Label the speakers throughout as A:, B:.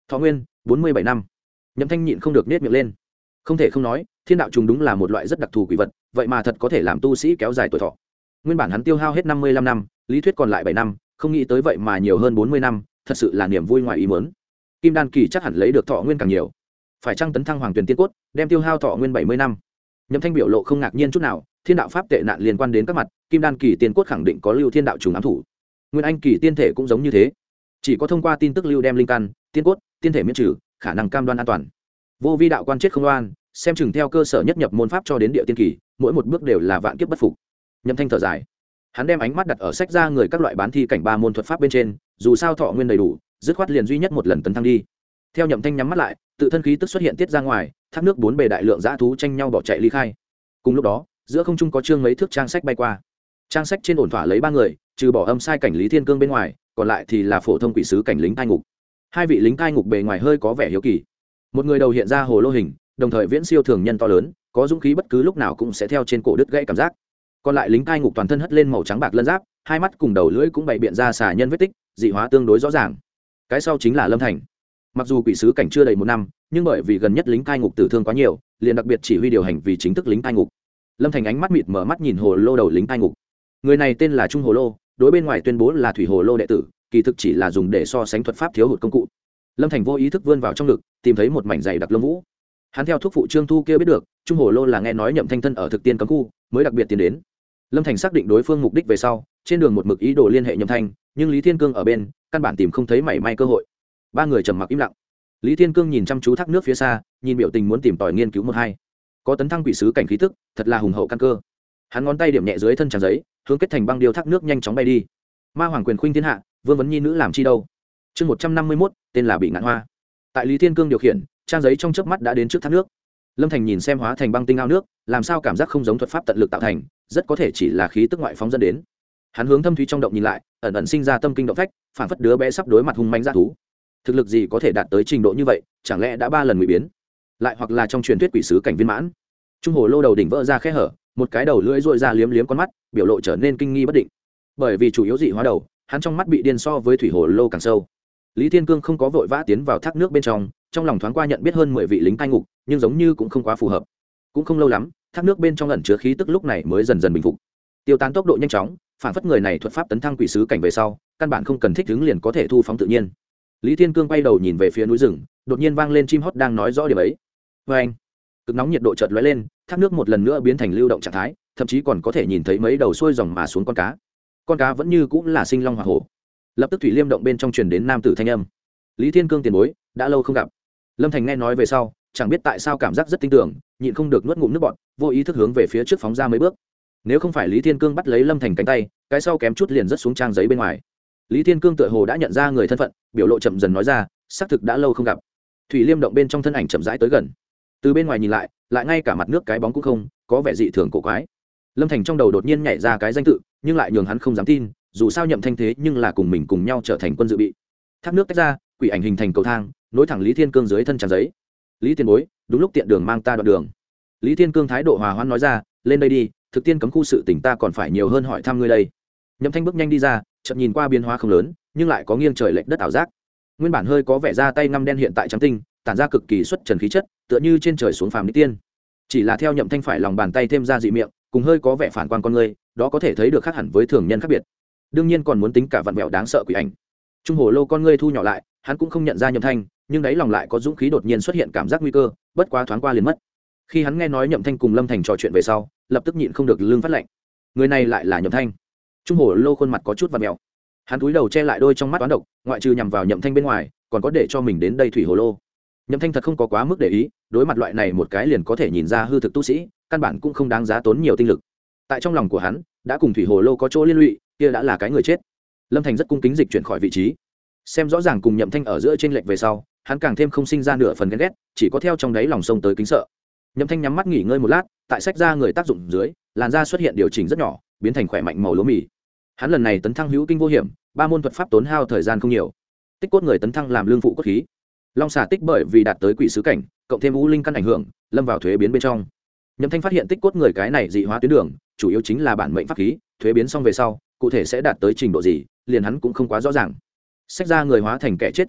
A: thọ nguyên 47 năm. Nhậm Thanh nhịn không được nết miệng lên. Không thể không nói, thiên đạo trùng đúng là một loại rất đặc thù quỷ vật, vậy mà thật có thể làm tu sĩ kéo dài tuổi thọ. Nguyên bản hắn tiêu hao hết 55 năm, lý thuyết còn lại 7 năm, không nghĩ tới vậy mà nhiều hơn 40 năm, thật sự là niềm vui ngoài ý muốn. Kim đan kỳ chắc hẳn lấy được thọ nguyên càng nhiều. Phải chăng tấn thăng hoàng tuyển tiên cốt, đem tiêu hao thọ nguyên 70 năm. Nhậm Thanh biểu lộ không ngạc nhiên chút nào, thiên đạo pháp tệ nạn liên quan đến các mặt, kim đan kỳ tiên cốt khẳng định có lưu thiên đạo trùng ám thủ. Nguyên anh kỳ tiên thể cũng giống như thế. Chỉ có thông qua tin tức lưu đem linh căn, tiên cốt, tiên thể miễn trừ, khả năng cam đoan an toàn. Vô vi đạo quan chết không oan, xem chừng theo cơ sở nhất nhập môn pháp cho đến địa tiên kỳ, mỗi một bước đều là vạn kiếp bất phục. Nhậm Thanh thở dài, hắn đem ánh mắt đặt ở sách ra người các loại bán thi cảnh 3 môn thuật pháp bên trên, dù sao thọ nguyên đầy đủ, dứt khoát liền duy nhất một lần tấn thăng đi. Theo Nhậm Thanh nhắm mắt lại, tự thân khí tức xuất hiện tiết ra ngoài, thác nước bốn bề đại lượng dã thú tranh nhau bỏ chạy ly khai. Cùng lúc đó, giữa không trung có chương mấy thước trang sách bay qua. Trang sách trên ổn thỏa lấy 3 người, trừ bỏ âm sai cảnh Lý Thiên Cương bên ngoài, còn lại thì là phổ thông quỷ sứ cảnh lính cai ngục. 2 vị lính cai ngục bề ngoài hơi có vẻ hiếu kỳ. Một người đầu hiện ra hồ lô hình, đồng thời viễn siêu thường nhân to lớn, có dũng khí bất cứ lúc nào cũng sẽ theo trên cổ đứt gãy cảm giác. Còn lại lính cai ngục toàn thân hất lên màu trắng bạc lân giáp, hai mắt cùng đầu lưỡi cũng bày biện ra xà nhân vết tích, dị hóa tương đối rõ ràng. Cái sau chính là Lâm Thành. Mặc dù quỷ sứ cảnh chưa đầy 1 năm, nhưng bởi vì gần nhất lính cai ngục tử thương quá nhiều, liền đặc biệt chỉ huy điều hành vì chính thức lính cai ngục. Lâm Thành ánh mắt mịt mở mắt nhìn hồ lô đầu lính cai ngục. Người này tên là Trung Hồ Lô, đối bên ngoài tuyên bố là Thủy Hồ Lô đệ tử, kỳ thực chỉ là dùng để so sánh thuật pháp thiếu hụt công cụ. Lâm Thành vô ý thức vươn vào trong ngực, tìm thấy một mảnh dày đặc lông vũ. Hắn theo thuốc phụ Trương Thu kia biết được, Trung Hồ Lô là nghe nói Nhậm Thanh thân ở thực tiên cấm khu, mới đặc biệt tiến đến. Lâm Thành xác định đối phương mục đích về sau, trên đường một mực ý đồ liên hệ Nhậm Thanh, nhưng Lý Thiên Cương ở bên, căn bản tìm không thấy mảy may cơ hội. 3 người trầm mặc im lặng. Lý Thiên Cương nhìn chăm chú thác nước phía xa, nhìn biểu tình muốn tìm tòi nghiên cứu một hai. Có tấn thăng quỷ sứ cảnh khí tức, thật là hùng hậu căn cơ. Hắn ngón tay điểm nhẹ dưới thân trang giấy, hướng kết thành băng điêu thác nước nhanh chóng bay đi. Ma hoàng quyền khuynh thiên hạ, vương vấn nhi nữ làm chi đâu. Chương 151, tên là Bị Ngạn Hoa. Tại Lý Thiên Cương điều khiển, trang giấy trong chớp mắt đã đến trước thác nước. Lâm Thành nhìn xem hóa thành băng tinh ao nước, làm sao cảm giác không giống thuật pháp tận lực tạo thành, rất có thể chỉ là khí tức ngoại phóng dẫn đến. Hắn hướng thâm thúy trong động nhìn lại, ẩn ẩn sinh ra tâm kinh động phách, phản phất đứa bé sắp đối mặt hung manh dã thú. Thực lực gì có thể đạt tới trình độ như vậy, chẳng lẽ đã 3 lần ngụy biến? Lại hoặc là trong truyền thuyết quỷ sứ cảnh viên mãn. Trung hồ lô đầu đỉnh vỡ ra khe hở, một cái đầu lưỡi rũa ra liếm liếm con mắt, biểu lộ trở nên kinh nghi bất định. Bởi vì chủ yếu dị hóa đầu, hắn trong mắt bị điên so với thủy hồ lô càng sâu. Lý Thiên Cương không có vội vã tiến vào thác nước bên trong lòng thoáng qua nhận biết hơn 10 vị lính cai ngục, nhưng giống như cũng không quá phù hợp. Cũng không lâu lắm, thác nước bên trong ẩn chứa khí tức lúc này mới dần dần bình phục. Tiêu tán tốc độ nhanh chóng, phản phất người này thuật pháp tấn thăng quỷ sứ cảnh về sau, căn bản không cần thích ứng liền có thể thu phóng tự nhiên. Lý Thiên Cương quay đầu nhìn về phía núi rừng, đột nhiên vang lên chim hót đang nói rõ điều ấy. Oeng! Cực nóng nhiệt độ chợt lóe lên, thác nước một lần nữa biến thành lưu động trạng thái, thậm chí còn có thể nhìn thấy mấy đầu xuôi dòng mà xuống con cá. Con cá vẫn như cũng là sinh long hỏa hổ. Lập tức thủy liêm động bên trong truyền đến nam tử thanh âm. Lý Thiên Cương tiền bối, đã lâu không gặp. Lâm Thành nghe nói về sau, chẳng biết tại sao cảm giác rất tin tưởng, nhịn không được nuốt ngụm nước bọt, vô ý thức hướng về phía trước phóng ra mấy bước. Nếu không phải Lý Thiên Cương bắt lấy Lâm Thành cánh tay, cái sau kém chút liền rớt xuống trang giấy bên ngoài. Lý Thiên Cương tựa hồ đã nhận ra người thân phận, biểu lộ chậm dần nói ra, xác thực đã lâu không gặp. Thủy liêm động bên trong thân ảnh chậm rãi tới gần. Từ bên ngoài nhìn lại, lại ngay cả mặt nước cái bóng cũng không, có vẻ dị thường cổ quái. Lâm Thành trong đầu đột nhiên nhảy ra cái danh tự, nhưng lại nhường hắn không dám tin, dù sao Nhậm Thanh thế nhưng là cùng mình cùng nhau trở thành quân dự bị. Thác nước tách ra, quỷ ảnh hình thành cầu thang, nối thẳng Lý Thiên Cương dưới thân trang giấy. Lý tiền bối, đúng lúc tiện đường mang ta đoạn đường. Lý Thiên Cương thái độ hòa hoãn nói ra, lên đây đi, thực tiên cấm khu sự tỉnh ta còn phải nhiều hơn hỏi thăm ngươi đây. Nhậm Thanh bước nhanh đi ra, chợt nhìn qua biến hóa không lớn, nhưng lại có nghiêng trời lệch đất ảo giác. Nguyên bản hơi có vẻ da tay ngăm đen hiện tại trắng tinh, tản ra cực kỳ xuất trần khí chất, tựa như trên trời xuống phàm đích tiên. Chỉ là theo Nhậm Thanh phải lòng bàn tay thêm ra dị miệng, cùng hơi có vẻ phản quan con người, đó có thể thấy được khác hẳn với thường nhân khác biệt. Đương nhiên còn muốn tính cả vặn vẹo đáng sợ quỷ ảnh. Trung hồ lô con ngươi thu nhỏ lại, hắn cũng không nhận ra Nhậm Thanh, nhưng đáy lòng lại có dũng khí đột nhiên xuất hiện cảm giác nguy cơ, bất quá thoáng qua liền mất. Khi hắn nghe nói Nhậm Thanh cùng Lâm Thành trò chuyện về sau, lập tức nhịn không được lưng phát lạnh. Người này lại là Nhậm Thanh. Trung hồ lô khuôn mặt có chút vặn vẹo. Hắn cúi đầu che lại đôi trong mắt toán độc, ngoại trừ nhằm vào Nhậm Thanh bên ngoài, còn có để cho mình đến đây thủy hồ lô. Nhậm Thanh thật không có quá mức để ý, đối mặt loại này một cái liền có thể nhìn ra hư thực tu sĩ, căn bản cũng không đáng giá tốn nhiều tinh lực. Tại trong lòng của hắn, đã cùng thủy hồ lô có chỗ liên lụy, kia đã là cái người chết. Lâm Thành rất cung kính dịch chuyển khỏi vị trí, xem rõ ràng cùng Nhậm Thanh ở giữa trên lệch về sau, hắn càng thêm không sinh ra nửa phần ghen ghét, chỉ có theo trong đáy lòng sông tới kính sợ. Nhậm Thanh nhắm mắt nghỉ ngơi một lát, tại sách ra người tác dụng dưới, làn da xuất hiện điều chỉnh rất nhỏ, biến thành khỏe mạnh màu lúa mì. Hắn lần này tấn thăng hữu kinh vô hiểm, 3 môn thuật pháp tốn hao thời gian không nhiều. Tích cốt người tấn thăng làm lương phụ cốt khí. Long xà tích bởi vì đạt tới quỷ sứ cảnh, cộng thêm u linh căn ảnh hưởng, lâm vào thuế biến bên trong. Nhậm Thanh phát hiện tích cốt người cái này dị hóa tuyến đường, chủ yếu chính là bản mệnh pháp khí, thuế biến xong về sau, cụ thể sẽ đạt tới trình độ gì, liền hắn cũng không quá rõ ràng. Sách ra người hóa thành kẻ chết thay ra,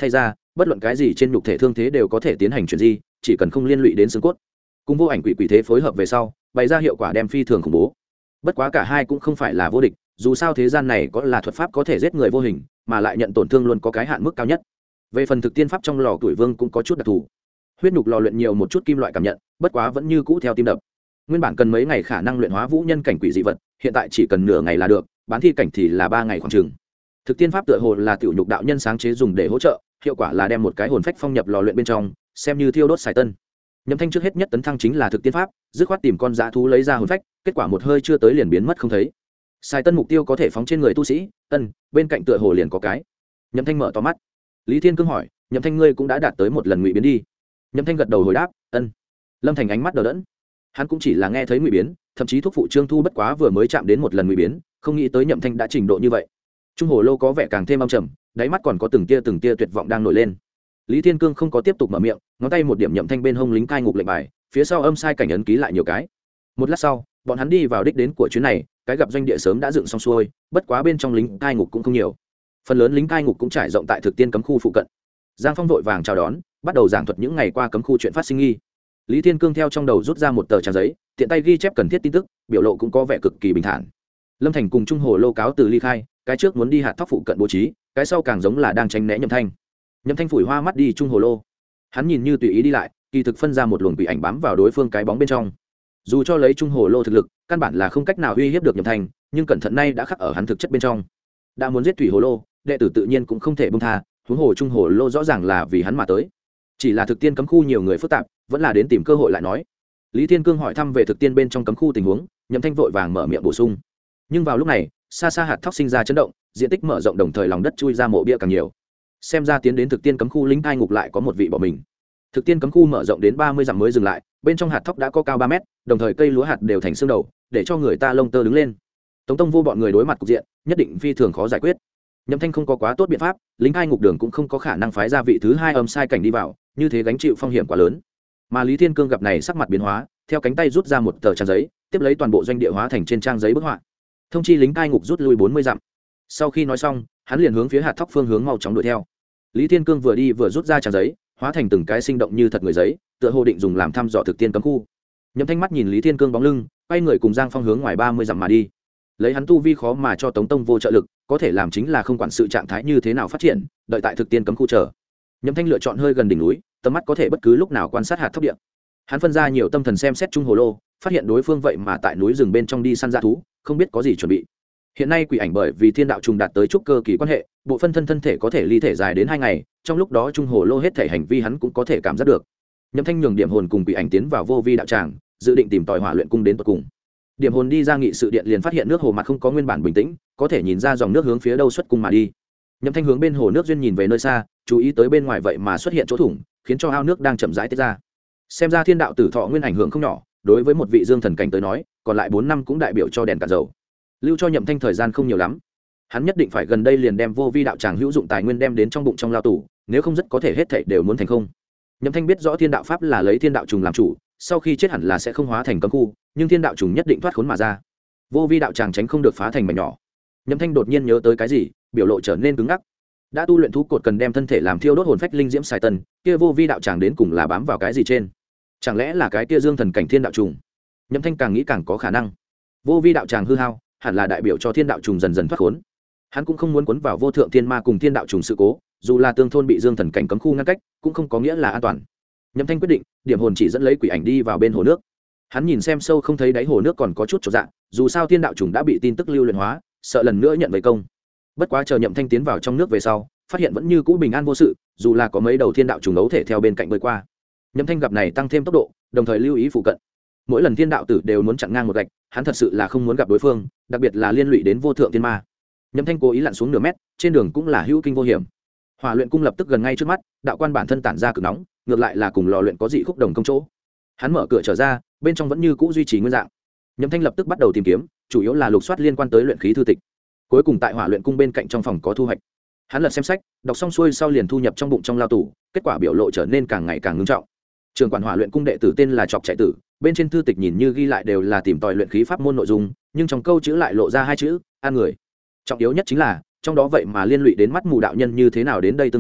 A: bất luận cái gì trên nhục thể thương thế đều có thể tiến hành chuyển di, chỉ cần không liên lụy đến xương cốt. Cùng vô ảnh quỷ quỷ thế phối hợp về sau, bày ra hiệu quả đem phi thường khủng bố. Bất quá cả hai cũng không phải là vô địch, dù sao thế gian này có là thuật pháp có thể giết người vô hình, mà lại nhận tổn thương luôn có cái hạn mức cao nhất. Về phần thực tiên pháp trong lò tuổi vương cũng có chút đặc thù, huyết nhục lò luyện nhiều một chút kim loại cảm nhận, bất quá vẫn như cũ theo tim đập. Nguyên bản cần mấy ngày khả năng luyện hóa vũ nhân cảnh quỷ dị vật, hiện tại chỉ cần nửa ngày là được, bán thi cảnh thì là 3 ngày khoảng chừng. Thực tiên pháp tựa hồ là tiểu nhục đạo nhân sáng chế dùng để hỗ trợ, hiệu quả là đem một cái hồn phách phong nhập lò luyện bên trong, xem như thiêu đốt xài tân. Nhậm Thanh trước hết nhất tấn thăng chính là thực tiên pháp, dứt khoát tìm con dã thú lấy ra hồn phách, kết quả một hơi chưa tới liền biến mất không thấy. Xài tân mục tiêu có thể phóng trên người tu sĩ, bên cạnh tựa hồ liền có cái. Nhậm Thanh mở to mắt. Lý Thiên Cương hỏi, Nhậm Thanh ngươi cũng đã đạt tới một lần ngụy biến đi? Nhậm Thanh gật đầu hồi đáp, ân. Lâm Thành ánh mắt đờ đẫn, hắn cũng chỉ là nghe thấy ngụy biến, thậm chí thúc phụ Trương Thu bất quá vừa mới chạm đến một lần ngụy biến, không nghĩ tới Nhậm Thanh đã trình độ như vậy. Trung hồ lô có vẻ càng thêm âm trầm, đáy mắt còn có từng tia tuyệt vọng đang nổi lên. Lý Thiên Cương không có tiếp tục mở miệng, ngón tay một điểm Nhậm Thanh bên hông lính cai ngục lệnh bài, phía sau âm sai cảnh ấn ký lại nhiều cái. Một lát sau, bọn hắn đi vào đích đến của chuyến này, cái gặp doanh địa sớm đã dựng xong xuôi, bất quá bên trong lính cai ngục cũng không nhiều. Phần lớn lính cai ngục cũng trải rộng tại thực tiên cấm khu phụ cận. Giang Phong vội vàng chào đón, bắt đầu giảng thuật những ngày qua cấm khu chuyện phát sinh nghi. Lý Thiên Cương theo trong đầu rút ra một tờ trang giấy, tiện tay ghi chép cần thiết tin tức, biểu lộ cũng có vẻ cực kỳ bình thản. Lâm Thành cùng Trung Hồ lô cáo từ ly khai, cái trước muốn đi hạt thóc phụ cận bố trí, cái sau càng giống là đang tránh né Nhậm Thanh. Nhậm Thanh phủi hoa mắt đi Trung Hồ lô, hắn nhìn như tùy ý đi lại, kỳ thực phân ra một luồng quỷ ảnh bám vào đối phương cái bóng bên trong. Dù cho lấy Trung Hồ lô thực lực, căn bản là không cách nào uy hiếp được Nhậm Thanh, nhưng cẩn thận nay đã khắc ở hắn thực chất bên trong. Đã muốn giết Thủy Hồ lô, đệ tử tự nhiên cũng không thể buông tha, huống hồ Trung Hồ lô rõ ràng là vì hắn mà tới. Chỉ là thực tiên cấm khu nhiều người phức tạp, vẫn là đến tìm cơ hội lại nói. Lý Thiên Cương hỏi thăm về thực tiên bên trong cấm khu tình huống, Nhậm Thanh vội vàng mở miệng bổ sung. Nhưng vào lúc này, xa xa hạt thóc sinh ra chấn động, diện tích mở rộng đồng thời lòng đất chui ra mộ bia càng nhiều. Xem ra tiến đến thực tiên cấm khu lính cai ngục lại có một vị bỏ mình. Thực tiên cấm khu mở rộng đến 30 dặm mới dừng lại, bên trong hạt thóc đã có cao 3 mét, đồng thời cây lúa hạt đều thành xương đầu, để cho người ta lông tơ đứng lên. Tống Tông Vô bọn người đối mặt cục diện, nhất định phi thường khó giải quyết. Nhậm Thanh không có quá tốt biện pháp, lính cai ngục đường cũng không có khả năng phái ra vị thứ hai âm sai cảnh đi vào, như thế gánh chịu phong hiểm quá lớn. Mà Lý Thiên Cương gặp này sắc mặt biến hóa, theo cánh tay rút ra một tờ trang giấy, tiếp lấy toàn bộ doanh địa hóa thành trên trang giấy bức họa, thông chi lính cai ngục rút lui 40 dặm. Sau khi nói xong, hắn liền hướng phía hạt thóc phương hướng mau chóng đuổi theo. Lý Thiên Cương vừa đi vừa rút ra trang giấy, hóa thành từng cái sinh động như thật người giấy, tựa hồ định dùng làm thăm dò thực tiên cấm khu. Nhậm Thanh mắt nhìn Lý Thiên Cương bóng lưng, quay người cùng Giang Phong hướng ngoài 30 dặm mà đi. Lấy hắn tu vi khó mà cho Tống Tông Vô trợ lực, có thể làm chính là không quản sự trạng thái như thế nào phát triển, đợi tại thực tiên cấm khu chờ. Nhậm Thanh lựa chọn hơi gần đỉnh núi, tầm mắt có thể bất cứ lúc nào quan sát hạt thóc địa. Hắn phân ra nhiều tâm thần xem xét Trung Hồ lô, phát hiện đối phương vậy mà tại núi rừng bên trong đi săn dã thú, không biết có gì chuẩn bị. Hiện nay quỷ ảnh bởi vì thiên đạo trùng đạt tới trúc cơ kỳ quan hệ, bộ phân thân thể có thể ly thể dài đến 2 ngày, trong lúc đó Trung Hồ lô hết thể hành vi hắn cũng có thể cảm giác được. Nhậm Thanh nhường điểm hồn cùng quỷ ảnh tiến vào vô vi đạo tràng, dự định tìm tòi hỏa luyện cung đến tận cùng. Điểm hồn đi ra nghị sự điện liền phát hiện nước hồ mặt không có nguyên bản bình tĩnh, có thể nhìn ra dòng nước hướng phía đâu xuất cung mà đi. Nhậm Thanh hướng bên hồ nước duyên nhìn về nơi xa, chú ý tới bên ngoài vậy mà xuất hiện chỗ thủng, khiến cho ao nước đang chậm rãi tiết ra. Xem ra thiên đạo tử thọ nguyên ảnh hưởng không nhỏ, đối với một vị dương thần cảnh tới nói, còn lại 4 năm cũng đại biểu cho đèn cạn dầu. Lưu cho Nhậm Thanh thời gian không nhiều lắm, hắn nhất định phải gần đây liền đem vô vi đạo tràng hữu dụng tài nguyên đem đến trong bụng trong lao tù, nếu không rất có thể hết thảy đều muốn thành không. Nhậm Thanh biết rõ thiên đạo pháp là lấy thiên đạo trùng làm chủ, sau khi chết hẳn là sẽ không hóa thành cấm khu, nhưng thiên đạo trùng nhất định thoát khốn mà ra. Vô vi đạo tràng tránh không được phá thành mảnh nhỏ. Nhậm Thanh đột nhiên nhớ tới cái gì, biểu lộ trở nên cứng ngắc. Đã tu luyện thú cột cần đem thân thể làm thiêu đốt hồn phách linh diễm xài tần, kia vô vi đạo tràng đến cùng là bám vào cái gì trên? Chẳng lẽ là cái kia dương thần cảnh thiên đạo trùng? Nhậm Thanh càng nghĩ càng có khả năng. Vô vi đạo tràng hư hao, hẳn là đại biểu cho thiên đạo trùng dần dần thoát khốn. Hắn cũng không muốn cuốn vào vô thượng thiên ma cùng thiên đạo trùng sự cố, dù là tương thôn bị dương thần cảnh cấm khu ngăn cách, cũng không có nghĩa là an toàn. Nhậm Thanh quyết định, điểm hồn chỉ dẫn lấy quỷ ảnh đi vào bên hồ nước. Hắn nhìn xem sâu không thấy đáy hồ nước còn có chút chột dạ, dù sao thiên đạo trùng đã bị tin tức lưu luyện hóa, sợ lần nữa nhận vây công. Bất quá chờ Nhậm Thanh tiến vào trong nước về sau, phát hiện vẫn như cũ bình an vô sự, dù là có mấy đầu thiên đạo trùng ấu thể theo bên cạnh bơi qua. Nhậm Thanh gặp này tăng thêm tốc độ, đồng thời lưu ý phụ cận. Mỗi lần thiên đạo tử đều muốn chặn ngang một gạch, hắn thật sự là không muốn gặp đối phương, đặc biệt là liên lụy đến vô thượng thiên ma. Nhậm Thanh cố ý lặn xuống nửa mét, trên đường cũng là hữu kinh vô hiểm. Hỏa luyện cung lập tức gần ngay trước mắt, đạo quan bản thân tản ra cực nóng, ngược lại là cùng lò luyện có dị khúc đồng công chỗ. Hắn mở cửa trở ra, bên trong vẫn như cũ duy trì nguyên dạng. Nhậm Thanh lập tức bắt đầu tìm kiếm, chủ yếu là lục soát liên quan tới luyện khí thư tịch. Cuối cùng tại hỏa luyện cung bên cạnh trong phòng có thu hoạch. Hắn lật xem sách, đọc xong xuôi sau liền thu nhập trong bụng trong lao tủ, kết quả biểu lộ trở nên càng ngày càng nghiêm trọng. Trường quản hỏa luyện cung đệ tử tên là Trọc Chạy Tử, bên trên thư tịch nhìn như ghi lại đều là tìm tòi luyện khí pháp môn nội dung, nhưng trong câu chữ lại lộ ra 2 chữ: an người. Trọng yếu nhất chính là trong đó vậy mà liên lụy đến mắt mù đạo nhân như thế nào đến đây tương thôn,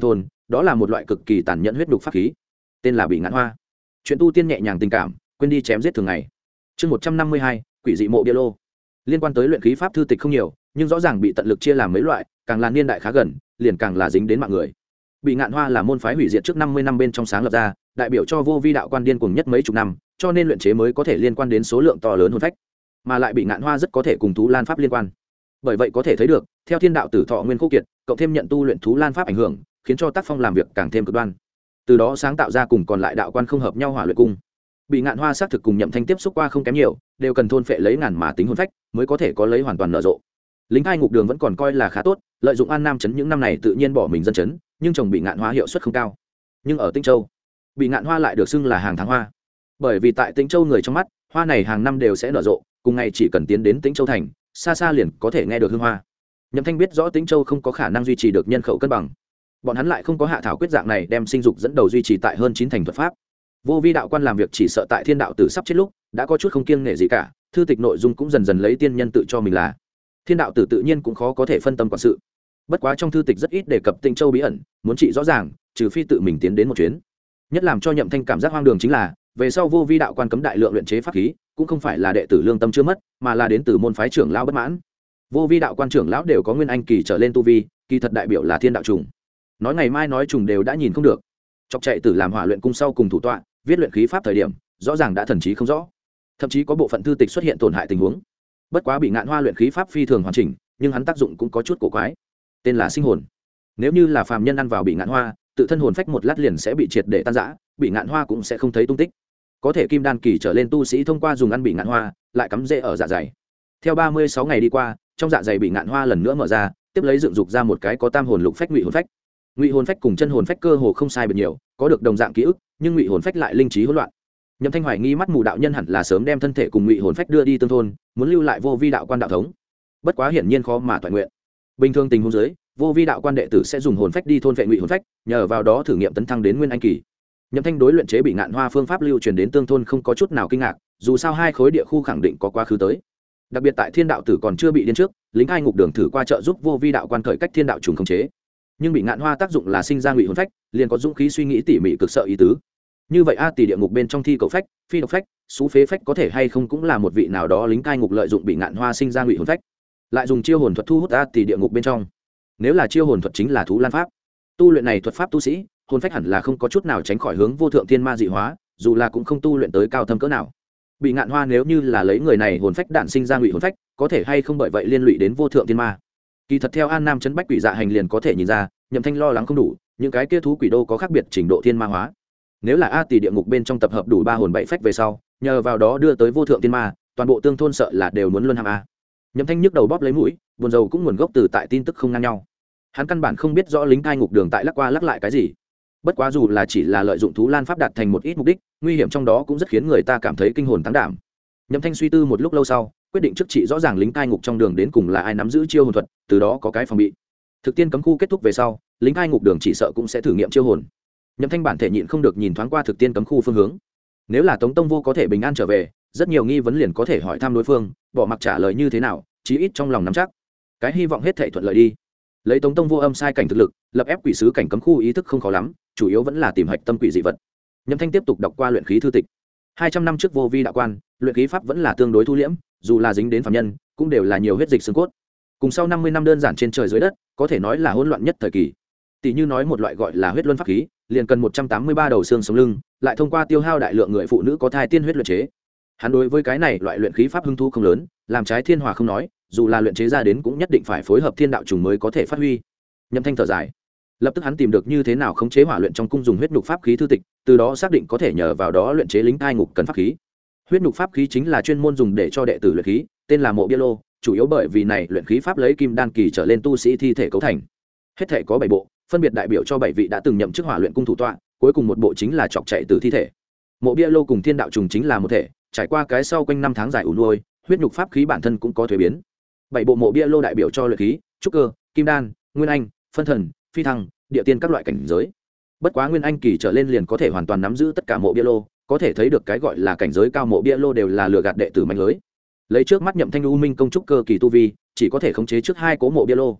A: đó là một loại cực kỳ tàn nhẫn huyết đục pháp khí, tên là bị ngạn hoa. Chuyện tu tiên nhẹ nhàng tình cảm, quên đi chém giết thường ngày. Chương 152, quỷ dị mộ bia lô. Liên quan tới luyện khí pháp thư tịch không nhiều, nhưng rõ ràng bị tận lực chia làm mấy loại, càng là niên đại khá gần, liền càng là dính đến mạng người. Bị ngạn hoa là môn phái hủy diệt trước 50 năm bên trong sáng lập ra, đại biểu cho vô vi đạo quan điên cuồng nhất mấy chục năm, cho nên luyện chế mới có thể liên quan đến số lượng to lớn hồn phách, mà lại bị ngạn hoa rất có thể cùng thú lan pháp liên quan. Bởi vậy có thể thấy được, theo thiên đạo tử thọ nguyên khô kiệt, cộng thêm nhận tu luyện thú lan pháp ảnh hưởng, khiến cho tác phong làm việc càng thêm cực đoan. Từ đó sáng tạo ra cùng còn lại đạo quan không hợp nhau hỏa luyện cung. Bị ngạn hoa xác thực cùng Nhậm Thanh tiếp xúc qua không kém nhiều, đều cần thôn phệ lấy ngàn mà tính hồn phách, mới có thể có lấy hoàn toàn nở rộ. Lính hai ngục đường vẫn còn coi là khá tốt, lợi dụng An Nam trấn những năm này tự nhiên bỏ mình dân trấn, nhưng trồng bị ngạn hoa hiệu suất không cao. Nhưng ở Tĩnh Châu, bị ngạn hoa lại được xưng là hàng tháng hoa, bởi vì tại Tĩnh Châu người trong mắt, hoa này hàng năm đều sẽ nở rộ, cùng ngày chỉ cần tiến đến Tĩnh Châu thành, xa xa liền có thể nghe được hương hoa. Nhậm Thanh biết rõ Tĩnh Châu không có khả năng duy trì được nhân khẩu cân bằng, bọn hắn lại không có hạ thảo quyết dạng này đem sinh dục dẫn đầu duy trì tại hơn 9 thành thuật pháp. Vô vi đạo quan làm việc chỉ sợ tại thiên đạo tử sắp chết lúc đã có chút không kiêng nể gì cả, thư tịch nội dung cũng dần dần lấy tiên nhân tự cho mình là thiên đạo tử, tự nhiên cũng khó có thể phân tâm quản sự. Bất quá trong thư tịch rất ít đề cập Tĩnh Châu bí ẩn, muốn trị rõ ràng trừ phi tự mình tiến đến một chuyến. Nhất làm cho Nhậm Thanh cảm giác hoang đường chính là, về sau vô vi đạo quan cấm đại lượng luyện chế pháp khí, cũng không phải là đệ tử lương tâm chưa mất, mà là đến từ môn phái trưởng lão bất mãn. Vô vi đạo quan trưởng lão đều có nguyên anh kỳ trở lên tu vi, kỳ thật đại biểu là thiên đạo trùng. Nói ngày mai nói trùng đều đã nhìn không được. Chọc chạy tử làm hỏa luyện cung sau cùng thủ tọa, viết luyện khí pháp thời điểm, rõ ràng đã thần trí không rõ. Thậm chí có bộ phận thư tịch xuất hiện tổn hại tình huống. Bất quá bị ngạn hoa luyện khí pháp phi thường hoàn chỉnh, nhưng hắn tác dụng cũng có chút cổ quái. Tên là sinh hồn. Nếu như là phàm nhân ăn vào bị ngạn hoa, tự thân hồn phách một lát liền sẽ bị triệt để tan rã, bị ngạn hoa cũng sẽ không thấy tung tích. Có thể kim đan kỳ trở lên tu sĩ thông qua dùng ăn bị ngạn hoa, lại cắm rễ ở dạ dày. Theo 36 ngày đi qua, trong dạ dày bị ngạn hoa lần nữa mở ra, tiếp lấy dựng dục ra một cái có tam hồn lục phách ngụy hồn phách. Ngụy hồn phách cùng chân hồn phách cơ hồ không sai biệt nhiều, có được đồng dạng ký ức, nhưng ngụy hồn phách lại linh trí hỗn loạn. Nhậm Thanh hoài nghi mắt mù đạo nhân hẳn là sớm đem thân thể cùng ngụy hồn phách đưa đi tương thôn, muốn lưu lại vô vi đạo quan đạo thống. Bất quá hiển nhiên khó mà toàn nguyện. Bình thường tình huống dưới, vô vi đạo quan đệ tử sẽ dùng hồn phách đi thôn vệ ngụy hồn phách, nhờ vào đó thử nghiệm tấn thăng đến nguyên anh kỳ. Nhậm Thanh đối luyện chế bị ngạn hoa phương pháp lưu truyền đến tương thôn không có chút nào kinh ngạc, dù sao hai khối địa khu khẳng định có quá khứ tới. Đặc biệt tại thiên đạo tử còn chưa bị điên trước, lính hai ngục đường thử qua trợ giúp vô vi đạo quan cởi cách thiên đạo trùng khống chế, nhưng bị ngạn hoa tác dụng là sinh ra ngụy hồn phách, liền có dũng khí suy nghĩ tỉ mỉ cực sợ ý tứ. Như vậy tỷ địa ngục bên trong thi cầu phách, phi độc phách, xú phế phách có thể hay không cũng là một vị nào đó lính cai ngục lợi dụng bị ngạn hoa sinh ra ngụy hồn phách, lại dùng chiêu hồn thuật thu hút tỷ địa ngục bên trong. Nếu là chiêu hồn thuật chính là thú lan pháp, tu luyện này thuật pháp tu sĩ hồn phách hẳn là không có chút nào tránh khỏi hướng vô thượng thiên ma dị hóa, dù là cũng không tu luyện tới cao thâm cỡ nào. Bị ngạn hoa nếu như là lấy người này hồn phách đản sinh ra ngụy hồn phách, có thể hay không bởi vậy liên lụy đến vô thượng thiên ma. Kỳ thật theo An Nam trấn bách quỷ dạ hành liền có thể nhìn ra, Nhậm Thanh lo lắng không đủ, những cái kia thú quỷ đô có khác biệt trình độ thiên ma hóa. Nếu là tỷ địa ngục bên trong tập hợp đủ 3 hồn 7 phách về sau, nhờ vào đó đưa tới vô thượng thiên ma, toàn bộ tương thôn sợ là đều muốn luân hãm a. Nhậm Thanh nhức đầu bóp lấy mũi, buồn rầu cũng nguồn gốc từ tại tin tức không ngang nhau. Hắn căn bản không biết rõ lính cai ngục đường tại lắc qua lắc lại cái gì. Bất quá dù là chỉ là lợi dụng thú lan pháp đạt thành một ít mục đích, nguy hiểm trong đó cũng rất khiến người ta cảm thấy kinh hồn tăng đảm. Nhậm Thanh suy tư một lúc lâu sau, quyết định trước trị rõ ràng lính cai ngục trong đường đến cùng là ai nắm giữ chiêu hồn thuật, từ đó có cái phòng bị. Thực tiên cấm khu kết thúc về sau, lính cai ngục đường chỉ sợ cũng sẽ thử nghiệm chiêu hồn. Nhậm Thanh bản thể nhịn không được nhìn thoáng qua thực tiên cấm khu phương hướng. Nếu là Tống Tông Vô có thể bình an trở về, rất nhiều nghi vấn liền có thể hỏi thăm đối phương, bỏ mặc trả lời như thế nào, chí ít trong lòng nắm chắc. Cái hy vọng hết thảy thuận lợi đi. Lấy Tống Tông Vô âm sai cảnh thực lực, lập ép quỷ sứ cảnh cấm khu ý thức không khó lắm, chủ yếu vẫn là tìm hạch tâm quỷ dị vật. Nhậm Thanh tiếp tục đọc qua luyện khí thư tịch. 200 năm trước vô vi đạo quan, luyện khí pháp vẫn là tương đối thu liễm, dù là dính đến phàm nhân, cũng đều là nhiều huyết dịch xương cốt. Cùng sau 50 năm đơn giản trên trời dưới đất, có thể nói là hỗn loạn nhất thời kỳ. Tỷ như nói một loại gọi là huyết luân pháp khí, liền cần 183 đầu xương sống lưng, lại thông qua tiêu hao đại lượng người phụ nữ có thai tiên huyết luyện chế. Hắn đối với cái này loại luyện khí pháp hứng thú không lớn, làm trái thiên hòa không nói, dù là luyện chế ra đến cũng nhất định phải phối hợp thiên đạo trùng mới có thể phát huy. Nhậm Thanh thở dài, lập tức hắn tìm được như thế nào khống chế hỏa luyện trong cung dùng huyết nhục pháp khí thư tịch, từ đó xác định có thể nhờ vào đó luyện chế lính cai ngục cần pháp khí. Huyết nhục pháp khí chính là chuyên môn dùng để cho đệ tử luyện khí, tên là mộ bia lô, chủ yếu bởi vì này luyện khí pháp lấy kim đan kỳ trở lên tu sĩ thi thể cấu thành. Hết thể có 7 bộ, phân biệt đại biểu cho 7 vị đã từng nhậm chức hỏa luyện cung thủ tọa, cuối cùng một bộ chính là chọc chạy từ thi thể. Mộ bia lô cùng thiên đạo trùng chính là một thể, trải qua cái sau quanh năm tháng dài ủ nuôi, huyết nhục pháp khí bản thân cũng có thuế biến. 7 bộ mộ bia lô đại biểu cho luyện khí, trúc cơ, kim đan, nguyên anh, phân thần, phi thăng, địa tiên các loại cảnh giới. Bất quá nguyên anh kỳ trở lên liền có thể hoàn toàn nắm giữ tất cả mộ bia lô, có thể thấy được cái gọi là cảnh giới cao mộ bia lô đều là lừa gạt đệ tử manh lưới. Lấy trước mắt Nhậm Thanh U Minh công trúc cơ kỳ tu vi, chỉ có thể khống chế trước 2 cố mộ bia lô.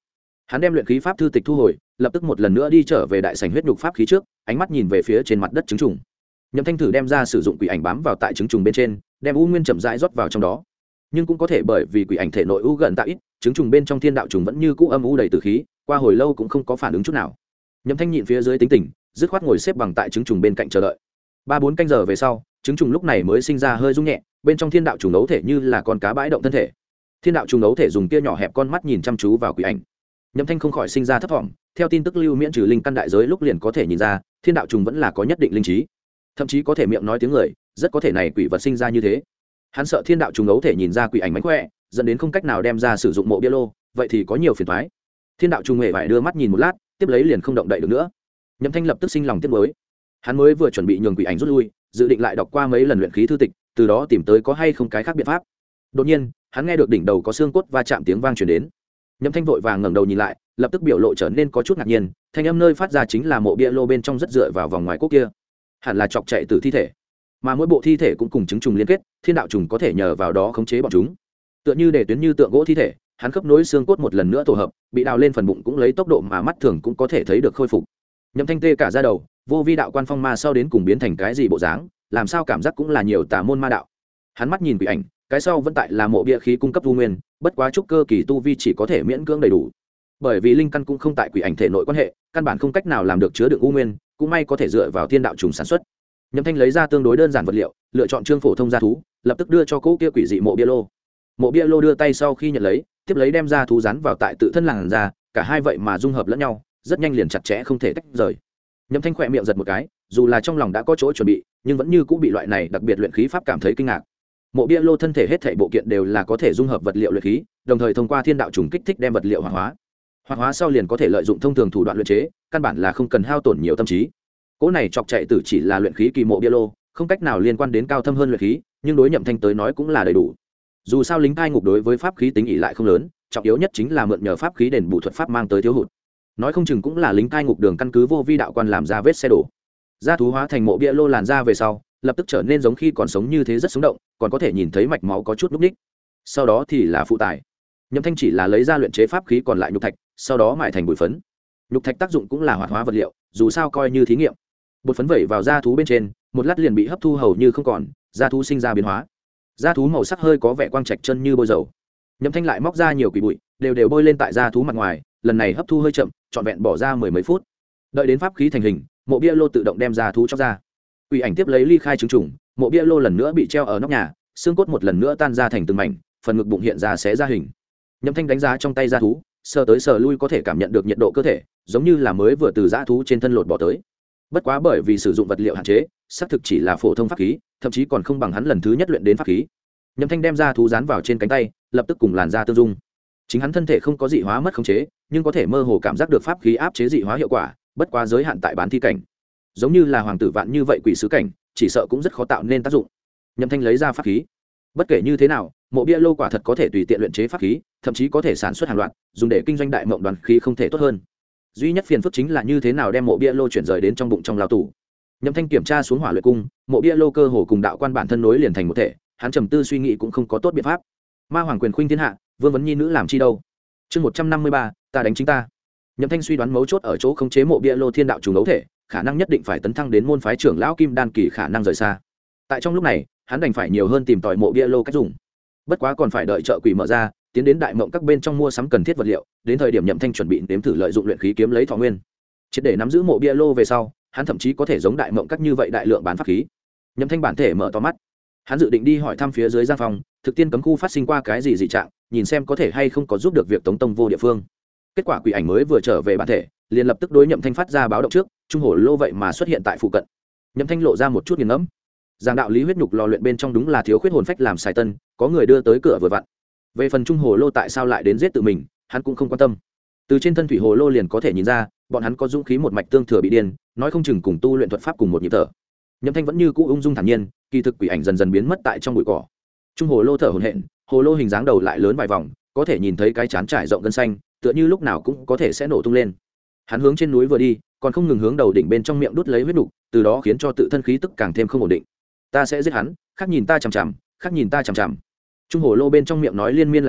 A: Hắn đem luyện khí pháp thư tịch thu hồi, lập tức một lần nữa đi trở về đại sảnh huyết nhục pháp khí trước, ánh mắt nhìn về phía trên mặt đất trứng trùng. Nhậm Thanh thử đem ra sử dụng quỷ ảnh bám vào tại trứng trùng bên trên, đem u nguyên chậm rãi rót vào trong đó. Nhưng cũng có thể bởi vì quỷ ảnh thể nội u gần tạo ít, trứng trùng bên trong thiên đạo trùng vẫn như cũ âm u đầy tử khí, qua hồi lâu cũng không có phản ứng chút nào. Nhậm Thanh nhịn phía dưới tính tình, dứt khoát ngồi xếp bằng tại trứng trùng bên cạnh chờ đợi. 3-4 canh giờ về sau, trứng trùng lúc này mới sinh ra hơi rung nhẹ, bên trong thiên đạo trùng ấu thể như là con cá bãi động thân thể. Thiên đạo trùng ấu thể dùng tia nhỏ hẹp con mắt nhìn chăm chú vào quỷ ảnh. Nhậm Thanh không khỏi sinh ra thấp vọng, theo tin tức lưu miễn trừ linh căn đại giới lúc liền có thể nhìn ra, thiên đạo trùng vẫn là có nhất định linh trí, thậm chí có thể miệng nói tiếng người, rất có thể này quỷ vật sinh ra như thế. Hắn sợ thiên đạo trùng ấu thể nhìn ra quỷ ảnh mánh khỏe, dẫn đến không cách nào đem ra sử dụng mộ bia lô, vậy thì có nhiều phiền toái. Thiên đạo trùng hề phải đưa mắt nhìn một lát, tiếp lấy liền không động đậy được nữa. Nhậm Thanh lập tức sinh lòng tiếc nuối. Hắn mới vừa chuẩn bị nhường quỷ ảnh rút lui, dự định lại đọc qua mấy lần luyện khí thư tịch, từ đó tìm tới có hay không cái khác biện pháp. Đột nhiên, hắn nghe được đỉnh đầu có xương cốt va chạm tiếng vang truyền đến. Nhậm Thanh vội vàng ngẩng đầu nhìn lại, lập tức biểu lộ trở nên có chút ngạc nhiên, thanh âm nơi phát ra chính là mộ bia lô bên trong rất dựa vào vòng ngoài cốt kia, hẳn là chọc chạy từ thi thể, mà mỗi bộ thi thể cũng cùng trứng trùng liên kết, thiên đạo trùng có thể nhờ vào đó khống chế bọn chúng. Tựa như để tuyến như tượng gỗ thi thể, hắn khớp nối xương cốt một lần nữa tổ hợp, bị đào lên phần bụng cũng lấy tốc độ mà mắt thường cũng có thể thấy được khôi phục. Nhậm Thanh tê cả da đầu, vô vi đạo quan phong ma sau đến cùng biến thành cái gì bộ dáng, làm sao cảm giác cũng là nhiều tà môn ma đạo. Hắn mắt nhìn quỷ ảnh, cái sau vẫn tại là mộ bia khí cung cấp tu nguyên, bất quá trúc cơ kỳ tu vi chỉ có thể miễn cưỡng đầy đủ, bởi vì linh căn cũng không tại quỷ ảnh thể nội quan hệ, căn bản không cách nào làm được chứa đựng u nguyên, cũng may có thể dựa vào thiên đạo trùng sản xuất. Nhậm Thanh lấy ra tương đối đơn giản vật liệu, lựa chọn trương phổ thông gia thú, lập tức đưa cho cỗ kia quỷ dị mộ bia lô. Mộ bia lô đưa tay sau khi nhận lấy, tiếp lấy đem gia thú dán vào tại tự thân làn da, cả hai vậy mà dung hợp lẫn nhau, rất nhanh liền chặt chẽ không thể tách rời. Nhậm Thanh khỏe miệng giật một cái, dù là trong lòng đã có chỗ chuẩn bị, nhưng vẫn như cũng bị loại này đặc biệt luyện khí pháp cảm thấy kinh ngạc. Mộ bia lô thân thể hết thảy bộ kiện đều là có thể dung hợp vật liệu luyện khí, đồng thời thông qua thiên đạo trùng kích thích đem vật liệu hoạt hóa. Hoạt hóa sau liền có thể lợi dụng thông thường thủ đoạn luyện chế, căn bản là không cần hao tổn nhiều tâm trí. Cỗ này chọc chạy tử chỉ là luyện khí kỳ mộ bia lô, không cách nào liên quan đến cao thâm hơn luyện khí, nhưng đối Nhậm Thanh tới nói cũng là đầy đủ. Dù sao lính cai ngục đối với pháp khí tính ỷ lại không lớn, trọng yếu nhất chính là mượn nhờ pháp khí đền bù thuật pháp mang tới thiếu hụt. Nói không chừng cũng là lính cai ngục đường căn cứ vô vi đạo quan làm ra vết xe đổ. Gia thú hóa thành mộ bia lô làn ra về sau, lập tức trở nên giống khi còn sống như thế rất sống động, còn có thể nhìn thấy mạch máu có chút núc ních. Sau đó thì là phụ tải. Nhậm Thanh chỉ là lấy ra luyện chế pháp khí còn lại nhục thạch, sau đó mài thành bụi phấn. Nhục thạch tác dụng cũng là hoạt hóa vật liệu, dù sao coi như thí nghiệm. Bột phấn vẩy vào da thú bên trên, một lát liền bị hấp thu hầu như không còn, da thú sinh ra biến hóa. Da thú màu sắc hơi có vẻ quang trạch chân như bôi dầu. Nhậm Thanh lại móc ra nhiều quỷ bụi, đều bôi lên tại da thú mặt ngoài, lần này hấp thu hơi chậm, trọn vẹn bỏ ra mười mấy phút. Đợi đến pháp khí thành hình, mộ bia lô tự động đem da thú cho ra. Quỷ ảnh tiếp lấy ly khai trứng trùng, mộ bia lô lần nữa bị treo ở nóc nhà, xương cốt một lần nữa tan ra thành từng mảnh, phần ngực bụng hiện ra xé ra hình. Nhậm Thanh đánh giá trong tay da thú, sờ tới sờ lui có thể cảm nhận được nhiệt độ cơ thể, giống như là mới vừa từ dã thú trên thân lột bỏ tới. Bất quá bởi vì sử dụng vật liệu hạn chế, xác thực chỉ là phổ thông pháp khí, thậm chí còn không bằng hắn lần thứ nhất luyện đến pháp khí. Nhậm Thanh đem da thú dán vào trên cánh tay, lập tức cùng làn da tương dung. Chính hắn thân thể không có dị hóa mất khống chế, nhưng có thể mơ hồ cảm giác được pháp khí áp chế dị hóa hiệu quả, bất quá giới hạn tại bán thi cảnh. Giống như là hoàng tử vạn như vậy quỷ sứ cảnh, chỉ sợ cũng rất khó tạo nên tác dụng. Nhậm Thanh lấy ra pháp khí. Bất kể như thế nào, mộ bia lô quả thật có thể tùy tiện luyện chế pháp khí, thậm chí có thể sản xuất hàng loạt, dùng để kinh doanh đại mộng đoàn khí không thể tốt hơn. Duy nhất phiền phức chính là như thế nào đem mộ bia lô chuyển rời đến trong bụng trong lao tù. Nhậm Thanh kiểm tra xuống hỏa luyện cung, mộ bia lô cơ hồ cùng đạo quan bản thân nối liền thành một thể, hắn trầm tư suy nghĩ cũng không có tốt biện pháp. Ma hoàng quyền khuynh thiên hạ, vương vấn nhi nữ làm chi đâu? Chương 153, ta đánh chính ta. Nhậm Thanh suy đoán mấu chốt ở chỗ khống chế mộ bia lô thiên đạo trùng ấu thể, khả năng nhất định phải tấn thăng đến môn phái trưởng lão kim đan kỳ khả năng rời xa. Tại trong lúc này, hắn đành phải nhiều hơn tìm tòi mộ bia lô cách dùng. Bất quá còn phải đợi chợ quỷ mở ra, tiến đến đại mộng các bên trong mua sắm cần thiết vật liệu, đến thời điểm Nhậm Thanh chuẩn bị nếm thử lợi dụng luyện khí kiếm lấy thọ nguyên. Triệt để nắm giữ mộ bia lô về sau, hắn thậm chí có thể giống đại mộng các như vậy đại lượng bán pháp khí. Nhậm Thanh bản thể mở to mắt, hắn dự định đi hỏi thăm phía dưới Giang Phong, thực tiên cấm khu phát sinh qua cái gì dị trạng, nhìn xem có thể hay không có giúp được việc Tống Tông vô địa phương. Kết quả quỷ ảnh mới vừa trở về bản thể, liền lập tức đối Nhậm Thanh phát ra báo động trước, trung hồ lô vậy mà xuất hiện tại phụ cận. Nhậm Thanh lộ ra một chút nghiền ngẫm. Giảng đạo lý huyết nhục lò luyện bên trong đúng là thiếu khuyết hồn phách làm xài tân, có người đưa tới cửa vừa vặn. Về phần trung hồ lô tại sao lại đến giết tự mình, hắn cũng không quan tâm. Từ trên thân thủy hồ lô liền có thể nhìn ra, bọn hắn có dũng khí một mạch tương thừa bị điên, nói không chừng cùng tu luyện thuật pháp cùng một nhịp thở. Nhậm Thanh vẫn như cũ ung dung thản nhiên, kỳ thực quỷ ảnh dần dần biến mất tại trong bụi cỏ. Trung hồ lô thở hổn hển, hồ lô hình dáng đầu lại lớn vài vòng, có thể nhìn thấy cái trán trải rộng gân xanh, tựa như lúc nào cũng có thể sẽ nổ tung lên. Hắn hướng trên núi vừa đi, còn không ngừng hướng đầu đỉnh bên trong miệng đút lấy huyết nục, từ đó khiến cho tự thân khí tức càng thêm không ổn định. Ta sẽ giết hắn, khác nhìn ta chằm chằm, khác nhìn ta chằm chằm. Trung hồ lô bên trong miệng nói liên miên lại nhải,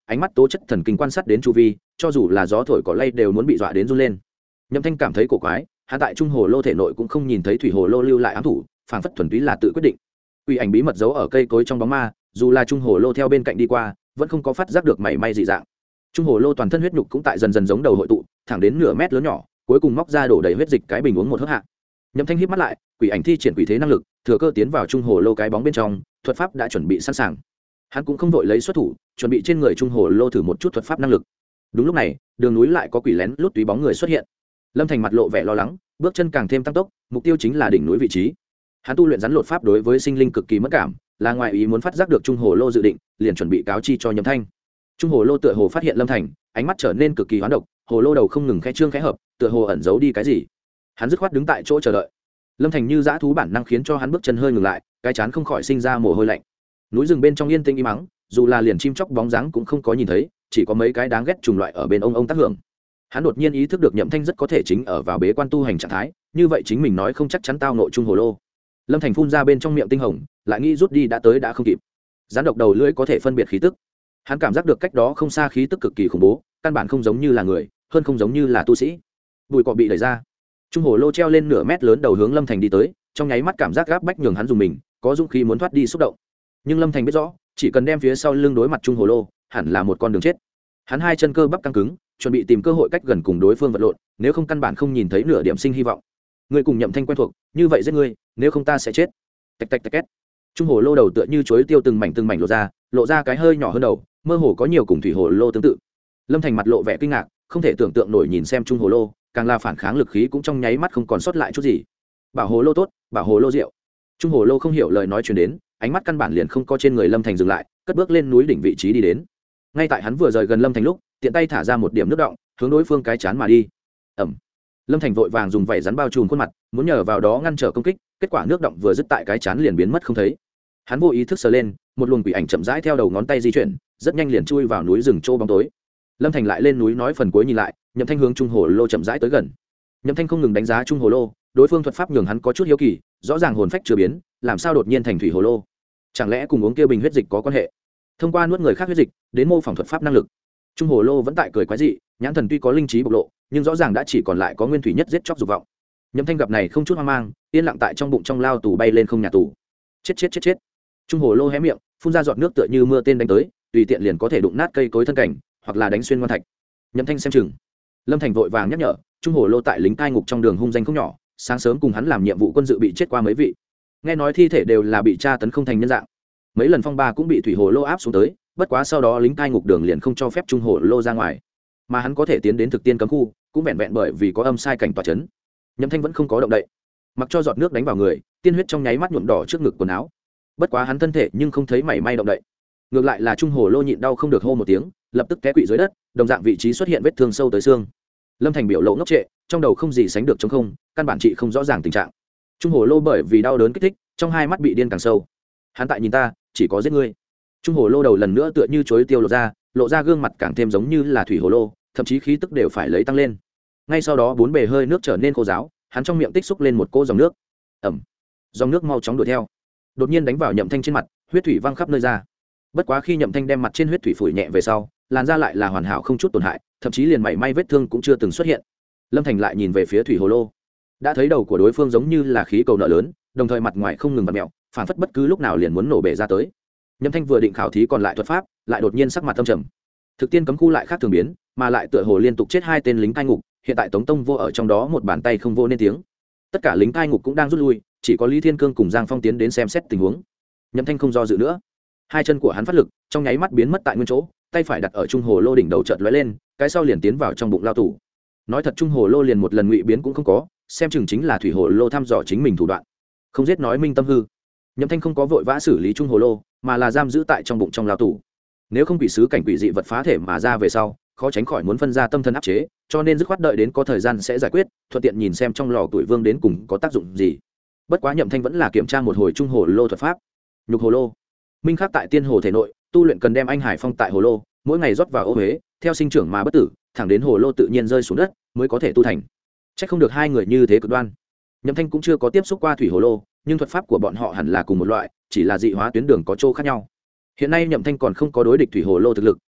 A: ánh mắt tố chất thần kinh quan sát đến chu vi, cho dù là gió thổi cỏ lay đều muốn bị dọa đến run lên. Nhậm Thanh cảm thấy cổ quái, hạ tại trung hồ lô thể nội cũng không nhìn thấy thủy hồ lô lưu lại ám thủ, phảng phất thuần túy là tự quyết định. Quỷ ảnh bí mật giấu ở cây cối trong bóng ma, dù là trung hồ lô theo bên cạnh đi qua, vẫn không có phát giác được mảy may dị dạng. Trung hồ lô toàn thân huyết nhục cũng tại dần dần giống đầu hội tụ, thẳng đến nửa mét lớn nhỏ, cuối cùng móc ra đổ đầy huyết dịch cái bình uống một hớp hạ. Nhậm Thanh híp mắt lại, quỷ ảnh thi triển quỷ thế năng lực, thừa cơ tiến vào trung hồ lô cái bóng bên trong, thuật pháp đã chuẩn bị sẵn sàng. Hắn cũng không vội lấy xuất thủ, chuẩn bị trên người trung hồ lô thử một chút thuật pháp năng lực. Đúng lúc này, đường núi lại có quỷ lén lút túy bóng người xuất hiện. Lâm Thành mặt lộ vẻ lo lắng, bước chân càng thêm tăng tốc, mục tiêu chính là đỉnh núi vị trí. Hắn tu luyện rắn lột pháp đối với sinh linh cực kỳ mất cảm, là ngoài ý muốn phát giác được trung hồ lô dự định, liền chuẩn bị cáo chi cho Nhậm Thanh. Trung hồ lô tựa hồ phát hiện Lâm Thành, ánh mắt trở nên cực kỳ hoán độc, hồ lô đầu không ngừng khẽ trương khẽ hợp, tựa hồ ẩn giấu đi cái gì. Hắn dứt khoát đứng tại chỗ chờ đợi. Lâm Thành như dã thú bản năng khiến cho hắn bước chân hơi ngừng lại, cái chán không khỏi sinh ra mồ hôi lạnh. Núi rừng bên trong yên tĩnh im mắng, dù là liền chim chóc bóng dáng cũng không có nhìn thấy, chỉ có mấy cái đáng ghét trùng loại ở bên ông tác hưởng. Hắn đột nhiên ý thức được Nhậm Thanh rất có thể chính ở vào bế quan tu hành trạng thái, như vậy chính mình nói không chắc chắn tao nội trung hồ lô. Lâm Thành phun ra bên trong miệng tinh hồng, lại nghĩ rút đi đã tới đã không kịp. Rắn độc đầu lưỡi có thể phân biệt khí tức. Hắn cảm giác được cách đó không xa khí tức cực kỳ khủng bố, căn bản không giống như là người, hơn không giống như là tu sĩ. Bụi cỏ bị đẩy ra, trung hồ lô treo lên nửa mét lớn đầu hướng Lâm Thành đi tới, trong nháy mắt cảm giác gáp bách nhường hắn dùng mình, có dũng khí muốn thoát đi xúc động. Nhưng Lâm Thành biết rõ, chỉ cần đem phía sau lưng đối mặt trung hồ lô, hẳn là một con đường chết. Hắn hai chân cơ bắp căng cứng, chuẩn bị tìm cơ hội cách gần cùng đối phương vật lộn, nếu không căn bản không nhìn thấy nửa điểm sinh hy vọng. Người cùng Nhậm Thanh quen thuộc, như vậy giết ngươi, nếu không ta sẽ chết. Tạch tạch tạch két. Trung hồ lô đầu tựa như chuối tiêu từng mảnh lộ ra cái hơi nhỏ hơn đầu, mơ hồ có nhiều cùng thủy hồ lô tương tự. Lâm Thành mặt lộ vẻ kinh ngạc, không thể tưởng tượng nổi nhìn xem trung hồ lô, càng là phản kháng lực khí cũng trong nháy mắt không còn sót lại chút gì. Bảo hồ lô tốt, bảo hồ lô rượu. Trung hồ lô không hiểu lời nói truyền đến, ánh mắt căn bản liền không có trên người Lâm Thành dừng lại, cất bước lên núi đỉnh vị trí đi đến. Ngay tại hắn vừa rời gần Lâm Thành lúc, tiện tay thả ra một điểm nước động, hướng đối phương cái chán mà đi. Ẩm. Lâm Thành vội vàng dùng vảy rắn bao trùm khuôn mặt, muốn nhờ vào đó ngăn trở công kích, kết quả nước động vừa dứt tại cái chán liền biến mất không thấy. Hắn vô ý thức sờ lên, một luồng quỷ ảnh chậm rãi theo đầu ngón tay di chuyển, rất nhanh liền chui vào núi rừng trô bóng tối. Lâm Thành lại lên núi nói phần cuối nhìn lại, Nhậm Thanh hướng trung hồ lô chậm rãi tới gần. Nhậm Thanh không ngừng đánh giá trung hồ lô, đối phương thuật pháp nhường hắn có chút hiếu kỳ, rõ ràng hồn phách chưa biến, làm sao đột nhiên thành thủy hồ lô? Chẳng lẽ cùng uống kia bình huyết dịch có quan hệ? Thông qua nuốt người khác huyết dịch, đến mô phỏng thuật pháp năng lực. Trung hồ lô vẫn tại cười quái dị, nhãn thần tuy có linh trí bộc lộ, nhưng rõ ràng đã chỉ còn lại có nguyên thủy nhất giết chóc dục vọng. Nhậm Thanh gặp này không chút hoang mang, yên lặng tại trong bụng trong lao tù bay lên không nhà tù. Chết. Trung hồ lô hé miệng, phun ra giọt nước tựa như mưa tên đánh tới, tùy tiện liền có thể đụng nát cây cối thân cảnh, hoặc là đánh xuyên ngoan thạch. Nhậm Thanh xem chừng. Lâm Thành vội vàng nhắc nhở, trung hồ lô tại lính cai ngục trong đường hung danh không nhỏ, sáng sớm cùng hắn làm nhiệm vụ quân dự bị chết qua mấy vị. Nghe nói thi thể đều là bị tra tấn không thành nhân dạng. Mấy lần phong ba cũng bị thủy hồ lô áp xuống tới, bất quá sau đó lính cai ngục đường liền không cho phép trung hồ lô ra ngoài, mà hắn có thể tiến đến thực tiên cấm khu, cũng vẹn vẹn bởi vì có âm sai cảnh tòa chấn. Nhậm Thanh vẫn không có động đậy, mặc cho giọt nước đánh vào người, tiên huyết trong nháy mắt nhuộm đỏ trước ngực quần áo. Bất quá hắn thân thể nhưng không thấy mảy may động đậy. Ngược lại là trung hồ lô nhịn đau không được hô một tiếng, lập tức té quỵ dưới đất, đồng dạng vị trí xuất hiện vết thương sâu tới xương. Lâm Thành biểu lộ ngốc trệ, trong đầu không gì sánh được trống không, căn bản trị không rõ ràng tình trạng. Trung hồ lô bởi vì đau đớn kích thích, trong hai mắt bị điên càng sâu. Hắn tại nhìn ta, chỉ có giết ngươi. Trung hồ lô đầu lần nữa tựa như chối tiêu lộ ra gương mặt càng thêm giống như là thủy hồ lô, thậm chí khí tức đều phải lấy tăng lên. Ngay sau đó bốn bề hơi nước trở nên khô ráo, hắn trong miệng tích xúc lên một cỗ dòng nước. Ẩm. Dòng nước mau chóng đuổi theo, đột nhiên đánh vào Nhậm Thanh trên mặt, huyết thủy văng khắp nơi ra. Bất quá khi Nhậm Thanh đem mặt trên huyết thủy phủi nhẹ về sau, làn da lại là hoàn hảo không chút tổn hại, thậm chí liền mảy may vết thương cũng chưa từng xuất hiện. Lâm Thành lại nhìn về phía thủy hồ lô, đã thấy đầu của đối phương giống như là khí cầu nợ lớn, đồng thời mặt ngoài không ngừng vặn mèo, phản phất bất cứ lúc nào liền muốn nổ bể ra tới. Nhậm Thanh vừa định khảo thí còn lại thuật pháp, lại đột nhiên sắc mặt âm trầm. Thực tiên cấm khu lại khác thường biến, mà lại tựa hồ liên tục chết hai tên lính cai ngục, hiện tại Tống Tông vô ở trong đó một bàn tay không vô nên tiếng. Tất cả lính cai ngục cũng đang rút lui, chỉ có Lý Thiên Cương cùng Giang Phong tiến đến xem xét tình huống. Nhậm Thanh không do dự nữa, hai chân của hắn phát lực, trong nháy mắt biến mất tại nguyên chỗ, tay phải đặt ở trung hồ lô đỉnh đầu chợt lóe lên, cái sau liền tiến vào trong bụng lao tù. Nói thật trung hồ lô liền một lần ngụy biến cũng không có, xem chừng chính là thủy hồ lô thăm dò chính mình thủ đoạn. Không giết nói minh tâm hư. Nhậm Thanh không có vội vã xử lý trung hồ lô, mà là giam giữ tại trong bụng trong lao tù. Nếu không bị sứ cảnh quỷ dị vật phá thể mà ra về sau, khó tránh khỏi muốn phân ra tâm thần áp chế, cho nên dứt khoát đợi đến có thời gian sẽ giải quyết, thuận tiện nhìn xem trong lò tuổi vương đến cùng có tác dụng gì. Bất quá Nhậm Thanh vẫn là kiểm tra một hồi trung hồ lô thuật pháp. Nhục hồ lô, minh khắc tại tiên hồ thể nội, tu luyện cần đem anh hải phong tại hồ lô, mỗi ngày rót vào ô huế, theo sinh trưởng mà bất tử, thẳng đến hồ lô tự nhiên rơi xuống đất mới có thể tu thành. Chắc không được hai người như thế cực đoan. Nhậm Thanh cũng chưa có tiếp xúc qua thủy hồ lô, nhưng thuật pháp của bọn họ hẳn là cùng một loại, chỉ là dị hóa tuyến đường có chỗ khác nhau. Hiện nay Nhậm Thanh còn không có đối địch thủy hồ lô thực lực,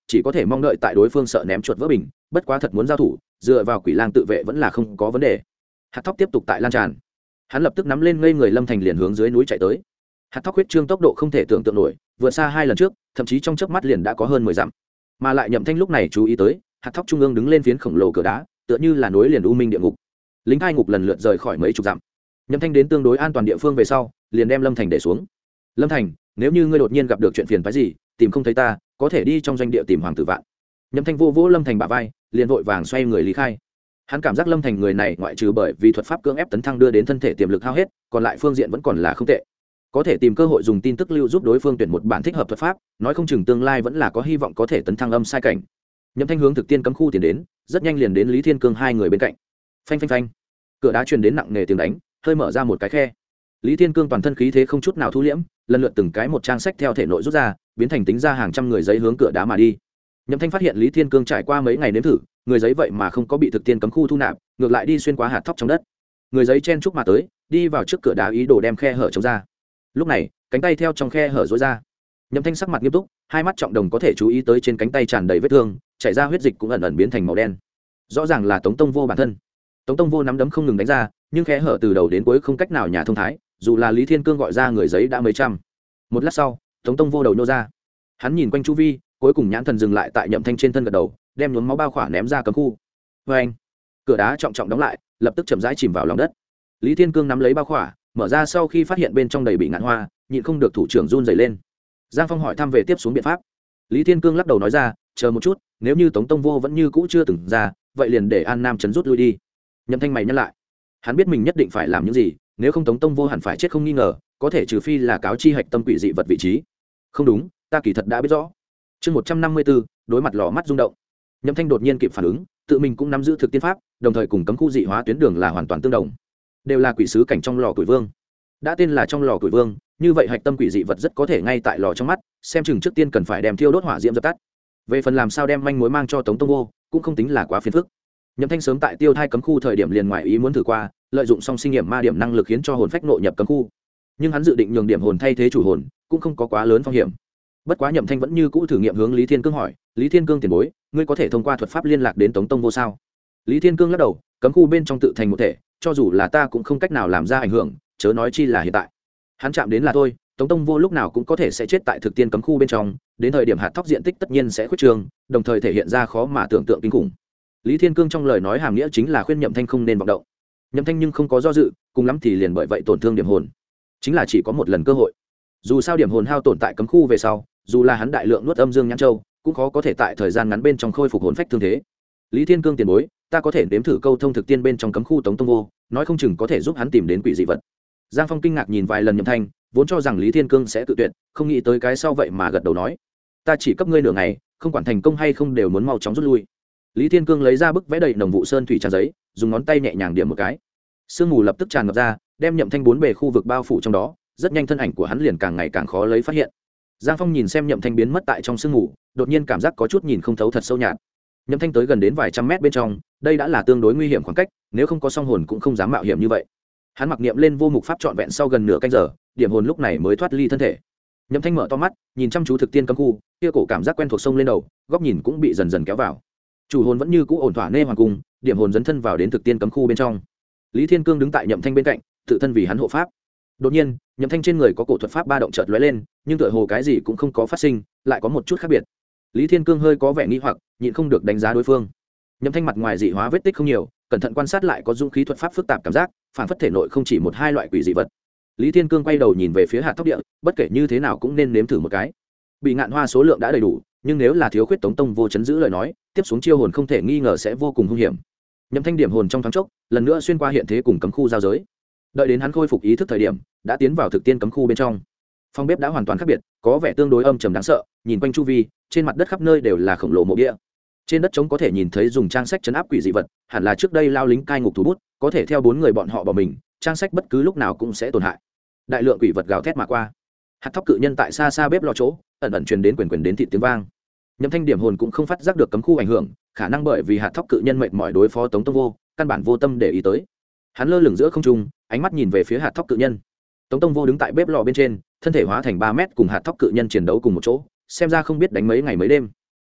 A: chỉ có thể mong đợi tại đối phương sợ ném chuột vỡ bình, bất quá thật muốn giao thủ, dựa vào quỷ lang tự vệ vẫn là không có vấn đề. Hạt thóc tiếp tục tại lan tràn, hắn lập tức nắm lên ngây người Lâm Thành liền hướng dưới núi chạy tới. Hạt thóc huyết trương tốc độ không thể tưởng tượng nổi, vượt xa 2 lần trước, thậm chí trong chớp mắt liền đã có hơn 10 dặm. Mà lại Nhậm Thanh lúc này chú ý tới, hạt thóc trung ương đứng lên phiến khổng lồ cửa đá, tựa như là núi liền u minh địa ngục. Lính cai ngục lần lượt rời khỏi mấy chục dặm. Nhậm Thanh đến tương đối an toàn địa phương về sau, liền đem Lâm Thành để xuống. Lâm Thành, nếu như ngươi đột nhiên gặp được chuyện phiền phức gì, tìm không thấy ta, có thể đi trong doanh địa tìm Hoàng Tử Vạn. Nhậm Thanh vô vỗ Lâm Thành bả vai, liền vội vàng xoay người lý khai. Hắn cảm giác Lâm Thành người này ngoại trừ bởi vì thuật pháp cưỡng ép tấn thăng đưa đến thân thể tiềm lực hao hết, còn lại phương diện vẫn còn là không tệ. Có thể tìm cơ hội dùng tin tức lưu giúp đối phương tuyển một bản thích hợp thuật pháp, nói không chừng tương lai vẫn là có hy vọng có thể tấn thăng âm sai cảnh. Nhậm Thanh hướng thực tiên cấm khu tiến đến, rất nhanh liền đến Lý Thiên Cương hai người bên cạnh. Phanh phanh phanh, cửa đá truyền đến nặng nề tiếng đánh, hơi mở ra một cái khe. Lý Thiên Cương toàn thân khí thế không chút nào thu liễm, lần lượt từng cái một trang sách theo thể nội rút ra, biến thành tính ra hàng trăm người giấy hướng cửa đá mà đi. Nhậm Thanh phát hiện Lý Thiên Cương trải qua mấy ngày nếm thử, người giấy vậy mà không có bị thực tiên cấm khu thu nạp, ngược lại đi xuyên qua hạt thóc trong đất. Người giấy chen chúc mà tới, đi vào trước cửa đá ý đồ đem khe hở chống ra. Lúc này, cánh tay theo trong khe hở rối ra. Nhậm Thanh sắc mặt nghiêm túc, hai mắt trọng đồng có thể chú ý tới trên cánh tay tràn đầy vết thương, chảy ra huyết dịch cũng ẩn ẩn biến thành màu đen. Rõ ràng là Tống Tông Vô bản thân. Tống Tông Vô nắm đấm không ngừng đánh ra, nhưng khe hở từ đầu đến cuối không cách nào nhà thông thái, dù là Lý Thiên Cương gọi ra người giấy đã mấy trăm. Một lát sau, Tống Tông Vô đầu nhô ra. Hắn nhìn quanh chu vi, cuối cùng nhãn thần dừng lại tại Nhậm Thanh trên thân gật đầu, đem nhuốm máu bao khỏa ném ra cấm khu. Oeng! Cửa đá trọng trọng đóng lại, lập tức chậm rãi chìm vào lòng đất. Lý Thiên Cương nắm lấy bao khỏa, mở ra sau khi phát hiện bên trong đầy bị ngạn hoa, nhịn không được thủ trưởng run rẩy lên. Giang Phong hỏi thăm về tiếp xuống biện pháp. Lý Thiên Cương lắc đầu nói ra, chờ một chút, nếu như Tống Tông Vô vẫn như cũ chưa từng ra, vậy liền để An Nam trấn rút lui đi. Nhậm Thanh mày nhắc lại, hắn biết mình nhất định phải làm những gì, nếu không Tống Tông Vô hẳn phải chết không nghi ngờ, có thể trừ phi là cáo chi hạch tâm quỷ dị vật vị trí. Không đúng, ta kỳ thật đã biết rõ. Chương 154, đối mặt lò mắt rung động. Nhậm Thanh đột nhiên kịp phản ứng, tự mình cũng nắm giữ thực tiên pháp, đồng thời cùng cấm khu dị hóa tuyến đường là hoàn toàn tương đồng, đều là quỷ sứ cảnh trong lò tuổi vương. Đã tên là trong lò tuổi vương, như vậy hạch tâm quỷ dị vật rất có thể ngay tại lò trong mắt, xem chừng trước tiên cần phải đem thiêu đốt hỏa diễm dập tắt. Về phần làm sao đem manh mối mang cho Tống Tông Vô, cũng không tính là quá phiền phức. Nhậm Thanh sớm tại Tiêu Thai cấm khu thời điểm liền ngoài ý muốn thử qua, lợi dụng song sinh nghiệm ma điểm năng lực khiến cho hồn phách nội nhập cấm khu, nhưng hắn dự định nhường điểm hồn thay thế chủ hồn, cũng không có quá lớn phong hiểm. Bất quá Nhậm Thanh vẫn như cũ thử nghiệm hướng Lý Thiên Cương hỏi, Lý Thiên Cương tiền bối, ngươi có thể thông qua thuật pháp liên lạc đến Tống Tông Vô sao? Lý Thiên Cương lắc đầu, cấm khu bên trong tự thành một thể, cho dù là ta cũng không cách nào làm ra ảnh hưởng, chớ nói chi là hiện tại. Hắn chạm đến là thôi, Tống Tông Vô lúc nào cũng có thể sẽ chết tại thực tiên cấm khu bên trong, đến thời điểm hạt thóc diện tích tất nhiên sẽ khuyết trường, đồng thời thể hiện ra khó mà tưởng tượng kinh khủng. Lý Thiên Cương trong lời nói hàm nghĩa chính là khuyên Nhậm Thanh không nên vọng động. Nhậm Thanh nhưng không có do dự, cùng lắm thì liền bởi vậy tổn thương điểm hồn, chính là chỉ có một lần cơ hội. Dù sao điểm hồn hao tổn tại cấm khu về sau, dù là hắn đại lượng nuốt âm dương nhãn châu, cũng khó có thể tại thời gian ngắn bên trong khôi phục hồn phách thương thế. Lý Thiên Cương tiền bối, ta có thể nếm thử câu thông thực tiên bên trong cấm khu Tống Tông Vô, nói không chừng có thể giúp hắn tìm đến quỷ dị vật. Giang Phong kinh ngạc nhìn vài lần Nhậm Thanh, vốn cho rằng Lý Thiên Cương sẽ tự tuyệt, không nghĩ tới cái sau vậy mà gật đầu nói, ta chỉ cấp ngươi nửa ngày, không quản thành công hay không đều muốn mau chóng rút lui. Lý Thiên Cương lấy ra bức vẽ đầy nồng vụ sơn thủy trang giấy, dùng ngón tay nhẹ nhàng điểm một cái, sương mù lập tức tràn ngập ra, đem Nhậm Thanh bốn bề khu vực bao phủ trong đó, rất nhanh thân ảnh của hắn liền càng ngày càng khó lấy phát hiện. Giang Phong nhìn xem Nhậm Thanh biến mất tại trong sương mù, đột nhiên cảm giác có chút nhìn không thấu thật sâu nhạt. Nhậm Thanh tới gần đến vài trăm mét bên trong, đây đã là tương đối nguy hiểm khoảng cách, nếu không có song hồn cũng không dám mạo hiểm như vậy. Hắn mặc niệm lên vô mục pháp trọn vẹn sau gần nửa canh giờ, điểm hồn lúc này mới thoát ly thân thể. Nhậm Thanh mở to mắt, nhìn chăm chú thực tiên cấm khu, kia cổ cảm giác quen thuộc sông lên đầu, góc nhìn cũng bị dần dần kéo vào. Chủ hồn vẫn như cũ ổn thỏa nê hoàng cung, điểm hồn dấn thân vào đến thực tiên cấm khu bên trong. Lý Thiên Cương đứng tại Nhậm Thanh bên cạnh, tự thân vì hắn hộ pháp. Đột nhiên, Nhậm Thanh trên người có cổ thuật pháp ba động chợt lóe lên, nhưng tựa hồ cái gì cũng không có phát sinh, lại có một chút khác biệt. Lý Thiên Cương hơi có vẻ nghi hoặc, nhịn không được đánh giá đối phương. Nhậm Thanh mặt ngoài dị hóa vết tích không nhiều, cẩn thận quan sát lại có dung khí thuật pháp phức tạp cảm giác, phản phất thể nội không chỉ một hai loại quỷ dị vật. Lý Thiên Cương quay đầu nhìn về phía hạt thóc địa, bất kể như thế nào cũng nên nếm thử một cái. Bị ngạn hoa số lượng đã đầy đủ, nhưng nếu là thiếu khuyết Tống Tông Vô chấn giữ lời nói, tiếp xuống chiêu hồn không thể nghi ngờ sẽ vô cùng hung hiểm. Nhậm Thanh điểm hồn trong thoáng chốc, lần nữa xuyên qua hiện thế cùng cấm khu giao giới. Đợi đến hắn khôi phục ý thức thời điểm, đã tiến vào thực tiên cấm khu bên trong. Phòng bếp đã hoàn toàn khác biệt, có vẻ tương đối âm trầm đáng sợ, nhìn quanh chu vi, trên mặt đất khắp nơi đều là khổng lồ mộ địa. Trên đất trống có thể nhìn thấy dùng trang sách trấn áp quỷ dị vật, hẳn là trước đây lao lính cai ngục thủ bút, có thể theo 4 người bọn họ bỏ mình, trang sách bất cứ lúc nào cũng sẽ tổn hại. Đại lượng quỷ vật gào thét mà qua. Hạt thóc cự nhân tại xa xa bếp lò chỗ, ẩn ẩn truyền đến quyền đến thịt tiếng vang. Nhậm Thanh điểm hồn cũng không phát giác được cấm khu ảnh hưởng, khả năng bởi vì hạt thóc cự nhân mệt mỏi đối phó Tống Tông Vô, căn bản vô tâm để ý tới. Hắn lơ lửng giữa không trung, ánh mắt nhìn về phía hạt thóc cự nhân. Tống Tông Vô đứng tại bếp lò bên trên, thân thể hóa thành 3 mét cùng hạt thóc cự nhân chiến đấu cùng một chỗ, xem ra không biết đánh mấy ngày mấy đêm.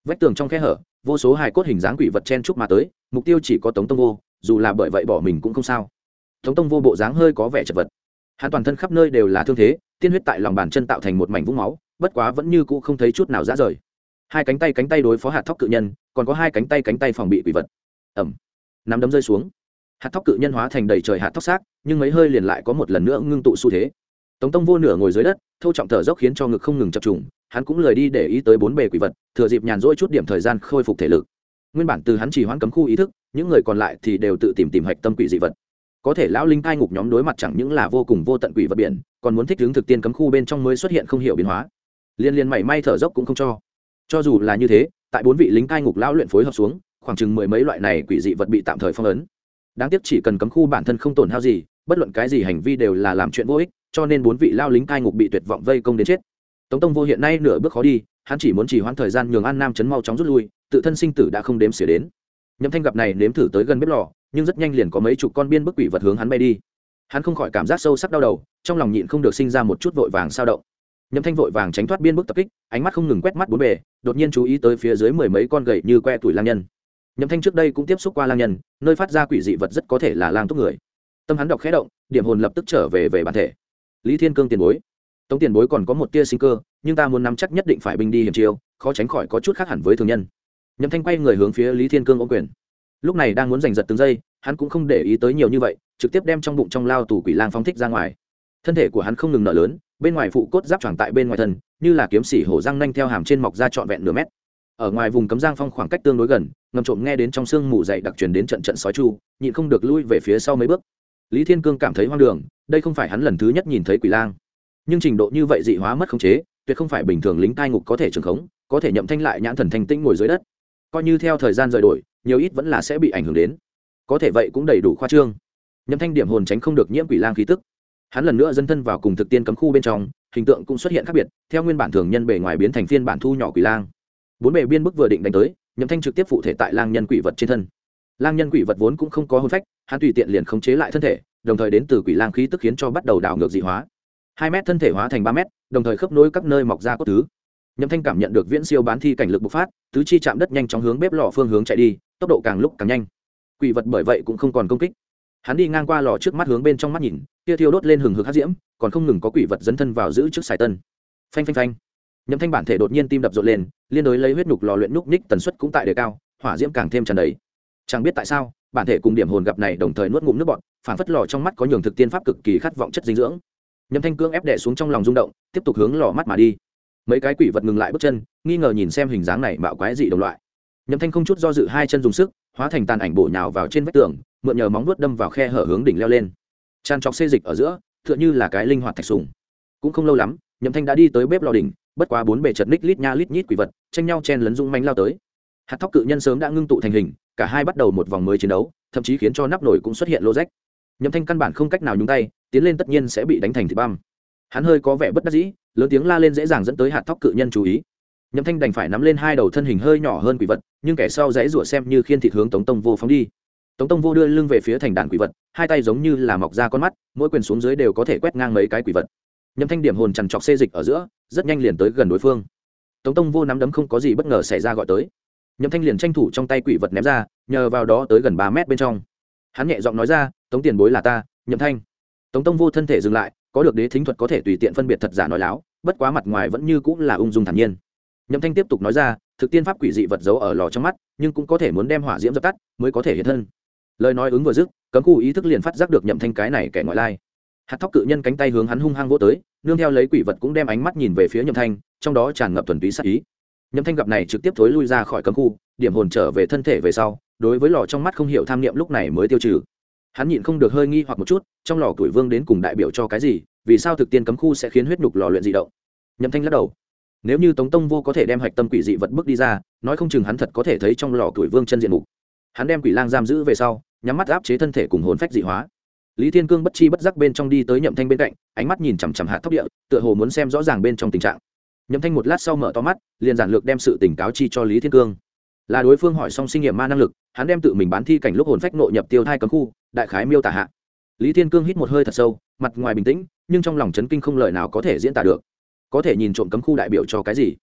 A: vách tường trong khe hở vô số hài cốt hình dáng quỷ vật chen chúc mà tới, mục tiêu chỉ có Tống Tông Vô, dù là bởi vậy bỏ mình cũng không sao. Tống Tông Vô bộ dáng hơi có vẻ chật vật, hắn toàn thân khắp nơi đều là thương thế, tiên huyết tại lòng bàn chân tạo thành một mảnh vũng máu, bất quá vẫn như cũ không thấy chút nào rã rời. Hai cánh tay đối phó hạt thóc cự nhân, còn có hai cánh tay phòng bị quỷ vật. Ầm, nắm đấm rơi xuống, hạt thóc cự nhân hóa thành đầy trời hạt thóc xác, nhưng mấy hơi liền lại có một lần nữa ngưng tụ xu thế. Tống Tông Vô nửa ngồi dưới đất, thâu trọng thở dốc khiến cho ngực không ngừng chập trùng, hắn cũng lười đi để ý tới bốn bề quỷ vật, thừa dịp nhàn rỗi chút điểm thời gian khôi phục thể lực. Nguyên bản từ hắn chỉ hoãn cấm khu ý thức, những người còn lại thì đều tự tìm hạch tâm quỷ dị vật. Có thể lão linh cai ngục nhóm đối mặt chẳng những là vô cùng vô tận quỷ vật biển, còn muốn thích ứng thực tiên cấm khu bên trong mới xuất hiện không hiểu biến hóa. Liên mảy may thở dốc cũng không cho. Cho dù là như thế, tại bốn vị lính cai ngục lão luyện phối hợp xuống, khoảng chừng mười mấy loại này quỷ dị vật bị tạm thời phong ấn. Đáng tiếc chỉ cần cấm khu bản thân không tổn hao gì, bất luận cái gì hành vi đều là làm chuyện vô ích, cho nên bốn vị lao lính cai ngục bị tuyệt vọng vây công đến chết. Tống Tông Vô hiện nay nửa bước khó đi, hắn chỉ muốn trì hoãn thời gian nhường An Nam trấn mau chóng rút lui, tự thân sinh tử đã không đếm xỉa đến. Nhậm Thanh gặp này nếm thử tới gần bếp lò, nhưng rất nhanh liền có mấy chục con biên bức quỷ vật hướng hắn bay đi. Hắn không khỏi cảm giác sâu sắc đau đầu, trong lòng nhịn không được sinh ra một chút vội vàng sao động. Nhậm Thanh vội vàng tránh thoát biên bức tập kích, ánh mắt không ngừng quét mắt bốn bề, đột nhiên chú ý tới phía dưới mười mấy con gậy như que tuổi lang nhân. Nhậm Thanh trước đây cũng tiếp xúc qua lang nhân, nơi phát ra quỷ dị vật rất có thể là lang túc người. Tâm hắn đọc khẽ động, điểm hồn lập tức trở về bản thể. Lý Thiên Cương tiền bối, Tống tiền bối còn có một tia sinh cơ, nhưng ta muốn nắm chắc nhất định phải binh đi hiểm chiêu, khó tránh khỏi có chút khác hẳn với thường nhân. Nhậm Thanh quay người hướng phía Lý Thiên Cương ôm quyền. Lúc này đang muốn giành giật từng giây, hắn cũng không để ý tới nhiều như vậy, trực tiếp đem trong bụng trong lao tù quỷ lang phóng thích ra ngoài. Thân thể của hắn không ngừng nở lớn, bên ngoài phụ cốt giáp choàng tại bên ngoài thân, như là kiếm xỉ hổ răng nanh theo hàm trên mọc ra trọn vẹn nửa mét. Ở ngoài vùng cấm giang phong khoảng cách tương đối gần, ngầm trộm nghe đến trong xương mù dày đặc truyền đến trận sói chu, nhịn không được lui về phía sau mấy bước. Lý Thiên Cương cảm thấy hoang đường, đây không phải hắn lần thứ nhất nhìn thấy quỷ lang, nhưng trình độ như vậy dị hóa mất khống chế, tuyệt không phải bình thường lính cai ngục có thể trường khống, có thể Nhậm Thanh lại nhãn thần thanh tĩnh ngồi dưới đất, coi như theo thời gian rời đổi, nhiều ít vẫn là sẽ bị ảnh hưởng đến, có thể vậy cũng đầy đủ khoa trương. Nhậm Thanh điểm hồn tránh không được nhiễm quỷ lang khí tức, hắn lần nữa dấn thân vào cùng thực tiên cấm khu bên trong, hình tượng cũng xuất hiện khác biệt, theo nguyên bản thường nhân bề ngoài biến thành phiên bản thu nhỏ quỷ lang. Bốn bề biên bức vừa định đánh tới, Nhậm Thanh trực tiếp phụ thể tại lang nhân quỷ vật trên thân. Lang nhân quỷ vật vốn cũng không có hồn phách, hắn tùy tiện liền khống chế lại thân thể, đồng thời đến từ quỷ lang khí tức khiến cho bắt đầu đảo ngược dị hóa. 2 mét thân thể hóa thành 3 mét, đồng thời khớp nối các nơi mọc ra cốt tứ. Nhậm Thanh cảm nhận được viễn siêu bán thi cảnh lực bộc phát, tứ chi chạm đất nhanh chóng hướng bếp lò phương hướng chạy đi, tốc độ càng lúc càng nhanh. Quỷ vật bởi vậy cũng không còn công kích. Hắn đi ngang qua lò trước mắt hướng bên trong mắt nhìn, kia thiêu đốt lên hừng hực hắc diễm, còn không ngừng có quỷ vật dấn thân vào giữ trước xài tân. Phanh phanh phanh. Nhậm Thanh bản thể đột nhiên tim đập rộn lên, liên đối lấy huyết nhục lò luyện nhúc nhích tần suất cũng tại đề cao, hỏa diễm càng thêm tràn đầy. Chẳng biết tại sao, bản thể cùng điểm hồn gặp này đồng thời nuốt ngụm nước bọt, phản phất lò trong mắt có nhường thực tiên pháp cực kỳ khát vọng chất dinh dưỡng. Nhậm Thanh cương ép đè xuống trong lòng rung động, tiếp tục hướng lò mắt mà đi. Mấy cái quỷ vật ngừng lại bước chân, nghi ngờ nhìn xem hình dáng này mạo quái dị đồng loại. Nhậm Thanh không chút do dự hai chân dùng sức, hóa thành tàn ảnh bổ nhào vào trên vách tường, mượn nhờ móng vuốt đâm vào khe hở hướng đỉnh leo lên. Tràn trọc xê dịch ở giữa, tựa như là cái linh hoạt thạch sùng. Cũng không lâu lắm, Nhậm Thanh đã đi tới bếp lò đỉnh, bất quá bốn bề chật ních lít nha lít nhít quỷ vật, tranh nhau chen lấn dũng mãnh lao tới. Hạt thóc cự nhân sớm đã ngưng tụ thành hình, cả hai bắt đầu một vòng mới chiến đấu, thậm chí khiến cho nắp nồi cũng xuất hiện lỗ rách. Nhậm Thanh căn bản không cách nào nhúng tay, tiến lên tất nhiên sẽ bị đánh thành thịt băm. Hắn hơi có vẻ bất đắc dĩ, lớn tiếng la lên dễ dàng dẫn tới hạt thóc cự nhân chú ý. Nhậm Thanh đành phải nắm lên hai đầu thân hình hơi nhỏ hơn quỷ vật, nhưng kẻ sau dãy rủa xem như khiên thịt hướng Tống Tông Vô phóng đi. Tống Tông Vô đưa lưng về phía thành đàn quỷ vật, hai tay giống như là mọc ra con mắt, mỗi quyền xuống dưới đều có thể quét ngang mấy cái quỷ vật. Nhậm Thanh điểm hồn chằn trọc xê dịch ở giữa, rất nhanh liền tới gần đối phương. Tống Tông Vô nắm đấm không có gì bất ngờ xảy ra gọi tới. Nhậm Thanh liền tranh thủ trong tay quỷ vật ném ra, nhờ vào đó tới gần 3 mét bên trong. Hắn nhẹ giọng nói ra, "Tống tiền bối là ta, Nhậm Thanh." Tống Tông Vô thân thể dừng lại, có được đế thính thuật có thể tùy tiện phân biệt thật giả nói láo, bất quá mặt ngoài vẫn như cũng là ung dung thản nhiên. Nhậm Thanh tiếp tục nói ra, "Thực tiên pháp quỷ dị vật giấu ở lò trong mắt, nhưng cũng có thể muốn đem hỏa diễm dập tắt mới có thể hiện thân." Lời nói ứng vừa dứt, cấm khu ý thức liền phát giác được Nhậm Thanh cái này kẻ ngoại lai. Hạt thóc cự nhân cánh tay hướng hắn hung hăng vỗ tới, nương theo lấy quỷ vật cũng đem ánh mắt nhìn về phía Nhậm Thanh, trong đó tràn ngập thuần túy sát ý. Nhậm Thanh gặp này trực tiếp thối lui ra khỏi cấm khu, điểm hồn trở về thân thể về sau, đối với lò trong mắt không hiểu tham niệm lúc này mới tiêu trừ. Hắn nhịn không được hơi nghi hoặc một chút, trong lò tuổi vương đến cùng đại biểu cho cái gì, vì sao thực tiên cấm khu sẽ khiến huyết nhục lò luyện dị động. Nhậm Thanh lắc đầu, nếu như Tống Tông Vô có thể đem hạch tâm quỷ dị vật bước đi ra, nói không chừng hắn thật có thể thấy trong lò tuổi vương chân diện mục. Hắn đem quỷ lang giam giữ về sau, nhắm mắt áp chế thân thể cùng hồn phách dị hóa. Lý Thiên Cương bất chi bất giác bên trong đi tới Nhậm Thanh bên cạnh, ánh mắt nhìn chằm chằm hạt thóc địa, tựa hồ muốn xem rõ ràng bên trong tình trạng. Nhậm Thanh một lát sau mở to mắt, liền giản lược đem sự tỉnh cáo chi cho Lý Thiên Cương. Là đối phương hỏi xong sinh nghiệm ma năng lực, hắn đem tự mình bán thi cảnh lúc hồn phách nội nhập tiêu thai cấm khu, đại khái miêu tả hạ. Lý Thiên Cương hít một hơi thật sâu, mặt ngoài bình tĩnh, nhưng trong lòng chấn kinh không lời nào có thể diễn tả được. Có thể nhìn trộm cấm khu đại biểu cho cái gì?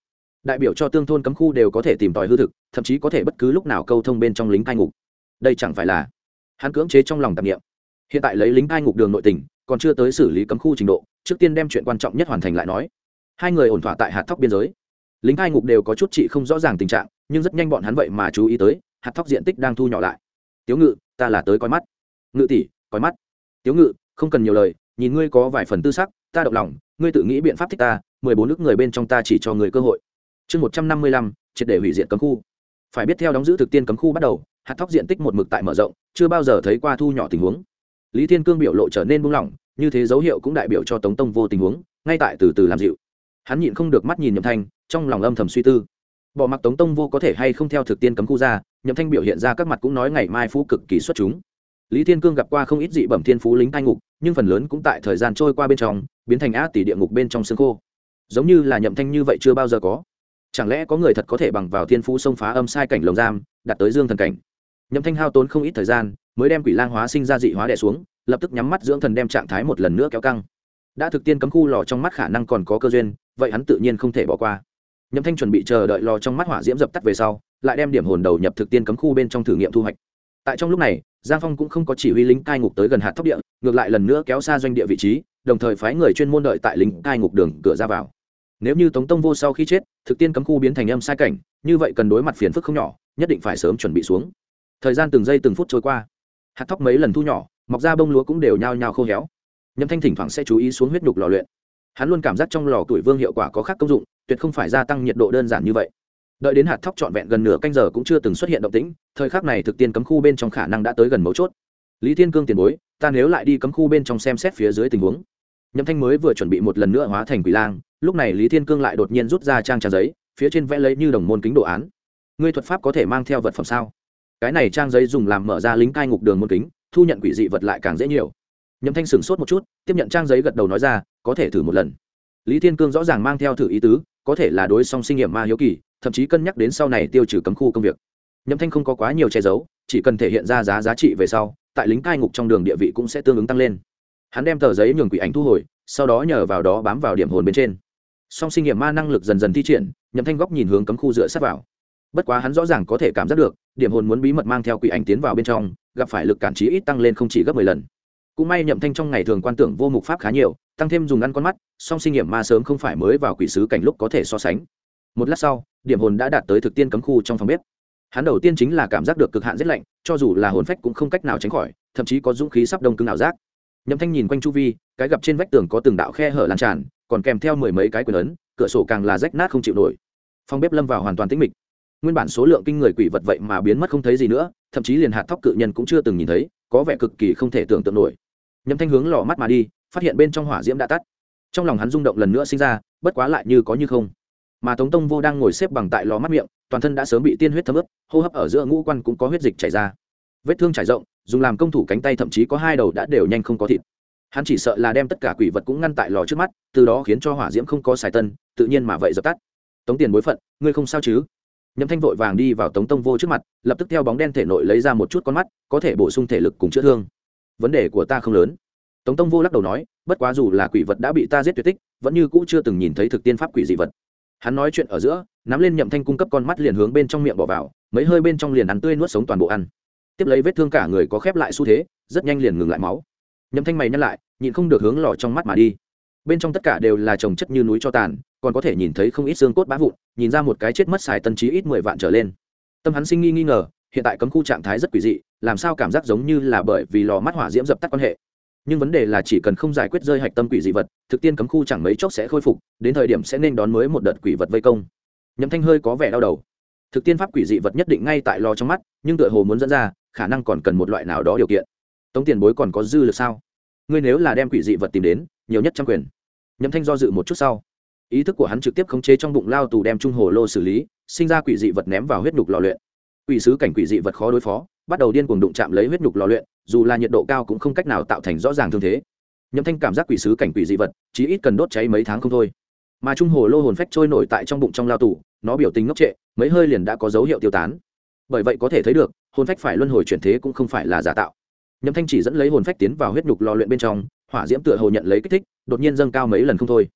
A: đại biểu cho tương thôn cấm khu đều có thể tìm tòi hư thực, thậm chí có thể bất cứ lúc nào câu thông bên trong lính cai ngục. Đây chẳng phải là hắn cưỡng chế trong lòng tạp niệm. Hiện tại lấy lính cai ngục đường nội tình, còn chưa tới xử lý cấm khu trình độ, trước tiên đem chuyện quan trọng nhất hoàn thành lại nói. Hai người ổn thỏa tại hạt thóc biên giới, lính cai ngục đều có chút trị không rõ ràng tình trạng, nhưng rất nhanh bọn hắn vậy mà chú ý tới hạt thóc diện tích đang thu nhỏ lại. Tiếu Ngự, ta là tới coi mắt. Ngự tỷ, coi mắt. Tiếu Ngự, không cần nhiều lời, nhìn ngươi có vài phần tư sắc, ta động lòng, ngươi tự nghĩ biện pháp thích ta, 14 nước người bên trong ta chỉ cho người cơ hội. Chương 155, triệt để hủy diệt cấm khu. Phải biết theo đóng giữ thực tiên cấm khu bắt đầu, hạt thóc diện tích một mực tại mở rộng, chưa bao giờ thấy qua thu nhỏ tình huống. Lý Thiên Cương biểu lộ trở nên buông lỏng, như thế dấu hiệu cũng đại biểu cho Tống Tông Vô tình huống ngay tại từ từ làm dịu. Hắn nhịn không được mắt nhìn Nhậm Thanh, trong lòng âm thầm suy tư. Bỏ mặc Tống Tông Vô có thể hay không theo thực tiên cấm khu ra, Nhậm Thanh biểu hiện ra các mặt cũng nói ngày mai phú cực kỳ xuất chúng. Lý Thiên Cương gặp qua không ít dị bẩm thiên phú lính cai ngục, nhưng phần lớn cũng tại thời gian trôi qua bên trong biến thành ác tỷ địa ngục bên trong xương khô. Giống như là Nhậm Thanh như vậy chưa bao giờ có. Chẳng lẽ có người thật có thể bằng vào thiên phú xông phá âm sai cảnh lồng giam, đạt tới dương thần cảnh? Nhậm Thanh hao tốn không ít thời gian mới đem quỷ lang hóa sinh ra dị hóa đè xuống, lập tức nhắm mắt dưỡng thần đem trạng thái một lần nữa kéo căng. Đã thực tiên cấm khu lò trong mắt khả năng còn có cơ duyên, vậy hắn tự nhiên không thể bỏ qua. Nhậm Thanh chuẩn bị chờ đợi lò trong mắt hỏa diễm dập tắt về sau, lại đem điểm hồn đầu nhập thực tiên cấm khu bên trong thử nghiệm thu hoạch. Tại trong lúc này, Giang Phong cũng không có chỉ huy lính cai ngục tới gần hạt thóc địa, ngược lại lần nữa kéo xa doanh địa vị trí, đồng thời phái người chuyên môn đợi tại lính cai ngục đường cửa ra vào. Nếu như Tống Tông Vô sau khi chết, thực tiên cấm khu biến thành âm sai cảnh, như vậy cần đối mặt phiền phức không nhỏ, nhất định phải sớm chuẩn bị xuống. Thời gian từng giây từng phút trôi qua, hạt thóc mấy lần thu nhỏ, mọc ra bông lúa cũng đều nhao nhao khô héo. Nhậm Thanh thỉnh thoảng sẽ chú ý xuống huyết nhục lò luyện. Hắn luôn cảm giác trong lò tuổi vương hiệu quả có khác công dụng, tuyệt không phải gia tăng nhiệt độ đơn giản như vậy. Đợi đến hạt thóc trọn vẹn gần nửa canh giờ cũng chưa từng xuất hiện động tĩnh, thời khắc này thực tiên cấm khu bên trong khả năng đã tới gần mấu chốt. Lý Thiên Cương tiền bối, ta nếu lại đi cấm khu bên trong xem xét phía dưới tình huống. Nhậm Thanh mới vừa chuẩn bị một lần nữa hóa thành quỷ lang, lúc này Lý Thiên Cương lại đột nhiên rút ra trang giấy, phía trên vẽ lấy như đồng môn kính đồ án. Ngươi thuật pháp có thể mang theo vật phẩm sao? Cái này trang giấy dùng làm mở ra lính cai ngục đường môn kính, thu nhận quỷ dị vật lại càng dễ nhiều. Nhậm Thanh sửng sốt một chút, tiếp nhận trang giấy gật đầu nói ra, có thể thử một lần. Lý Thiên Cương rõ ràng mang theo thử ý tứ, có thể là đối song sinh nghiệm ma hiếu kỳ, thậm chí cân nhắc đến sau này tiêu trừ cấm khu công việc. Nhậm Thanh không có quá nhiều che giấu, chỉ cần thể hiện ra giá trị về sau, tại lính cai ngục trong đường địa vị cũng sẽ tương ứng tăng lên. Hắn đem tờ giấy nhường quỷ ảnh thu hồi, sau đó nhờ vào đó bám vào điểm hồn bên trên. Song sinh nghiệm ma năng lực dần dần thi triển, Nhậm Thanh góc nhìn hướng cấm khu dựa sát vào. Bất quá hắn rõ ràng có thể cảm giác được, điểm hồn muốn bí mật mang theo quỷ ảnh tiến vào bên trong, gặp phải lực cản trí ít tăng lên không chỉ gấp 10 lần. Cũng may Nhậm Thanh trong ngày thường quan tưởng vô mục pháp khá nhiều, tăng thêm dùng ăn con mắt, song sinh nghiệm ma sớm không phải mới vào quỷ sứ cảnh lúc có thể so sánh. Một lát sau, điểm hồn đã đạt tới thực tiên cấm khu trong phòng bếp. Hắn đầu tiên chính là cảm giác được cực hạn rét lạnh, cho dù là hồn phách cũng không cách nào tránh khỏi, thậm chí có dũng khí sắp đông cứng ảo giác. Nhậm Thanh nhìn quanh chu vi, cái gặp trên vách tường có từng đạo khe hở lan tràn, còn kèm theo mười mấy cái quyền ấn, cửa sổ càng là rách nát không chịu nổi. Phòng bếp lâm vào hoàn toàn tĩnh mịch. Nguyên bản số lượng kinh người quỷ vật vậy mà biến mất không thấy gì nữa, thậm chí liền hạt thóc cự nhân cũng chưa từng nhìn thấy, có vẻ cực kỳ không thể tưởng tượng nổi. Nhậm Thanh hướng lò mắt mà đi, phát hiện bên trong hỏa diễm đã tắt. Trong lòng hắn rung động lần nữa sinh ra, bất quá lại như có như không. Mà Tống Tông Vô đang ngồi xếp bằng tại lò mắt miệng, toàn thân đã sớm bị tiên huyết thấm ướt, hô hấp ở giữa ngũ quan cũng có huyết dịch chảy ra. Vết thương trải rộng, dùng làm công thủ cánh tay thậm chí có hai đầu đã đều nhanh không có thịt. Hắn chỉ sợ là đem tất cả quỷ vật cũng ngăn tại lò trước mắt, từ đó khiến cho hỏa diễm không có xài tân, tự nhiên mà vậy dập tắt. Tống tiền bối phận, ngươi không sao chứ? Nhậm Thanh vội vàng đi vào Tống Tông Vô trước mặt, lập tức theo bóng đen thể nội lấy ra một chút con mắt, có thể bổ sung thể lực cùng chữa thương. Vấn đề của ta không lớn. Tống Tông Vô lắc đầu nói, bất quá dù là quỷ vật đã bị ta giết tuyệt tích, vẫn như cũ chưa từng nhìn thấy thực tiên pháp quỷ dị vật. Hắn nói chuyện ở giữa, nắm lên Nhậm Thanh cung cấp con mắt liền hướng bên trong miệng bỏ vào, mấy hơi bên trong liền ăn tươi nuốt sống toàn bộ ăn. Tiếp lấy vết thương cả người có khép lại xu thế, rất nhanh liền ngừng lại máu. Nhậm Thanh mày nhăn lại, nhịn không được hướng lò trong mắt mà đi. Bên trong tất cả đều là chồng chất như núi tro tàn, còn có thể nhìn thấy không ít xương cốt bã vụn, nhìn ra một cái chết mất xài tân trí ít 10 vạn trở lên. Tâm hắn sinh nghi ngờ, hiện tại cấm khu trạng thái rất quỷ dị, làm sao cảm giác giống như là bởi vì lò mắt hỏa diễm dập tắt quan hệ. Nhưng vấn đề là chỉ cần không giải quyết rơi hạch tâm quỷ dị vật, thực tiên cấm khu chẳng mấy chốc sẽ khôi phục, đến thời điểm sẽ nên đón mới một đợt quỷ vật vây công. Nhậm Thanh hơi có vẻ đau đầu. Thực tiên pháp quỷ dị vật nhất định ngay tại lò trong mắt, nhưng tựa hồ muốn dẫn ra, khả năng còn cần một loại nào đó điều kiện. Tống tiền bối còn có dư lực sao? Ngươi nếu là đem quỷ dị vật tìm đến, nhiều nhất trăm quyền. Nhậm Thanh do dự một chút sau, ý thức của hắn trực tiếp khống chế trong bụng lao tù đem trung hồ lô xử lý, sinh ra quỷ dị vật ném vào huyết nhục lò luyện. Quỷ sứ cảnh quỷ dị vật khó đối phó, bắt đầu điên cuồng đụng chạm lấy huyết nhục lò luyện, dù là nhiệt độ cao cũng không cách nào tạo thành rõ ràng thương thế. Nhậm Thanh cảm giác quỷ sứ cảnh quỷ dị vật, chí ít cần đốt cháy mấy tháng không thôi. Mà trung hồ lô hồn phách trôi nổi tại trong bụng trong lao tù, nó biểu tình ngốc trệ, mấy hơi liền đã có dấu hiệu tiêu tán. Bởi vậy có thể thấy được, hồn phách phải luân hồi chuyển thế cũng không phải là giả tạo. Nhậm Thanh chỉ dẫn lấy hồn phách tiến vào huyết nhục lò luyện bên trong, hỏa diễm tựa hồ nhận lấy kích thích, đột nhiên dâng cao mấy lần không thôi.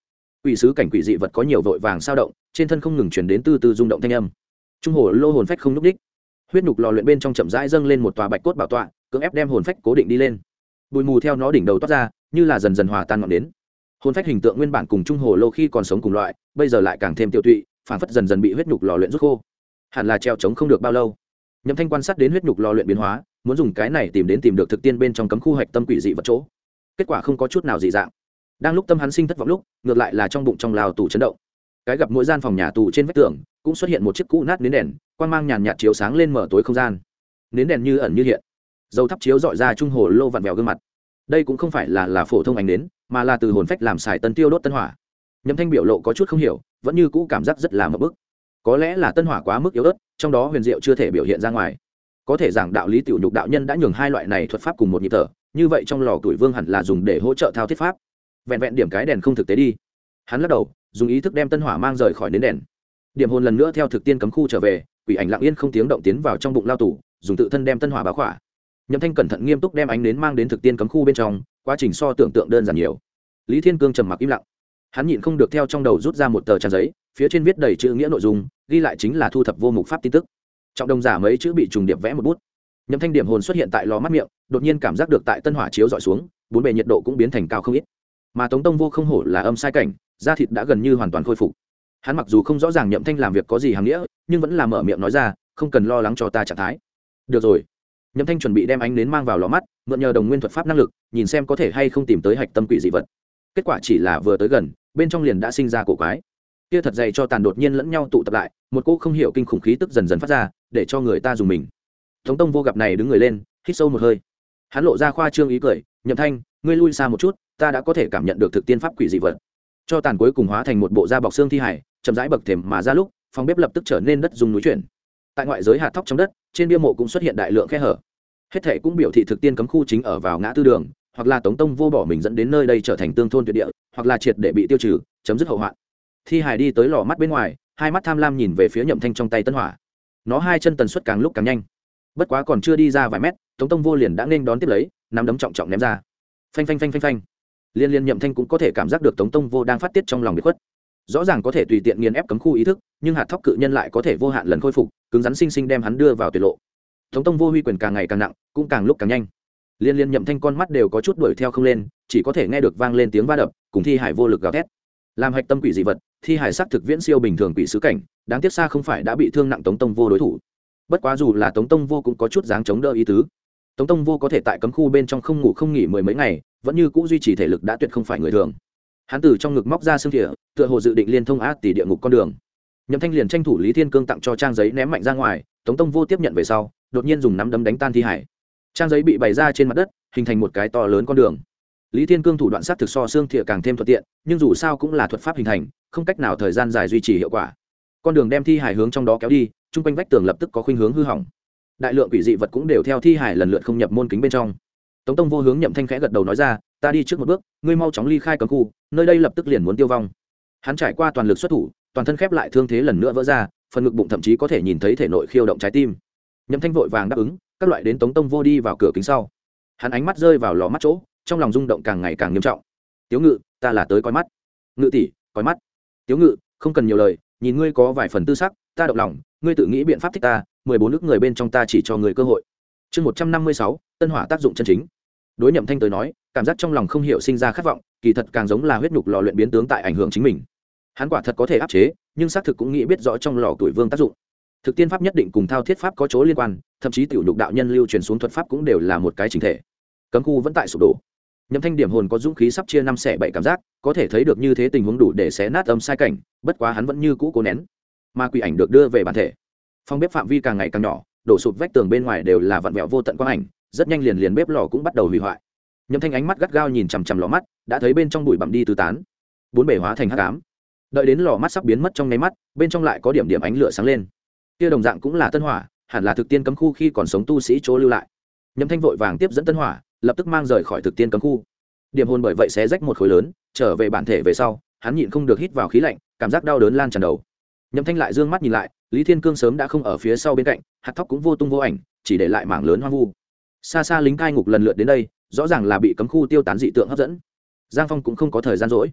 A: quỷ sứ cảnh quỷ dị vật có nhiều vội vàng sao động, trên thân không ngừng chuyển đến từ từ rung động thanh âm. Trung hồ lô hồn phách không nhúc đích, huyết nhục lò luyện bên trong chậm rãi dâng lên một tòa bạch cốt bảo tọa, cưỡng ép đem hồn phách cố định đi lên. Bụi mù theo nó đỉnh đầu toát ra, như là dần dần hòa tan ngọn đến. Hồn phách hình tượng nguyên bản cùng trung hồ lô khi còn sống cùng loại, bây giờ lại càng thêm tiêu tụy, phản phất dần dần bị huyết nhục lò luyện rút khô. Hẳn là treo chống không được bao lâu. Nhậm Thanh quan sát đến huyết nhục lò luyện biến hóa, muốn dùng cái này tìm được thực tiên bên trong cấm khu hạch tâm quỷ dị vật chỗ. Kết quả không có chút nào dị dạng. Đang lúc tâm hắn sinh thất vọng lúc, ngược lại là trong bụng trong lao tù chấn động. Cái gặp mỗi gian phòng nhà tù trên vách tường cũng xuất hiện một chiếc cũ nát nến đèn, quang mang nhàn nhạt chiếu sáng lên mở tối không gian. Nến đèn như ẩn như hiện, dầu thắp chiếu dọi ra trung hồ lô vặn vẹo gương mặt. Đây cũng không phải là phổ thông ánh nến, mà là từ hồn phách làm xài tân tiêu đốt tân hỏa. Nhậm Thanh biểu lộ có chút không hiểu, vẫn như cũ cảm giác rất là mập bức. Có lẽ là tân hỏa quá mức yếu ớt, trong đó huyền diệu chưa thể biểu hiện ra ngoài. Có thể giảng đạo lý tiểu nhục đạo nhân đã nhường hai loại này thuật pháp cùng một nhịp thở, như vậy trong lò tuổi vương hẳn là dùng để hỗ trợ thao thiết pháp. Vẹn vẹn điểm cái đèn không thực tế đi. Hắn lắc đầu, dùng ý thức đem tân hỏa mang rời khỏi nến đèn. Điểm hồn lần nữa theo thực tiên cấm khu trở về, quỷ ảnh lặng yên không tiếng động tiến vào trong bụng lao tù, dùng tự thân đem tân hỏa báo khỏa. Nhậm Thanh cẩn thận nghiêm túc đem ánh nến mang đến thực tiên cấm khu bên trong, quá trình so tưởng tượng đơn giản nhiều. Lý Thiên Cương trầm mặc im lặng. Hắn nhịn không được theo trong đầu rút ra một tờ trang giấy, phía trên viết đầy chữ nghĩa nội dung, ghi lại chính là thu thập vô mục pháp tin tức. Trọng đồng giả mấy chữ bị trùng điệp vẽ một bút. Nhậm Thanh điểm hồn xuất hiện tại lò mắt miệng, đột nhiên cảm giác được tại tân hỏa chiếu dọi xuống, bốn bề nhiệt độ cũng biến thành cao không ít. Mà Tống Tông Vô không hổ là âm sai cảnh, da thịt đã gần như hoàn toàn khôi phục. Hắn mặc dù không rõ ràng Nhậm Thanh làm việc có gì hàm nghĩa, nhưng vẫn là mở miệng nói ra, không cần lo lắng cho ta trạng thái. Được rồi. Nhậm Thanh chuẩn bị đem ánh nến mang vào lò mắt, mượn nhờ đồng nguyên thuật pháp năng lực, nhìn xem có thể hay không tìm tới hạch tâm quỷ dị vật. Kết quả chỉ là vừa tới gần, bên trong liền đã sinh ra cổ quái. Kia thật dày cho tàn đột nhiên lẫn nhau tụ tập lại, một cỗ không hiểu kinh khủng khí tức dần dần phát ra, để cho người ta dùng mình. Tống Tông Vô gặp này đứng người lên, hít sâu một hơi. Hắn lộ ra khoa trương ý cười, "Nhậm Thanh, ngươi lui xa một chút, ta đã có thể cảm nhận được thực tiên pháp quỷ dị vật." Cho tàn cuối cùng hóa thành một bộ da bọc xương thi hải, chậm rãi bậc thềm mà ra lúc, phòng bếp lập tức trở nên đất rung núi chuyển. Tại ngoại giới hạt thóc trong đất, trên bia mộ cũng xuất hiện đại lượng khe hở. Hết thảy cũng biểu thị thực tiên cấm khu chính ở vào ngã tư đường, hoặc là Tống Tông Vô bỏ mình dẫn đến nơi đây trở thành tương thôn tuyệt địa, hoặc là triệt để bị tiêu trừ, chấm dứt hậu hoạn. Thi hải đi tới lò mắt bên ngoài, hai mắt tham lam nhìn về phía Nhậm Thanh trong tay tân hỏa. Nó hai chân tần suất càng lúc càng nhanh. Bất quá còn chưa đi ra vài mét, Tống Tông Vô liền đã nên đón tiếp lấy, nắm đấm trọng trọng ném ra. Phanh phanh phanh phanh phanh. Liên Nhậm Thanh cũng có thể cảm giác được Tống Tông Vô đang phát tiết trong lòng biệt khuất. Rõ ràng có thể tùy tiện nghiền ép cấm khu ý thức, nhưng hạt thóc cự nhân lại có thể vô hạn lần khôi phục, cứng rắn sinh sinh đem hắn đưa vào tuyệt lộ. Tống Tông Vô huy quyền càng ngày càng nặng, cũng càng lúc càng nhanh. Liên Nhậm Thanh con mắt đều có chút đuổi theo không lên, chỉ có thể nghe được vang lên tiếng va đập, cùng thi hải vô lực gào thét. Làm hạch tâm quỷ dị vật, thi hải sắc thực viễn siêu bình thường quỷ sứ cảnh, đáng tiếc xa không phải đã bị thương nặng Tống Tông Vô đối thủ. Bất quá dù là Tống Tông Vô cũng có chút dáng chống đỡ ý tứ. Tống Tông Vô có thể tại cấm khu bên trong không ngủ không nghỉ mười mấy ngày, vẫn như cũ duy trì thể lực đã tuyệt không phải người thường. Hắn từ trong ngực móc ra xương thìa, tựa hồ dự định liên thông ác tỷ địa ngục con đường. Nhậm Thanh liền tranh thủ Lý Thiên Cương tặng cho trang giấy ném mạnh ra ngoài, Tống Tông Vô tiếp nhận về sau, đột nhiên dùng nắm đấm đánh tan thi hải. Trang giấy bị bày ra trên mặt đất, hình thành một cái to lớn con đường. Lý Thiên Cương thủ đoạn sát thực so xương thìa càng thêm thuận tiện, nhưng dù sao cũng là thuật pháp hình thành, không cách nào thời gian dài duy trì hiệu quả. Con đường đem thi hải hướng trong đó kéo đi, trung quanh vách tường lập tức có khuynh hướng hư hỏng. Đại lượng quỷ dị vật cũng đều theo thi hải lần lượt không nhập môn kính bên trong. Tống Tông Vô hướng Nhậm Thanh khẽ gật đầu nói ra, ta đi trước một bước, ngươi mau chóng ly khai cấm khu, nơi đây lập tức liền muốn tiêu vong. Hắn trải qua toàn lực xuất thủ, toàn thân khép lại thương thế lần nữa vỡ ra, phần ngực bụng thậm chí có thể nhìn thấy thể nội khiêu động trái tim. Nhậm Thanh vội vàng đáp ứng, các loại đến Tống Tông Vô đi vào cửa kính sau. Hắn ánh mắt rơi vào lò mắt chỗ, trong lòng rung động càng ngày càng nghiêm trọng. Tiếu Ngự, ta là tới coi mắt. Ngự tỷ, coi mắt. Tiếu Ngự, không cần nhiều lời, nhìn ngươi có vài phần tư sắc, ta động lòng, ngươi tự nghĩ biện pháp thích ta, 14 nước người bên trong ta chỉ cho ngươi cơ hội. Chương 156, tân hỏa tác dụng chân chính. Đối Nhậm Thanh tới nói, cảm giác trong lòng không hiểu sinh ra khát vọng, kỳ thật càng giống là huyết nhục lò luyện biến tướng tại ảnh hưởng chính mình. Hắn quả thật có thể áp chế, nhưng xác thực cũng nghĩ biết rõ trong lò tuổi vương tác dụng. Thực tiên pháp nhất định cùng thao thiết pháp có chỗ liên quan, thậm chí tiểu nhục đạo nhân lưu truyền xuống thuật pháp cũng đều là một cái chỉnh thể. Cấm khu vẫn tại sụp đổ. Nhậm Thanh điểm hồn có dũng khí sắp chia năm xẻ bảy cảm giác, có thể thấy được như thế tình huống đủ để xé nát âm sai cảnh, bất quá hắn vẫn như cũ cố nén. Ma quỷ ảnh được đưa về bản thể. Phòng bếp phạm vi càng ngày càng nhỏ, đổ sụp vách tường bên ngoài đều là vặn vẹo vô tận quang ảnh, rất nhanh liền bếp lò cũng bắt đầu hủy hoại. Nhậm Thanh ánh mắt gắt gao nhìn chằm chằm lò mắt, đã thấy bên trong bụi bặm đi tứ tán, bốn bề hóa thành hắc ám. Đợi đến lò mắt sắp biến mất trong nháy mắt, bên trong lại có điểm điểm ánh lửa sáng lên. Kia đồng dạng cũng là tân hỏa, hẳn là thực tiên cấm khu khi còn sống tu sĩ chỗ lưu lại. Nhậm Thanh vội vàng tiếp dẫn tân hỏa, lập tức mang rời khỏi thực tiên cấm khu. Điểm hồn bởi vậy xé rách một khối lớn, trở về bản thể về sau, hắn nhịn không được hít vào khí lạnh, cảm giác đau đớn lan tràn đầu. Nhậm Thanh lại dương mắt nhìn lại, Lý Thiên Cương sớm đã không ở phía sau bên cạnh, hạt thóc cũng vô tung vô ảnh, chỉ để lại mảng lớn hoang vu. Xa xa lính cai ngục lần lượt đến đây, rõ ràng là bị cấm khu tiêu tán dị tượng hấp dẫn. Giang Phong cũng không có thời gian rỗi,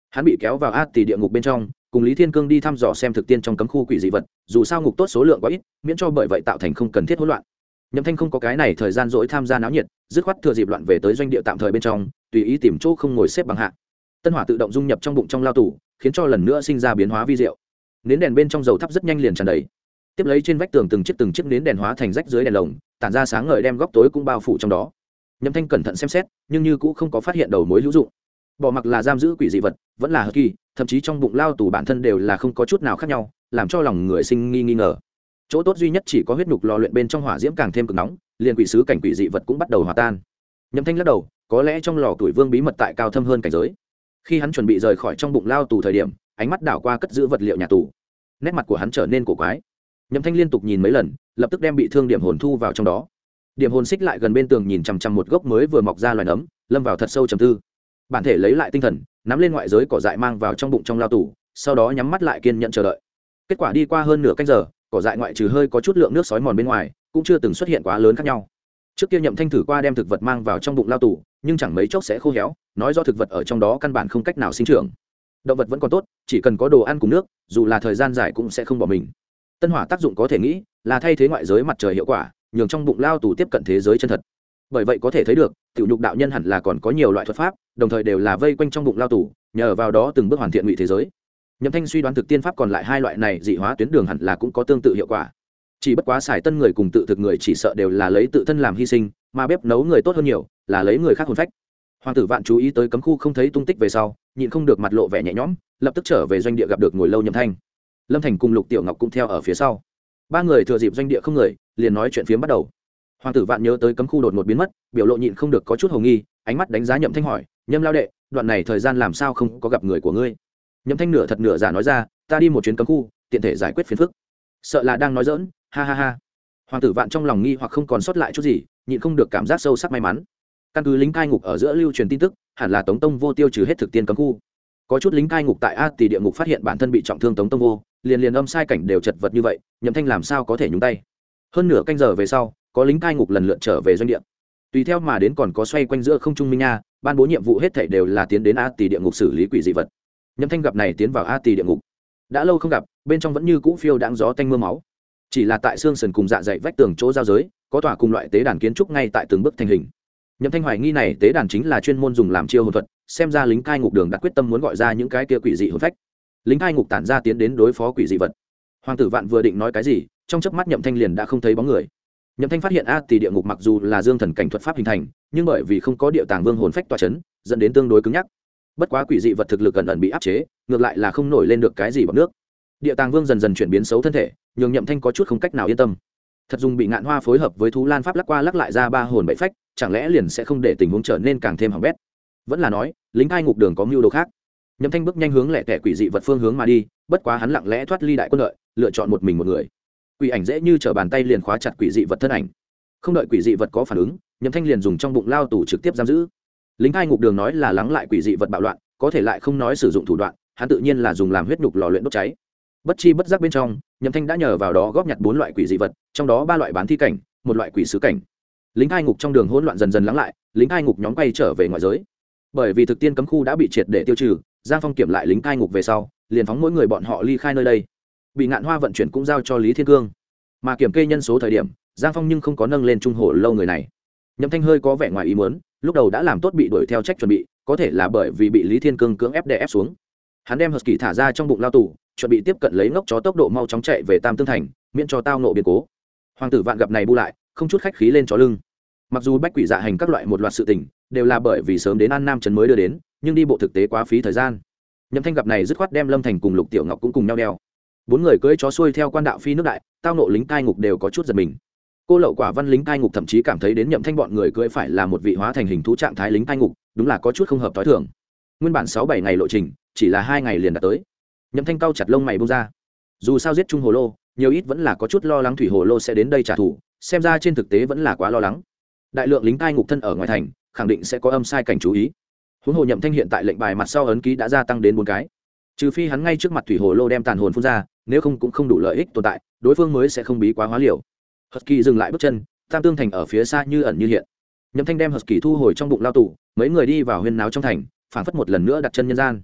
A: hắn bị kéo vào a tỷ địa ngục bên trong, cùng Lý Thiên Cương đi thăm dò xem thực tiên trong cấm khu quỷ dị vật, dù sao ngục tốt số lượng quá ít, miễn cho bởi vậy tạo thành không cần thiết hỗn loạn. Nhậm Thanh không có cái này thời gian dỗi tham gia náo nhiệt, dứt khoát thừa dịp loạn về tới doanh địa tạm thời bên trong, tùy ý tìm chỗ không ngồi xếp bằng hạ. Tân hỏa tự động dung nhập trong bụng trong lao tủ, khiến cho lần nữa sinh ra biến hóa vi diệu. Nến đèn bên trong dầu thắp rất nhanh liền tràn đầy. Tiếp lấy trên vách tường từng chiếc nến đèn hóa thành rách dưới đèn lồng, tản ra sáng ngời đem góc tối cũng bao phủ trong đó. Nhậm Thanh cẩn thận xem xét, nhưng như cũng không có phát hiện đầu mối hữu dụng. Bỏ mặc là giam giữ quỷ dị vật, vẫn là hờ kỳ, thậm chí trong bụng lao tù bản thân đều là không có chút nào khác nhau, làm cho lòng người sinh nghi ngờ. Chỗ tốt duy nhất chỉ có huyết nhục lò luyện bên trong hỏa diễm càng thêm cực nóng, liền quỷ sứ cảnh quỷ dị vật cũng bắt đầu hòa tan. Nhậm Thanh lắc đầu, có lẽ trong lò tuổi vương bí mật tại cao thâm hơn cảnh giới. Khi hắn chuẩn bị rời khỏi trong bụng lao tù thời điểm, ánh mắt đảo qua cất giữ vật liệu nhà tù, nét mặt của hắn trở nên cổ quái. Nhậm Thanh liên tục nhìn mấy lần, lập tức đem bị thương điểm hồn thu vào trong đó. Điểm hồn xích lại gần bên tường nhìn chằm chằm một gốc mới vừa mọc ra loài nấm, lâm vào thật sâu trầm tư. Bản thể lấy lại tinh thần, nắm lên ngoại giới cỏ dại mang vào trong bụng trong lao tù, sau đó nhắm mắt lại kiên nhẫn chờ đợi. Kết quả đi qua hơn nửa canh giờ, cỏ dại ngoại trừ hơi có chút lượng nước sói mòn bên ngoài, cũng chưa từng xuất hiện quá lớn khác nhau. Trước kia Nhậm Thanh thử qua đem thực vật mang vào trong bụng lao tù, nhưng chẳng mấy chốc sẽ khô héo, nói do thực vật ở trong đó căn bản không cách nào sinh trưởng. Động vật vẫn còn tốt, chỉ cần có đồ ăn cùng nước, dù là thời gian dài cũng sẽ không bỏ mình. Tân hỏa tác dụng có thể nghĩ là thay thế ngoại giới mặt trời hiệu quả, nhường trong bụng lao tù tiếp cận thế giới chân thật. Bởi vậy có thể thấy được, tiểu nhục đạo nhân hẳn là còn có nhiều loại thuật pháp, đồng thời đều là vây quanh trong bụng lao tù, nhờ vào đó từng bước hoàn thiện ngụy thế giới. Nhậm Thanh suy đoán thực tiên pháp còn lại hai loại này dị hóa tuyến đường hẳn là cũng có tương tự hiệu quả. Chỉ bất quá xài tân người cùng tự thực người chỉ sợ đều là lấy tự thân làm hy sinh, mà bếp nấu người tốt hơn nhiều, là lấy người khác hồn phách. Hoàng tử Vạn chú ý tới cấm khu không thấy tung tích về sau, nhịn không được mặt lộ vẻ nhẹ nhõm, lập tức trở về doanh địa gặp được ngồi lâu Nhậm Thanh. Lâm Thành cùng Lục Tiểu Ngọc cũng theo ở phía sau. Ba người thừa dịp doanh địa không người, liền nói chuyện phiếm bắt đầu. Hoàng tử Vạn nhớ tới cấm khu đột ngột biến mất, biểu lộ nhịn không được có chút hồ nghi, ánh mắt đánh giá Nhậm Thanh hỏi: "Nhâm lao đệ, đoạn này thời gian làm sao không có gặp người của ngươi?" Nhậm Thanh nửa thật nửa giả nói ra: "Ta đi một chuyến cấm khu, tiện thể giải quyết phiền phức." Sợ là đang nói giỡn, ha ha ha. Hoàng tử Vạn trong lòng nghi hoặc không còn sót lại chút gì, nhịn không được cảm giác sâu sắc may mắn. Căn cứ lính cai ngục ở giữa lưu truyền tin tức, hẳn là Tống Tông Vô tiêu trừ hết thực tiên cấm khu. Có chút lính cai ngục tại A Tỷ địa ngục phát hiện bản thân bị trọng thương Tống Tông Vô, liền âm sai cảnh đều chật vật như vậy, Nhậm Thanh làm sao có thể nhúng tay. Hơn nửa canh giờ về sau, có lính cai ngục lần lượt trở về doanh địa. Tùy theo mà đến còn có xoay quanh giữa không trung minh nha, ban bố nhiệm vụ hết thảy đều là tiến đến A Tỷ địa ngục xử lý quỷ dị vật. Nhậm Thanh gặp này tiến vào A Tỷ địa ngục, đã lâu không gặp, bên trong vẫn như cũ phiêu đãng gió tanh mưa máu. Chỉ là tại xương sườn cùng dạ dày vách tường chỗ giao giới, có tòa cùng loại tế đàn kiến trúc ngay tại từng bước thành hình. Nhậm Thanh hoài nghi này tế đàn chính là chuyên môn dùng làm chiêu hồn thuật, xem ra lính cai ngục đường đặt quyết tâm muốn gọi ra những cái kia quỷ dị hồn phách. Lính cai ngục tản ra tiến đến đối phó quỷ dị vật. Hoàng tử Vạn vừa định nói cái gì, trong chớp mắt Nhậm Thanh liền đã không thấy bóng người. Nhậm Thanh phát hiện A Tỷ địa ngục mặc dù là dương thần cảnh thuật pháp hình thành, nhưng bởi vì không có địa tàng vương hồn phách tọa chấn, dẫn đến tương đối cứng nhắc. Bất quá quỷ dị vật thực lực gần ẩn bị áp chế, ngược lại là không nổi lên được cái gì bọt nước. Địa tàng vương dần dần chuyển biến xấu thân thể, nhường Nhậm Thanh có chút không cách nào yên tâm. Thật dùng bị ngạn hoa phối hợp với thú lan pháp lắc qua lắc lại ra ba hồn bảy phách, chẳng lẽ liền sẽ không để tình huống trở nên càng thêm hỏng bét? Vẫn là nói, lính cai ngục đường có mưu đồ khác. Nhậm Thanh bước nhanh hướng lẻ tẻ quỷ dị vật phương hướng mà đi, bất quá hắn lặng lẽ thoát ly đại quân lợi, lựa chọn một mình một người. Quỷ ảnh dễ như trở bàn tay liền khóa chặt quỷ dị vật thân ảnh. Không đợi quỷ dị vật có phản ứng, Nhậm Thanh liền dùng trong bụng lao tù trực tiếp giam giữ. Lính cai ngục đường nói là lắng lại quỷ dị vật bạo loạn, có thể lại không nói sử dụng thủ đoạn, hắn tự nhiên là dùng làm huyết nhục lò luyện đốt cháy. Bất chi bất giác bên trong, Nhậm Thanh đã nhờ vào đó góp nhặt 4 loại quỷ dị vật, trong đó 3 loại bán thi cảnh, 1 loại quỷ sứ cảnh. Lính cai ngục trong đường hỗn loạn dần dần lắng lại, lính cai ngục nhóm quay trở về ngoại giới. Bởi vì thực tiên cấm khu đã bị triệt để tiêu trừ, Giang Phong kiểm lại lính cai ngục về sau, liền phóng mỗi người bọn họ ly khai nơi đây. Bị ngạn hoa vận chuyển cũng giao cho Lý Thiên Cương, mà kiểm kê nhân số thời điểm, Giang Phong nhưng không có nâng lên trung hồ lâu người này. Nhậm Thanh hơi có vẻ ngoài ý muốn, lúc đầu đã làm tốt bị đuổi theo trách chuẩn bị, có thể là bởi vì bị Lý Thiên Cương cưỡng ép đè ép xuống. Hắn đem Husky thả ra trong bụng lao tù, chuẩn bị tiếp cận lấy ngốc chó tốc độ mau chóng chạy về Tam Tương Thành, miễn cho tao nộ biến cố. Hoàng tử Vạn gặp này bu lại, không chút khách khí lên chó lưng. Mặc dù bách quỷ dạ hành các loại một loạt sự tình, đều là bởi vì sớm đến An Nam trấn mới đưa đến, nhưng đi bộ thực tế quá phí thời gian. Nhậm Thanh gặp này dứt khoát đem Lâm Thành cùng Lục Tiểu Ngọc cũng cùng nhau đeo. 4 người cưỡi chó xuôi theo quan đạo phi nước đại, tao nộ lính cai ngục đều có chút giật mình. Cô Lậu Quả Văn lính cai ngục thậm chí cảm thấy đến Nhậm Thanh bọn người cưỡi phải là một vị hóa thành hình thú trạng thái lính cai ngục, đúng là có chút không hợp tối thường. Nguyên bản 6-7 ngày lộ trình, chỉ là 2 ngày liền đã tới. Nhậm Thanh cau chặt lông mày buông ra. Dù sao giết Trung Hồ Lô, nhiều ít vẫn là có chút lo lắng Thủy Hồ Lô sẽ đến đây trả thù, xem ra trên thực tế vẫn là quá lo lắng. Đại lượng lính cai ngục thân ở ngoài thành, khẳng định sẽ có âm sai cảnh chú ý. Huống hồ Nhậm Thanh hiện tại lệnh bài mặt sau ấn ký đã gia tăng đến 4 cái. Trừ phi hắn ngay trước mặt Thủy Hồ Lô đem tàn hồn phun ra, nếu không cũng không đủ lợi ích tồn tại, đối phương mới sẽ không bí quá hóa liều. Husky dừng lại bước chân, Tam Tương Thành ở phía xa như ẩn như hiện. Nhậm Thanh đem Husky thu hồi trong bụng lao tù, mấy người đi vào huyên náo trong thành, phảng phất một lần nữa đặt chân nhân gian.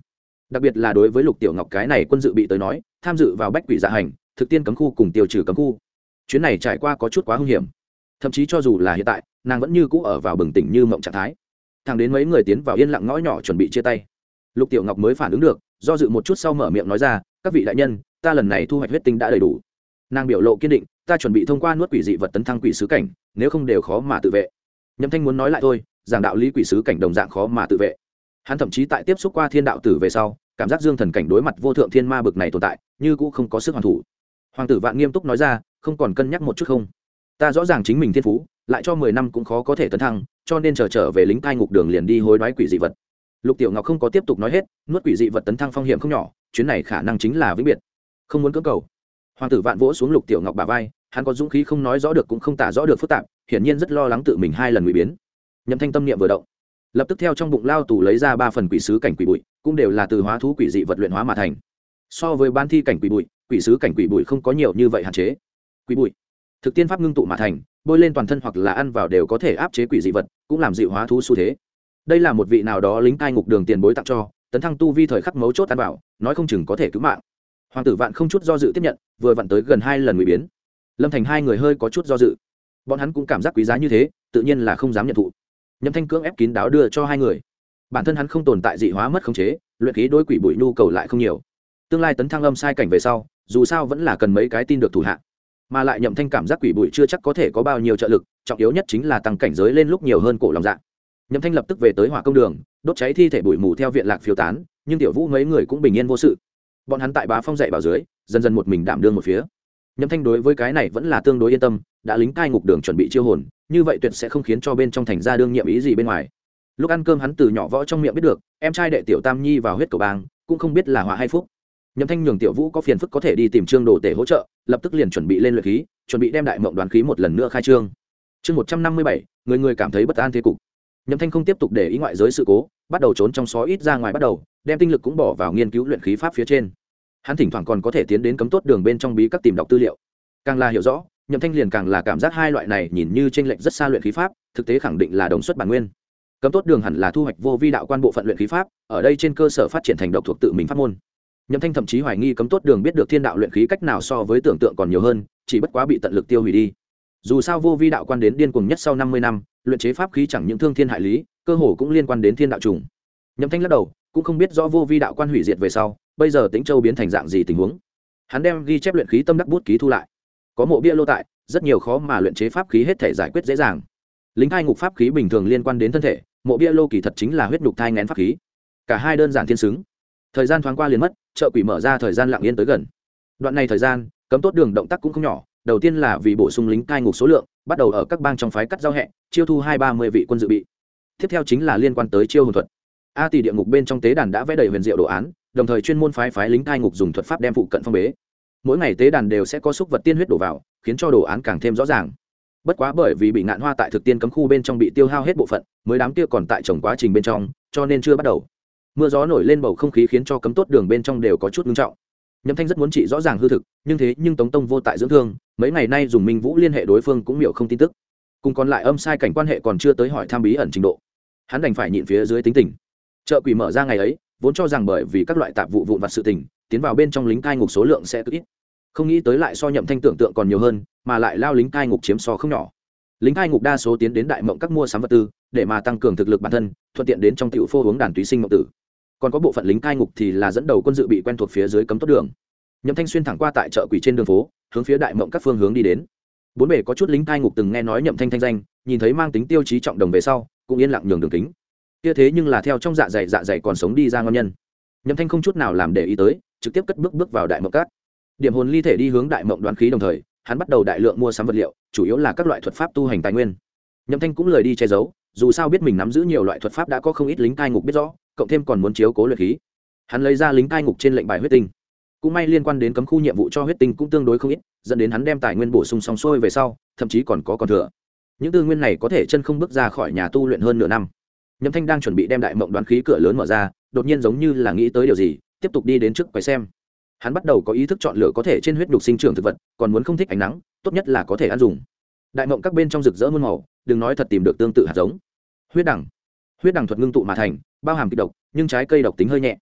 A: đặc biệt là đối với Lục Tiểu Ngọc cái này quân dự bị tới nói, tham dự vào bách quỷ dạ hành thực tiên cấm khu cùng tiêu trừ cấm khu, chuyến này trải qua có chút quá hung hiểm. Thậm chí cho dù là hiện tại, nàng vẫn như cũ ở vào bừng tỉnh như mộng trạng thái. Thẳng đến mấy người tiến vào yên lặng ngõ nhỏ chuẩn bị chia tay, Lục Tiểu Ngọc mới phản ứng được, do dự một chút sau mở miệng nói ra, các vị đại nhân, ta lần này thu hoạch huyết tinh đã đầy đủ. Nàng biểu lộ kiên định, ta chuẩn bị thông qua nuốt quỷ dị vật tấn thăng quỷ sứ cảnh, nếu không đều khó mà tự vệ. Nhậm Thanh muốn nói lại thôi, giảng đạo lý quỷ sứ cảnh đồng dạng khó mà tự vệ. Hắn thậm chí tại tiếp xúc qua thiên đạo tử về sau, cảm giác dương thần cảnh đối mặt vô thượng thiên ma bực này tồn tại, như cũng không có sức hoàn thủ. Hoàng tử Vạn nghiêm túc nói ra, không còn cân nhắc một chút không? Ta rõ ràng chính mình thiên phú, lại cho 10 năm cũng khó có thể tấn thăng, cho nên trở về lính cai ngục đường liền đi hối đoái quỷ dị vật. Lục Tiểu Ngọc không có tiếp tục nói hết, nuốt quỷ dị vật tấn thăng phong hiểm không nhỏ, chuyến này khả năng chính là vĩnh biệt. Không muốn cưỡng cầu. Hoàng tử Vạn vỗ xuống Lục Tiểu Ngọc bả vai, hắn có dũng khí không nói rõ được cũng không tả rõ được phức tạp, hiển nhiên rất lo lắng tự mình hai lần nguy biến. Nhậm Thanh tâm niệm vừa động, lập tức theo trong bụng lao tù lấy ra 3 phần quỷ sứ cảnh quỷ bụi, cũng đều là từ hóa thú quỷ dị vật luyện hóa mà thành. So với ban thi cảnh quỷ bụi, quỷ sứ cảnh quỷ bụi không có nhiều như vậy hạn chế. Quỷ bụi, thực tiên pháp ngưng tụ mà thành, bôi lên toàn thân hoặc là ăn vào đều có thể áp chế quỷ dị vật, cũng làm dịu hóa thú xu thế. Đây là một vị nào đó lính cai ngục đường tiền bối tặng cho, tấn thăng tu vi thời khắc mấu chốt ăn vào, nói không chừng có thể cứu mạng. Hoàng tử Vạn không chút do dự tiếp nhận, vừa vặn tới gần 2 lần nguy biến. Lâm Thành hai người hơi có chút do dự, bọn hắn cũng cảm giác quý giá như thế, tự nhiên là không dám nhận thụ. Nhậm Thanh cưỡng ép kín đáo đưa cho hai người. Bản thân hắn không tồn tại dị hóa mất khống chế, luyện khí đối quỷ bụi nhu cầu lại không nhiều. Tương lai tấn thăng âm sai cảnh về sau, dù sao vẫn là cần mấy cái tin được thủ hạ. Mà lại Nhậm Thanh cảm giác quỷ bụi chưa chắc có thể có bao nhiêu trợ lực, trọng yếu nhất chính là tăng cảnh giới lên lúc nhiều hơn cổ lòng dạ. Nhậm Thanh lập tức về tới hỏa công đường, đốt cháy thi thể bụi mù theo viện lạc phiêu tán, nhưng Tiểu Vũ mấy người cũng bình yên vô sự. Bọn hắn tại Bá Phong dạy bảo dưới, dần dần một mình đảm đương một phía. Nhậm Thanh đối với cái này vẫn là tương đối yên tâm, đã lính cai ngục đường chuẩn bị chiêu hồn, như vậy tuyệt sẽ không khiến cho bên trong thành ra đương nhiệm ý gì bên ngoài. Lúc ăn cơm hắn từ nhỏ võ trong miệng biết được, em trai đệ Tiểu Tam Nhi vào huyết cầu bang, cũng không biết là họa hay phúc. Nhậm Thanh nhường Tiểu Vũ có phiền phức có thể đi tìm Trương Đồ Tể hỗ trợ, lập tức liền chuẩn bị lên luyện khí, chuẩn bị đem đại mộng đoán khí một lần nữa khai trương. Chương 157, người người cảm thấy bất an thế cục. Nhậm Thanh không tiếp tục để ý ngoại giới sự cố, bắt đầu trốn trong xó ít ra ngoài bắt đầu, đem tinh lực cũng bỏ vào nghiên cứu luyện khí pháp phía trên. Hắn thỉnh thoảng còn có thể tiến đến cấm tốt đường bên trong bí các tìm đọc tư liệu. Càng là hiểu rõ, Nhậm Thanh liền càng là cảm giác hai loại này nhìn như chênh lệch rất xa luyện khí pháp, thực tế khẳng định là đồng xuất bản nguyên. Cấm tốt đường hẳn là thu hoạch vô vi đạo quan bộ phận luyện khí pháp, ở đây trên cơ sở phát triển thành độc thuộc tự mình pháp môn. Nhậm Thanh thậm chí hoài nghi cấm tốt đường biết được thiên đạo luyện khí cách nào so với tưởng tượng còn nhiều hơn, chỉ bất quá bị tận lực tiêu hủy đi. Dù sao vô vi đạo quan đến điên cuồng nhất sau 50 năm, luyện chế pháp khí chẳng những thương thiên hại lý, cơ hồ cũng liên quan đến thiên đạo trùng. Nhậm Thanh lắc đầu, cũng không biết rõ vô vi đạo quan hủy diệt về sau, bây giờ Tĩnh Châu biến thành dạng gì tình huống. Hắn đem ghi chép luyện khí tâm đắc bút ký thu lại. Có mộ bia lô tại, rất nhiều khó mà luyện chế pháp khí hết thể giải quyết dễ dàng. Lính thai ngục pháp khí bình thường liên quan đến thân thể, mộ bia lô kỳ thật chính là huyết nhục thai nghén pháp khí. Cả hai đơn giản thiên xứng. Thời gian thoáng qua liền mất, chợ quỷ mở ra thời gian lặng yên tới gần. Đoạn này thời gian, cấm tốt đường động tác cũng không nhỏ, đầu tiên là vì bổ sung lính cai ngục số lượng, bắt đầu ở các bang trong phái cắt giao hẹ, chiêu thu 2-30 vị quân dự bị. Tiếp theo chính là liên quan tới chiêu hồn thuật. A Tỷ địa ngục bên trong tế đàn đã vẽ đầy huyền diệu đồ án, đồng thời chuyên môn phái lính cai ngục dùng thuật pháp đem phụ cận phong bế. Mỗi ngày tế đàn đều sẽ có xúc vật tiên huyết đổ vào, khiến cho đồ án càng thêm rõ ràng. Bất quá bởi vì bị ngạn hoa tại thực tiên cấm khu bên trong bị tiêu hao hết bộ phận, mới đám kia còn tại trồng quá trình bên trong, cho nên chưa bắt đầu. Mưa gió nổi lên bầu không khí khiến cho cấm tốt đường bên trong đều có chút nghiêm trọng. Nhậm Thanh rất muốn trị rõ ràng hư thực, nhưng Tống Tông vô tại dưỡng thương, mấy ngày nay dùng Minh Vũ liên hệ đối phương cũng miểu không tin tức. Cùng còn lại âm sai cảnh quan hệ còn chưa tới hỏi thăm bí ẩn trình độ. Hắn đành phải nhịn phía dưới tính tình. Chợ quỷ mở ra ngày ấy, vốn cho rằng bởi vì các loại tạp vụ vụn vặt sự tình, tiến vào bên trong lính cai ngục số lượng sẽ cực ít. Không nghĩ tới lại so Nhậm Thanh tưởng tượng còn nhiều hơn, mà lại lao lính cai ngục chiếm so không nhỏ. Lính cai ngục đa số tiến đến đại mộng các mua sắm vật tư, để mà tăng cường thực lực bản thân, thuận tiện đến trong tiểu phô uống đàn túy sinh mộng tử. Còn có bộ phận lính cai ngục thì là dẫn đầu quân dự bị quen thuộc phía dưới cấm tốt đường. Nhậm Thanh xuyên thẳng qua tại chợ quỷ trên đường phố, hướng phía đại mộng các phương hướng đi đến. Bốn bề có chút lính cai ngục từng nghe nói Nhậm Thanh thanh danh, nhìn thấy mang tính tiêu chí trọng đồng về sau, cũng yên lặng nhường đường kính. Kia thế nhưng là theo trong dạ dày còn sống đi ra ngon nhân. Nhậm Thanh không chút nào làm để ý tới, trực tiếp cất bước vào đại mộng các. Điểm hồn ly thể đi hướng đại mộng đoán khí đồng thời, hắn bắt đầu đại lượng mua sắm vật liệu, chủ yếu là các loại thuật pháp tu hành tài nguyên. Nhậm Thanh cũng lời đi che giấu, dù sao biết mình nắm giữ nhiều loại thuật pháp đã có không ít lính cai ngục biết rõ, cộng thêm còn muốn chiếu cố luyện khí. Hắn lấy ra lính cai ngục trên lệnh bài huyết tinh. Cũng may liên quan đến cấm khu nhiệm vụ cho huyết tinh cũng tương đối không ít, dẫn đến hắn đem tài nguyên bổ sung xong xuôi về sau, thậm chí còn thừa. Những tư nguyên này có thể chân không bước ra khỏi nhà tu luyện hơn nửa năm. Nhậm Thanh đang chuẩn bị đem đại mộng đoán khí cửa lớn mở ra, đột nhiên giống như là nghĩ tới điều gì, tiếp tục đi đến trước quầy xem. Hắn bắt đầu có ý thức chọn lựa có thể trên huyết nhục sinh trưởng thực vật, còn muốn không thích ánh nắng, tốt nhất là có thể ăn dùng. Đại mộng các bên trong rực rỡ muôn màu, đừng nói thật tìm được tương tự hạt giống. Huyết đằng thuật ngưng tụ mà thành, bao hàm kịch độc, nhưng trái cây độc tính hơi nhẹ.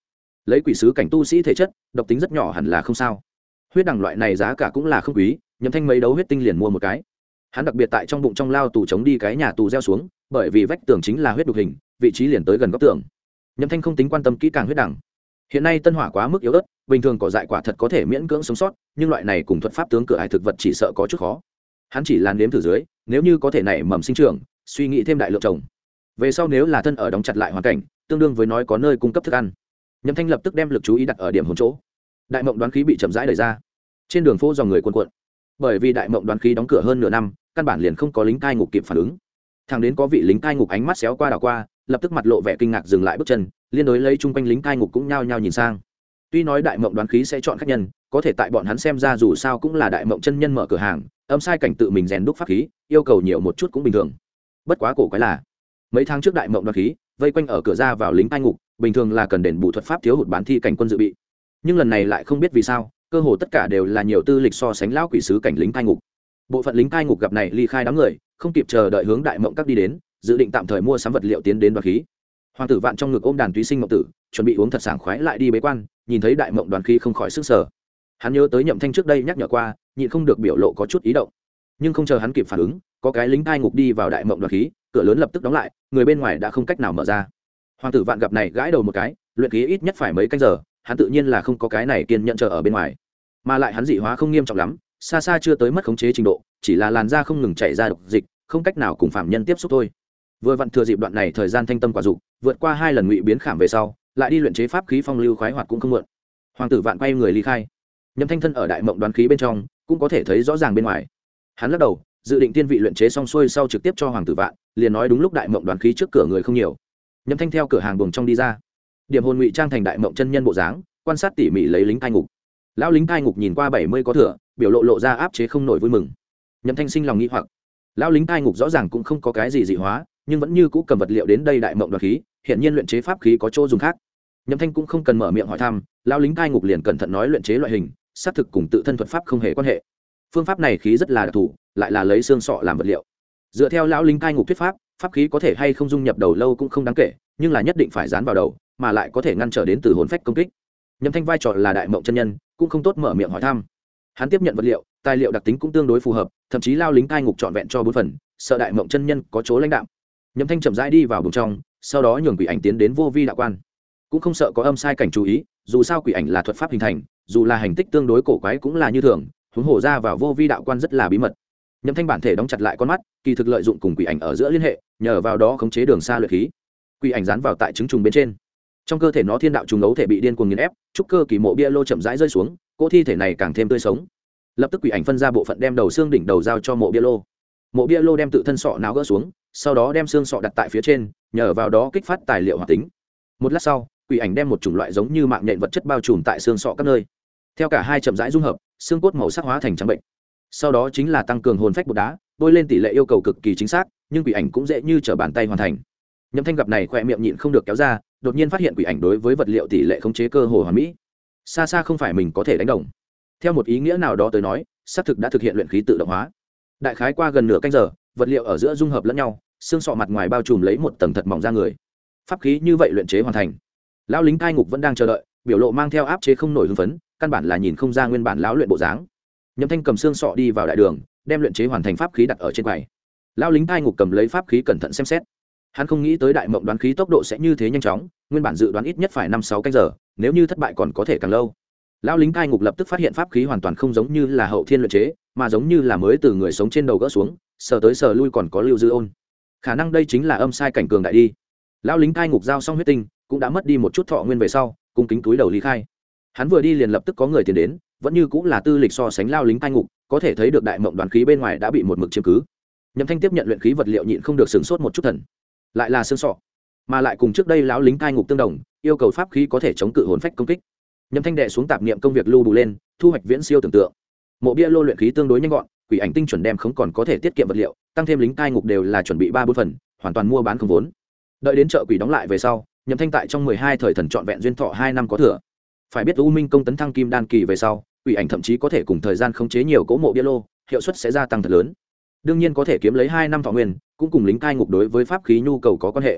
A: lấy quỷ sứ cảnh tu sĩ thể chất độc tính rất nhỏ hẳn là không sao. Huyết đằng loại này giá cả cũng là không quý, Nhậm Thanh mấy đấu huyết tinh liền mua một cái. Hắn đặc biệt tại trong bụng trong lao tù chống đi cái nhà tù gieo xuống, bởi vì vách tường chính là huyết đục hình, vị trí liền tới gần góc tường. Nhậm Thanh không tính quan tâm kỹ càng huyết đằng. Hiện nay tân hỏa quá mức yếu ớt, bình thường cỏ dại quả thật có thể miễn cưỡng sống sót, nhưng loại này cùng thuật pháp tướng cửa hải thực vật chỉ sợ có chút khó. Hắn chỉ làn đếm thử dưới, nếu như có thể nảy mầm sinh trưởng, suy nghĩ thêm đại lượng trồng. Về sau nếu là thân ở đóng chặt lại hoàn cảnh, tương đương với nói có nơi cung cấp thức ăn. Nhậm Thanh lập tức đem lực chú ý đặt ở điểm hồn chỗ. Đại mộng đoán khí bị chậm rãi đẩy ra. Trên đường phố dòng người cuồn cuộn. Bởi vì đại mộng đoán khí đóng cửa hơn nửa năm, căn bản liền không có lính cai ngục kịp phản ứng. Thằng đến có vị lính cai ngục ánh mắt xéo qua đảo qua, lập tức mặt lộ vẻ kinh ngạc dừng lại bước chân, liên đối lấy chung quanh lính cai ngục cũng nhao nhao nhìn sang. Tuy nói đại mộng đoán khí sẽ chọn khách nhân, có thể tại bọn hắn xem ra dù sao cũng là đại mộng chân nhân mở cửa hàng, âm sai cảnh tự mình rèn đúc pháp khí, yêu cầu nhiều một chút cũng bình thường. Bất quá cổ quái là, mấy tháng trước đại mộng đoán khí vây quanh ở cửa ra vào lính cai ngục, bình thường là cần đền bù thuật pháp thiếu hụt bán thi cảnh quân dự bị, nhưng lần này lại không biết vì sao, cơ hồ tất cả đều là nhiều tư lịch so sánh lão quỷ sứ cảnh lính cai ngục. Bộ phận lính cai ngục gặp này ly khai đám người, không kịp chờ đợi hướng đại mộng các đi đến, dự định tạm thời mua sắm vật liệu tiến đến đoán khí. Hoàng tử Vạn trong ngực ôm đàn túy sinh mộng tử, chuẩn bị uống thật sảng khoái lại đi bế quan, nhìn thấy đại mộng đoán khí không khỏi sức sở. Hắn nhớ tới Nhậm Thanh trước đây nhắc nhở qua, nhịn không được biểu lộ có chút ý động. Nhưng không chờ hắn kịp phản ứng, có cái lính cai ngục đi vào đại mộng đoán khí, cửa lớn lập tức đóng lại, người bên ngoài đã không cách nào mở ra. Hoàng tử Vạn gặp này gãi đầu một cái, luyện khí ít nhất phải mấy canh giờ, hắn tự nhiên là không có cái này kiên nhẫn chờ ở bên ngoài. Mà lại hắn dị hóa không nghiêm trọng lắm, xa xa chưa tới mất khống chế trình độ, chỉ là làn da không ngừng chảy ra độc dịch, không cách nào cùng phạm nhân tiếp xúc thôi. Vừa vặn thừa dịp đoạn này thời gian thanh tâm quả dục, vượt qua 2 lần ngụy biến khảm về sau, lại đi luyện chế pháp khí phong lưu khoái hoạt cũng không muộn. Hoàng tử Vạn quay người ly khai. Nhậm Thanh thân ở đại mộng đoán khí bên trong, cũng có thể thấy rõ ràng bên ngoài. Hắn lắc đầu, dự định tiên vị luyện chế xong xuôi sau trực tiếp cho Hoàng tử Vạn, liền nói đúng lúc đại mộng đoán khí trước cửa người không nhiều. Nhậm Thanh theo cửa hàng buồng trong đi ra, điểm hồn ngụy trang thành đại mộng chân nhân bộ dáng, quan sát tỉ mỉ lấy lính cai ngục. Lão lính cai ngục nhìn qua 70 có thừa, biểu lộ ra áp chế không nổi vui mừng. Nhậm Thanh sinh lòng nghi hoặc, lão lính cai ngục rõ ràng cũng không có cái gì dị hóa, nhưng vẫn như cũ cầm vật liệu đến đây đại mộng đoán khí, hiện nhiên luyện chế pháp khí có chỗ dùng khác. Nhậm Thanh cũng không cần mở miệng hỏi thăm, lão lính cai ngục liền cẩn thận nói luyện chế loại hình, xác thực cùng tự thân thuật pháp không hề quan hệ. Phương pháp này khí rất là đặc thù, lại là lấy xương sọ làm vật liệu. Dựa theo lão lính cai ngục thuyết pháp, pháp khí có thể hay không dung nhập đầu lâu cũng không đáng kể, nhưng là nhất định phải dán vào đầu, mà lại có thể ngăn trở đến từ hồn phách công kích. Nhậm Thanh vai trò là đại mộng chân nhân, cũng không tốt mở miệng hỏi thăm. Hắn tiếp nhận vật liệu, tài liệu đặc tính cũng tương đối phù hợp, thậm chí lao lính cai ngục trọn vẹn cho 4 phần, sợ đại mộng chân nhân có chỗ lãnh đạo. Nhậm Thanh chậm rãi đi vào bên trong, sau đó nhường quỷ ảnh tiến đến vô vi đạo quan. Cũng không sợ có âm sai cảnh chú ý, dù sao quỷ ảnh là thuật pháp hình thành, dù là hành tích tương đối cổ quái cũng là như thường, huống hồ ra vào vô vi đạo quan rất là bí mật. Nhậm Thanh bản thể đóng chặt lại con mắt, kỳ thực lợi dụng cùng quỷ ảnh ở giữa liên hệ, nhờ vào đó khống chế đường xa luyện khí. Quỷ ảnh dán vào tại trứng trùng bên trên, trong cơ thể nó thiên đạo trùng ấu thể bị điên cuồng nghiền ép, trúc cơ kỳ mộ bia lô chậm rãi rơi xuống, cỗ thi thể này càng thêm tươi sống. Lập tức quỷ ảnh phân ra bộ phận đem đầu xương đỉnh đầu giao cho mộ bia lô. Mộ bia lô đem tự thân sọ não gỡ xuống, sau đó đem xương sọ đặt tại phía trên, nhờ vào đó kích phát tài liệu hoạt tính. Một lát sau, quỷ ảnh đem một chủng loại giống như mạng nhện vật chất bao trùm tại xương sọ các nơi. Theo cả hai chậm rãi dung hợp, xương cốt màu sắc hóa thành trắng bệnh. Sau đó chính là tăng cường hồn phách bột đá, bôi lên tỷ lệ yêu cầu cực kỳ chính xác, nhưng quỷ ảnh cũng dễ như trở bàn tay hoàn thành. Nhậm Thanh gặp này khỏe miệng nhịn không được kéo ra, đột nhiên phát hiện quỷ ảnh đối với vật liệu tỷ lệ khống chế cơ hồ hoàn mỹ, xa xa không phải mình có thể đánh đồng. Theo một ý nghĩa nào đó tới nói, xác thực đã thực hiện luyện khí tự động hóa. Đại khái qua gần nửa canh giờ, vật liệu ở giữa dung hợp lẫn nhau, xương sọ mặt ngoài bao trùm lấy một tầng thật mỏng da người. Pháp khí như vậy luyện chế hoàn thành. Lão lính cai ngục vẫn đang chờ đợi, biểu lộ mang theo áp chế không nổi hưng phấn, căn bản là nhìn không ra nguyên bản lão luyện bộ dáng. Nhậm Thanh cầm xương sọ đi vào đại đường, đem luyện chế hoàn thành pháp khí đặt ở trên quầy. Lão lính cai ngục cầm lấy pháp khí cẩn thận xem xét. Hắn không nghĩ tới đại mộng đoán khí tốc độ sẽ như thế nhanh chóng, nguyên bản dự đoán ít nhất phải 5-6 canh giờ, nếu như thất bại còn có thể càng lâu. Lão lính cai ngục lập tức phát hiện pháp khí hoàn toàn không giống như là hậu thiên luyện chế, mà giống như là mới từ người sống trên đầu gỡ xuống, sờ tới sờ lui còn có lưu dư ôn. Khả năng đây chính là âm sai cảnh cường đại đi. Lão lính cai ngục giao xong huyết tinh, cũng đã mất đi một chút thọ nguyên về sau, cung kính túi đầu ly khai. Hắn vừa đi liền lập tức có người tiến đến, vẫn như cũng là tư lịch so sánh lão lính cai ngục, có thể thấy được đại mộng đoán khí bên ngoài đã bị một mực chiếm cứ. Nhậm Thanh tiếp nhận luyện khí vật liệu nhịn không được sửng sốt một chút thần. Lại là xương sọ, mà lại cùng trước đây lão lính cai ngục tương đồng, yêu cầu pháp khí có thể chống cự hồn phách công kích. Nhậm Thanh đệ xuống tạp niệm công việc lưu bù lên, thu hoạch viễn siêu tưởng tượng. Mộ bia lô luyện khí tương đối nhanh gọn, quỷ ảnh tinh chuẩn đem không còn có thể tiết kiệm vật liệu, tăng thêm lính cai ngục đều là chuẩn bị 3-4 phần, hoàn toàn mua bán không vốn. Đợi đến chợ quỷ đóng lại về sau, Nhậm Thanh tại trong 12 thời thần trọn vẹn duyên thọ 2 năm có thừa. Phải biết U Minh công tấn thăng kim đan kỳ về sau, quỷ ảnh thậm chí có thể cùng thời gian khống chế nhiều cỗ mộ bia lô, hiệu suất sẽ gia tăng thật lớn. Đương nhiên có thể kiếm lấy 2 năm thọ nguyên, cũng cùng lính cai ngục đối với pháp khí nhu cầu có quan hệ.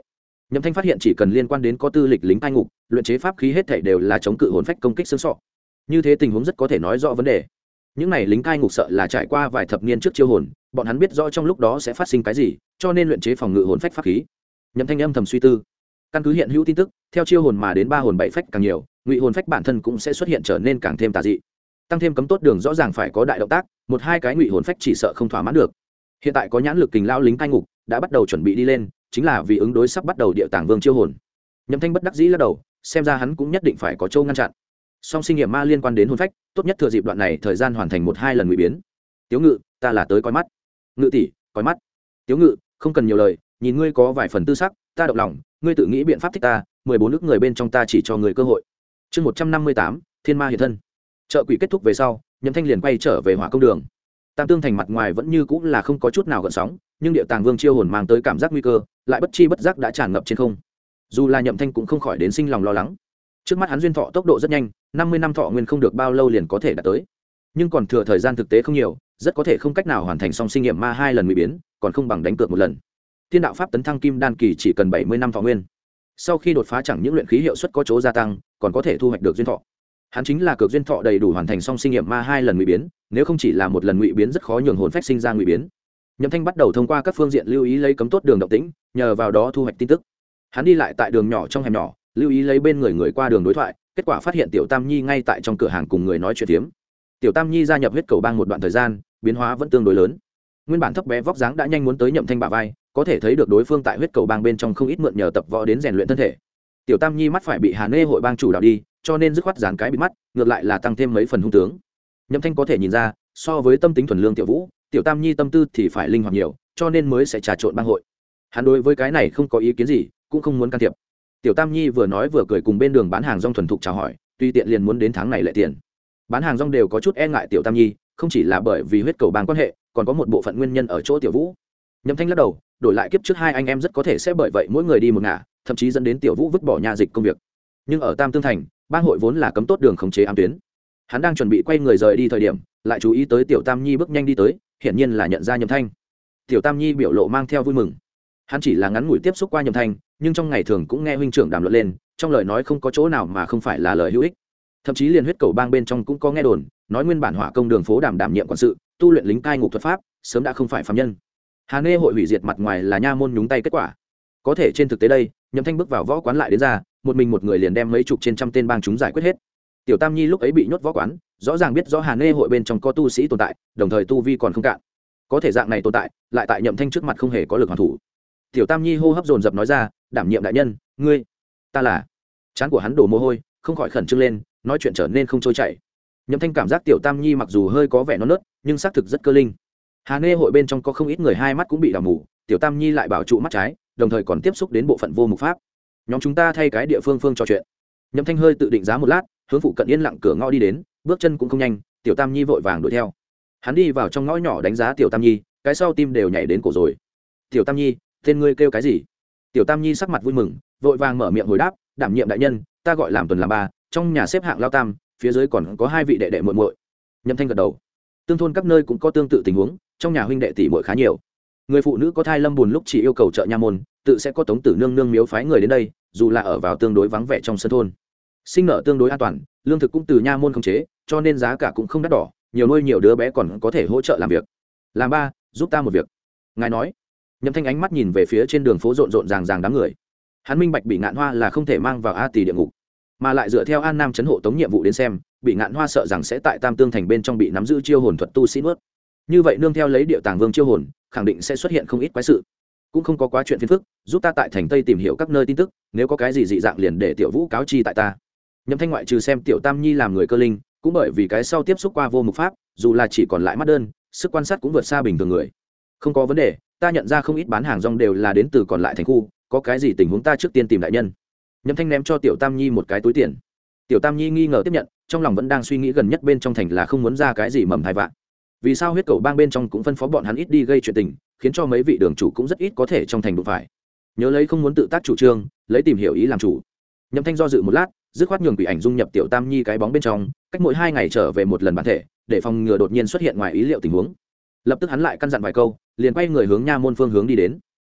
A: Nhậm Thanh phát hiện chỉ cần liên quan đến có tư lịch lính cai ngục, luyện chế pháp khí hết thảy đều là chống cự hồn phách công kích xương sọ. Như thế tình huống rất có thể nói rõ vấn đề. Những này lính cai ngục sợ là trải qua vài thập niên trước chiêu hồn, bọn hắn biết rõ trong lúc đó sẽ phát sinh cái gì, cho nên luyện chế phòng ngự hồn phách pháp khí. Nhậm Thanh âm thầm suy tư. Căn cứ hiện hữu tin tức, theo chiêu hồn mà đến 3 hồn 7 phách càng nhiều, ngụy hồn phách bản thân cũng sẽ xuất hiện trở nên càng thêm tà dị. Tăng thêm cấm tốt đường rõ ràng phải có đại động tác, một hai cái ngụy hồn phách chỉ sợ không thỏa mãn được. Hiện tại có nhãn lực kình lao lính cai ngục đã bắt đầu chuẩn bị đi lên, chính là vì ứng đối sắp bắt đầu địa tàng vương chiêu hồn. Nhậm Thanh bất đắc dĩ lắc đầu, xem ra hắn cũng nhất định phải có châu ngăn chặn. Song sinh nghiệm ma liên quan đến hồn phách, tốt nhất thừa dịp đoạn này thời gian hoàn thành 1-2 lần ngụy biến. Tiếu Ngự, ta là tới coi mắt. Ngự tỷ, coi mắt. Tiếu Ngự, không cần nhiều lời, nhìn ngươi có vài phần tư sắc, ta động lòng, ngươi tự nghĩ biện pháp thích ta, 14 nước người bên trong ta chỉ cho người cơ hội. Chương 158, Thiên Ma hiện thân. Chợ quỷ kết thúc về sau, Nhậm Thanh liền quay trở về Hỏa Công Đường. Tam Tương Thành mặt ngoài vẫn như cũng là không có chút nào gợn sóng, nhưng Điệu Tàng Vương chiêu hồn mang tới cảm giác nguy cơ, lại bất chi bất giác đã tràn ngập trên không. Dù là Nhậm Thanh cũng không khỏi đến sinh lòng lo lắng. Trước mắt hắn duyên thọ tốc độ rất nhanh, 50 năm thọ nguyên không được bao lâu liền có thể đạt tới. Nhưng còn thừa thời gian thực tế không nhiều, rất có thể không cách nào hoàn thành song sinh nghiệm ma 2 lần ngụy biến, còn không bằng đánh cược một lần. Thiên đạo pháp tấn thăng kim đan kỳ chỉ cần 70 năm thọ nguyên. Sau khi đột phá chẳng những luyện khí hiệu suất có chỗ gia tăng, còn có thể thu hoạch được duyên thọ. Hắn chính là cược duyên thọ đầy đủ hoàn thành song sinh nghiệm ma 2 lần ngụy biến, nếu không chỉ là một lần ngụy biến rất khó nhường hồn phách sinh ra ngụy biến. Nhậm Thanh bắt đầu thông qua các phương diện lưu ý lấy cấm tốt đường động tĩnh, nhờ vào đó thu hoạch tin tức. Hắn đi lại tại đường nhỏ trong hẻm nhỏ, lưu ý lấy bên người qua đường đối thoại, kết quả phát hiện Tiểu Tam Nhi ngay tại trong cửa hàng cùng người nói chuyện phiếm. Tiểu Tam Nhi gia nhập huyết cầu bang một đoạn thời gian, biến hóa vẫn tương đối lớn. Nguyên bản thấp bé vóc dáng đã nhanh muốn tới Nhậm Thanh bả vai, có thể thấy được đối phương tại huyết cầu bang bên trong không ít mượn nhờ tập võ đến rèn luyện thân thể. Tiểu Tam Nhi mắt phải bị Hà Nê hội bang chủ đạo đi, cho nên dứt khoát dán cái bị mắt, ngược lại là tăng thêm mấy phần hung tướng. Nhậm Thanh có thể nhìn ra, so với tâm tính thuần lương Tiểu Vũ, Tiểu Tam Nhi tâm tư thì phải linh hoạt nhiều, cho nên mới sẽ trà trộn bang hội. Hắn đối với cái này không có ý kiến gì, cũng không muốn can thiệp. Tiểu Tam Nhi vừa nói vừa cười cùng bên đường bán hàng rong thuần thục chào hỏi, tuy tiện liền muốn đến tháng này lệ tiền. Bán hàng rong đều có chút e ngại Tiểu Tam Nhi, không chỉ là bởi vì huyết cầu bang quan hệ, còn có một bộ phận nguyên nhân ở chỗ Tiểu Vũ. Nhậm Thanh lắc đầu, đổi lại kiếp trước hai anh em rất có thể sẽ bởi vậy mỗi người đi một ngả, thậm chí dẫn đến Tiểu Vũ vứt bỏ nhà dịch công việc. Nhưng ở Tam Tương Thành, bang hội vốn là cấm tốt đường khống chế ám tuyến. Hắn đang chuẩn bị quay người rời đi thời điểm, lại chú ý tới Tiểu Tam Nhi bước nhanh đi tới, hiển nhiên là nhận ra Nhậm Thanh. Tiểu Tam Nhi biểu lộ mang theo vui mừng. Hắn chỉ là ngắn ngủi tiếp xúc qua Nhậm Thanh, nhưng trong ngày thường cũng nghe huynh trưởng đàm luận lên, trong lời nói không có chỗ nào mà không phải là lời hữu ích. Thậm chí liền huyết cầu bang bên trong cũng có nghe đồn, nói nguyên bản Hỏa Công Đường phố đảm nhiệm quản sự, tu luyện lính cai ngục thuật pháp, sớm đã không phải phàm nhân. Hà Nê hội hủy diệt mặt ngoài là nha môn nhúng tay kết quả. Có thể trên thực tế đây, Nhậm Thanh bước vào võ quán lại đến ra, một mình một người liền đem mấy chục trên trăm tên bang chúng giải quyết hết. Tiểu Tam Nhi lúc ấy bị nhốt võ quán, rõ ràng biết rõ Hà Nê hội bên trong có tu sĩ tồn tại, đồng thời tu vi còn không cạn. Có thể dạng này tồn tại, lại tại Nhậm Thanh trước mặt không hề có lực hoàn thủ. Tiểu Tam Nhi hô hấp dồn dập nói ra, đảm nhiệm đại nhân, ngươi, ta là. Trán của hắn đổ mồ hôi, không khỏi khẩn trương lên, nói chuyện trở nên không trôi chảy. Nhậm Thanh cảm giác Tiểu Tam Nhi mặc dù hơi có vẻ non nớt, nhưng xác thực rất cơ linh. Hà Nê hội bên trong có không ít người hai mắt cũng bị đào mù, Tiểu Tam Nhi lại bảo trụ mắt trái, đồng thời còn tiếp xúc đến bộ phận vô mục pháp. Nhóm chúng ta thay cái địa phương trò chuyện. Nhậm Thanh hơi tự định giá một lát, hướng phụ cận yên lặng cửa ngõ đi đến, bước chân cũng không nhanh, Tiểu Tam Nhi vội vàng đuổi theo. Hắn đi vào trong ngõ nhỏ đánh giá Tiểu Tam Nhi, cái sau tim đều nhảy đến cổ rồi. Tiểu Tam Nhi, tên ngươi kêu cái gì? Tiểu Tam Nhi sắc mặt vui mừng, vội vàng mở miệng hồi đáp, đảm nhiệm đại nhân, ta gọi làm tuần làm ba, trong nhà xếp hạng lao tam, phía dưới còn có 2 vị đệ đệ muội muội. Nhậm Thanh gật đầu. Tương thôn các nơi cũng có tương tự tình huống, trong nhà huynh đệ tỷ muội khá nhiều. Người phụ nữ có thai lâm buồn lúc chỉ yêu cầu trợ nha môn, tự sẽ có tống tử nương nương miếu phái người đến đây, dù là ở vào tương đối vắng vẻ trong sân thôn. Sinh nở tương đối an toàn, lương thực cũng từ nha môn khống chế, cho nên giá cả cũng không đắt đỏ, nhiều nuôi nhiều đứa bé còn có thể hỗ trợ làm việc. Làm ba, giúp ta một việc. Ngài nói. Nhậm Thanh ánh mắt nhìn về phía trên đường phố rộn rộn ràng ràng đám người. Hắn minh bạch Bị Ngạn Hoa là không thể mang vào A Tỳ địa ngục, mà lại dựa theo An Nam trấn hộ tống nhiệm vụ đến xem, Bị Ngạn Hoa sợ rằng sẽ tại Tam Tương Thành bên trong bị nắm giữ chiêu hồn thuật tu sĩ nuốt. Như vậy nương theo lấy Điệu Tàng Vương chiêu hồn, khẳng định sẽ xuất hiện không ít quái sự. Cũng không có quá chuyện phiền phức, giúp ta tại thành Tây tìm hiểu các nơi tin tức, nếu có cái gì dị dạng liền để Tiểu Vũ cáo chi tại ta. Nhậm Thanh ngoại trừ xem Tiểu Tam Nhi làm người cơ linh, cũng bởi vì cái sau tiếp xúc qua vô mục pháp, dù là chỉ còn lại mắt đơn, sức quan sát cũng vượt xa bình thường người. Không có vấn đề, ta nhận ra không ít bán hàng rong đều là đến từ còn lại thành khu, có cái gì tình huống ta trước tiên tìm đại nhân. Nhậm Thanh ném cho Tiểu Tam Nhi một cái túi tiền. Tiểu Tam Nhi nghi ngờ tiếp nhận, trong lòng vẫn đang suy nghĩ gần nhất bên trong thành là không muốn ra cái gì mầm thai vạn. Vì sao huyết cầu bang bên trong cũng phân phó bọn hắn ít đi gây chuyện tình, khiến cho mấy vị đường chủ cũng rất ít có thể trong thành đụng phải. Nhớ lấy không muốn tự tác chủ trương, lấy tìm hiểu ý làm chủ. Nhậm Thanh do dự một lát, dứt khoát nhường quỷ ảnh dung nhập Tiểu Tam Nhi cái bóng bên trong, cách mỗi 2 ngày trở về một lần bản thể, để phòng ngừa đột nhiên xuất hiện ngoài ý liệu tình huống. Lập tức hắn lại căn dặn vài câu, liền quay người hướng nha môn phương hướng đi đến.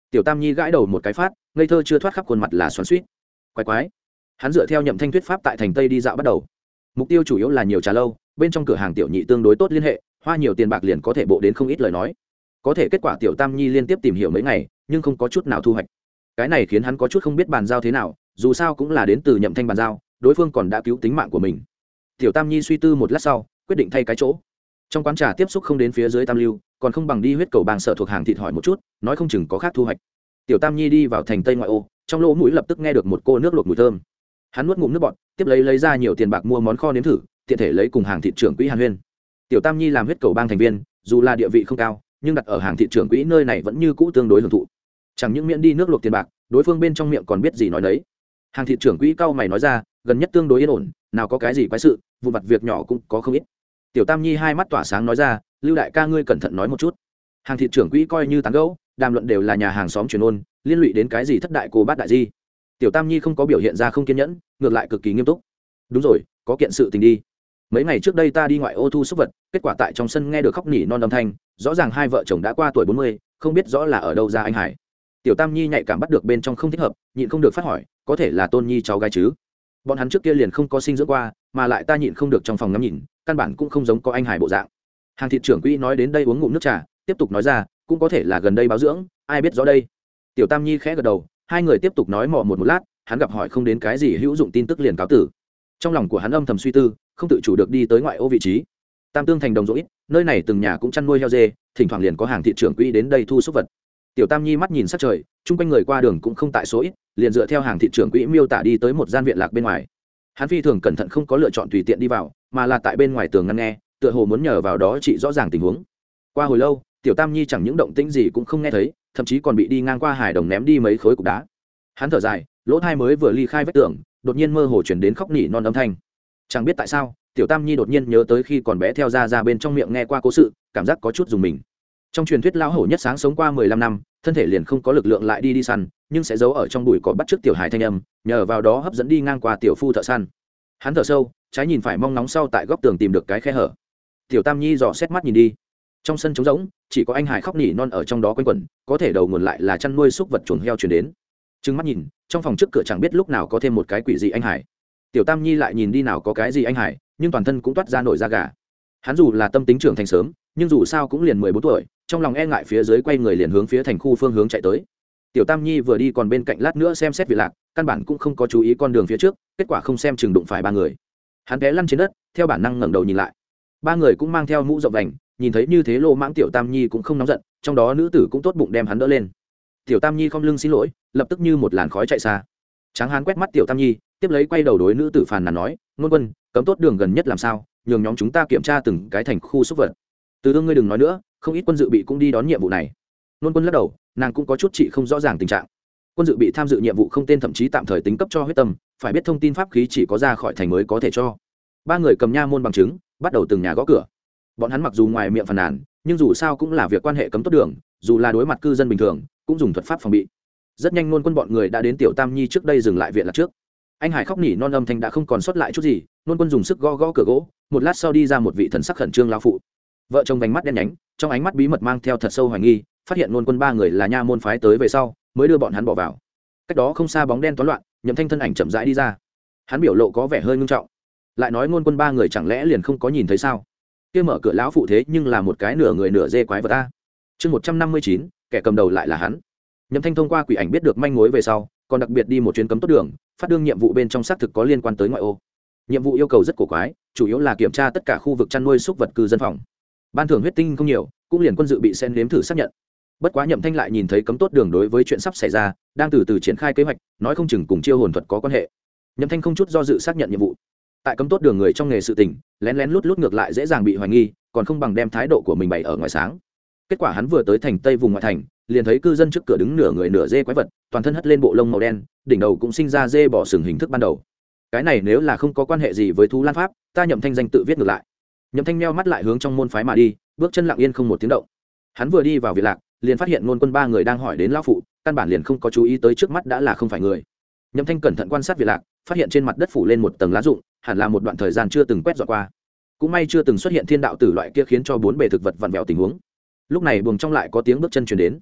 A: Tiểu Tam Nhi gãi đầu một cái phát, ngây thơ chưa thoát khắp khuôn mặt là xoắn xuýt. Quái quái. Hắn dựa theo Nhậm Thanh thuyết pháp tại thành Tây đi dạo bắt đầu. Mục tiêu chủ yếu là nhiều trà lâu, bên trong cửa hàng tiểu nhị tương đối tốt liên hệ, hoa nhiều tiền bạc liền có thể bộ đến không ít lời nói. Có thể kết quả Tiểu Tam Nhi liên tiếp tìm hiểu mấy ngày, nhưng không có chút nào thu hoạch. Cái này khiến hắn có chút không biết bàn giao thế nào, dù sao cũng là đến từ Nhậm Thanh bàn giao, đối phương còn đã cứu tính mạng của mình. Tiểu Tam Nhi suy tư một lát sau, quyết định thay cái chỗ. Trong quán trà tiếp xúc không đến phía dưới Tam Lưu, còn không bằng đi huyết cầu bang sở thuộc hàng thịt hỏi một chút, nói không chừng có khác thu hoạch. Tiểu Tam Nhi đi vào thành Tây ngoại ô, trong lỗ mũi lập tức nghe được một cô nước luộc mùi thơm. Hắn nuốt ngụm nước bọt, tiếp lấy ra nhiều tiền bạc mua món kho nếm thử, tiện thể lấy cùng hàng thị trưởng quỹ hàn huyên. Tiểu Tam Nhi làm huyết cầu bang thành viên, dù là địa vị không cao, nhưng đặt ở hàng thị trưởng quỹ nơi này vẫn như cũ tương đối hưởng thụ. Chẳng những miễn đi nước luộc tiền bạc, đối phương bên trong miệng còn biết gì nói đấy. Hàng thị trưởng quỹ cao mày nói ra, gần nhất tương đối yên ổn, nào có cái gì quái sự, vụ vặt việc nhỏ cũng có không ít. Tiểu Tam Nhi hai mắt tỏa sáng nói ra, Lưu đại ca ngươi cẩn thận nói một chút. Hàng thị trưởng quỹ coi như tán gẫu, đàm luận đều là nhà hàng xóm truyền ôn, liên lụy đến cái gì thất đại cô bát đại di. Tiểu Tam Nhi không có biểu hiện ra không kiên nhẫn, ngược lại cực kỳ nghiêm túc. Đúng rồi, có kiện sự tình đi. Mấy ngày trước đây ta đi ngoại ô thu súc vật, kết quả tại trong sân nghe được khóc nỉ non âm thanh, rõ ràng hai vợ chồng đã qua tuổi 40, không biết rõ là ở đâu ra anh Hải. Tiểu Tam Nhi nhạy cảm bắt được bên trong không thích hợp, nhịn không được phát hỏi, có thể là Tôn Nhi cháu gái chứ? Bọn hắn trước kia liền không có sinh dưỡng qua, mà lại ta nhịn không được trong phòng ngắm nhìn, căn bản cũng không giống có anh Hải bộ dạng. Hàng thị trưởng quỹ nói đến đây uống ngụm nước trà, tiếp tục nói ra, cũng có thể là gần đây báo dưỡng, ai biết rõ đây. Tiểu Tam Nhi khẽ gật đầu, hai người tiếp tục nói mò một lát, hắn gặp hỏi không đến cái gì hữu dụng tin tức liền cáo tử. Trong lòng của hắn âm thầm suy tư, không tự chủ được đi tới ngoại ô vị trí. Tam Tương thành đồng rỗi, nơi này từng nhà cũng chăn nuôi heo dê, thỉnh thoảng liền có hàng thị trưởng quỹ đến đây thu súc vật. Tiểu Tam Nhi mắt nhìn sát trời, chung quanh người qua đường cũng không tại số ít, liền dựa theo hàng thị trưởng quỹ miêu tả đi tới một gian viện lạc bên ngoài. Hắn phi thường cẩn thận không có lựa chọn tùy tiện đi vào, mà là tại bên ngoài tường ngăn nghe, tựa hồ muốn nhờ vào đó trị rõ ràng tình huống. Qua hồi lâu, Tiểu Tam Nhi chẳng những động tĩnh gì cũng không nghe thấy, thậm chí còn bị đi ngang qua hải đồng ném đi mấy khối cục đá. Hắn thở dài, lỗ thai mới vừa ly khai vách tường, đột nhiên mơ hồ chuyển đến khóc nỉ non âm thanh. Chẳng biết tại sao, Tiểu Tam Nhi đột nhiên nhớ tới khi còn bé theo ra bên trong miệng nghe qua cố sự, cảm giác có chút dùng mình. Trong truyền thuyết lão hổ nhất sáng sống qua 15 năm, thân thể liền không có lực lượng lại đi săn, nhưng sẽ giấu ở trong bụi cỏ bắt chước tiểu hải thanh âm, nhờ vào đó hấp dẫn đi ngang qua tiểu phu thợ săn. Hắn thở sâu, trái nhìn phải mong nóng sau tại góc tường tìm được cái khe hở. Tiểu Tam Nhi dò xét mắt nhìn đi. Trong sân trống rỗng, chỉ có anh Hải khóc nỉ non ở trong đó quanh quẩn, có thể đầu nguồn lại là chăn nuôi súc vật chuồng heo truyền đến. Trừng mắt nhìn, trong phòng trước cửa chẳng biết lúc nào có thêm một cái quỷ dị anh Hải. Tiểu Tam Nhi lại nhìn đi nào có cái gì anh Hải, nhưng toàn thân cũng toát ra nổi da gà. Hắn dù là tâm tính trưởng thành sớm, nhưng dù sao cũng liền 14 tuổi, trong lòng e ngại phía dưới quay người liền hướng phía thành khu phương hướng chạy tới. Tiểu Tam Nhi vừa đi còn bên cạnh lát nữa xem xét việc lạc, căn bản cũng không có chú ý con đường phía trước, kết quả không xem chừng đụng phải ba người. Hắn té lăn trên đất, theo bản năng ngẩng đầu nhìn lại. Ba người cũng mang theo mũ rộng vành, nhìn thấy như thế lô mãng Tiểu Tam Nhi cũng không nóng giận, trong đó nữ tử cũng tốt bụng đem hắn đỡ lên. Tiểu Tam Nhi không lưng xin lỗi, lập tức như một làn khói chạy xa. Tráng Hán quét mắt Tiểu Tam Nhi, tiếp lấy quay đầu đối nữ tử phàn nàn nói, "Ngôn Quân, cấm tốt đường gần nhất làm sao, nhường nhóm chúng ta kiểm tra từng cái thành khu xúc vật." Từ Ương ngươi đừng nói nữa, không ít quân dự bị cũng đi đón nhiệm vụ này. Ngôn Quân lắc đầu, nàng cũng có chút chị không rõ ràng tình trạng. Quân dự bị tham dự nhiệm vụ không tên thậm chí tạm thời tính cấp cho huyết tâm, phải biết thông tin pháp khí chỉ có ra khỏi thành mới có thể cho. Ba người cầm nha môn bằng chứng, bắt đầu từng nhà gõ cửa. Bọn hắn mặc dù ngoài miệng phàn nàn, nhưng dù sao cũng là việc quan hệ cấm tốt đường, dù là đối mặt cư dân bình thường, cũng dùng thuật pháp phòng bị. Rất nhanh Ngôn Quân bọn người đã đến Tiểu Tam Nhi trước đây dừng lại viện lạc trước. Anh Hải khóc nỉ non âm thanh đã không còn sót lại chút gì, Ngôn Quân dùng sức gõ gõ cửa gỗ, một lát sau đi ra một vị thần sắc khẩn trương lão phụ. Vợ chồng vành mắt đen nhánh, trong ánh mắt bí mật mang theo thật sâu hoài nghi, phát hiện Ngôn Quân ba người là nha môn phái tới về sau, mới đưa bọn hắn bỏ vào. Cách đó không xa bóng đen toán loạn, Nhậm Thanh thân ảnh chậm rãi đi ra. Hắn biểu lộ có vẻ hơi nghiêm trọng. Lại nói Ngôn Quân ba người chẳng lẽ liền không có nhìn thấy sao? Kia mở cửa lão phụ thế nhưng là một cái nửa người nửa dê quái vật a. Chương 159, kẻ cầm đầu lại là hắn. Nhậm Thanh thông qua quỷ ảnh biết được manh mối về sau, còn đặc biệt đi một chuyến cấm tốt đường, phát đương nhiệm vụ bên trong xác thực có liên quan tới ngoại ô. Nhiệm vụ yêu cầu rất cổ quái, chủ yếu là kiểm tra tất cả khu vực chăn nuôi súc vật cư dân phòng. Ban thưởng huyết tinh không nhiều, cũng liền quân dự bị sen nếm thử xác nhận. Bất quá Nhậm Thanh lại nhìn thấy cấm tốt đường đối với chuyện sắp xảy ra, đang từ từ triển khai kế hoạch, nói không chừng cùng chiêu hồn thuật có quan hệ. Nhậm Thanh không chút do dự xác nhận nhiệm vụ. Tại cấm tốt đường người trong nghề sự tình, lén lén lút lút ngược lại dễ dàng bị hoài nghi, còn không bằng đem thái độ của mình bày ở ngoài sáng. Kết quả hắn vừa tới thành Tây vùng ngoại thành, liền thấy cư dân trước cửa đứng nửa người nửa dê quái vật, toàn thân hất lên bộ lông màu đen, đỉnh đầu cũng sinh ra dê bỏ sừng hình thức ban đầu. Cái này nếu là không có quan hệ gì với thú lan pháp, ta Nhậm Thanh danh tự viết ngược lại. Nhậm Thanh meo mắt lại hướng trong môn phái mà đi, bước chân lặng yên không một tiếng động. Hắn vừa đi vào viện lạc, liền phát hiện Ngôn Quân ba người đang hỏi đến lão phụ, căn bản liền không có chú ý tới trước mắt đã là không phải người. Nhậm Thanh cẩn thận quan sát viện lạc, phát hiện trên mặt đất phủ lên một tầng lá rụng, hẳn là một đoạn thời gian chưa từng quét dọn qua. Cũng may chưa từng xuất hiện thiên đạo tử loại kia khiến cho bốn bề thực vật vặn vẹo tình huống. Lúc này buồng trong lại có tiếng bước chân truyền đến.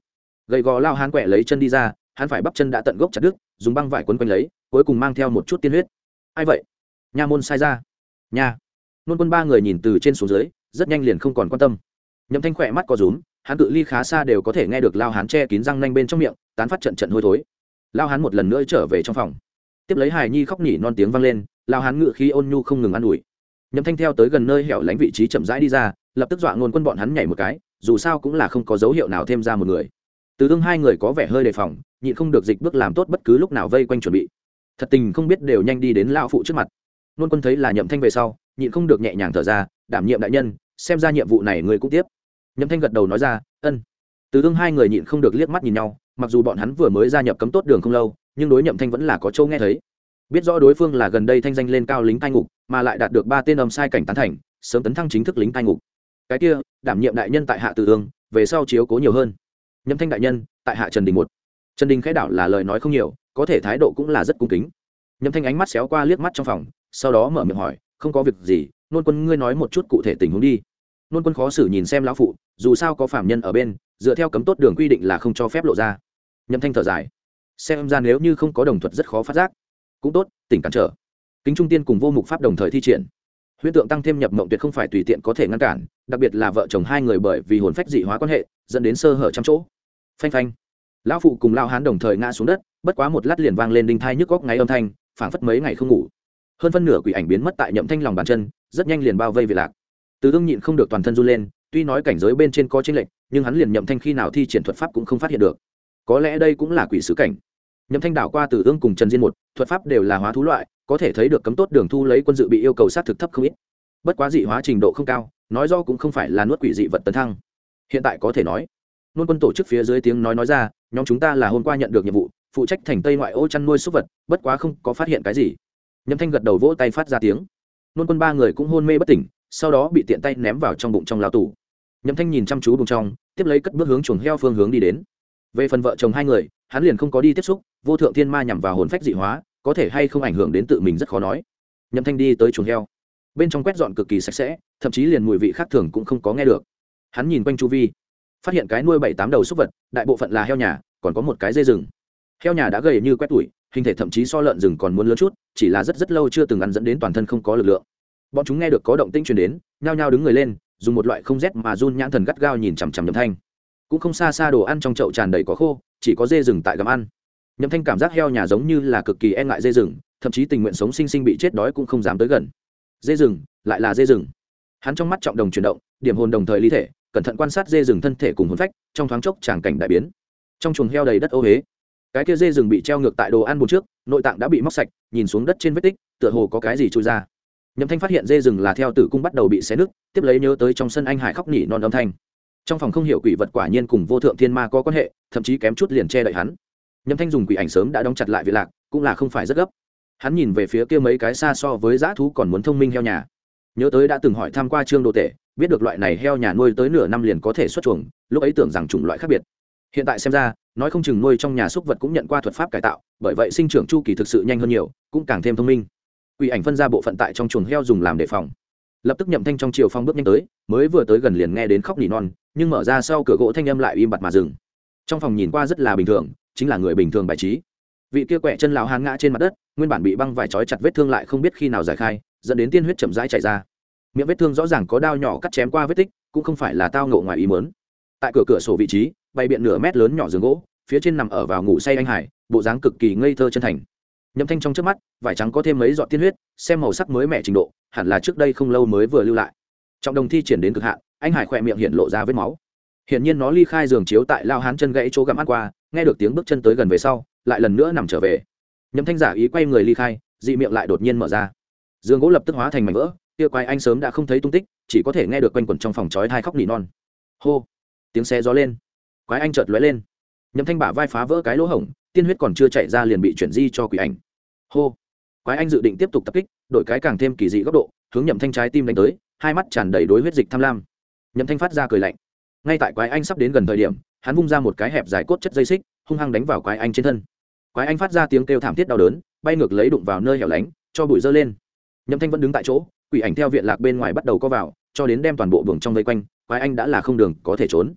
A: gầy gò lao hán quẹ lấy chân đi ra, hắn phải bắp chân đã tận gốc chặt đứt, dùng băng vải quấn quanh lấy, cuối cùng mang theo một chút tiên huyết. Ai vậy? Nha môn sai ra. Nha. Nôn Quân ba người nhìn từ trên xuống dưới, rất nhanh liền không còn quan tâm. Nhậm Thanh khỏe mắt co rúm, hắn cự ly khá xa đều có thể nghe được lao hán che kín răng nanh bên trong miệng, tán phát trận trận hôi thối. Lao hán một lần nữa trở về trong phòng, tiếp lấy hài nhi khóc nỉ non tiếng vang lên, lao hán ngự khí ôn nhu không ngừng ăn ủi. Nhậm Thanh theo tới gần nơi hẻo lánh vị trí chậm rãi đi ra, lập tức dọa Nôn Quân bọn hắn nhảy một cái, dù sao cũng là không có dấu hiệu nào thêm ra một người. Từ Ưng hai người có vẻ hơi đề phòng, nhịn không được dịch bước làm tốt bất cứ lúc nào vây quanh chuẩn bị. Thật tình không biết đều nhanh đi đến lão phụ trước mặt. Nôn Quân thấy là Nhậm Thanh về sau, nhịn không được nhẹ nhàng thở ra, đảm nhiệm đại nhân, xem ra nhiệm vụ này người cũng tiếp. Nhậm Thanh gật đầu nói ra, ân. Từ Ưng hai người nhịn không được liếc mắt nhìn nhau, mặc dù bọn hắn vừa mới gia nhập cấm tốt đường không lâu, nhưng đối Nhậm Thanh vẫn là có châu nghe thấy. Biết rõ đối phương là gần đây thanh danh lên cao lính cai ngục, mà lại đạt được 3 tên âm sai cảnh tán thành, sớm tấn thăng chính thức lính cai ngục. Cái kia, đảm nhiệm đại nhân tại hạ Từ Ưng, về sau chiếu cố nhiều hơn. Nhậm Thanh đại nhân, tại hạ Trần Đình một. Trần Đình khẽ đảo là lời nói không nhiều, có thể thái độ cũng là rất cung kính. Nhậm Thanh ánh mắt xéo qua liếc mắt trong phòng, sau đó mở miệng hỏi, không có việc gì, Nôn Quân ngươi nói một chút cụ thể tình huống đi. Nôn Quân khó xử nhìn xem lão phụ, dù sao có phạm nhân ở bên, dựa theo cấm tốt đường quy định là không cho phép lộ ra. Nhậm Thanh thở dài, xem ra nếu như không có đồng thuật rất khó phát giác. Cũng tốt, tỉnh cản trở. Kính Trung Tiên cùng Vô Mục pháp đồng thời thi triển. Huyễn tượng tăng thêm nhập mộng tuyệt không phải tùy tiện có thể ngăn cản, đặc biệt là vợ chồng hai người bởi vì hồn phách dị hóa quan hệ, dẫn đến sơ hở trăm chỗ. Phanh phanh. Lão phụ cùng lão hán đồng thời ngã xuống đất, bất quá một lát liền vang lên đinh thai nhức góc ngáy âm thanh, phảng phất mấy ngày không ngủ. Hơn phân nửa quỷ ảnh biến mất tại Nhậm Thanh lòng bàn chân, rất nhanh liền bao vây Việt Lạc. Từ Ưng nhịn không được toàn thân run lên, tuy nói cảnh giới bên trên có chênh lệch, nhưng hắn liền Nhậm Thanh khi nào thi triển thuật pháp cũng không phát hiện được. Có lẽ đây cũng là quỷ sứ cảnh. Nhậm Thanh đảo qua Từ Ưng cùng Trần Diên một, thuật pháp đều là hóa thú loại, có thể thấy được cấm tốt đường thu lấy quân dự bị yêu cầu sát thực thấp không ít. Bất quá dị hóa trình độ không cao, nói do cũng không phải là nuốt quỷ dị vật tấn thăng. Hiện tại có thể nói, Nôn Quân tổ chức phía dưới tiếng nói ra, nhóm chúng ta là hôm qua nhận được nhiệm vụ, phụ trách thành Tây ngoại ô chăn nuôi súc vật, bất quá không có phát hiện cái gì. Nhậm Thanh gật đầu vỗ tay phát ra tiếng. Nôn Quân ba người cũng hôn mê bất tỉnh, sau đó bị tiện tay ném vào trong bụng trong lao tù. Nhậm Thanh nhìn chăm chú bụng trong, tiếp lấy cất bước hướng chuồng heo phương hướng đi đến. Về phần vợ chồng hai người, hắn liền không có đi tiếp xúc, vô thượng thiên ma nhằm vào hồn phách dị hóa, có thể hay không ảnh hưởng đến tự mình rất khó nói. Nhậm Thanh đi tới chuồng heo, bên trong quét dọn cực kỳ sạch sẽ, thậm chí liền mùi vị khác thường cũng không có nghe được. Hắn nhìn quanh chu vi, phát hiện cái nuôi 7-8 đầu súc vật, đại bộ phận là heo nhà, còn có một cái dê rừng. Heo nhà đã gầy như quét tuổi, hình thể thậm chí so lợn rừng còn muốn lớn chút, chỉ là rất lâu chưa từng ăn dẫn đến toàn thân không có lực lượng. Bọn chúng nghe được có động tĩnh truyền đến, nhao nhao đứng người lên, dùng một loại không rét mà run nhãn thần gắt gao nhìn chằm chằm Nhậm Thanh. Cũng không xa xa đồ ăn trong chậu tràn đầy có khô, chỉ có dê rừng tại gặm ăn. Nhậm Thanh cảm giác heo nhà giống như là cực kỳ e ngại dê rừng, thậm chí tình nguyện sống sinh sinh bị chết đói cũng không dám tới gần. Dê rừng, lại là dê rừng. Hắn trong mắt trọng đồng chuyển động, điểm hồn đồng thời ly thể, cẩn thận quan sát dê rừng thân thể cùng hồn phách, trong thoáng chốc tràng cảnh đại biến. Trong chuồng heo đầy đất ô uế, cái kia dê rừng bị treo ngược tại đồ ăn bùn trước, nội tạng đã bị móc sạch, nhìn xuống đất trên vết tích, tựa hồ có cái gì trôi ra. Nhậm Thanh phát hiện dê rừng là theo tử cung bắt đầu bị xé nứt, tiếp lấy nhớ tới trong sân anh Hải khóc nỉ non âm thanh. Trong phòng không hiểu quỷ vật quả nhiên cùng vô thượng thiên ma có quan hệ, thậm chí kém chút liền che đậy hắn. Nhậm Thanh dùng quỷ ảnh sớm đã đóng chặt lại Việt Lạc, cũng là không phải rất gấp. Hắn nhìn về phía kia mấy cái xa so với dã thú còn muốn thông minh heo nhà, nhớ tới đã từng hỏi tham qua Trương Đồ Tể, biết được loại này heo nhà nuôi tới nửa năm liền có thể xuất chuồng, lúc ấy tưởng rằng chủng loại khác biệt. Hiện tại xem ra, nói không chừng nuôi trong nhà súc vật cũng nhận qua thuật pháp cải tạo, bởi vậy sinh trưởng chu kỳ thực sự nhanh hơn nhiều, cũng càng thêm thông minh. Quỷ ảnh phân ra bộ phận tại trong chuồng heo dùng làm đề phòng. Lập tức Nhậm Thanh trong chiều phong bước nhanh tới, mới vừa tới gần liền nghe đến khóc nỉ non, nhưng mở ra sau cửa gỗ thanh âm lại im bặt mà dừng. Trong phòng nhìn qua rất là bình thường, chính là người bình thường bài trí. Vị kia quẹ chân lão hán ngã trên mặt đất, nguyên bản bị băng vải trói chặt vết thương lại không biết khi nào giải khai, dẫn đến tiên huyết chậm rãi chảy ra. Miệng vết thương rõ ràng có đao nhỏ cắt chém qua vết tích, cũng không phải là tao ngộ ngoài ý muốn. Tại cửa sổ vị trí, bày biện nửa mét lớn nhỏ giường gỗ, phía trên nằm ở vào ngủ say anh Hải, bộ dáng cực kỳ ngây thơ chân thành. Nhậm Thanh trong trước mắt, vải trắng có thêm mấy giọt tiên huyết, xem màu sắc mới mẻ trình độ, hẳn là trước đây không lâu mới vừa lưu lại. Trọng đồng thi triển đến cực hạn, anh Hải khỏe miệng hiện lộ ra vết máu. Hiển nhiên nó ly khai giường chiếu tại lao hán chân gãy chỗ gặm ăn qua, nghe được tiếng bước chân tới gần về sau, lại lần nữa nằm trở về. Nhậm Thanh giả ý quay người ly khai, dị miệng lại đột nhiên mở ra. Giường gỗ lập tức hóa thành mảnh vỡ, kia quái anh sớm đã không thấy tung tích, chỉ có thể nghe được quanh quẩn trong phòng chói tai khóc nỉ non. Hô, tiếng xe gió lên, quái anh chợt lóe lên. Nhậm Thanh bả vai phá vỡ cái lỗ hổng, tiên huyết còn chưa chảy ra liền bị chuyển di cho quỷ ảnh. Hô, quái anh dự định tiếp tục tập kích, đổi cái càng thêm kỳ dị góc độ, hướng Nhậm Thanh trái tim đánh tới, hai mắt tràn đầy đối huyết dịch tham lam. Nhậm Thanh phát ra cười lạnh. Ngay tại quái anh sắp đến gần thời điểm, hắn vung ra một cái hẹp dài cốt chất dây xích, hung hăng đánh vào quái anh trên thân. Quái anh phát ra tiếng kêu thảm thiết đau đớn, bay ngược lấy đụng vào nơi hẻo lánh, cho bụi dơ lên. Nhậm Thanh vẫn đứng tại chỗ, quỷ ảnh theo viện lạc bên ngoài bắt đầu co vào, cho đến đem toàn bộ buồng trong vây quanh, quái anh đã là không đường có thể trốn.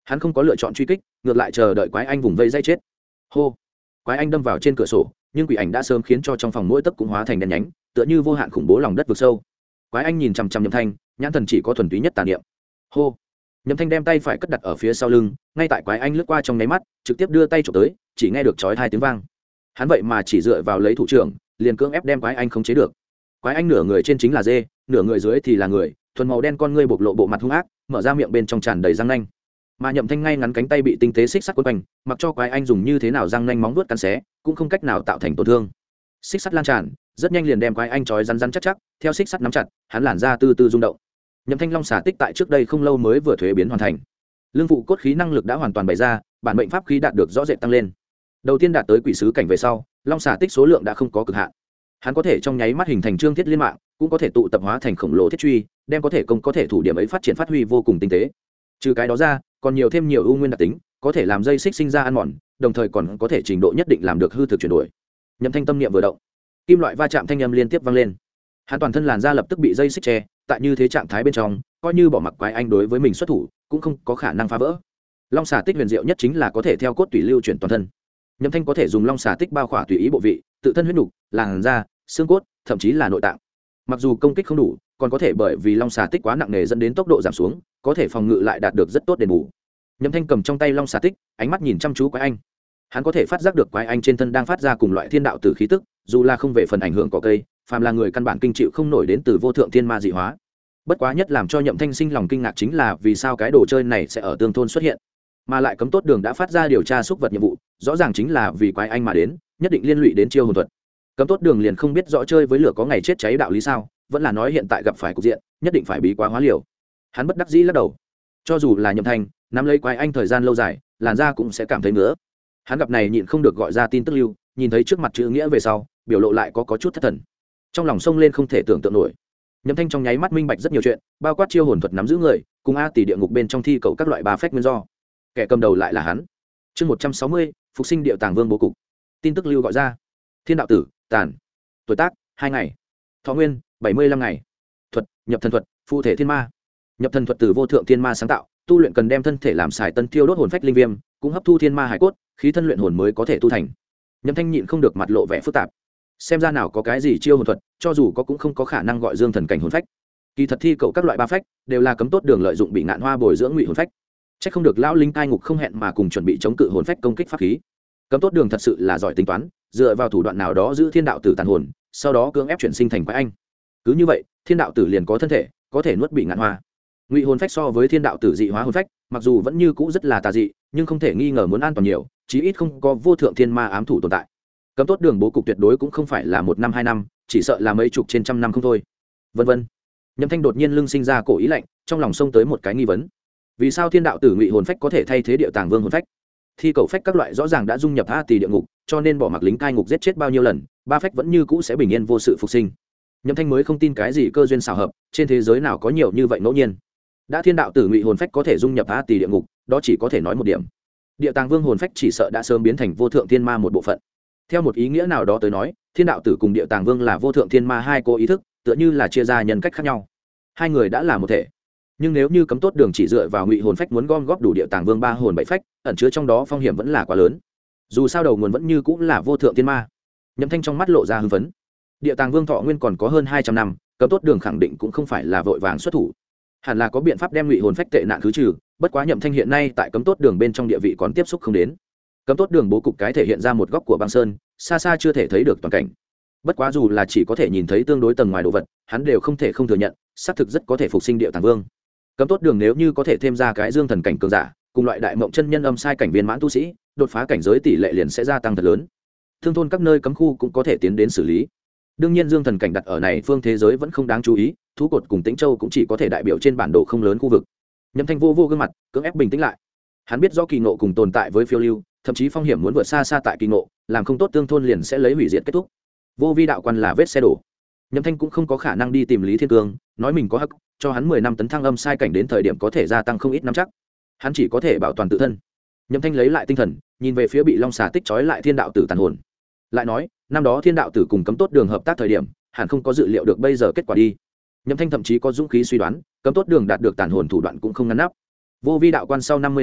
A: hắn không có lựa chọn truy kích, ngược lại chờ đợi quái anh vùng vây dây chết. Hô, quái anh đâm vào trên cửa sổ, nhưng quỷ ảnh đã sớm khiến cho trong phòng mỗi tấc cũng hóa thành đen nhánh, tựa như vô hạn khủng bố lòng đất vực sâu. Quái anh nhìn chằm chằm Nhậm Thanh, nhãn thần chỉ có thuần túy nhất tà niệm. Hô, Nhậm Thanh đem tay phải cất đặt ở phía sau lưng, ngay tại quái anh lướt qua trong nháy mắt, trực tiếp đưa tay chụp tới, chỉ nghe được chói hai tiếng vang. Hắn vậy mà chỉ dựa vào lấy thủ trưởng, liền cưỡng ép đem quái anh khống chế được. Quái anh nửa người trên chính là dê, nửa người dưới thì là người, thuần màu đen con ngươi bộc lộ bộ mặt hung ác, mở ra miệng bên trong tràn đầy răng nanh. Mà Nhậm Thanh ngay ngắn cánh tay bị tinh tế xích sắt quấn quanh, mặc cho quái anh dùng như thế nào răng nanh móng vuốt cắn xé, cũng không cách nào tạo thành tổn thương. Xích sắt lan tràn, rất nhanh liền đem quái anh trói rắn rắn chắc chắc, theo xích sắt nắm chặt, hắn làn ra từ từ rung động. Nhậm Thanh long xả tích tại trước đây không lâu mới vừa thuế biến hoàn thành, lương phụ cốt khí năng lực đã hoàn toàn bày ra, bản mệnh pháp khí đạt được rõ rệt tăng lên. Đầu tiên đạt tới quỷ sứ cảnh về sau, long xả tích số lượng đã không có cực hạn. Hắn có thể trong nháy mắt hình thành trương thiết liên mạng, cũng có thể tụ tập hóa thành khổng lồ thiết truy, đem có thể công có thể thủ điểm ấy phát triển phát huy vô cùng tinh tế. Trừ cái đó ra, còn nhiều thêm nhiều ưu nguyên đặc tính, có thể làm dây xích sinh ra ăn mòn, đồng thời còn có thể trình độ nhất định làm được hư thực chuyển đổi. Nhậm Thanh tâm niệm vừa động, kim loại va chạm thanh âm liên tiếp vang lên. Hắn toàn thân làn da lập tức bị dây xích che, tại như thế trạng thái bên trong, coi như bỏ mặc quái anh đối với mình xuất thủ, cũng không có khả năng phá vỡ. Long xà tích huyền diệu nhất chính là có thể theo cốt tủy lưu chuyển toàn thân. Nhậm Thanh có thể dùng long xà tích bao khỏa tùy ý bộ vị, tự thân huyết nục, làn da, xương cốt, thậm chí là nội tạng. Mặc dù công kích không đủ, còn có thể bởi vì long xà tích quá nặng nề dẫn đến tốc độ giảm xuống, có thể phòng ngự lại đạt được rất tốt đền bù. Nhậm Thanh cầm trong tay long xà tích, ánh mắt nhìn chăm chú quái anh. Hắn có thể phát giác được quái anh trên thân đang phát ra cùng loại thiên đạo tử khí tức, dù là không về phần ảnh hưởng cỏ cây, phàm là người căn bản kinh chịu không nổi đến từ vô thượng thiên ma dị hóa. Bất quá nhất làm cho Nhậm Thanh sinh lòng kinh ngạc chính là vì sao cái đồ chơi này sẽ ở tương thôn xuất hiện, mà lại cấm tốt đường đã phát ra điều tra xúc vật nhiệm vụ, rõ ràng chính là vì quái anh mà đến, nhất định liên lụy đến chiêu hồn thuật. Cấm tốt đường liền không biết rõ chơi với lửa có ngày chết cháy đạo lý sao, vẫn là nói hiện tại gặp phải cục diện, nhất định phải bí quá hóa liều. Hắn bất đắc dĩ lắc đầu. Cho dù là Nhậm Thanh nắm lấy quái anh thời gian lâu dài, làn da cũng sẽ cảm thấy ngứa. Hắn gặp này nhịn không được gọi ra tin tức lưu, nhìn thấy trước mặt chữ nghĩa về sau, biểu lộ lại có chút thất thần. Trong lòng sông lên không thể tưởng tượng nổi. Nhậm Thanh trong nháy mắt minh bạch rất nhiều chuyện, bao quát chiêu hồn thuật nắm giữ người, cùng a tỷ địa ngục bên trong thi cầu các loại ba phách nguyên do. Kẻ cầm đầu lại là hắn. Chương 160, phục sinh địa tàng vương bố cục. Tin tức lưu gọi ra. Thiên đạo tử, tàn. Tuổi tác, 2 ngày. Thọ nguyên, 75 ngày. Thuật, nhập thần thuật, phụ thể thiên ma. Nhập thần thuật từ vô thượng thiên ma sáng tạo, tu luyện cần đem thân thể làm xài tân tiêu đốt hồn phách linh viêm, cũng hấp thu thiên ma hải cốt, khí thân luyện hồn mới có thể tu thành. Nhậm Thanh nhịn không được mặt lộ vẻ phức tạp. Xem ra nào có cái gì chiêu hồn thuật, cho dù có cũng không có khả năng gọi dương thần cảnh hồn phách. Kỳ thật thi cậu các loại ba phách đều là cấm tốt đường lợi dụng bị ngạn hoa bồi dưỡng ngụy hồn phách. Chắc không được lão linh cai ngục không hẹn mà cùng chuẩn bị chống cự hồn phách công kích pháp khí. Cấm tốt đường thật sự là giỏi tính toán, dựa vào thủ đoạn nào đó giữ thiên đạo tử tàn hồn, sau đó cưỡng ép chuyển sinh thành quái anh. Cứ như vậy, thiên đạo tử liền có thân thể, có thể nuốt bị ngạn hoa. Ngụy hồn phách so với thiên đạo tử dị hóa hồn phách, mặc dù vẫn như cũ rất là tà dị, nhưng không thể nghi ngờ muốn an toàn nhiều, chí ít không có vô thượng thiên ma ám thủ tồn tại. Cấm tốt đường bố cục tuyệt đối cũng không phải là 1 năm 2 năm, chỉ sợ là mấy chục trên trăm năm không thôi. Vân vân. Nhậm Thanh đột nhiên lưng sinh ra cổ ý lạnh, trong lòng xông tới một cái nghi vấn. Vì sao thiên đạo tử ngụy hồn phách có thể thay thế địa tàng vương hồn phách? Thi cầu phách các loại rõ ràng đã dung nhập a tỷ địa ngục, cho nên bỏ mặc lính cai ngục giết chết bao nhiêu lần, ba phách vẫn như cũ sẽ bình yên vô sự phục sinh. Nhậm Thanh mới không tin cái gì cơ duyên xảo hợp, trên thế giới nào có nhiều như vậy ngẫu nhiên. Đã thiên đạo tử ngụy hồn phách có thể dung nhập a tỷ địa ngục, đó chỉ có thể nói một điểm. Địa tàng vương hồn phách chỉ sợ đã sớm biến thành vô thượng thiên ma một bộ phận. Theo một ý nghĩa nào đó tới nói, thiên đạo tử cùng địa tàng vương là vô thượng thiên ma hai cố ý thức, tựa như là chia ra nhân cách khác nhau. Hai người đã là một thể. Nhưng nếu như cấm tốt đường chỉ dựa vào ngụy hồn phách muốn gom góp đủ địa tàng vương 3 hồn 7 phách, ẩn chứa trong đó phong hiểm vẫn là quá lớn. Dù sao đầu nguồn vẫn như cũng là vô thượng thiên ma. Nhậm Thanh trong mắt lộ ra hưng phấn. Địa tàng vương thọ nguyên còn có hơn 200 năm, cấm tốt đường khẳng định cũng không phải là vội vàng xuất thủ. Hẳn là có biện pháp đem ngụy hồn phách tệ nạn khứ trừ, bất quá Nhậm Thanh hiện nay tại cấm tốt đường bên trong địa vị còn tiếp xúc không đến. Cấm tốt đường bố cục cái thể hiện ra một góc của băng sơn, xa xa chưa thể thấy được toàn cảnh. Bất quá dù là chỉ có thể nhìn thấy tương đối tầng ngoài đồ vật, hắn đều không thể không thừa nhận, xác thực rất có thể phục sinh địa tàng vương. Cấm tốt đường nếu như có thể thêm ra cái dương thần cảnh cường giả, cùng loại đại mộng chân nhân âm sai cảnh viên mãn tu sĩ, đột phá cảnh giới tỷ lệ liền sẽ gia tăng thật lớn. Thương thôn các nơi cấm khu cũng có thể tiến đến xử lý. Đương nhiên dương thần cảnh đặt ở này phương thế giới vẫn không đáng chú ý, thú cột cùng Tĩnh Châu cũng chỉ có thể đại biểu trên bản đồ không lớn khu vực. Nhậm Thanh vô gương mặt, cưỡng ép bình tĩnh lại. Hắn biết do kỳ ngộ cùng tồn tại với phiêu lưu, thậm chí phong hiểm muốn vượt xa xa tại kỳ ngộ, làm không tốt tương thôn liền sẽ lấy hủy diệt kết thúc. Vô vi đạo quan là vết xe đổ. Nhậm Thanh cũng không có khả năng đi tìm Lý Thiên Cương, nói mình có hắc, cho hắn 10 năm tấn thăng âm sai cảnh đến thời điểm có thể gia tăng không ít năm chắc. Hắn chỉ có thể bảo toàn tự thân. Nhậm Thanh lấy lại tinh thần, nhìn về phía bị long xà tích trói lại thiên đạo tử tàn hồn. Lại nói, năm đó thiên đạo tử cùng cấm tốt đường hợp tác thời điểm, hẳn không có dự liệu được bây giờ kết quả đi. Nhậm Thanh thậm chí có dũng khí suy đoán, cấm tốt đường đạt được tàn hồn thủ đoạn cũng không ngăn nắp. Vô vi đạo quan sau 50 năm,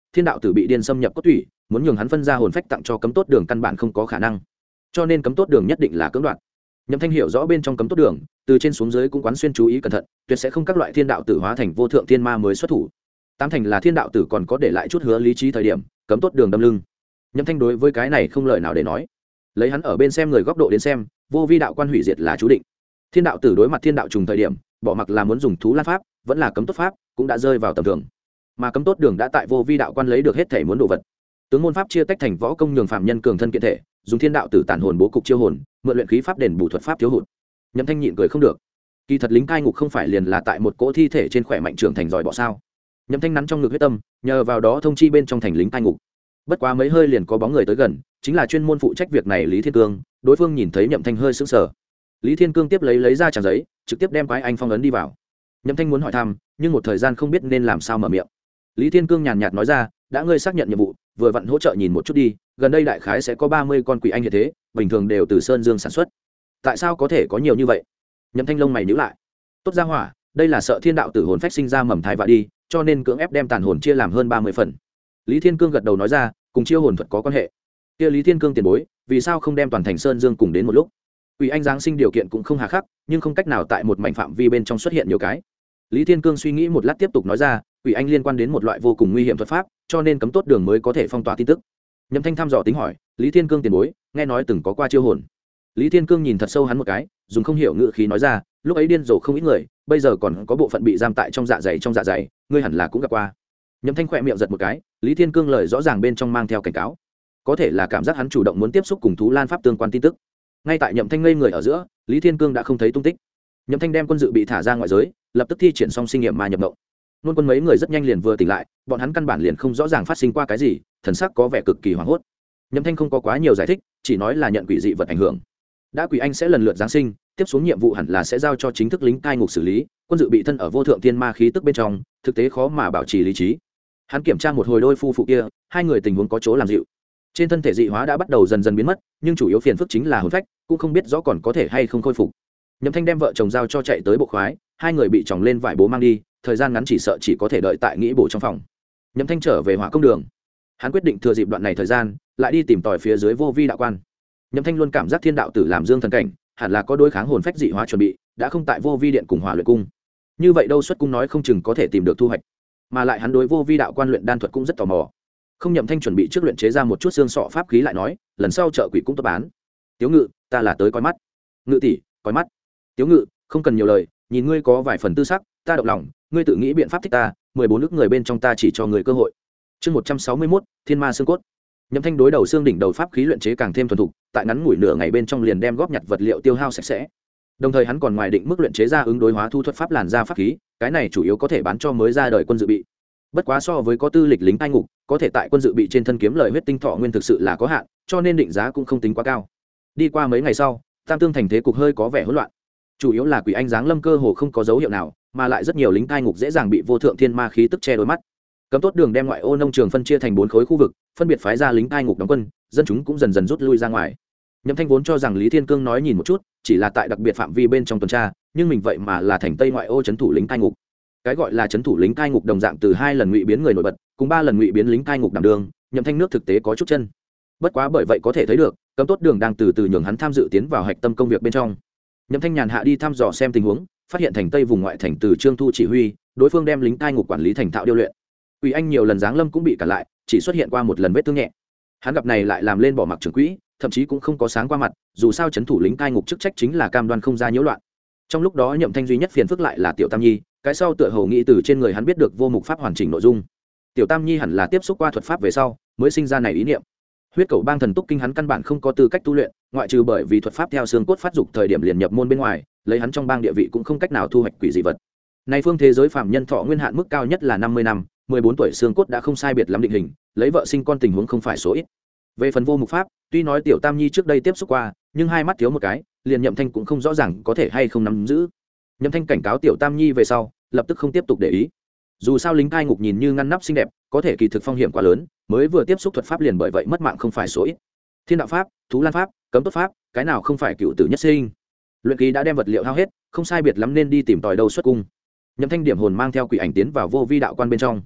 A: thiên đạo tử bị điên xâm nhập cốt tủy, muốn nhường hắn phân ra hồn phách tặng cho cấm tốt đường căn bản không có khả năng, cho nên cấm tốt đường nhất định là cưỡng đoạt. Nhậm Thanh hiểu rõ bên trong cấm tốt đường, từ trên xuống dưới cũng quán xuyên chú ý cẩn thận, tuyệt sẽ không các loại thiên đạo tử hóa thành vô thượng thiên ma mới xuất thủ. Tám thành là thiên đạo tử còn có để lại chút hứa lý trí thời điểm, cấm tốt đường đâm lưng. Nhậm Thanh đối với cái này không lời nào để nói. Lấy hắn ở bên xem người góc độ đến xem, vô vi đạo quan hủy diệt là chú định. Thiên đạo tử đối mặt thiên đạo trùng thời điểm, bỏ mặc là muốn dùng thú lan pháp, vẫn là cấm tốt pháp, cũng đã rơi vào tầm thường. Mà cấm tốt đường đã tại vô vi đạo quan lấy được hết thể muốn đồ vật. Tướng môn pháp chia tách thành võ công nhường phạm nhân cường thân kiện thể, dùng thiên đạo tử tản hồn bố cục chiêu hồn, mượn luyện khí pháp đền bù thuật pháp thiếu hụt. Nhậm Thanh nhịn cười không được. Kỳ thật lính cai ngục không phải liền là tại một cỗ thi thể trên khỏe mạnh trưởng thành giỏi bọ sao? Nhậm Thanh nắn trong ngực huyết tâm, nhờ vào đó thông chi bên trong thành lính cai ngục. Bất quá mấy hơi liền có bóng người tới gần, chính là chuyên môn phụ trách việc này Lý Thiên Cương. Đối phương nhìn thấy Nhậm Thanh hơi sững sờ. Lý Thiên Cương tiếp lấy ra trang giấy, trực tiếp đem quái anh phong ấn đi vào. Nhậm Thanh muốn hỏi thăm, nhưng một thời gian không biết nên làm sao mở miệng. Lý Thiên Cương nhàn nhạt nói ra, đã ngươi xác nhận nhiệm vụ, vừa vặn hỗ trợ nhìn một chút đi, gần đây đại khái sẽ có 30 con quỷ anh như thế, bình thường đều từ Sơn Dương sản xuất. Tại sao có thể có nhiều như vậy? Nhậm Thanh lông mày nhíu lại. Tốt ra hỏa, đây là sợ thiên đạo tử hồn phách sinh ra mầm thai vạ đi, cho nên cưỡng ép đem tàn hồn chia làm hơn 30 phần. Lý Thiên Cương gật đầu nói ra, cùng chiêu hồn thuật có quan hệ. Kia Lý Thiên Cương tiền bối, vì sao không đem toàn thành Sơn Dương cùng đến một lúc? Quỷ anh giáng sinh điều kiện cũng không hà khắc, nhưng không cách nào tại một mảnh phạm vi bên trong xuất hiện nhiều cái. Lý Thiên Cương suy nghĩ một lát tiếp tục nói ra, quỷ anh liên quan đến một loại vô cùng nguy hiểm thuật pháp, cho nên cấm tốt đường mới có thể phong tỏa tin tức. Nhậm Thanh thăm dò tính hỏi, Lý Thiên Cương tiền bối, nghe nói từng có qua chiêu hồn. Lý Thiên Cương nhìn thật sâu hắn một cái, dùng không hiểu ngữ khí nói ra, lúc ấy điên rồ không ít người, bây giờ còn có bộ phận bị giam tại trong dạ dày, ngươi hẳn là cũng gặp qua. Nhậm Thanh khỏe miệng giật một cái, Lý Thiên Cương lời rõ ràng bên trong mang theo cảnh cáo, có thể là cảm giác hắn chủ động muốn tiếp xúc cùng thú lan pháp tương quan tin tức. Ngay tại Nhậm Thanh ngây người ở giữa, Lý Thiên Cương đã không thấy tung tích. Nhậm Thanh đem quân dự bị thả ra ngoại giới, lập tức thi triển xong sinh nghiệm ma nhập mộng. Nôn quân mấy người rất nhanh liền vừa tỉnh lại, bọn hắn căn bản liền không rõ ràng phát sinh qua cái gì, thần sắc có vẻ cực kỳ hoảng hốt. Nhậm Thanh không có quá nhiều giải thích, chỉ nói là nhận quỷ dị vật ảnh hưởng. Đã quỷ anh sẽ lần lượt giáng sinh, tiếp xuống nhiệm vụ hẳn là sẽ giao cho chính thức lính cai ngục xử lý. Quân dự bị thân ở vô thượng thiên ma khí tức bên trong, thực tế khó mà bảo trì lý trí. Hắn kiểm tra một hồi đôi phu phụ kia, hai người tình huống có chỗ làm dịu. Trên thân thể dị hóa đã bắt đầu dần dần biến mất, nhưng chủ yếu phiền phức chính là hồn phách, cũng không biết rõ còn có thể hay không khôi phục. Nhậm Thanh đem vợ chồng giao cho chạy tới bộ khoái, hai người bị chồng lên vải bố mang đi, thời gian ngắn chỉ sợ chỉ có thể đợi tại nghĩ bổ trong phòng. Nhậm Thanh trở về Hỏa Công Đường, hắn quyết định thừa dịp đoạn này thời gian, lại đi tìm tòi phía dưới vô vi đạo quan. Nhậm Thanh luôn cảm giác thiên đạo tử làm dương thần cảnh, hẳn là có đối kháng hồn phách dị hóa chuẩn bị, đã không tại vô vi điện cùng Hỏa luyện cung. Như vậy đâu xuất cung nói không chừng có thể tìm được thu hoạch, mà lại hắn đối vô vi đạo quan luyện đan thuật cũng rất tò mò. Không Nhậm Thanh chuẩn bị trước luyện chế ra một chút xương sọ pháp khí lại nói, lần sau chợ quỷ cũng tốt bán. Tiếu Ngự, ta là tới coi mắt. Ngự tỷ, coi mắt. Tiếu Ngự, không cần nhiều lời, nhìn ngươi có vài phần tư sắc, ta động lòng, ngươi tự nghĩ biện pháp thích ta, 14 nước người bên trong ta chỉ cho người cơ hội. Chương 161, Thiên Ma xương cốt. Nhậm Thanh đối đầu xương đỉnh đầu pháp khí luyện chế càng thêm thuần thục, tại ngắn ngủi nửa ngày bên trong liền đem góp nhặt vật liệu tiêu hao sạch sẽ. Đồng thời hắn còn ngoài định mức luyện chế ra ứng đối hóa thu thuật pháp làn da pháp khí, cái này chủ yếu có thể bán cho mới ra đời quân dự bị. Bất quá so với có tư lịch lính cai ngục, có thể tại quân dự bị trên thân kiếm lời huyết tinh thọ nguyên thực sự là có hạn, cho nên định giá cũng không tính quá cao. Đi qua mấy ngày sau, Tam Tương thành thế cục hơi có vẻ hỗn loạn. Chủ yếu là quỷ anh giáng lâm cơ hồ không có dấu hiệu nào, mà lại rất nhiều lính cai ngục dễ dàng bị vô thượng thiên ma khí tức che đôi mắt. Cấm tốt đường đem ngoại ô nông trường phân chia thành 4 khối khu vực, phân biệt phái ra lính cai ngục đóng quân, dân chúng cũng dần dần rút lui ra ngoài. Nhậm Thanh vốn cho rằng Lý Thiên Cương nói nhìn một chút, chỉ là tại đặc biệt phạm vi bên trong tuần tra, nhưng mình vậy mà là thành tây ngoại ô trấn thủ lính cai ngục. Cái gọi là trấn thủ lính cai ngục đồng dạng từ 2 lần ngụy biến người nổi bật, cùng 3 lần ngụy biến lính cai ngục đảm đường, Nhậm Thanh nước thực tế có chút chân. Bất quá bởi vậy có thể thấy được, Cấm tốt đường đang từ từ nhường hắn tham dự tiến vào hạch tâm công việc bên trong. Nhậm Thanh nhàn hạ đi thăm dò xem tình huống, phát hiện thành tây vùng ngoại thành từ Trương Thu chỉ huy, đối phương đem lính cai ngục quản lý thành thạo điêu luyện. Quỷ anh nhiều lần giáng lâm cũng bị cản lại, chỉ xuất hiện qua một lần vết thương nhẹ. Hắn gặp này lại làm lên bỏ mặc trưởng quỹ, thậm chí cũng không có sáng qua mặt, dù sao trấn thủ lính cai ngục chức trách chính là cam đoan không ra nhiễu loạn. Trong lúc đó Nhậm Thanh duy nhất phiền phức lại là Tiểu Tam Nhi, cái sau tựa hồ nghĩ từ trên người hắn biết được vô mục pháp hoàn chỉnh nội dung. Tiểu Tam Nhi hẳn là tiếp xúc qua thuật pháp về sau, mới sinh ra này ý niệm. Huyết Cẩu Bang thần túc kinh hắn căn bản không có tư cách tu luyện, ngoại trừ bởi vì thuật pháp theo xương cốt phát dục thời điểm liền nhập môn bên ngoài, lấy hắn trong bang địa vị cũng không cách nào thu hoạch quỷ dị vật. Này phương thế giới phàm nhân thọ nguyên hạn mức cao nhất là 50 năm, 14 tuổi xương cốt đã không sai biệt lắm định hình, lấy vợ sinh con tình huống không phải số ít. Về phần vô mục pháp, tuy nói Tiểu Tam Nhi trước đây tiếp xúc qua, nhưng hai mắt thiếu một cái, liền Nhậm Thanh cũng không rõ ràng có thể hay không nắm giữ. Nhậm Thanh cảnh cáo Tiểu Tam Nhi về sau, lập tức không tiếp tục để ý. Dù sao lính cai ngục nhìn như ngăn nắp xinh đẹp, có thể kỳ thực phong hiểm quá lớn, mới vừa tiếp xúc thuật pháp liền bởi vậy mất mạng không phải số ít. Thiên đạo pháp, thú lan pháp, cấm tốt pháp, cái nào không phải cựu tử nhất sinh. Luyện khí đã đem vật liệu hao hết, không sai biệt lắm nên đi tìm tòi đâu xuất cung. Nhậm Thanh điểm hồn mang theo quỷ ảnh tiến vào vô vi đạo quan bên trong.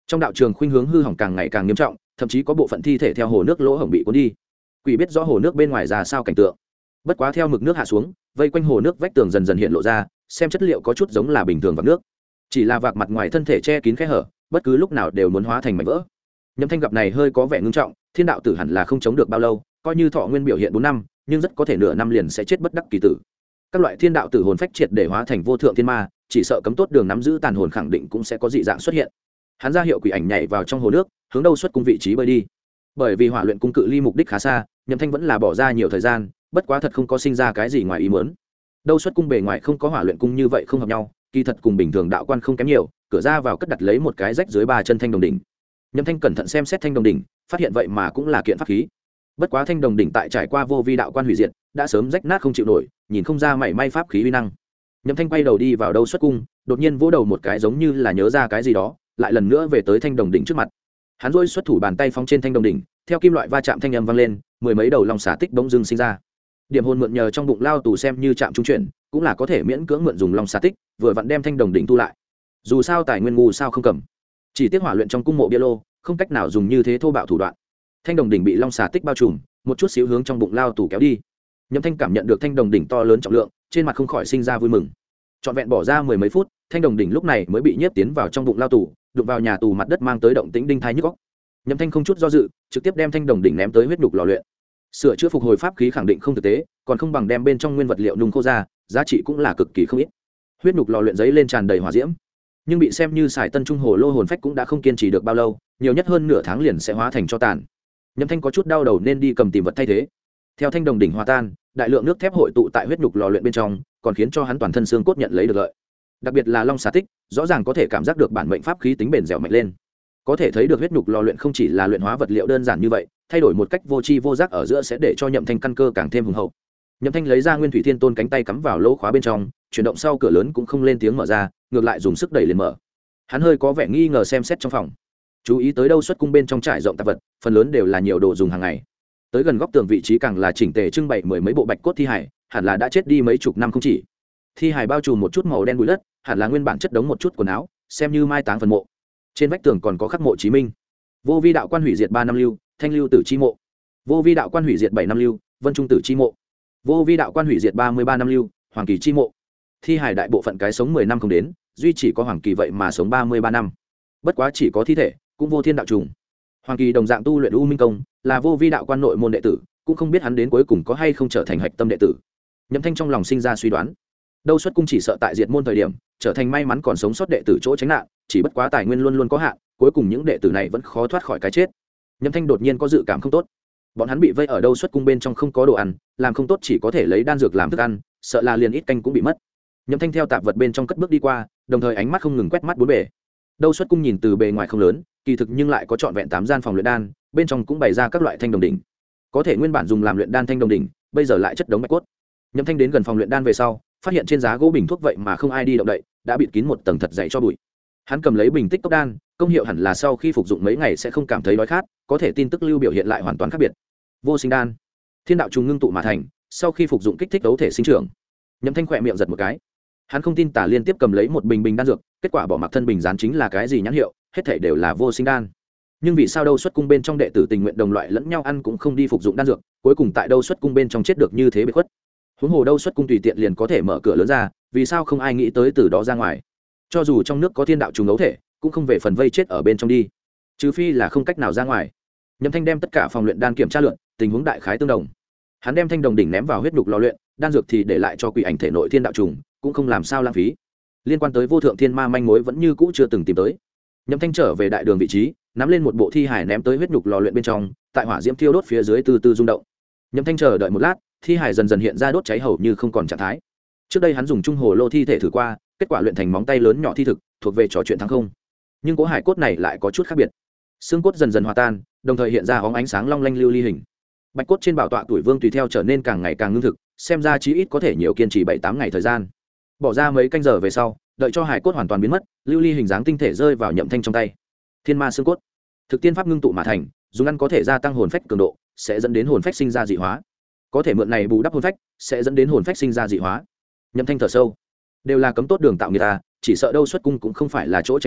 A: trong đạo trường khuynh hướng hư hỏng càng ngày càng nghiêm trọng, thậm chí có bộ phận thi thể theo hồ nước lỗ hổng bị cuốn đi. Quỷ biết rõ hồ nước bên ngoài ra sao cảnh tượng. Bất quá theo mực nước hạ xuống, vây quanh hồ nước vách tường dần dần hiện lộ ra, xem chất liệu có chút giống là bình thường vạc nước, chỉ là vạc mặt ngoài thân thể che kín khe hở, bất cứ lúc nào đều muốn hóa thành mảnh vỡ. Nhậm Thanh gặp này hơi có vẻ ngưng trọng, thiên đạo tử hẳn là không chống được bao lâu, coi như thọ nguyên biểu hiện 4 năm, nhưng rất có thể nửa năm liền sẽ chết bất đắc kỳ tử. Các loại thiên đạo tử hồn phách triệt để hóa thành vô thượng thiên ma, chỉ sợ cấm tốt đường nắm giữ tàn hồn khẳng định cũng sẽ có dị dạng xuất hiện. Hắn ra hiệu quỷ ảnh nhảy vào trong hồ nước, hướng đâu xuất cung vị trí bơi đi. Bởi vì hỏa luyện cung cự ly mục đích khá xa, Nhậm Thanh vẫn là bỏ ra nhiều thời gian, bất quá thật không có sinh ra cái gì ngoài ý muốn. Đâu xuất cung bề ngoài không có hỏa luyện cung như vậy không hợp nhau, kỳ thật cùng bình thường đạo quan không kém nhiều, cửa ra vào cất đặt lấy một cái rách dưới 3 chân thanh đồng đỉnh. Nhậm Thanh cẩn thận xem xét thanh đồng đỉnh, phát hiện vậy mà cũng là kiện pháp khí. Bất quá thanh đồng đỉnh tại trải qua vô vi đạo quan hủy diệt, đã sớm rách nát không chịu nổi, nhìn không ra mảy may pháp khí uy năng. Nhậm Thanh quay đầu đi vào đâu xuất cung, đột nhiên vỗ đầu một cái giống như là nhớ ra cái gì đó, lại lần nữa về tới thanh đồng đỉnh trước mặt. Hắn rôi xuất thủ bàn tay phóng trên thanh đồng đỉnh, theo kim loại va chạm thanh âm vang lên, mười mấy đầu long xà tích bỗng dưng sinh ra. Điểm hồn mượn nhờ trong bụng lao tù xem như chạm trung chuyển, cũng là có thể miễn cưỡng mượn dùng long xà tích, vừa vặn đem thanh đồng đỉnh tu lại. Dù sao tài nguyên ngu sao không cầm, chỉ tiếc hỏa luyện trong cung mộ bia lô, không cách nào dùng như thế thô bạo thủ đoạn. Thanh đồng đỉnh bị long xà tích bao trùm, một chút xíu hướng trong bụng lao tù kéo đi. Nhậm Thanh cảm nhận được thanh đồng đỉnh to lớn trọng lượng, trên mặt không khỏi sinh ra vui mừng. Trọn vẹn bỏ ra mười mấy phút, thanh đồng đỉnh lúc này mới bị nhiếp tiến vào trong bụng lao tù, đụng vào nhà tù mặt đất mang tới động tĩnh đinh thai nhức óc. Nhậm Thanh không chút do dự, trực tiếp đem thanh đồng đỉnh ném tới huyết nhục lò luyện. Sửa chữa phục hồi pháp khí khẳng định không thực tế, còn không bằng đem bên trong nguyên vật liệu nung khô ra, giá trị cũng là cực kỳ không ít. Huyết nhục lò luyện giấy lên tràn đầy hỏa diễm, nhưng bị xem như xài tân trung hồ lô hồn phách cũng đã không kiên trì được bao lâu, nhiều nhất hơn nửa tháng liền sẽ hóa thành tro tàn. Nhậm Thanh có chút đau đầu nên đi cầm tìm vật thay thế. Theo thanh đồng đỉnh hòa tan, đại lượng nước thép hội tụ tại huyết nhục lò luyện bên trong, còn khiến cho hắn toàn thân xương cốt nhận lấy được lợi. Đặc biệt là long xà tích, rõ ràng có thể cảm giác được bản mệnh pháp khí tính bền dẻo mạnh lên. Có thể thấy được huyết nhục lò luyện không chỉ là luyện hóa vật liệu đơn giản như vậy, thay đổi một cách vô tri vô giác ở giữa sẽ để cho Nhậm Thanh căn cơ càng thêm hùng hậu. Nhậm Thanh lấy ra Nguyên Thủy Thiên Tôn cánh tay cắm vào lỗ khóa bên trong, chuyển động sau cửa lớn cũng không lên tiếng mở ra, ngược lại dùng sức đẩy liền mở. Hắn hơi có vẻ nghi ngờ xem xét trong phòng, chú ý tới đâu xuất cung bên trong trải rộng tạp vật, phần lớn đều là nhiều đồ dùng hàng ngày. Tới gần góc tường vị trí càng là chỉnh tề trưng bày mười mấy bộ bạch cốt thi hài, hẳn là đã chết đi mấy chục năm không chỉ. Thi hài bao trùm một chút màu đen bụi đất, hẳn là nguyên bản chất đống một chút quần áo, xem như mai táng phần mộ. Trên vách tường còn có khắc mộ Chí Minh. Vô vi đạo quan hủy diệt 3 năm lưu, Thanh lưu tử chi mộ. Vô vi đạo quan hủy diệt 7 năm lưu, Vân trung tử chi mộ. Vô vi đạo quan hủy diệt 33 năm lưu, Hoàng kỳ chi mộ. Thi hài đại bộ phận cái sống 10 năm không đến, duy chỉ có Hoàng kỳ vậy mà sống 33 năm. Bất quá chỉ có thi thể, cũng vô thiên đạo trùng. Hoàng kỳ đồng dạng tu luyện U Minh công, là vô vi đạo quan nội môn đệ tử, cũng không biết hắn đến cuối cùng có hay không trở thành hạch tâm đệ tử. Nhậm Thanh trong lòng sinh ra suy đoán, đâu xuất cung chỉ sợ tại diệt môn thời điểm trở thành may mắn còn sống sót đệ tử chỗ tránh nạn, chỉ bất quá tài nguyên luôn luôn có hạn, cuối cùng những đệ tử này vẫn khó thoát khỏi cái chết. Nhậm Thanh đột nhiên có dự cảm không tốt, bọn hắn bị vây ở đâu xuất cung bên trong không có đồ ăn, làm không tốt chỉ có thể lấy đan dược làm thức ăn, sợ là liền ít canh cũng bị mất. Nhậm Thanh theo tạp vật bên trong cất bước đi qua, đồng thời ánh mắt không ngừng quét mắt bốn bề. Đâu xuất cung nhìn từ bề ngoài không lớn, kỳ thực nhưng lại có trọn vẹn 8 gian phòng luyện đan, bên trong cũng bày ra các loại thanh đồng đỉnh. Có thể nguyên bản dùng làm luyện đan thanh đồng đỉnh, bây giờ lại chất đống bạch cốt. Nhậm Thanh đến gần phòng luyện đan về sau, phát hiện trên giá gỗ bình thuốc vậy mà không ai đi động đậy, đã bịt kín một tầng thật dày cho bụi. Hắn cầm lấy bình tích cốc đan, công hiệu hẳn là sau khi phục dụng mấy ngày sẽ không cảm thấy đói khát, có thể tin tức lưu biểu hiện lại hoàn toàn khác biệt. Vô sinh đan, thiên đạo trùng ngưng tụ mà thành, sau khi phục dụng kích thích đấu thể sinh trưởng. Nhậm Thanh khỏe miệng giật một cái, hắn không tin tả liên tiếp cầm lấy một bình đan dược, kết quả bỏ mặc thân bình dán chính là cái gì nhãn hiệu, hết thảy đều là vô sinh đan. Nhưng vì sao đâu xuất cung bên trong đệ tử tình nguyện đồng loại lẫn nhau ăn cũng không đi phục dụng đan dược, cuối cùng tại đâu xuất cung bên trong chết được như thế bị khuất. Huống hồ đâu xuất cung tùy tiện liền có thể mở cửa lớn ra, vì sao không ai nghĩ tới từ đó ra ngoài? Cho dù trong nước có thiên đạo trùng ấu thể, cũng không về phần vây chết ở bên trong đi, trừ phi là không cách nào ra ngoài. Nhậm Thanh đem tất cả phòng luyện đan kiểm tra lượn, tình huống đại khái tương đồng. Hắn đem thanh đồng đỉnh ném vào huyết nhục lò luyện, đan dược thì để lại cho quỷ ảnh thể nội thiên đạo trùng, cũng không làm sao lãng phí. Liên quan tới vô thượng thiên ma manh mối vẫn như cũ chưa từng tìm tới. Nhậm Thanh trở về đại đường vị trí, nắm lên một bộ thi hài ném tới huyết nhục lò luyện bên trong, tại hỏa diễm thiêu đốt phía dưới từ từ rung động. Nhậm Thanh chờ đợi một lát, thi hài dần dần hiện ra đốt cháy hầu như không còn trạng thái. Trước đây hắn dùng trung hồ lô thi thể thử qua, kết quả luyện thành móng tay lớn nhỏ thi thực, thuộc về trò chuyện thắng không. Nhưng cố hải cốt này lại có chút khác biệt. Xương cốt dần dần hòa tan, đồng thời hiện ra óng ánh sáng long lanh lưu ly hình. Bạch cốt trên bảo tọa tuổi vương tùy theo trở nên càng ngày càng ngưng thực, xem ra chí ít có thể nhiều kiên trì 7-8 ngày thời gian. Bỏ ra mấy canh giờ về sau, đợi cho hải cốt hoàn toàn biến mất, lưu ly hình dáng tinh thể rơi vào Nhậm Thanh trong tay. Thiên ma xương cốt, thực tiên pháp ngưng tụ mà thành, dùng ăn có thể gia tăng hồn phách cường độ, sẽ dẫn đến hồn phách sinh ra dị hóa. Có thể mượn này bù đắp hồn phách, sẽ dẫn đến hồn phách sinh ra dị hóa. Nhậm Thanh thở sâu, đều là cấm tốt đường tạo người ta, chỉ sợ đâu xuất cung cũng không phải là chỗ tránh nạn,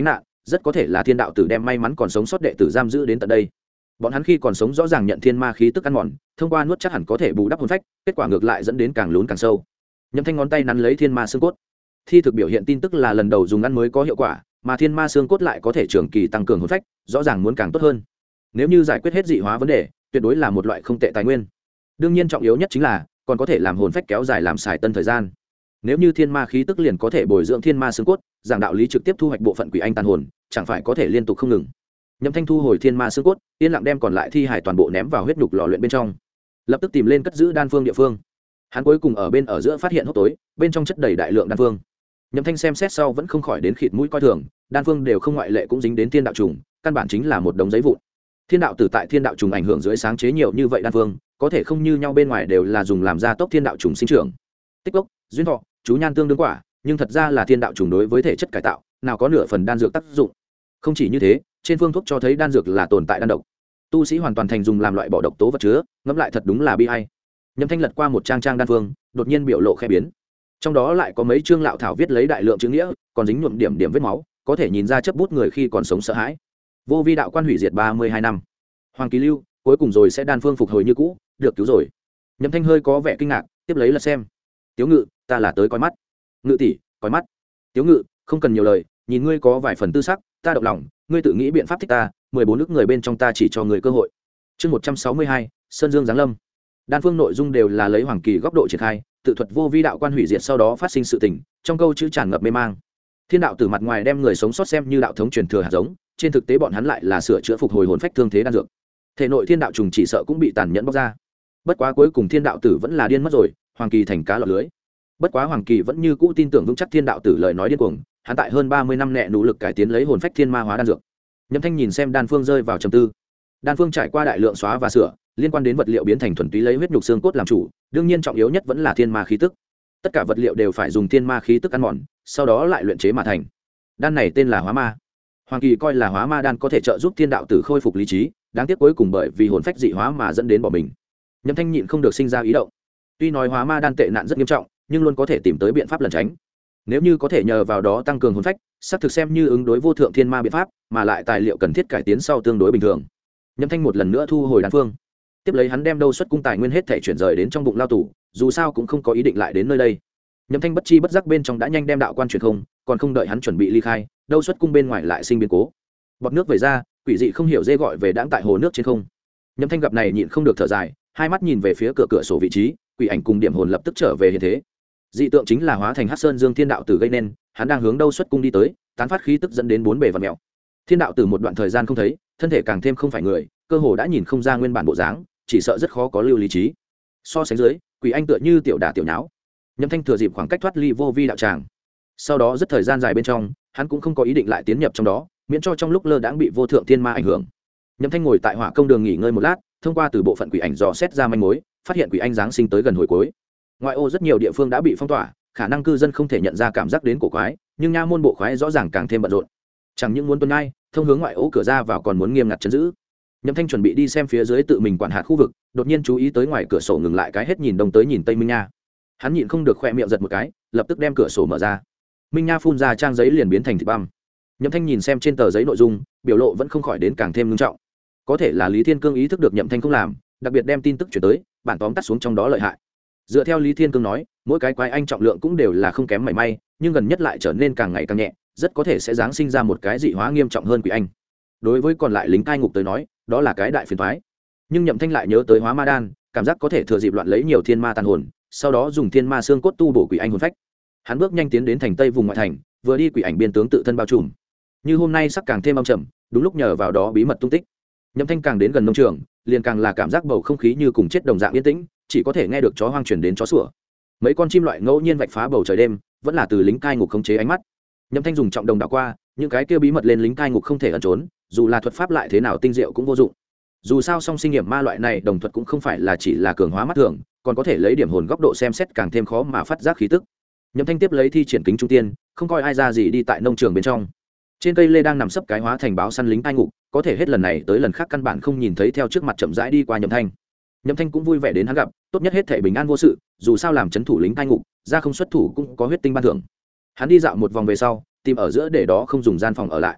A: rất có thể là thiên đạo tử đem may mắn còn sống sót đệ tử giam giữ đến tận đây. Bọn hắn khi còn sống rõ ràng nhận thiên ma khí tức ăn mòn, thông qua nuốt chắc hẳn có thể bù đắp hồn phách, kết quả ngược lại dẫn đến càng lún càng sâu. Nhậm Thanh ngón tay nắn lấy thiên ma xương cốt, thi thực biểu hiện tin tức là lần đầu dùng ăn mới có hiệu quả, mà thiên ma xương cốt lại có thể trường kỳ tăng cường hồn phách, rõ ràng muốn càng tốt hơn. Nếu như giải quyết hết dị hóa vấn đề, tuyệt đối là một loại không tệ tài nguyên. Đương nhiên trọng yếu nhất chính là còn có thể làm hồn phách kéo dài làm xài tân thời gian. Nếu như thiên ma khí tức liền có thể bồi dưỡng thiên ma xương cốt, giảng đạo lý trực tiếp thu hoạch bộ phận quỷ anh tàn hồn, chẳng phải có thể liên tục không ngừng. Nhậm Thanh thu hồi thiên ma xương cốt, yên lặng đem còn lại thi hải toàn bộ ném vào huyết nhục lò luyện bên trong, lập tức tìm lên cất giữ đan phương địa phương. Hắn cuối cùng ở bên ở giữa phát hiện hốc tối, bên trong chất đầy đại lượng đan phương. Nhậm Thanh xem xét sau vẫn không khỏi đến khịt mũi coi thường, đan phương đều không ngoại lệ cũng dính đến thiên đạo trùng, căn bản chính là một đống giấy vụn. Thiên đạo tử tại thiên đạo trùng ảnh hưởng dưới sáng chế nhiều như vậy đan phương, có thể không như nhau bên ngoài đều là dùng làm gia tốc thiên đạo trùng sinh trưởng. Tích cốc, duyên thọ, chú nhan tương đương quả, nhưng thật ra là thiên đạo trùng đối với thể chất cải tạo, nào có nửa phần đan dược tác dụng. Không chỉ như thế, trên phương thuốc cho thấy đan dược là tồn tại đan độc. Tu sĩ hoàn toàn thành dùng làm loại bỏ độc tố vật chứa, ngẫm lại thật đúng là bi ai. Nhậm Thanh lật qua một trang đan phương, đột nhiên biểu lộ khẽ biến. Trong đó lại có mấy chương lạo thảo viết lấy đại lượng chữ nghĩa, còn dính nhuộm điểm điểm vết máu, có thể nhìn ra chấp bút người khi còn sống sợ hãi. Vô vi đạo quan hủy diệt 32 năm. Hoàng Kỳ Lưu, cuối cùng rồi sẽ đan phương phục hồi như cũ, được cứu rồi. Nhậm Thanh hơi có vẻ kinh ngạc, tiếp lấy là xem. Tiếu Ngự, ta là tới coi mắt. Ngự tỷ, coi mắt. Tiếu Ngự, không cần nhiều lời, nhìn ngươi có vài phần tư sắc, ta động lòng, ngươi tự nghĩ biện pháp thích ta, 14 nước người bên trong ta chỉ cho người cơ hội. Chương 162, Sơn Dương giáng lâm. Đan phương nội dung đều là lấy Hoàng Kỳ góc độ triển khai, tự thuật vô vi đạo quan hủy diệt sau đó phát sinh sự tình, trong câu chữ tràn ngập mê mang. Thiên đạo từ mặt ngoài đem người sống sót xem như đạo thống truyền thừa hạt giống, trên thực tế bọn hắn lại là sửa chữa phục hồi hồn phách thương thế đan dược. Thể nội thiên đạo trùng chỉ sợ cũng bị tàn nhẫn bóc ra. Bất quá cuối cùng thiên đạo tử vẫn là điên mất rồi, Hoàng Kỳ thành cá lọt lưới. Bất quá Hoàng Kỳ vẫn như cũ tin tưởng vững chắc thiên đạo tử lời nói điên cuồng, hắn tại hơn 30 năm nệ nỗ lực cải tiến lấy hồn phách thiên ma hóa đan dược. Nhậm Thanh nhìn xem đan phương rơi vào trầm tư. Đan phương trải qua đại lượng xóa và sửa, liên quan đến vật liệu biến thành thuần túy lấy huyết nhục xương cốt làm chủ, đương nhiên trọng yếu nhất vẫn là thiên ma khí tức. Tất cả vật liệu đều phải dùng thiên ma khí tức ăn mòn, sau đó lại luyện chế mà thành. Đan này tên là Hóa Ma. Hoàng Kỳ coi là Hóa Ma đan có thể trợ giúp thiên đạo tử khôi phục lý trí, đáng tiếc cuối cùng bởi vì hồn phách dị hóa mà dẫn đến bỏ mình. Nhậm Thanh nhịn không được sinh ra ý động. Tuy nói Hóa Ma đan tệ nạn rất nghiêm trọng, nhưng luôn có thể tìm tới biện pháp lẩn tránh. Nếu như có thể nhờ vào đó tăng cường hồn phách, sắp thực xem như ứng đối vô thượng thiên ma biện pháp, mà lại tài liệu cần thiết cải tiến sau tương đối bình thường. Nhậm Thanh một lần nữa thu hồi đan phương, tiếp lấy hắn đem đâu xuất cung tài nguyên hết thể chuyển rời đến trong bụng lao tù, dù sao cũng không có ý định lại đến nơi đây. Nhậm Thanh bất chi bất giác bên trong đã nhanh đem đạo quan truyền không, còn không đợi hắn chuẩn bị ly khai, đâu xuất cung bên ngoài lại sinh biến cố. Bọt nước vẩy ra, quỷ dị không hiểu dê gọi về đãng tại hồ nước trên không. Nhậm Thanh gặp này nhịn không được thở dài, hai mắt nhìn về phía cửa sổ vị trí, quỷ ảnh cùng điểm hồn lập tức trở về hiện thế. Dị tượng chính là hóa thành Hắc Sơn Dương Thiên đạo tử gây nên, hắn đang hướng đâu xuất cung đi tới, tán phát khí tức dẫn đến bốn bề vặn mèo. Thiên đạo tử một đoạn thời gian không thấy, thân thể càng thêm không phải người, cơ hồ đã nhìn không ra nguyên bản bộ dáng, chỉ sợ rất khó có lưu lý trí. So sánh dưới, quỷ anh tựa như tiểu đả tiểu nháo. Nhậm Thanh thừa dịp khoảng cách thoát ly vô vi đạo tràng, sau đó rất thời gian dài bên trong, hắn cũng không có ý định lại tiến nhập trong đó, miễn cho trong lúc lơ đãng bị vô thượng thiên ma ảnh hưởng. Nhậm Thanh ngồi tại hỏa công đường nghỉ ngơi một lát, thông qua từ bộ phận quỷ ảnh dò xét ra manh mối, phát hiện quỷ anh giáng sinh tới gần hồi cuối. Ngoại ô rất nhiều địa phương đã bị phong tỏa, khả năng cư dân không thể nhận ra cảm giác đến cổ quái, nhưng nha môn bộ khoái rõ ràng càng thêm bận rộn. Chẳng những muốn tuần ngay, thông hướng ngoại ô cửa ra vào còn muốn nghiêm ngặt trấn giữ. Nhậm Thanh chuẩn bị đi xem phía dưới tự mình quản hạt khu vực, đột nhiên chú ý tới ngoài cửa sổ ngừng lại cái hết nhìn đông tới nhìn tây Minh Nha. Hắn nhịn không được khoe miệng giật một cái, lập tức đem cửa sổ mở ra. Minh Nha phun ra trang giấy liền biến thành thịt băm. Nhậm Thanh nhìn xem trên tờ giấy nội dung, biểu lộ vẫn không khỏi đến càng thêm nghiêm trọng. Có thể là Lý Thiên Cương ý thức được Nhậm Thanh không làm, đặc biệt đem tin tức chuyển tới, bản tóm tắt xuống trong đó lợi hại. Dựa theo Lý Thiên Cương nói, mỗi cái quái anh trọng lượng cũng đều là không kém mảy may, nhưng gần nhất lại trở nên càng ngày càng nhẹ, rất có thể sẽ giáng sinh ra một cái dị hóa nghiêm trọng hơn quỷ anh. Đối với còn lại lính cai ngục tới nói, đó là cái đại phiền toái. Nhưng Nhậm Thanh lại nhớ tới Hóa Ma đan, cảm giác có thể thừa dịp loạn lấy nhiều thiên ma tàn hồn, sau đó dùng thiên ma xương cốt tu bổ quỷ anh hồn phách. Hắn bước nhanh tiến đến thành Tây vùng ngoại thành, vừa đi quỷ ảnh biên tướng tự thân bao trùm. Như hôm nay sắc càng thêm âm trầm, đúng lúc nhờ vào đó bí mật tung tích. Nhậm Thanh càng đến gần nông trường, liền càng là cảm giác bầu không khí như cùng chết đồng dạng yên tĩnh, chỉ có thể nghe được chó hoang truyền đến chó sủa. Mấy con chim loại ngẫu nhiên vạch phá bầu trời đêm, vẫn là từ lính cai ngục khống chế ánh mắt. Nhậm Thanh dùng trọng đồng đảo qua, những cái kia bí mật lên lính cai ngục không thể ẩn trốn, dù là thuật pháp lại thế nào tinh diệu cũng vô dụng. Dù sao song sinh nghiệm ma loại này đồng thuật cũng không phải là chỉ là cường hóa mắt thường, còn có thể lấy điểm hồn góc độ xem xét càng thêm khó mà phát giác khí tức. Nhậm Thanh tiếp lấy thi triển kính trung tiên, không coi ai ra gì đi tại nông trường bên trong. Trên cây lê đang nằm sấp cái hóa thành báo săn lính cai ngục, có thể hết lần này tới lần khác căn bản không nhìn thấy theo trước mặt chậm rãi đi qua Nhậm Thanh. Nhậm Thanh cũng vui vẻ đến hắn gặp, tốt nhất hết thể bình an vô sự, dù sao làm trấn thủ lính cai ngục, ra không xuất thủ cũng có huyết tinh ban thưởng. Hắn đi dạo một vòng về sau, tìm ở giữa để đó không dùng gian phòng ở lại.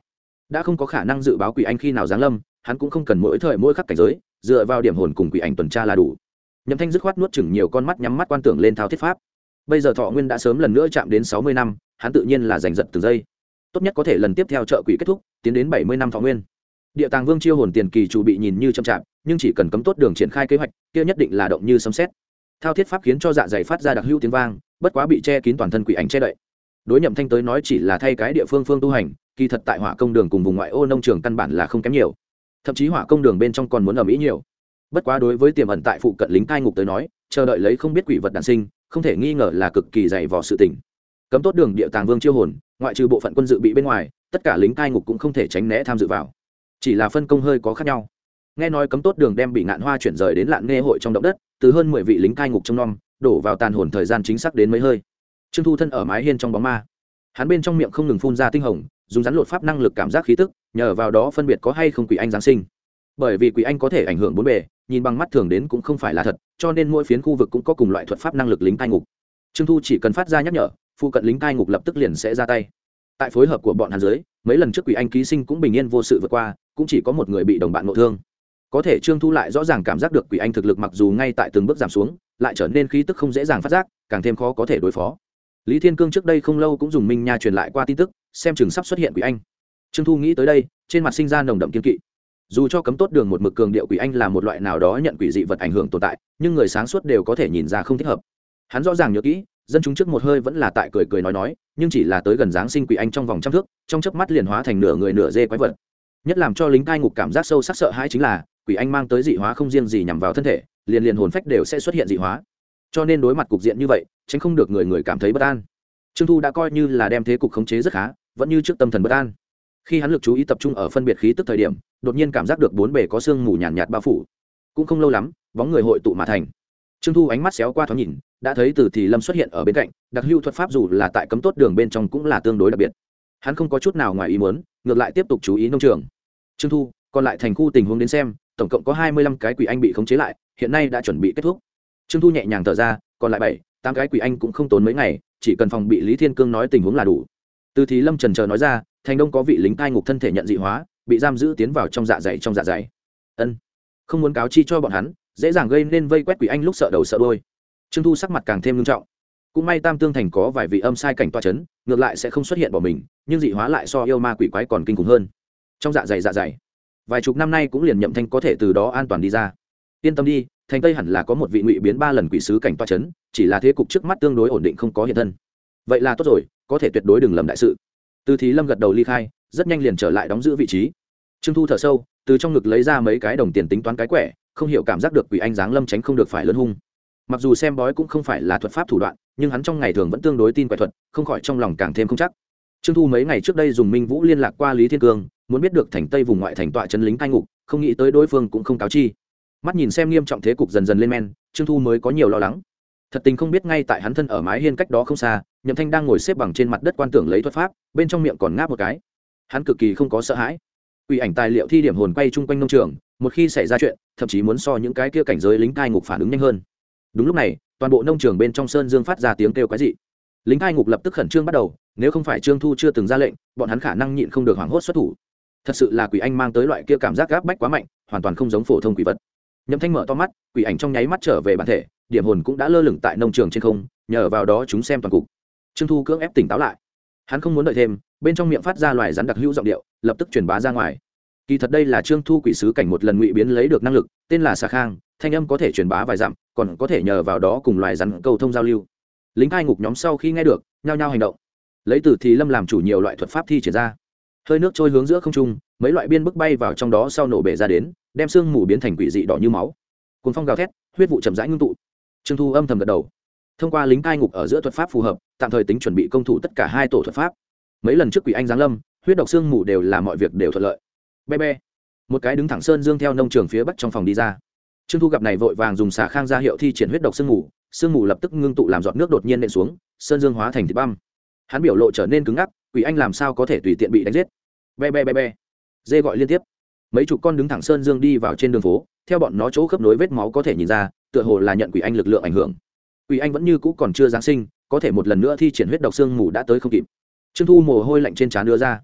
A: đã không có khả năng dự báo quỷ anh khi nào giáng lâm, hắn cũng không cần mỗi thời mỗi khắc cảnh giới dựa vào điểm hồn cùng quỷ ảnh tuần tra là đủ. Nhậm Thanh dứt khoát nuốt chửng nhiều con mắt, nhắm mắt quan tưởng lên thao thiết pháp. Bây giờ thọ nguyên đã sớm lần nữa chạm đến 60 năm, hắn tự nhiên là giành giật từng giây. Tốt nhất có thể lần tiếp theo trợ quỷ kết thúc, tiến đến 70 năm thọ nguyên. Địa Tàng Vương chiêu hồn tiền kỳ chủ bị nhìn như chậm chạp, nhưng chỉ cần cấm tốt đường triển khai kế hoạch, kia nhất định là động như sấm sét. Thao thiết pháp khiến cho dạ dày phát ra đặc hữu tiếng vang, bất quá bị che kín toàn thân quỷ ảnh che đậy. Đối Nhậm Thanh tới nói chỉ là thay cái địa phương tu hành, kỳ thật tại Hỏa Công Đường cùng vùng ngoại ô nông trường căn bản là không kém nhiều. Thậm chí Hỏa Công Đường bên trong còn muốn ầm ĩ nhiều. Bất quá đối với tiềm ẩn tại phụ cận lính cai ngục tới nói, chờ đợi lấy không biết quỷ vật đản sinh, không thể nghi ngờ là cực kỳ dày vò sự tình. Cấm tốt đường Địa Tàng Vương chiêu hồn, ngoại trừ bộ phận quân dự bị bên ngoài, tất cả lính cai ngục cũng không thể tránh né tham dự vào. Chỉ là phân công hơi có khác nhau. Nghe nói cấm tốt đường đem bị ngạn hoa chuyển rời đến Lạn Nghê hội trong động đất, từ hơn 10 vị lính cai ngục trong nom, đổ vào tàn hồn thời gian chính xác đến mấy hơi. Trương Thu thân ở mái hiên trong bóng ma, hắn bên trong miệng không ngừng phun ra tinh hồng, dùng rắn lột pháp năng lực cảm giác khí tức, nhờ vào đó phân biệt có hay không quỷ anh giáng sinh. Bởi vì quỷ anh có thể ảnh hưởng bốn bề, nhìn bằng mắt thường đến cũng không phải là thật, cho nên mỗi phiến khu vực cũng có cùng loại thuật pháp năng lực lính cai ngục. Trương Thu chỉ cần phát ra nhắc nhở, phụ cận lính cai ngục lập tức liền sẽ ra tay. Tại phối hợp của bọn hắn dưới, mấy lần trước quỷ anh ký sinh cũng bình yên vô sự vượt qua, cũng chỉ có một người bị đồng bạn nội thương. Có thể Trương Thu lại rõ ràng cảm giác được quỷ anh thực lực mặc dù ngay tại từng bước giảm xuống, lại trở nên khí tức không dễ dàng phát giác, càng thêm khó có thể đối phó. Lý Thiên Cương trước đây không lâu cũng dùng minh nha truyền lại qua tin tức, xem chừng sắp xuất hiện quỷ anh. Trương Thu nghĩ tới đây, trên mặt sinh ra nồng đậm kiên kỵ. Dù cho cấm tốt đường một mực cường điệu quỷ anh là một loại nào đó nhận quỷ dị vật ảnh hưởng tồn tại, nhưng người sáng suốt đều có thể nhìn ra không thích hợp. Hắn rõ ràng nhớ kỹ, dân chúng trước một hơi vẫn là tại cười cười nói, nhưng chỉ là tới gần giáng sinh quỷ anh trong vòng trăm thước, trong chớp mắt liền hóa thành nửa người nửa dê quái vật. Nhất làm cho lính cai ngục cảm giác sâu sắc sợ hãi chính là, quỷ anh mang tới dị hóa không riêng gì nhằm vào thân thể, liền hồn phách đều sẽ xuất hiện dị hóa. Cho nên đối mặt cục diện như vậy, tránh không được người người cảm thấy bất an. Trương Thu đã coi như là đem thế cục khống chế rất khá, vẫn như trước tâm thần bất an. Khi hắn lực chú ý tập trung ở phân biệt khí tức thời điểm, đột nhiên cảm giác được bốn bề có sương mù nhàn nhạt bao phủ. Cũng không lâu lắm, bóng người hội tụ mà thành. Trương Thu ánh mắt xéo qua thoáng nhìn, đã thấy Từ Thì Lâm xuất hiện ở bên cạnh, đặc hữu thuật pháp dù là tại cấm tốt đường bên trong cũng là tương đối đặc biệt. Hắn không có chút nào ngoài ý muốn, ngược lại tiếp tục chú ý nông trường. Trương Thu, còn lại thành khu tình huống đến xem, tổng cộng có 25 cái quỷ anh bị khống chế lại, hiện nay đã chuẩn bị kết thúc. Trương Thu nhẹ nhàng thở ra, còn lại 7-8 cái quỷ anh cũng không tốn mấy ngày, chỉ cần phòng bị Lý Thiên Cương nói tình huống là đủ. Từ Thì Lâm chần chờ nói ra, thành đông có vị lính cai ngục thân thể nhận dị hóa, bị giam giữ tiến vào trong dạ dày. Ân, không muốn cáo chi cho bọn hắn, dễ dàng gây nên vây quét quỷ anh lúc sợ đầu sợ đuôi. Trương Thu sắc mặt càng thêm nghiêm trọng. Cũng may Tam Tương thành có vài vị âm sai cảnh toa chấn, ngược lại sẽ không xuất hiện bỏ mình, nhưng dị hóa lại so yêu ma quỷ quái còn kinh khủng hơn. Trong dạ dày, vài chục năm nay cũng liền Nhậm Thanh có thể từ đó an toàn đi ra. Yên tâm đi, thành Tây hẳn là có một vị ngụy biến 3 lần quỷ sứ cảnh toa chấn, chỉ là thế cục trước mắt tương đối ổn định không có hiện thân. Vậy là tốt rồi, có thể tuyệt đối đừng lầm đại sự. Từ Thì Lâm gật đầu ly khai, rất nhanh liền trở lại đóng giữ vị trí. Trương Thu thở sâu, từ trong ngực lấy ra mấy cái đồng tiền tính toán cái quẻ, không hiểu cảm giác được quỷ anh giáng lâm tránh không được phải lớn hung. Mặc dù xem bói cũng không phải là thuật pháp thủ đoạn, nhưng hắn trong ngày thường vẫn tương đối tin quẻ thuật, không khỏi trong lòng càng thêm không chắc. Trương Thu mấy ngày trước đây dùng Minh Vũ liên lạc qua Lý Thiên Cương, muốn biết được thành Tây vùng ngoại thành tọa trấn lính cai ngục, không nghĩ tới đối phương cũng không cáo chi. Mắt nhìn xem nghiêm trọng thế cục dần dần lên men, Trương Thu mới có nhiều lo lắng. Thật tình không biết ngay tại hắn thân ở mái hiên cách đó không xa, Nhậm Thanh đang ngồi xếp bằng trên mặt đất quan tưởng lấy thuật pháp, bên trong miệng còn ngáp một cái. Hắn cực kỳ không có sợ hãi. Quỷ ảnh tài liệu thi điểm hồn quay chung quanh nông trường, một khi xảy ra chuyện, thậm chí muốn so những cái kia cảnh giới lính cai ngục phản ứng nhanh hơn. Đúng lúc này, toàn bộ nông trường bên trong sơn dương phát ra tiếng kêu quái dị. Lính cai ngục lập tức khẩn trương bắt đầu, nếu không phải Trương Thu chưa từng ra lệnh, bọn hắn khả năng nhịn không được hoảng hốt xuất thủ. Thật sự là quỷ anh mang tới loại kia cảm giác gáp bách quá mạnh, hoàn toàn không giống phổ thông quỷ vật. Nhậm Thanh mở to mắt, quỷ ảnh trong nháy mắt trở về bản thể, điểm hồn cũng đã lơ lửng tại nông trường trên không, nhờ vào đó chúng xem toàn cục. Trương Thu cưỡng ép tỉnh táo lại, hắn không muốn đợi thêm, bên trong miệng phát ra loài rắn đặc hữu giọng điệu, lập tức truyền bá ra ngoài. Kỳ thật đây là Trương Thu quỷ sứ cảnh một lần ngụy biến lấy được năng lực, tên là Xà Khang, thanh âm có thể truyền bá vài dặm, còn có thể nhờ vào đó cùng loài rắn cầu thông giao lưu. Lính cai ngục nhóm sau khi nghe được, nhao nhao hành động, lấy Từ Thì Lâm làm chủ nhiều loại thuật pháp thi triển ra. Hơi nước trôi hướng giữa không trung, mấy loại biên bức bay vào trong đó sau nổ bể ra đến, đem xương mù biến thành quỷ dị đỏ như máu. Cuồng phong gào thét, huyết vụ chậm rãi ngưng tụ. Trương Thu âm thầm gật đầu. Thông qua lính cai ngục ở giữa thuật pháp phù hợp, tạm thời tính chuẩn bị công thủ tất cả 2 tổ thuật pháp. Mấy lần trước quỷ anh giáng lâm, huyết độc xương mù đều là mọi việc đều thuận lợi. Be be. Một cái đứng thẳng sơn dương theo nông trường phía bắc trong phòng đi ra. Trương Thu gặp này vội vàng dùng Xà Khang ra hiệu thi triển huyết độc xương mù lập tức ngưng tụ làm giọt nước đột nhiên nện xuống, sơn dương hóa thành thịt băm. Hắn biểu lộ trở nên cứng ngắc, quỷ anh làm sao có thể tùy tiện bị đánh giết. Be be be be. Dê gọi liên tiếp. Mấy chục con đứng thẳng sơn dương đi vào trên đường phố, theo bọn nó chỗ khớp nối vết máu có thể nhìn ra, tựa hồ là nhận quỷ anh lực lượng ảnh hưởng. Quỷ anh vẫn như cũ còn chưa giáng sinh, có thể một lần nữa thi triển huyết độc xương mù đã tới không kịp. Trương Thu mồ hôi lạnh trên trán đưa ra.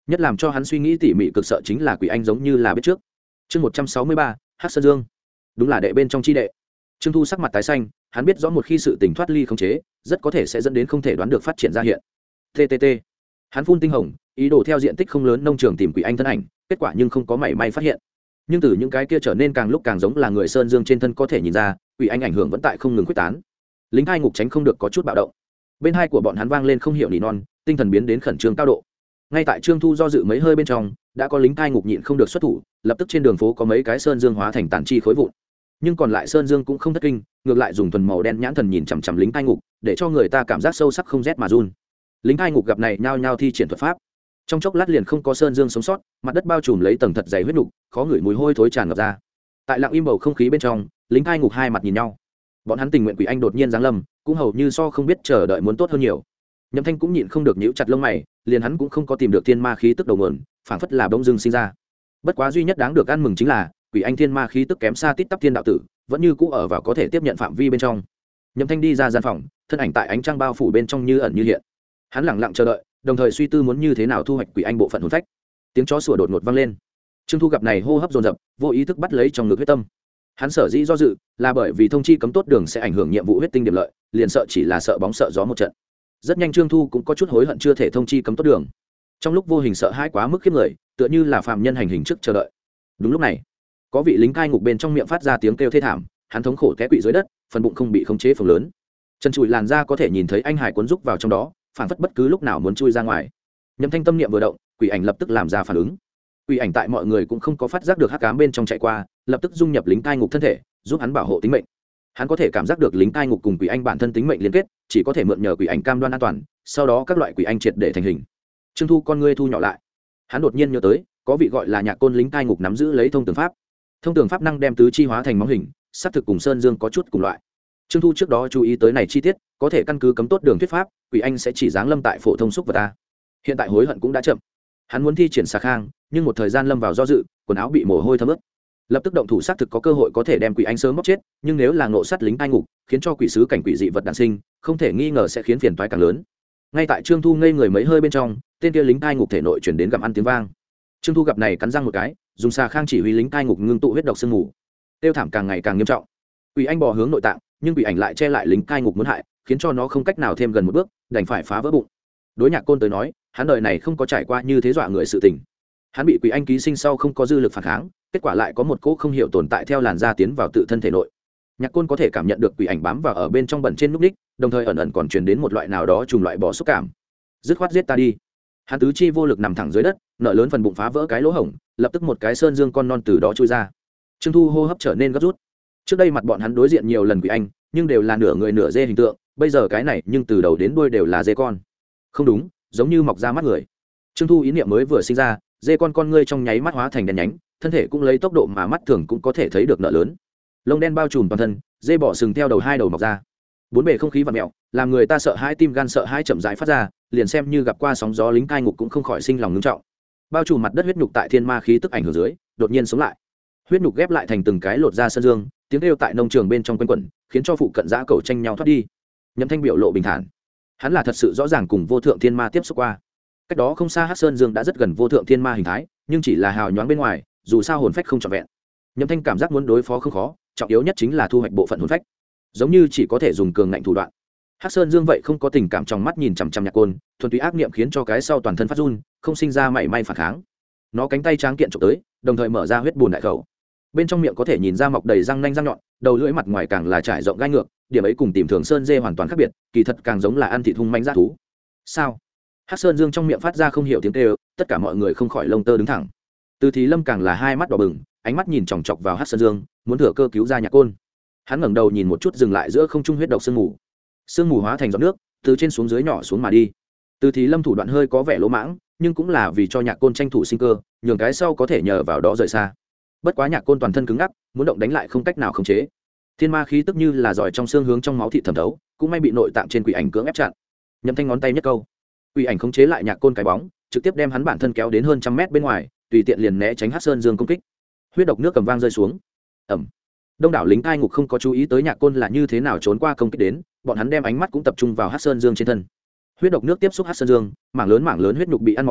A: nhất làm cho hắn suy nghĩ tỉ mỉ cực sợ chính là quỷ anh giống như là biết trước. Chương 163, Hắc Sơn Dương. Đúng là đệ bên trong chi đệ. Trương Thu sắc mặt tái xanh, hắn biết rõ một khi sự tình thoát ly khống chế, rất có thể sẽ dẫn đến không thể đoán được phát triển ra hiện. TTT. Hắn phun tinh hồng, ý đồ theo diện tích không lớn nông trường tìm quỷ anh thân ảnh, kết quả nhưng không có mảy may phát hiện. Nhưng từ những cái kia trở nên càng lúc càng giống là người sơn dương trên thân có thể nhìn ra, quỷ anh ảnh hưởng vẫn tại không ngừng quyết tán. Lính hai ngục tránh không được có chút bạo động. Bên hai của bọn hắn vang lên không hiểu nỉ non, tinh thần biến đến khẩn trương cao độ. Ngay tại Trương Thu do dự mấy hơi bên trong, đã có lính cai ngục nhịn không được xuất thủ, lập tức trên đường phố có mấy cái sơn dương hóa thành tàn chi khối vụn. Nhưng còn lại sơn dương cũng không thất kinh, ngược lại dùng thuần màu đen nhãn thần nhìn chằm chằm lính cai ngục, để cho người ta cảm giác sâu sắc không rét mà run. Lính cai ngục gặp này nhao nhao thi triển thuật pháp, trong chốc lát liền không có sơn dương sống sót, mặt đất bao trùm lấy tầng thật dày huyết nục, khó ngửi mùi hôi thối tràn ngập ra. Tại lặng im bầu không khí bên trong, lính cai ngục hai mặt nhìn nhau. Bọn hắn tình nguyện quỷ anh đột nhiên giáng lâm, cũng hầu như so không biết chờ đợi muốn tốt hơn nhiều. Nhậm Thanh cũng nhịn không được nhíu chặt lông mày, liền hắn cũng không có tìm được thiên ma khí tức đầu nguồn, phảng phất là bỗng dưng sinh ra. Bất quá duy nhất đáng được ăn mừng chính là, quỷ anh thiên ma khí tức kém xa tít tắp thiên đạo tử, vẫn như cũ ở vào có thể tiếp nhận phạm vi bên trong. Nhậm Thanh đi ra gian phòng, thân ảnh tại ánh trăng bao phủ bên trong như ẩn như hiện. Hắn lặng lặng chờ đợi, đồng thời suy tư muốn như thế nào thu hoạch quỷ anh bộ phận hồn phách. Tiếng chó sủa đột ngột vang lên. Trương Thu gặp này hô hấp dồn dập, vô ý thức bắt lấy trong ngực huyết tâm. Hắn sở dĩ do dự, là bởi vì thông chi cấm tốt đường sẽ ảnh hưởng nhiệm vụ huyết tinh điểm lợi, liền sợ chỉ là sợ bóng sợ gió một trận. Rất nhanh Trương Thu cũng có chút hối hận chưa thể thông chi cấm tốt đường. Trong lúc vô hình sợ hãi quá mức khiếp người, tựa như là phàm nhân hành hình trước chờ đợi. Đúng lúc này, có vị lính cai ngục bên trong miệng phát ra tiếng kêu thê thảm, hắn thống khổ té quỵ dưới đất, phần bụng không bị khống chế phồng lớn. Chân chùi làn da có thể nhìn thấy anh hải cuốn rúc vào trong đó, phản phất bất cứ lúc nào muốn chui ra ngoài. Nhậm Thanh tâm niệm vừa động, quỷ ảnh lập tức làm ra phản ứng. Quỷ ảnh tại mọi người cũng không có phát giác được hắc ám bên trong chạy qua, lập tức dung nhập lính cai ngục thân thể, giúp hắn bảo hộ tính mệnh. Hắn có thể cảm giác được lính cai ngục cùng quỷ anh bản thân tính mệnh liên kết, chỉ có thể mượn nhờ quỷ ảnh cam đoan an toàn, sau đó các loại quỷ anh triệt để thành hình. Trương Thu con ngươi thu nhỏ lại, hắn đột nhiên nhớ tới, có vị gọi là Nhạc Côn lính cai ngục nắm giữ lấy thông tường pháp. Thông tường pháp năng đem tứ chi hóa thành móng hình, xác thực cùng sơn dương có chút cùng loại. Trương Thu trước đó chú ý tới này chi tiết, có thể căn cứ cấm tốt đường thuyết pháp, quỷ anh sẽ chỉ giáng lâm tại phổ thông xúc vật ta. Hiện tại hối hận cũng đã chậm. Hắn muốn thi triển xà khang, nhưng một thời gian lâm vào do dự, quần áo bị mồ hôi thấm ướt. Lập tức động thủ xác thực có cơ hội có thể đem quỷ anh sớm bóc chết, nhưng nếu là ngộ sát lính cai ngục, khiến cho quỷ sứ cảnh quỷ dị vật đản sinh, không thể nghi ngờ sẽ khiến phiền toái càng lớn. Ngay tại Trương Thu ngây người mấy hơi bên trong, tên kia lính cai ngục thể nội chuyển đến gặm ăn tiếng vang. Trương Thu gặp này cắn răng một cái, dùng xà khang chỉ huy lính cai ngục ngưng tụ huyết độc sương mù. Tiêu thảm càng ngày càng nghiêm trọng. Quỷ anh bò hướng nội tạng, nhưng quỷ ảnh lại che lại lính cai ngục muốn hại, khiến cho nó không cách nào thêm gần một bước, đành phải phá vỡ bụng. Đối Nhạc Côn tới nói, hắn đời này không có trải qua như thế dọa người sự tình. Hắn bị quỷ anh ký sinh sau không có dư lực phản kháng, kết quả lại có một cỗ không hiểu tồn tại theo làn da tiến vào tự thân thể nội. Nhạc Côn có thể cảm nhận được quỷ ảnh bám vào ở bên trong bẩn trên núc ních, đồng thời ẩn ẩn còn truyền đến một loại nào đó trùng loại bỏ xúc cảm. Dứt khoát giết ta đi. Hắn tứ chi vô lực nằm thẳng dưới đất, nở lớn phần bụng phá vỡ cái lỗ hổng, lập tức một cái sơn dương con non từ đó chui ra. Trương Thu hô hấp trở nên gấp rút. Trước đây mặt bọn hắn đối diện nhiều lần quỷ anh, nhưng đều là nửa người nửa dê hình tượng, bây giờ cái này nhưng từ đầu đến đuôi đều là dê con. Không đúng, giống như mọc ra mắt người. Trương Thu ý niệm mới vừa sinh ra, dê con ngươi trong nháy mắt hóa thành đèn nhánh, thân thể cũng lấy tốc độ mà mắt thường cũng có thể thấy được nợ lớn. Lông đen bao trùm toàn thân, dê bỏ sừng theo đầu hai đầu mọc ra. Bốn bề không khí vặn mèo, làm người ta sợ hãi, tim gan sợ hãi chậm rãi phát ra, liền xem như gặp qua sóng gió lính cai ngục cũng không khỏi sinh lòng ngưng trọng. Bao trùm mặt đất huyết nhục tại thiên ma khí tức ảnh hưởng dưới, đột nhiên sống lại. Huyết nhục ghép lại thành từng cái lột ra sơn dương, tiếng kêu tại nông trường bên trong quanh quẩn, khiến cho phụ cận giã cầu tranh nhau thoát đi. Nhậm Thanh biểu lộ bình thản, hắn là thật sự rõ ràng cùng vô thượng thiên ma tiếp xúc qua. Cách đó không xa Hắc Sơn Dương đã rất gần vô thượng thiên ma hình thái, nhưng chỉ là hào nhoáng bên ngoài, dù sao hồn phách không trọn vẹn. Nhậm Thanh cảm giác muốn đối phó không khó, trọng yếu nhất chính là thu hoạch bộ phận hồn phách, giống như chỉ có thể dùng cường ngạnh thủ đoạn. Hắc Sơn Dương vậy không có tình cảm trong mắt nhìn chằm chằm Nhạc Côn, thuần túy ác niệm khiến cho cái sau toàn thân phát run, không sinh ra mảy may phản kháng. Nó cánh tay tráng kiện chụp tới, đồng thời mở ra huyết bùn đại khẩu. Bên trong miệng có thể nhìn ra mọc đầy răng nanh răng nhọn, đầu lưỡi mặt ngoài càng là trải rộng gai ngược, điểm ấy cùng tìm thường sơn dê hoàn toàn khác biệt, kỳ thật càng giống là ăn thịt hung manh dã thú. Sao? Hắc Sơn Dương trong miệng phát ra không hiểu tiếng kêu, tất cả mọi người không khỏi lông tơ đứng thẳng. Từ Thì Lâm càng là hai mắt đỏ bừng, ánh mắt nhìn chòng chọc vào Hắc Sơn Dương, muốn thừa cơ cứu ra Nhạc Côn. Hắn ngẩng đầu nhìn một chút dừng lại giữa không trung huyết độc sương mù. Sương mù hóa thành giọt nước, từ trên xuống dưới nhỏ xuống mà đi. Từ Thì Lâm thủ đoạn hơi có vẻ lỗ mãng, nhưng cũng là vì cho Nhạc Côn tranh thủ sinh cơ, nhường cái sau có thể nhờ vào đó rời xa. Bất quá Nhạc Côn toàn thân cứng ngắc, muốn động đánh lại không cách nào khống chế. Thiên ma khí tức như là giỏi trong xương hướng trong máu thịt thẩm thấu, cũng may bị nội tạng trên quỷ ảnh cưỡng ép chặn. Nhậm Thanh ngón tay nhất câu, quỷ ảnh khống chế lại Nhạc Côn cái bóng, trực tiếp đem hắn bản thân kéo đến hơn trăm mét bên ngoài, tùy tiện liền né tránh Hắc Sơn Dương công kích. Huyết độc nước cầm vang rơi xuống. Ầm. Đông đảo lính cai ngục không có chú ý tới Nhạc Côn là như thế nào trốn qua công kích đến, bọn hắn đem ánh mắt cũng tập trung vào Hắc Sơn Dương trên thân. Huyết độc nước tiếp xúc Hắc Sơn Dương, mảng lớn huyết nhục bị ăn mòn,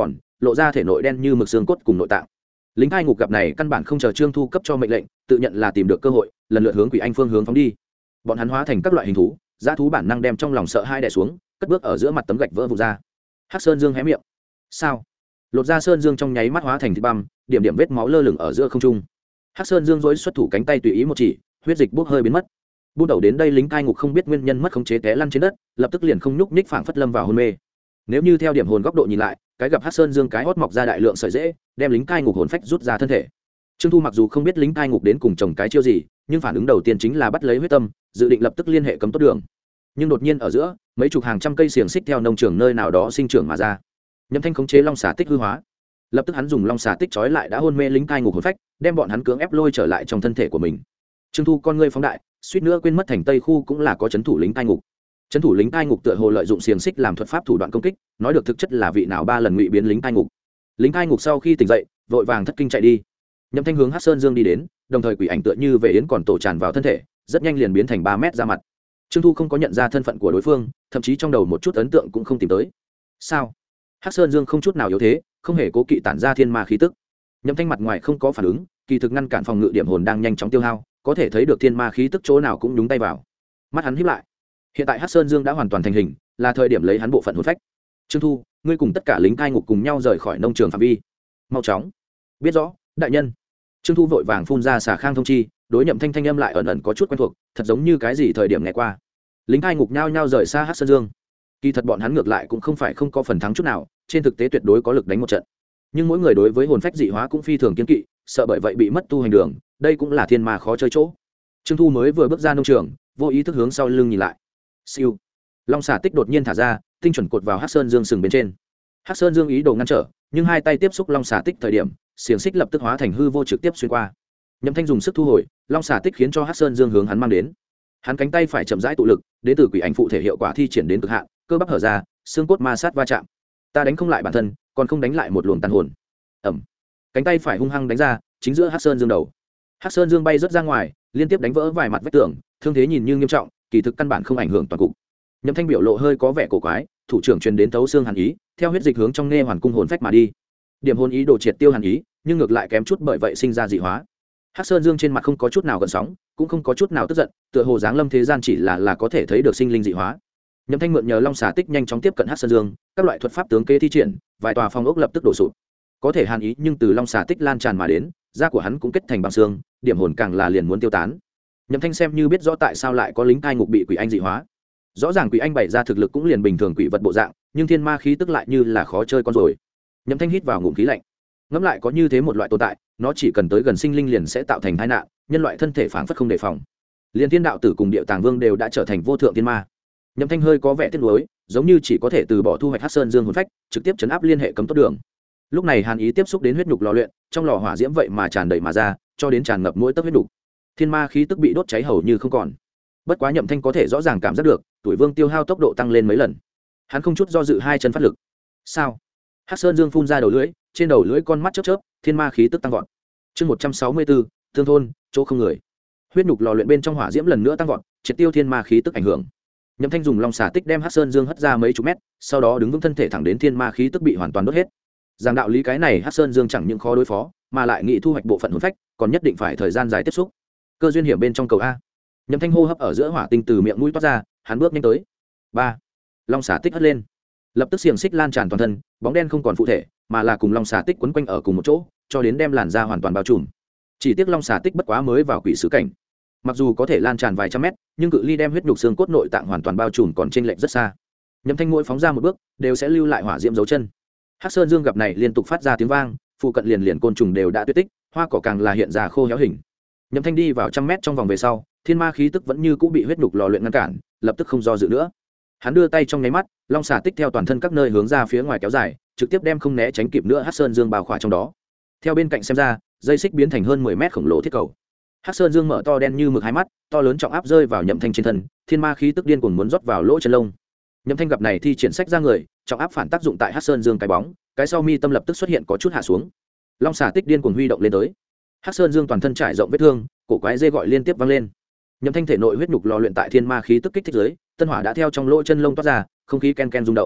A: lộ ra thể nội đen như mực xương cốt cùng nội tạng. Lính cai ngục gặp này căn bản không chờ Trương Thu cấp cho mệnh lệnh, tự nhận là tìm được cơ hội, lần lượt hướng Quỷ Anh phương hướng phóng đi. Bọn hắn hóa thành các loại hình thú, dã thú bản năng đem trong lòng sợ hai đè xuống, cất bước ở giữa mặt tấm gạch vỡ vụn ra. Hắc Sơn Dương hé miệng. Sao? Lột ra sơn dương trong nháy mắt hóa thành thịt băm, điểm điểm vết máu lơ lửng ở giữa không trung. Hắc Sơn Dương dối xuất thủ cánh tay tùy ý một chỉ, huyết dịch bốc hơi biến mất. Buôn đầu đến đây lính cai ngục không biết nguyên nhân mất khống chế té lăn trên đất, lập tức liền không nhúc nhích phảng phất lâm vào hôn mê. Nếu như theo điểm hồn góc độ nhìn lại, cái gặp Hắc Sơn Dương cái hót mọc ra đại lượng sợi rễ, đem lính cai ngục hồn phách rút ra thân thể. Trương Thu mặc dù không biết lính cai ngục đến cùng chồng cái chiêu gì, nhưng phản ứng đầu tiên chính là bắt lấy huyết tâm, dự định lập tức liên hệ cấm tốt đường. Nhưng đột nhiên ở giữa, mấy chục hàng trăm cây xiềng xích theo nông trường nơi nào đó sinh trưởng mà ra. Nhậm Thanh khống chế long xà tích hư hóa, lập tức hắn dùng long xà tích trói lại đã hôn mê lính cai ngục hồn phách, đem bọn hắn cưỡng ép lôi trở lại trong thân thể của mình. Trương Thu con ngươi phóng đại, suýt nữa quên mất thành Tây khu cũng là có chấn thủ lính cai ngục. Chấn thủ lính cai ngục tựa hồ lợi dụng xiềng xích làm thuật pháp thủ đoạn công kích, nói được thực chất là vị nào 3 lần ngụy biến lính cai ngục. Lính cai ngục sau khi tỉnh dậy, vội vàng thất kinh chạy đi. Nhậm Thanh hướng Hắc Sơn Dương đi đến, đồng thời quỷ ảnh tựa như về yến còn tổ tràn vào thân thể, rất nhanh liền biến thành 3 mét ra mặt. Trương Thu không có nhận ra thân phận của đối phương, thậm chí trong đầu một chút ấn tượng cũng không tìm tới. Sao? Hắc Sơn Dương không chút nào yếu thế, không hề cố kỵ tản ra thiên ma khí tức. Nhậm Thanh mặt ngoài không có phản ứng, kỳ thực ngăn cản phòng ngự điểm hồn đang nhanh chóng tiêu hao, có thể thấy được thiên ma khí tức chỗ nào cũng nhúng tay vào. Mắt hắn híp lại. Hiện tại Hắc Sơn Dương đã hoàn toàn thành hình, là thời điểm lấy hắn bộ phận hồn phách. Trương Thu, ngươi cùng tất cả lính cai ngục cùng nhau rời khỏi nông trường phạm vi. Mau chóng. Biết rõ, đại nhân. Trương Thu vội vàng phun ra xà khang thông chi, đối Nhậm Thanh thanh âm lại ẩn ẩn có chút quen thuộc, thật giống như cái gì thời điểm nghe qua. Lính cai ngục nhao nhao rời xa Hắc Sơn Dương. Kỳ thật bọn hắn ngược lại cũng không phải không có phần thắng chút nào, trên thực tế tuyệt đối có lực đánh một trận. Nhưng mỗi người đối với hồn phách dị hóa cũng phi thường kiên kỵ, sợ bởi vậy bị mất tu hành đường, đây cũng là thiên ma khó chơi chỗ. Trương Thu mới vừa bước ra nông trường, vô ý thức hướng sau lưng nhìn lại. Siêu. Long xà tích đột nhiên thả ra, tinh chuẩn cột vào Hắc Sơn Dương sừng bên trên. Hắc Sơn Dương ý đồ ngăn trở, nhưng hai tay tiếp xúc long xà tích thời điểm, xiềng xích lập tức hóa thành hư vô trực tiếp xuyên qua. Nhậm Thanh dùng sức thu hồi, long xà tích khiến cho Hắc Sơn Dương hướng hắn mang đến. Hắn cánh tay phải chậm rãi tụ lực, đến từ quỷ ảnh phụ thể hiệu quả thi triển đến cực hạn, cơ bắp hở ra, xương cốt ma sát va chạm. Ta đánh không lại bản thân, còn không đánh lại một luồng tàn hồn. Ầm. Cánh tay phải hung hăng đánh ra, chính giữa Hắc Sơn Dương đầu. Hắc Sơn Dương bay rất ra ngoài, liên tiếp đánh vỡ vài mặt vách tường, thương thế nhìn như nghiêm trọng, kỳ thực căn bản không ảnh hưởng toàn cục. Nhậm Thanh biểu lộ hơi có vẻ cổ quái, thủ trưởng truyền đến thấu xương hàn ý, theo huyết dịch hướng trong nghe hoàn cung hồn phách mà đi. Điểm hồn ý đồ triệt tiêu hàn ý, nhưng ngược lại kém chút bởi vậy sinh ra dị hóa. Hắc Sơn Dương trên mặt không có chút nào gợn sóng, cũng không có chút nào tức giận, tựa hồ dáng lâm thế gian chỉ là có thể thấy được sinh linh dị hóa. Nhậm Thanh mượn nhờ long xà tích nhanh chóng tiếp cận Hắc Sơn Dương, các loại thuật pháp tướng kế thi triển, vài tòa phong ốc lập tức đổ sụp. Có thể hàn ý nhưng từ long xà tích lan tràn mà đến, da của hắn cũng kết thành băng xương, điểm hồn càng là liền muốn tiêu tán. Nhậm Thanh xem như biết rõ tại sao lại có lính cai ngục bị quỷ anh dị hóa. Rõ ràng quỷ anh bày ra thực lực cũng liền bình thường quỷ vật bộ dạng, nhưng thiên ma khí tức lại như là khó chơi con rồi. Nhậm Thanh hít vào ngụm khí lạnh. Ngẫm lại có như thế một loại tồn tại, nó chỉ cần tới gần sinh linh liền sẽ tạo thành tai nạn, nhân loại thân thể phảng phất không đề phòng. Liên Thiên đạo tử cùng Điệu Tàng Vương đều đã trở thành vô thượng thiên ma. Nhậm Thanh hơi có vẻ tiếc nuối, giống như chỉ có thể từ bỏ thu hoạch Hắc Sơn Dương hồn phách, trực tiếp chấn áp liên hệ cấm tốt đường. Lúc này hàn ý tiếp xúc đến huyết nhục lò luyện, trong lò hỏa diễm vậy mà tràn đầy mà ra, cho đến tràn ngập mỗi tấc huyết nhục. Thiên ma khí tức bị đốt cháy hầu như không còn. Bất quá Nhậm Thanh có thể rõ ràng cảm giác được, tuổi vương tiêu hao tốc độ tăng lên mấy lần. Hắn không chút do dự hai chân phát lực. Sao? Hắc Sơn Dương phun ra đầu lưỡi, trên đầu lưỡi con mắt chớp chớp, thiên ma khí tức tăng vọt. Chương 164, thương thôn, chỗ không người. Huyết nhục lò luyện bên trong hỏa diễm lần nữa tăng vọt, triệt tiêu thiên ma khí tức ảnh hưởng. Nhậm Thanh dùng long xà tích đem Hắc Sơn Dương hất ra mấy chục mét, sau đó đứng vững thân thể thẳng đến thiên ma khí tức bị hoàn toàn đốt hết. Giang đạo lý cái này Hắc Sơn Dương chẳng những khó đối phó, mà lại nghị thu hoạch bộ phận hồn phách, còn nhất định phải thời gian dài tiếp xúc. Cơ duyên hiểm bên trong cầu a. Nhậm Thanh hô hấp ở giữa hỏa tinh từ miệng mũi toát ra, hắn bước nhanh tới. 3. Long xà tích hất lên, lập tức xiềng xích lan tràn toàn thân, bóng đen không còn phụ thể, mà là cùng long xà tích quấn quanh ở cùng một chỗ, cho đến đem làn da hoàn toàn bao trùm. Chỉ tiếc long xà tích bất quá mới vào quỷ sứ cảnh, mặc dù có thể lan tràn vài trăm mét, nhưng cự ly đem huyết nhục xương cốt nội tạng hoàn toàn bao trùm còn chênh lệch rất xa. Nhậm Thanh mỗi phóng ra một bước, đều sẽ lưu lại hỏa diễm dấu chân. Hắc Sơn Dương gặp này liên tục phát ra tiếng vang, phụ cận liền côn trùng đều đã tuyệt tích, hoa cỏ càng là hiện ra khô héo hình. Nhậm Thanh đi vào trăm mét trong vòng về sau, thiên ma khí tức vẫn như cũ bị huyết nhục lò luyện ngăn cản, lập tức không do dự nữa. Hắn đưa tay trong nháy mắt, long xà tích theo toàn thân các nơi hướng ra phía ngoài kéo dài, trực tiếp đem không né tránh kịp nữa Hắc Sơn Dương bao khỏa trong đó. Theo bên cạnh xem ra, dây xích biến thành hơn 10 mét khổng lồ thiết cầu. Hắc Sơn Dương mở to đen như mực hai mắt, to lớn trọng áp rơi vào Nhậm Thanh trên thân, thiên ma khí tức điên cuồng muốn rót vào lỗ chân lông. Nhậm Thanh gặp này thi triển sách ra người, trọng áp phản tác dụng tại Hắc Sơn Dương cái bóng, cái sau mi tâm lập tức xuất hiện có chút hạ xuống. Long xà tích điên cuồng huy động lên tới. Hắc Sơn Dương toàn thân trải rộng vết thương, cổ quái dê gọi liên tiếp vang lên. Nhậm Thanh thể nội huyết nhục lò luyện tại thiên ma khí tức kích thích dưới, tân hỏa đã theo trong lỗ chân lông toát ra, không khí ken ken rung động.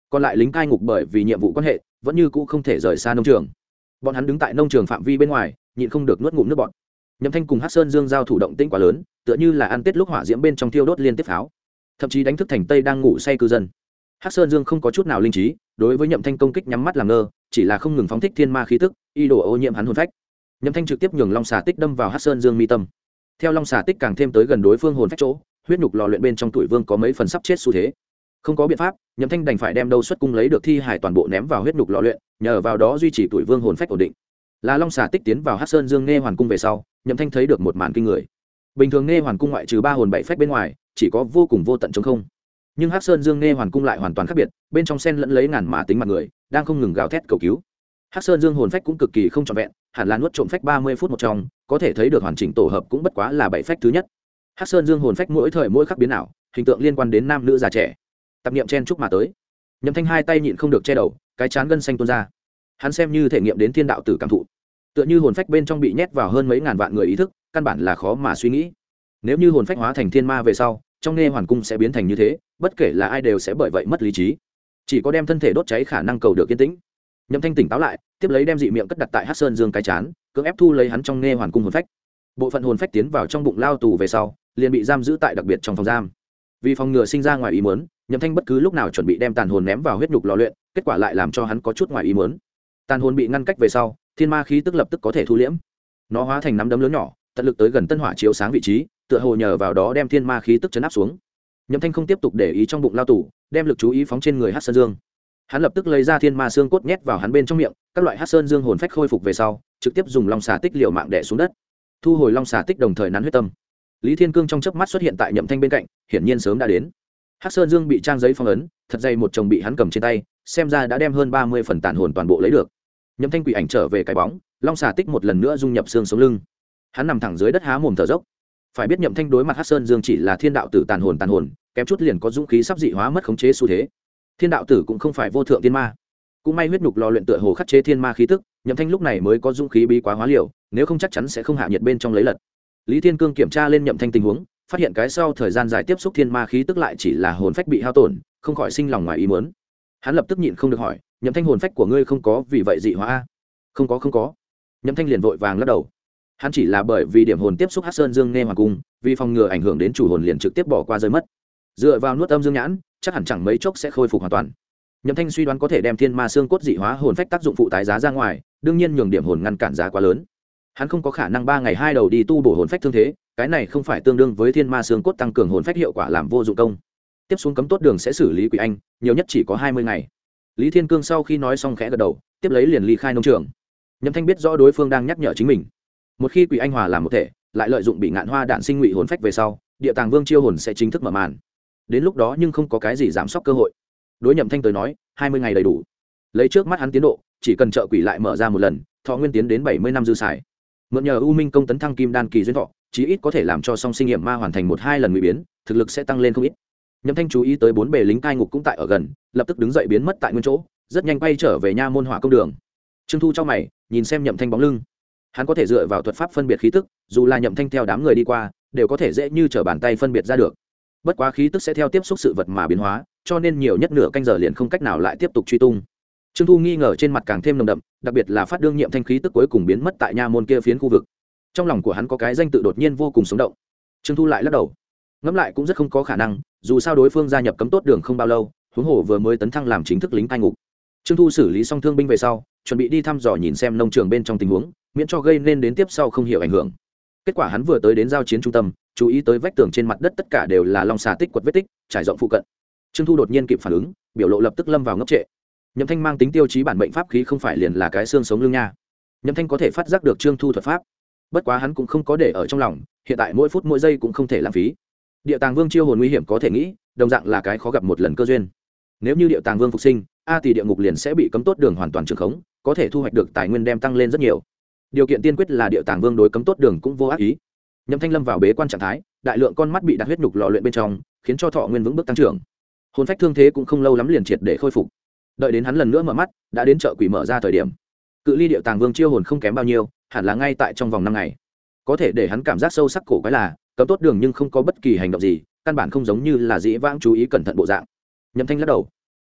A: còn lại lính cai ngục bởi vì nhiệm vụ quan hệ vẫn như cũ không thể rời xa nông trường. Bọn hắn đứng tại nông trường phạm vi bên ngoài, nhịn không được nuốt ngụm nước bọt. Nhậm Thanh cùng Hắc Sơn Dương giao thủ động tĩnh quá lớn, tựa như là ăn tết lúc hỏa diễm bên trong thiêu đốt liên tiếp pháo, thậm chí đánh thức thành Tây đang ngủ say cư dân. Hắc Sơn Dương không có chút nào linh trí, đối với Nhậm Thanh công kích nhắm mắt làm ngơ, chỉ là không ngừng phóng thích thiên ma khí tức, y đồ ô nhiễm hắn hồn phách. Nhậm Thanh trực tiếp nhường long xà tích đâm vào Hắc Sơn Dương mi tâm. Theo long xà tích càng thêm tới gần đối phương hồn phách chỗ, huyết nhục lò luyện bên trong tuổi vương có mấy phần sắp chết xu thế. Không có biện pháp, Nhậm Thanh đành phải đem đâu xuất cung lấy được thi hải toàn bộ ném vào huyết nhục lò luyện, nhờ vào đó duy trì tuổi vương hồn phách ổn định. Là long xà tích tiến vào Hắc Sơn Dương nghe hoàn cung về sau, Nhậm Thanh thấy được một màn kinh người. Bình thường nghe hoàn cung ngoại trừ 3 hồn 7 phách bên ngoài, chỉ có vô cùng vô tận trống không. Nhưng Hắc Sơn Dương nghe hoàn cung lại hoàn toàn khác biệt, bên trong xen lẫn lấy ngàn mã tính mặt người, đang không ngừng gào thét cầu cứu. Hắc Sơn Dương hồn phách cũng cực kỳ không trọn vẹn, hẳn là nuốt trộm phách 30 phút một trong, có thể thấy được hoàn chỉnh tổ hợp cũng bất quá là 7 phách thứ nhất. Hắc Sơn Dương hồn phách mỗi thời mỗi khắc biến ảo, hình tượng liên quan đến nam nữ già trẻ. Tập niệm chen chúc mà tới. Nhậm Thanh hai tay nhịn không được che đầu, cái chán gân xanh tuôn ra. Hắn xem như thể nghiệm đến thiên đạo tử cảm thụ. Tựa như hồn phách bên trong bị nhét vào hơn mấy ngàn vạn người ý thức, căn bản là khó mà suy nghĩ. Nếu như hồn phách hóa thành thiên ma về sau, trong nghe hoàn cung sẽ biến thành như thế, bất kể là ai đều sẽ bởi vậy mất lý trí. Chỉ có đem thân thể đốt cháy khả năng cầu được yên tĩnh. Nhậm Thanh tỉnh táo lại, tiếp lấy đem dị miệng cất đặt tại Hắc Sơn Dương cái chán, cưỡng ép thu lấy hắn trong nghe hoàn cung hồn phách. Bộ phận hồn phách tiến vào trong bụng lao tù về sau, liền bị giam giữ tại đặc biệt trong phòng giam. Vì phòng ngừa sinh ra ngoài ý muốn, Nhậm Thanh bất cứ lúc nào chuẩn bị đem tàn hồn ném vào huyết nhục lò luyện, kết quả lại làm cho hắn có chút ngoài ý muốn. Tàn hồn bị ngăn cách về sau, thiên ma khí tức lập tức có thể thu liễm. Nó hóa thành nắm đấm lớn nhỏ, tận lực tới gần tân hỏa chiếu sáng vị trí, tựa hồ nhờ vào đó đem thiên ma khí tức chấn áp xuống. Nhậm Thanh không tiếp tục để ý trong bụng lao tù, đem lực chú ý phóng trên người Hắc Sơn Dương. Hắn lập tức lấy ra thiên ma xương cốt nhét vào hắn bên trong miệng, các loại Hắc Sơn Dương hồn phách khôi phục về sau, trực tiếp dùng long xà tích liều mạng đè xuống đất. Thu hồi long xà tích đồng thời nắn huyết tâm. Lý Thiên Cương trong chớp mắt xuất hiện tại Nhậm Thanh bên cạnh, hiển nhiên sớm đã đến. Hắc Sơn Dương bị trang giấy phong ấn, thật dày một chồng bị hắn cầm trên tay, xem ra đã đem hơn 30 phần tàn hồn toàn bộ lấy được. Nhậm Thanh quỷ ảnh trở về cái bóng, long xà tích một lần nữa dung nhập xương sống lưng. Hắn nằm thẳng dưới đất há mồm thở dốc. Phải biết Nhậm Thanh đối mặt Hắc Sơn Dương chỉ là thiên đạo tử tàn hồn, kém chút liền có dũng khí sắp dị hóa mất khống chế xu thế. Thiên đạo tử cũng không phải vô thượng tiên ma, cũng may huyết nhục lò luyện tựa hồ khắc chế thiên ma khí tức, Nhậm Thanh lúc này mới có dũng khí bí quá hóa liều, nếu không chắc chắn sẽ không hạ nhiệt bên trong lấy lật. Lý Thiên Cương kiểm tra lên Nhậm Thanh tình huống, phát hiện cái sau thời gian dài tiếp xúc thiên ma khí tức lại chỉ là hồn phách bị hao tổn, không khỏi sinh lòng ngoài ý muốn. Hắn lập tức nhịn không được hỏi, Nhậm Thanh hồn phách của ngươi không có vì vậy dị hóa a? Không có. Nhậm Thanh liền vội vàng lắc đầu. Hắn chỉ là bởi vì điểm hồn tiếp xúc Hắc Sơn Dương nghe hoàng cung, vì phòng ngừa ảnh hưởng đến chủ hồn liền trực tiếp bỏ qua rơi mất. Dựa vào nuốt âm dương nhãn, chắc hẳn chẳng mấy chốc sẽ khôi phục hoàn toàn. Nhậm Thanh suy đoán có thể đem thiên ma xương cốt dị hóa hồn phách tác dụng phụ tái giá ra ngoài, đương nhiên nhường điểm hồn ngăn cản giá quá lớn. Hắn không có khả năng 3 ngày 2 đầu đi tu bổ hồn phách thương thế, cái này không phải tương đương với thiên ma xương cốt tăng cường hồn phách hiệu quả làm vô dụng công. Tiếp xuống cấm tốt đường sẽ xử lý quỷ anh, nhiều nhất chỉ có 20 ngày. Lý Thiên Cương sau khi nói xong khẽ gật đầu, tiếp lấy liền ly khai nông trường. Nhậm Thanh biết rõ đối phương đang nhắc nhở chính mình. Một khi quỷ anh hòa làm một thể, lại lợi dụng bị ngạn hoa đạn sinh ngụy hồn phách về sau, địa tàng vương chiêu hồn sẽ chính thức mở màn. Đến lúc đó nhưng không có cái gì giảm sốc cơ hội. Đối Nhậm Thanh tới nói, 20 ngày đầy đủ. Lấy trước mắt hắn tiến độ, chỉ cần trợ quỷ lại mở ra một lần, thọ nguyên tiến đến 70 năm dư xài. Mượn nhờ U Minh công tấn thăng kim đan kỳ duyên thọ, chí ít có thể làm cho song sinh nghiệm ma hoàn thành 1-2 lần ngụy biến, thực lực sẽ tăng lên không ít. Nhậm Thanh chú ý tới 4 bề lính cai ngục cũng tại ở gần, lập tức đứng dậy biến mất tại nguyên chỗ, rất nhanh quay trở về nha môn hỏa công đường. Trương Thu trong mày, nhìn xem Nhậm Thanh bóng lưng. Hắn có thể dựa vào thuật pháp phân biệt khí tức, dù là Nhậm Thanh theo đám người đi qua, đều có thể dễ như trở bàn tay phân biệt ra được. Bất quá khí tức sẽ theo tiếp xúc sự vật mà biến hóa, cho nên nhiều nhất nửa canh giờ liền không cách nào lại tiếp tục truy tung. Trương Thu nghi ngờ trên mặt càng thêm nồng đậm, đặc biệt là phát đương Nhậm Thanh khí tức cuối cùng biến mất tại nha môn kia phiến khu vực. Trong lòng của hắn có cái danh tự đột nhiên vô cùng sống động. Trương Thu lại lắc đầu. Ngẫm lại cũng rất không có khả năng, dù sao đối phương gia nhập cấm tốt đường không bao lâu, huống hồ vừa mới tấn thăng làm chính thức lính cai ngục. Trương Thu xử lý xong thương binh về sau, chuẩn bị đi thăm dò nhìn xem nông trường bên trong tình huống, miễn cho gây nên đến tiếp sau không hiểu ảnh hưởng. Kết quả hắn vừa tới đến giao chiến trung tâm, chú ý tới vách tường trên mặt đất tất cả đều là long xà tích quật vết tích, trải rộng phụ cận. Trương Thu đột nhiên kịp phản ứng, biểu lộ lập tức lâm vào ngốc trệ. Nhậm Thanh mang tính tiêu chí bản mệnh pháp khí không phải liền là cái xương sống lưng nha. Nhậm Thanh có thể phát giác được Trương Thu thuật pháp, bất quá hắn cũng không có để ở trong lòng, hiện tại mỗi phút mỗi giây cũng không thể lãng phí. Địa Tàng Vương chiêu hồn nguy hiểm có thể nghĩ, đồng dạng là cái khó gặp một lần cơ duyên. Nếu như Địa Tàng Vương phục sinh, thì địa ngục liền sẽ bị cấm tốt đường hoàn toàn trường khống, có thể thu hoạch được tài nguyên đem tăng lên rất nhiều. Điều kiện tiên quyết là Địa Tàng Vương đối cấm tốt đường cũng vô ác ý. Nhậm Thanh lâm vào bế quan trạng thái, đại lượng con mắt bị đặt huyết nhục lò luyện bên trong, khiến cho thọ nguyên vững bước tăng trưởng. Hồn phách thương thế cũng không lâu lắm liền triệt để khôi phục. Đợi đến hắn lần nữa mở mắt, đã đến chợ quỷ mở ra thời điểm. Cự ly Địa Tàng Vương chiêu hồn không kém bao nhiêu, hẳn là ngay tại trong vòng 5 ngày. Có thể để hắn cảm giác sâu sắc cổ quái là, cấm tốt đường nhưng không có bất kỳ hành động gì, căn bản không giống như là dĩ vãng chú ý cẩn thận bộ dạng. Nhậm Thanh lắc đầu.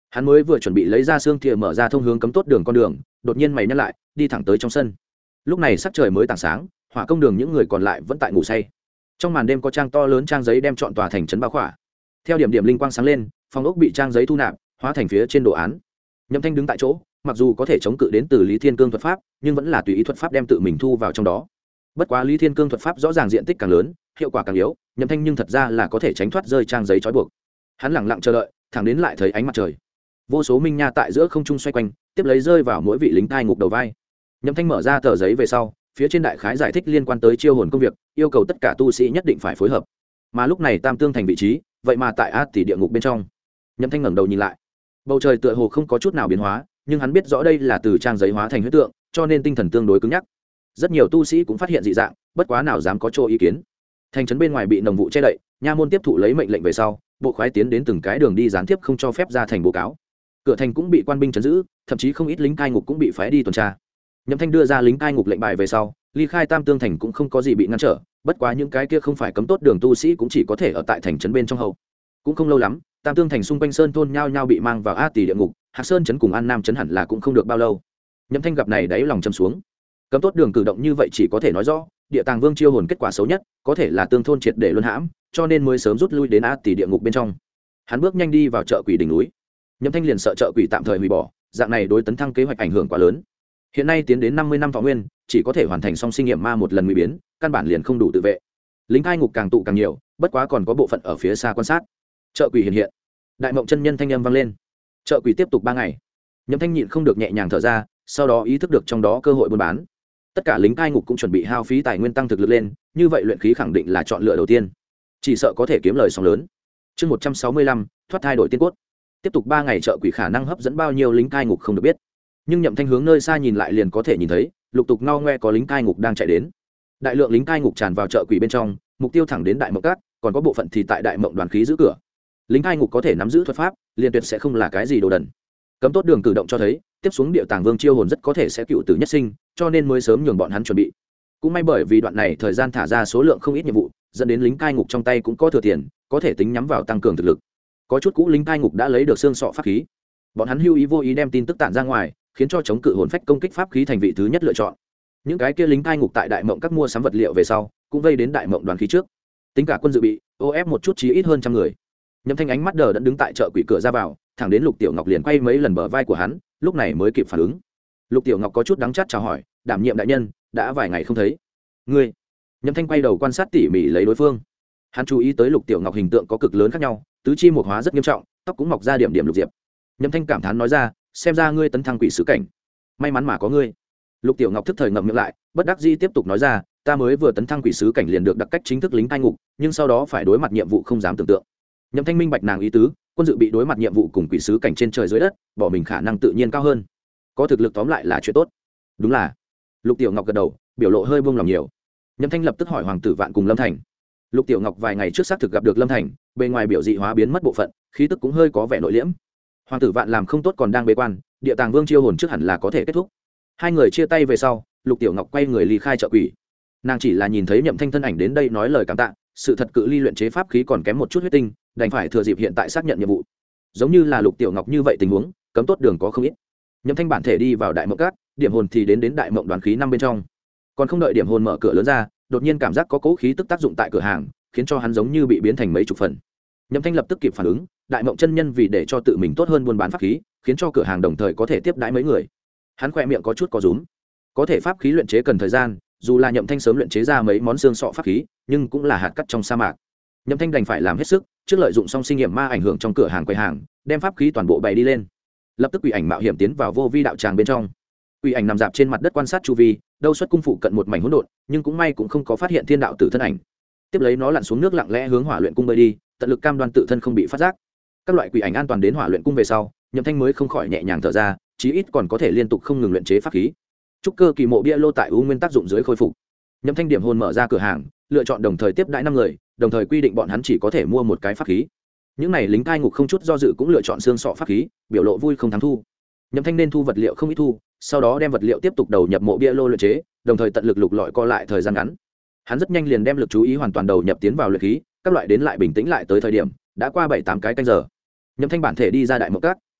A: Hắn mới vừa chuẩn bị lấy ra xương thìa mở ra thông hướng cấm tốt đường con đường, đột nhiên mày nhắc lại, đi thẳng tới trong sân. Lúc này sắc trời mới tảng sáng, hỏa công đường những người còn lại vẫn tại ngủ say. Trong màn đêm có trang to lớn trang giấy đem trọn tòa thành trấn bao khỏa. Theo điểm điểm linh quang sáng lên, phòng ốc bị trang giấy thu nạp, hóa thành phía trên đồ án. Nhậm Thanh đứng tại chỗ, mặc dù có thể chống cự đến từ Lý Thiên Cương thuật pháp, nhưng vẫn là tùy ý thuật pháp đem tự mình thu vào trong đó. Bất quá Lý Thiên Cương thuật pháp rõ ràng diện tích càng lớn, hiệu quả càng yếu, Nhậm Thanh nhưng thật ra là có thể tránh thoát rơi trang giấy trói buộc. Hắn lặng lặng chờ đợi, thẳng đến lại thấy ánh mặt trời. Vô số minh nha tại giữa không trung xoay quanh, tiếp lấy rơi vào mỗi vị lính cai ngục đầu vai. Nhậm Thanh mở ra tờ giấy về sau, phía trên đại khái giải thích liên quan tới chiêu hồn công việc, yêu cầu tất cả tu sĩ nhất định phải phối hợp. Mà lúc này Tam Tương thành vị trí, vậy mà tại A tỷ địa ngục bên trong. Nhậm Thanh ngẩng đầu nhìn lại, bầu trời tựa hồ không có chút nào biến hóa, nhưng hắn biết rõ đây là từ trang giấy hóa thành huyết tượng, cho nên tinh thần tương đối cứng nhắc. Rất nhiều tu sĩ cũng phát hiện dị dạng, bất quá nào dám có chỗ ý kiến. Thành trấn bên ngoài bị nồng vụ che đậy, nha môn tiếp thụ lấy mệnh lệnh về sau, bộ khoái tiến đến từng cái đường đi gián tiếp không cho phép ra thành báo cáo. Cửa thành cũng bị quan binh trấn giữ, thậm chí không ít lính cai ngục cũng bị phái đi tuần tra. Nhậm Thanh đưa ra lính cai ngục lệnh bài về sau, ly khai Tam Tương thành cũng không có gì bị ngăn trở, bất quá những cái kia không phải cấm tốt đường tu sĩ cũng chỉ có thể ở tại thành trấn bên trong hậu. Cũng không lâu lắm, Tam Tương thành xung quanh sơn thôn nhao nhao bị mang vào A tỷ địa ngục, Hạc Sơn trấn cùng An Nam trấn hẳn là cũng không được bao lâu. Nhậm Thanh gặp này đáy lòng châm xuống. Cấm tốt đường cử động như vậy chỉ có thể nói rõ, Địa Tàng Vương chiêu hồn kết quả xấu nhất, có thể là tương thôn triệt để luân hãm, cho nên mới sớm rút lui đến A tỷ địa ngục bên trong. Hắn bước nhanh đi vào chợ quỷ đỉnh núi. Nhậm Thanh liền sợ chợ quỷ tạm thời hủy bỏ, dạng này đối tấn thăng kế hoạch ảnh hưởng quá lớn. Hiện nay tiến đến 50 năm thọ nguyên, chỉ có thể hoàn thành xong sinh nghiệm ma một lần nguy biến, căn bản liền không đủ tự vệ. Lính cai ngục càng tụ càng nhiều, bất quá còn có bộ phận ở phía xa quan sát. Chợ quỷ hiện. Đại Mộng chân nhân thanh âm vang lên. Chợ quỷ tiếp tục 3 ngày. Nhậm Thanh nhịn không được nhẹ nhàng thở ra, sau đó ý thức được trong đó cơ hội buôn bán. Tất cả lính cai ngục cũng chuẩn bị hao phí tài nguyên tăng thực lực lên, như vậy luyện khí khẳng định là chọn lựa đầu tiên. Chỉ sợ có thể kiếm lời sóng lớn. Chương 165, thoát thai đổi tiên cốt. Tiếp tục 3 ngày chợ quỷ khả năng hấp dẫn bao nhiêu lính cai ngục không được biết. Nhưng Nhậm Thanh hướng nơi xa nhìn lại liền có thể nhìn thấy, lục tục ngao ngoe có lính cai ngục đang chạy đến. Đại lượng lính cai ngục tràn vào chợ quỷ bên trong, mục tiêu thẳng đến Đại Mộng Các, còn có bộ phận thì tại Đại Mộng đoàn khí giữ cửa. Lính cai ngục có thể nắm giữ thuật pháp, liền tuyệt sẽ không là cái gì đồ đần. Cấm tốt đường cử động cho thấy, tiếp xuống Địa Tàng Vương chiêu hồn rất có thể sẽ cựu tử nhất sinh, cho nên mới sớm nhường bọn hắn chuẩn bị. Cũng may bởi vì đoạn này thời gian thả ra số lượng không ít nhiệm vụ, dẫn đến lính cai ngục trong tay cũng có thừa tiền, có thể tính nhắm vào tăng cường thực lực. Có chút cũ lính cai ngục đã lấy được xương sọ pháp khí, bọn hắn hưu ý vô ý đem tin tức tản ra ngoài, khiến cho chống cự hồn phách công kích pháp khí thành vị thứ nhất lựa chọn. Những cái kia lính cai ngục tại Đại Mộng Các mua sắm vật liệu về sau, cũng vây đến Đại Mộng đoàn khí trước, tính cả quân dự bị, ô ép một chút chí ít hơn trăm người. Nhậm Thanh ánh mắt đờ đẫn đứng tại chợ quỷ cửa ra vào, thẳng đến Lục Tiểu Ngọc liền quay mấy lần bờ vai của hắn, lúc này mới kịp phản ứng. Lục Tiểu Ngọc có chút đắng chát chào hỏi, đảm nhiệm đại nhân, đã vài ngày không thấy. Ngươi? Nhậm Thanh quay đầu quan sát tỉ mỉ lấy đối phương. Hắn chú ý tới Lục Tiểu Ngọc hình tượng có cực lớn khác nhau, tứ chi một hóa rất nghiêm trọng, tóc cũng mọc ra điểm điểm lục diệp. Nhậm Thanh cảm thán nói ra, xem ra ngươi tấn thăng quỷ sứ cảnh, may mắn mà có ngươi. Lục Tiểu Ngọc thức thời ngậm miệng lại, bất đắc dĩ tiếp tục nói ra, ta mới vừa tấn thăng quỷ sứ cảnh liền được đặc cách chính thức lính cai ngục, nhưng sau đó phải đối mặt nhiệm vụ không dám tưởng tượng. Nhậm Thanh minh bạch nàng ý tứ, quân dự bị đối mặt nhiệm vụ cùng quỷ sứ cảnh trên trời dưới đất, bỏ mình khả năng tự nhiên cao hơn, có thực lực tóm lại là chuyện tốt. Đúng là. Lục Tiểu Ngọc gật đầu, biểu lộ hơi buông lòng nhiều. Nhậm Thanh lập tức hỏi Hoàng tử Vạn cùng Lâm Thành. Lục Tiểu Ngọc vài ngày trước xác thực gặp được Lâm Thành, bề ngoài biểu dị hóa biến mất bộ phận, khí tức cũng hơi có vẻ nội liễm. Hoàng tử Vạn làm không tốt còn đang bế quan, Địa Tàng Vương chiêu hồn trước hẳn là có thể kết thúc. Hai người chia tay về sau, Lục Tiểu Ngọc quay người ly khai chợ quỷ. Nàng chỉ là nhìn thấy Nhậm Thanh thân ảnh đến đây nói lời cảm tạ, sự thật cự ly luyện chế pháp khí còn kém một chút huyết tinh, đành phải thừa dịp hiện tại xác nhận nhiệm vụ. Giống như là Lục Tiểu Ngọc như vậy tình huống, cấm tốt đường có không ít. Nhậm Thanh bản thể đi vào Đại Mộng Các, điểm hồn thì đến Đại Mộng đoàn khí năm bên trong. Còn không đợi điểm hồn mở cửa lớn ra, đột nhiên cảm giác có cố khí tức tác dụng tại cửa hàng, khiến cho hắn giống như bị biến thành mấy chục phần. Nhậm Thanh lập tức kịp phản ứng, Đại Mộng chân nhân vì để cho tự mình tốt hơn buôn bán pháp khí, khiến cho cửa hàng đồng thời có thể tiếp đãi mấy người. Hắn khỏe miệng có chút có rúm. Có thể pháp khí luyện chế cần thời gian, dù là Nhậm Thanh sớm luyện chế ra mấy món xương sọ pháp khí, nhưng cũng là hạt cát trong sa mạc. Nhậm Thanh đành phải làm hết sức, trước lợi dụng song sinh nghiệm ma ảnh hưởng trong cửa hàng quầy hàng, đem pháp khí toàn bộ bày đi lên. Lập tức quỷ ảnh mạo hiểm tiến vào vô vi đạo tràng bên trong. Quỷ ảnh nằm dạp trên mặt đất quan sát chu vi, đâu xuất cung phụ cận một mảnh hỗn độn, nhưng cũng may cũng không có phát hiện thiên đạo tử thân ảnh. Tiếp lấy nó lặn xuống nước lặng lẽ hướng hỏa luyện cung bơi đi, tận lực cam đoan tự thân không bị phát giác. Các loại quỷ ảnh an toàn đến hỏa luyện cung về sau, Nhậm Thanh mới không khỏi nhẹ nhàng thở ra, chí ít còn có thể liên tục không ngừng luyện chế pháp khí. Trúc cơ kỳ mộ bia lô tại u nguyên tác dụng dưới khôi phục. Nhậm Thanh điểm hồn mở ra cửa hàng, lựa chọn đồng thời tiếp đãi 5 người, đồng thời quy định bọn hắn chỉ có thể mua một cái pháp khí. Những này lính cai ngục không chút do dự cũng lựa chọn xương sọ pháp khí, biểu lộ vui không thắng thu. Nhậm Thanh nên thu vật liệu không ít thu, sau đó đem vật liệu tiếp tục đầu nhập mộ bia lô luyện chế, đồng thời tận lực lục lọi co lại thời gian ngắn. Hắn rất nhanh liền đem lực chú ý hoàn toàn đầu nhập tiến vào luyện khí, các loại đến lại bình tĩnh lại tới thời điểm đã qua 7-8 cái canh giờ. Nhậm Thanh bản thể đi ra Đại Mộng Các,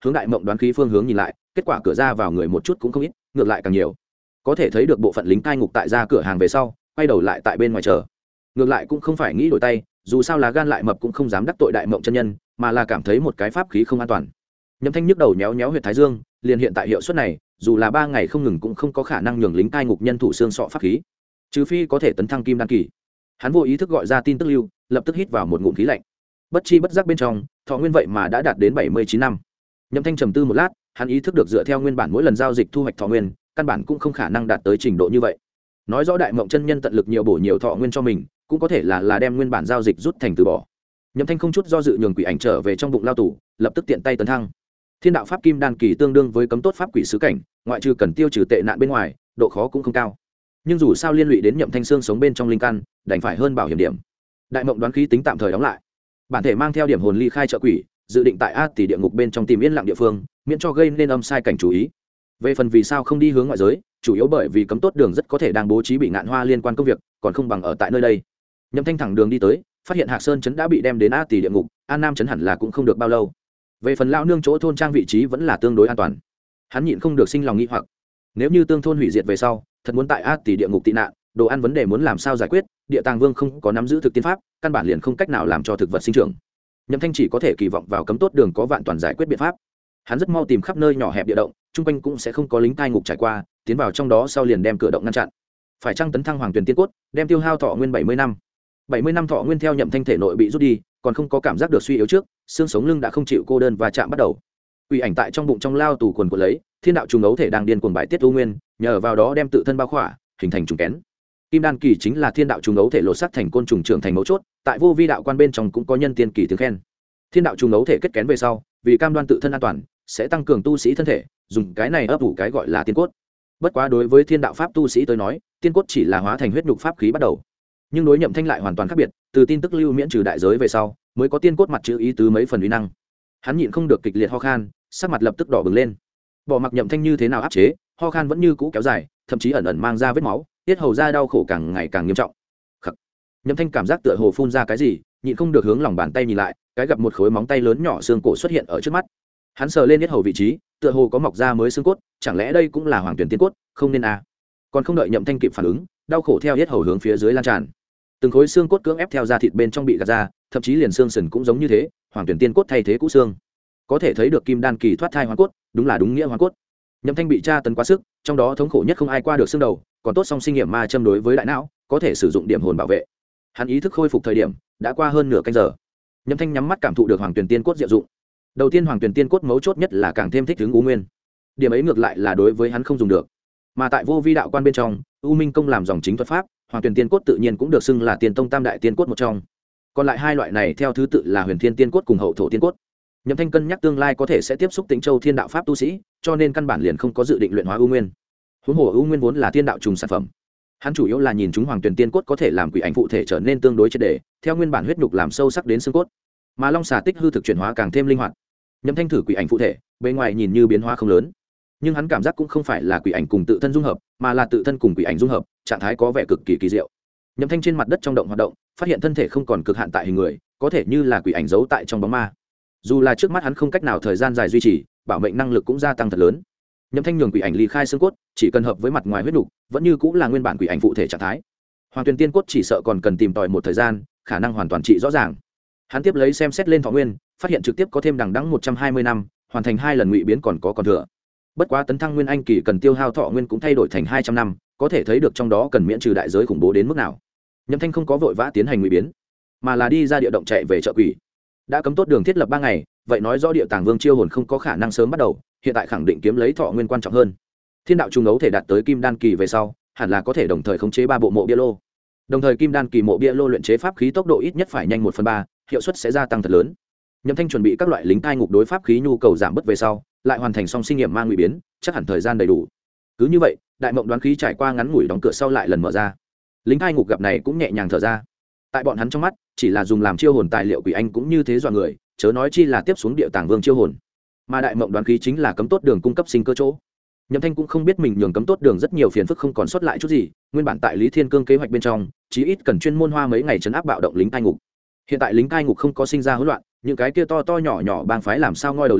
A: hướng đại mộng đoán khí phương hướng nhìn lại, kết quả cửa ra vào người một chút cũng không ít, ngược lại càng nhiều. Có thể thấy được bộ phận lính cai ngục tại ra cửa hàng về sau quay đầu lại tại bên ngoài chờ. Ngược lại cũng không phải nghĩ đổi tay, dù sao là gan lại mập cũng không dám đắc tội đại mộng chân nhân, mà là cảm thấy một cái pháp khí không an toàn. Nhậm Thanh nhức đầu nhéo nhéo huyệt thái dương, liền hiện tại hiệu suất này, dù là 3 ngày không ngừng cũng không có khả năng nhường lính cai ngục nhân thủ xương sọ pháp khí, trừ phi có thể tấn thăng kim đan kỳ. Hắn vô ý thức gọi ra tin tức lưu, lập tức hít vào một ngụm khí lạnh. Bất chi bất giác bên trong, thọ nguyên vậy mà đã đạt đến 79 năm. Nhậm Thanh trầm tư một lát, hắn ý thức được dựa theo nguyên bản mỗi lần giao dịch thu hoạch thọ nguyên, căn bản cũng không khả năng đạt tới trình độ như vậy. Nói rõ đại mộng chân nhân tận lực nhiều bổ nhiều thọ nguyên cho mình, cũng có thể là đem nguyên bản giao dịch rút thành từ bỏ. Nhậm Thanh không chút do dự nhường quỷ ảnh trở về trong bụng lao tù, lập tức tiện tay tấn thăng. Thiên đạo pháp kim đan kỳ tương đương với cấm tốt pháp quỷ sứ cảnh, ngoại trừ cần tiêu trừ tệ nạn bên ngoài, độ khó cũng không cao. Nhưng dù sao liên lụy đến Nhậm Thanh xương sống bên trong linh căn, đành phải hơn bảo hiểm điểm. Đại mộng đoán khí tính tạm thời đóng lại. Bản thể mang theo điểm hồn ly khai trợ quỷ, dự định tại A tỷ địa ngục bên trong tìm yên lặng địa phương, miễn cho gây nên âm sai cảnh chú ý. Về phần vì sao không đi hướng ngoại giới, chủ yếu bởi vì cấm tốt đường rất có thể đang bố trí bị ngạn hoa liên quan công việc, còn không bằng ở tại nơi đây. Nhậm Thanh thẳng đường đi tới, phát hiện Hạc Sơn trấn đã bị đem đến A tỷ địa ngục, An Nam trấn hẳn là cũng không được bao lâu. Về phần lão nương chỗ thôn trang vị trí vẫn là tương đối an toàn. Hắn nhịn không được sinh lòng nghi hoặc, nếu như tương thôn hủy diệt về sau, thật muốn tại A tỷ địa ngục tị nạn, đồ ăn vấn đề muốn làm sao giải quyết, địa tàng vương không có nắm giữ thực tiên pháp, căn bản liền không cách nào làm cho thực vật sinh trưởng. Nhậm Thanh chỉ có thể kỳ vọng vào cấm tốt đường có vạn toàn giải quyết biện pháp. Hắn rất mau tìm khắp nơi nhỏ hẹp địa động, trung quanh cũng sẽ không có lính cai ngục trải qua, tiến vào trong đó sau liền đem cửa động ngăn chặn. Phải chăng tấn thăng hoàng tuyển tiên cốt, đem tiêu hao thọ nguyên 70 năm. 70 năm thọ nguyên theo Nhậm Thanh thể nội bị rút đi, còn không có cảm giác được suy yếu trước, xương sống lưng đã không chịu cô đơn và chạm bắt đầu. Quỷ ảnh tại trong bụng trong lao tù quần của lấy, thiên đạo trùng ấu thể đang điên cuồng bài tiết u nguyên, nhờ vào đó đem tự thân bao khỏa, hình thành trùng kén. Kim đan kỳ chính là thiên đạo trùng ấu thể lột xác thành côn trùng trưởng thành mấu chốt, tại vô vi đạo quan bên trong cũng có nhân tiên kỳ tiếng khen. Thiên đạo trùng ấu thể kết kén về sau, vì cam đoan tự thân an toàn, sẽ tăng cường tu sĩ thân thể, dùng cái này ấp ủ cái gọi là tiên cốt. Bất quá đối với thiên đạo pháp tu sĩ tới nói, tiên cốt chỉ là hóa thành huyết nhục pháp khí bắt đầu. Nhưng đối Nhậm Thanh lại hoàn toàn khác biệt, từ tin tức lưu miễn trừ đại giới về sau, mới có tiên cốt mặt chữ ý tứ mấy phần uy năng. Hắn nhịn không được kịch liệt ho khan, sắc mặt lập tức đỏ bừng lên. Bỏ mặc Nhậm Thanh như thế nào áp chế, ho khan vẫn như cũ kéo dài, thậm chí ẩn ẩn mang ra vết máu, tiết hầu da đau khổ càng ngày càng nghiêm trọng. Khắc. Nhậm Thanh cảm giác tựa hồ phun ra cái gì, nhịn không được hướng lòng bàn tay nhìn lại, cái gặp một khối móng tay lớn nhỏ xương cổ xuất hiện ở trước mắt. Hắn sờ lên tiết hầu vị trí, tựa hồ có mọc ra mới xương cốt, chẳng lẽ đây cũng là hoàng tuyển tiên cốt, không nên à? Còn không đợi Nhậm Thanh kịp phản ứng, đau khổ theo tiết hầu hướng phía dưới lan tràn. Từng khối xương cốt cưỡng ép theo da thịt bên trong bị gạt ra, thậm chí liền xương sườn cũng giống như thế, hoàng tuyển tiên cốt thay thế cũ xương. Có thể thấy được kim đan kỳ thoát thai hoàn cốt, đúng là đúng nghĩa hoàn cốt. Nhậm Thanh bị tra tấn quá sức, trong đó thống khổ nhất không ai qua được xương đầu, còn tốt song sinh nghiệm ma châm đối với đại não, có thể sử dụng điểm hồn bảo vệ. Hắn ý thức khôi phục thời điểm đã qua hơn nửa canh giờ. Nhậm Thanh nhắm mắt cảm thụ được hoàng tuyển tiên cốt diệu dụng. Đầu tiên hoàng tuyển tiên cốt mấu chốt nhất là càng thêm thích ứng u nguyên. Điểm ấy ngược lại là đối với hắn không dùng được. Mà tại vô vi đạo quan bên trong, U Minh công làm dòng chính thuật pháp, hoàng tuyển tiên cốt tự nhiên cũng được xưng là tiên tông tam đại tiên cốt một trong. Còn lại hai loại này theo thứ tự là huyền thiên tiên cốt cùng hậu thổ tiên cốt. Nhậm Thanh cân nhắc tương lai có thể sẽ tiếp xúc Tĩnh Châu Thiên đạo pháp tu sĩ, cho nên căn bản liền không có dự định luyện hóa u nguyên. Huống hồ u nguyên vốn là thiên đạo trùng sản phẩm. Hắn chủ yếu là nhìn chúng hoàng tuyển tiên cốt có thể làm quỷ ảnh phụ thể trở nên tương đối triệt để, theo nguyên bản huyết nhục làm sâu sắc đến xương cốt. Mà long xà tích hư thực chuyển hóa càng thêm linh hoạt. Nhậm Thanh thử quỷ ảnh phụ thể, bên ngoài nhìn như biến hóa không lớn, nhưng hắn cảm giác cũng không phải là quỷ ảnh cùng tự thân dung hợp, mà là tự thân cùng quỷ ảnh dung hợp, trạng thái có vẻ cực kỳ kỳ diệu. Nhậm Thanh trên mặt đất trong động hoạt động, phát hiện thân thể không còn cực hạn tại hình người, có thể như là quỷ ảnh giấu tại trong bóng ma. Dù là trước mắt hắn không cách nào thời gian dài duy trì, bảo mệnh năng lực cũng gia tăng thật lớn. Nhậm Thanh nhường quỷ ảnh ly khai xương cốt, chỉ cần hợp với mặt ngoài huyết nục, vẫn như cũng là nguyên bản quỷ ảnh phụ thể trạng thái. Hoàng tuyển tiên cốt chỉ sợ còn cần tìm tòi một thời gian, khả năng hoàn toàn trị rõ ràng. Hắn tiếp lấy xem xét lên thọ nguyên, phát hiện trực tiếp có thêm đằng đẵng 120 năm, hoàn thành 2 lần ngụy biến còn thừa. Bất quá tấn thăng nguyên anh kỳ cần tiêu hao thọ nguyên cũng thay đổi thành 200 năm, có thể thấy được trong đó cần miễn trừ đại giới khủng bố đến mức nào. Nhậm Thanh không có vội vã tiến hành ngụy biến, mà là đi ra địa động chạy về chợ quỷ. Đã cấm tốt đường thiết lập 3 ngày, vậy nói rõ địa tàng vương chiêu hồn không có khả năng sớm bắt đầu, hiện tại khẳng định kiếm lấy thọ nguyên quan trọng hơn. Thiên đạo trùng ấu thể đạt tới kim đan kỳ về sau, hẳn là có thể đồng thời khống chế 3 bộ mộ bia lô. Đồng thời kim đan kỳ mộ bia lô luyện chế pháp khí tốc độ ít nhất phải nhanh 1/3, hiệu suất sẽ gia tăng thật lớn. Nhậm Thanh chuẩn bị các loại lính cai ngục đối pháp khí nhu cầu giảm bớt về sau, lại hoàn thành xong sinh nghiệm ma ngụy biến, chắc hẳn thời gian đầy đủ. Cứ như vậy, đại mộng đoán khí trải qua ngắn ngủi đóng cửa sau lại lần mở ra. Lính cai ngục gặp này cũng nhẹ nhàng thở ra. Tại bọn hắn trong mắt, chỉ là dùng làm chiêu hồn tài liệu quỷ anh cũng như thế dọa người, chớ nói chi là tiếp xuống địa tàng vương chiêu hồn. Mà đại mộng đoán khí chính là cấm tốt đường cung cấp sinh cơ chỗ. Nhậm Thanh cũng không biết mình nhường cấm tốt đường rất nhiều phiền phức không còn sót lại chút gì, nguyên bản tại Lý Thiên Cương kế hoạch bên trong, chí ít cần chuyên môn hoa mấy ngày trấn áp bạo động lính cai ngục. Hiện tại lính cai ngục không có sinh ra hỗn loạn, những cái kia to to nhỏ nhỏ bang phái làm sao ngoi đầu lên,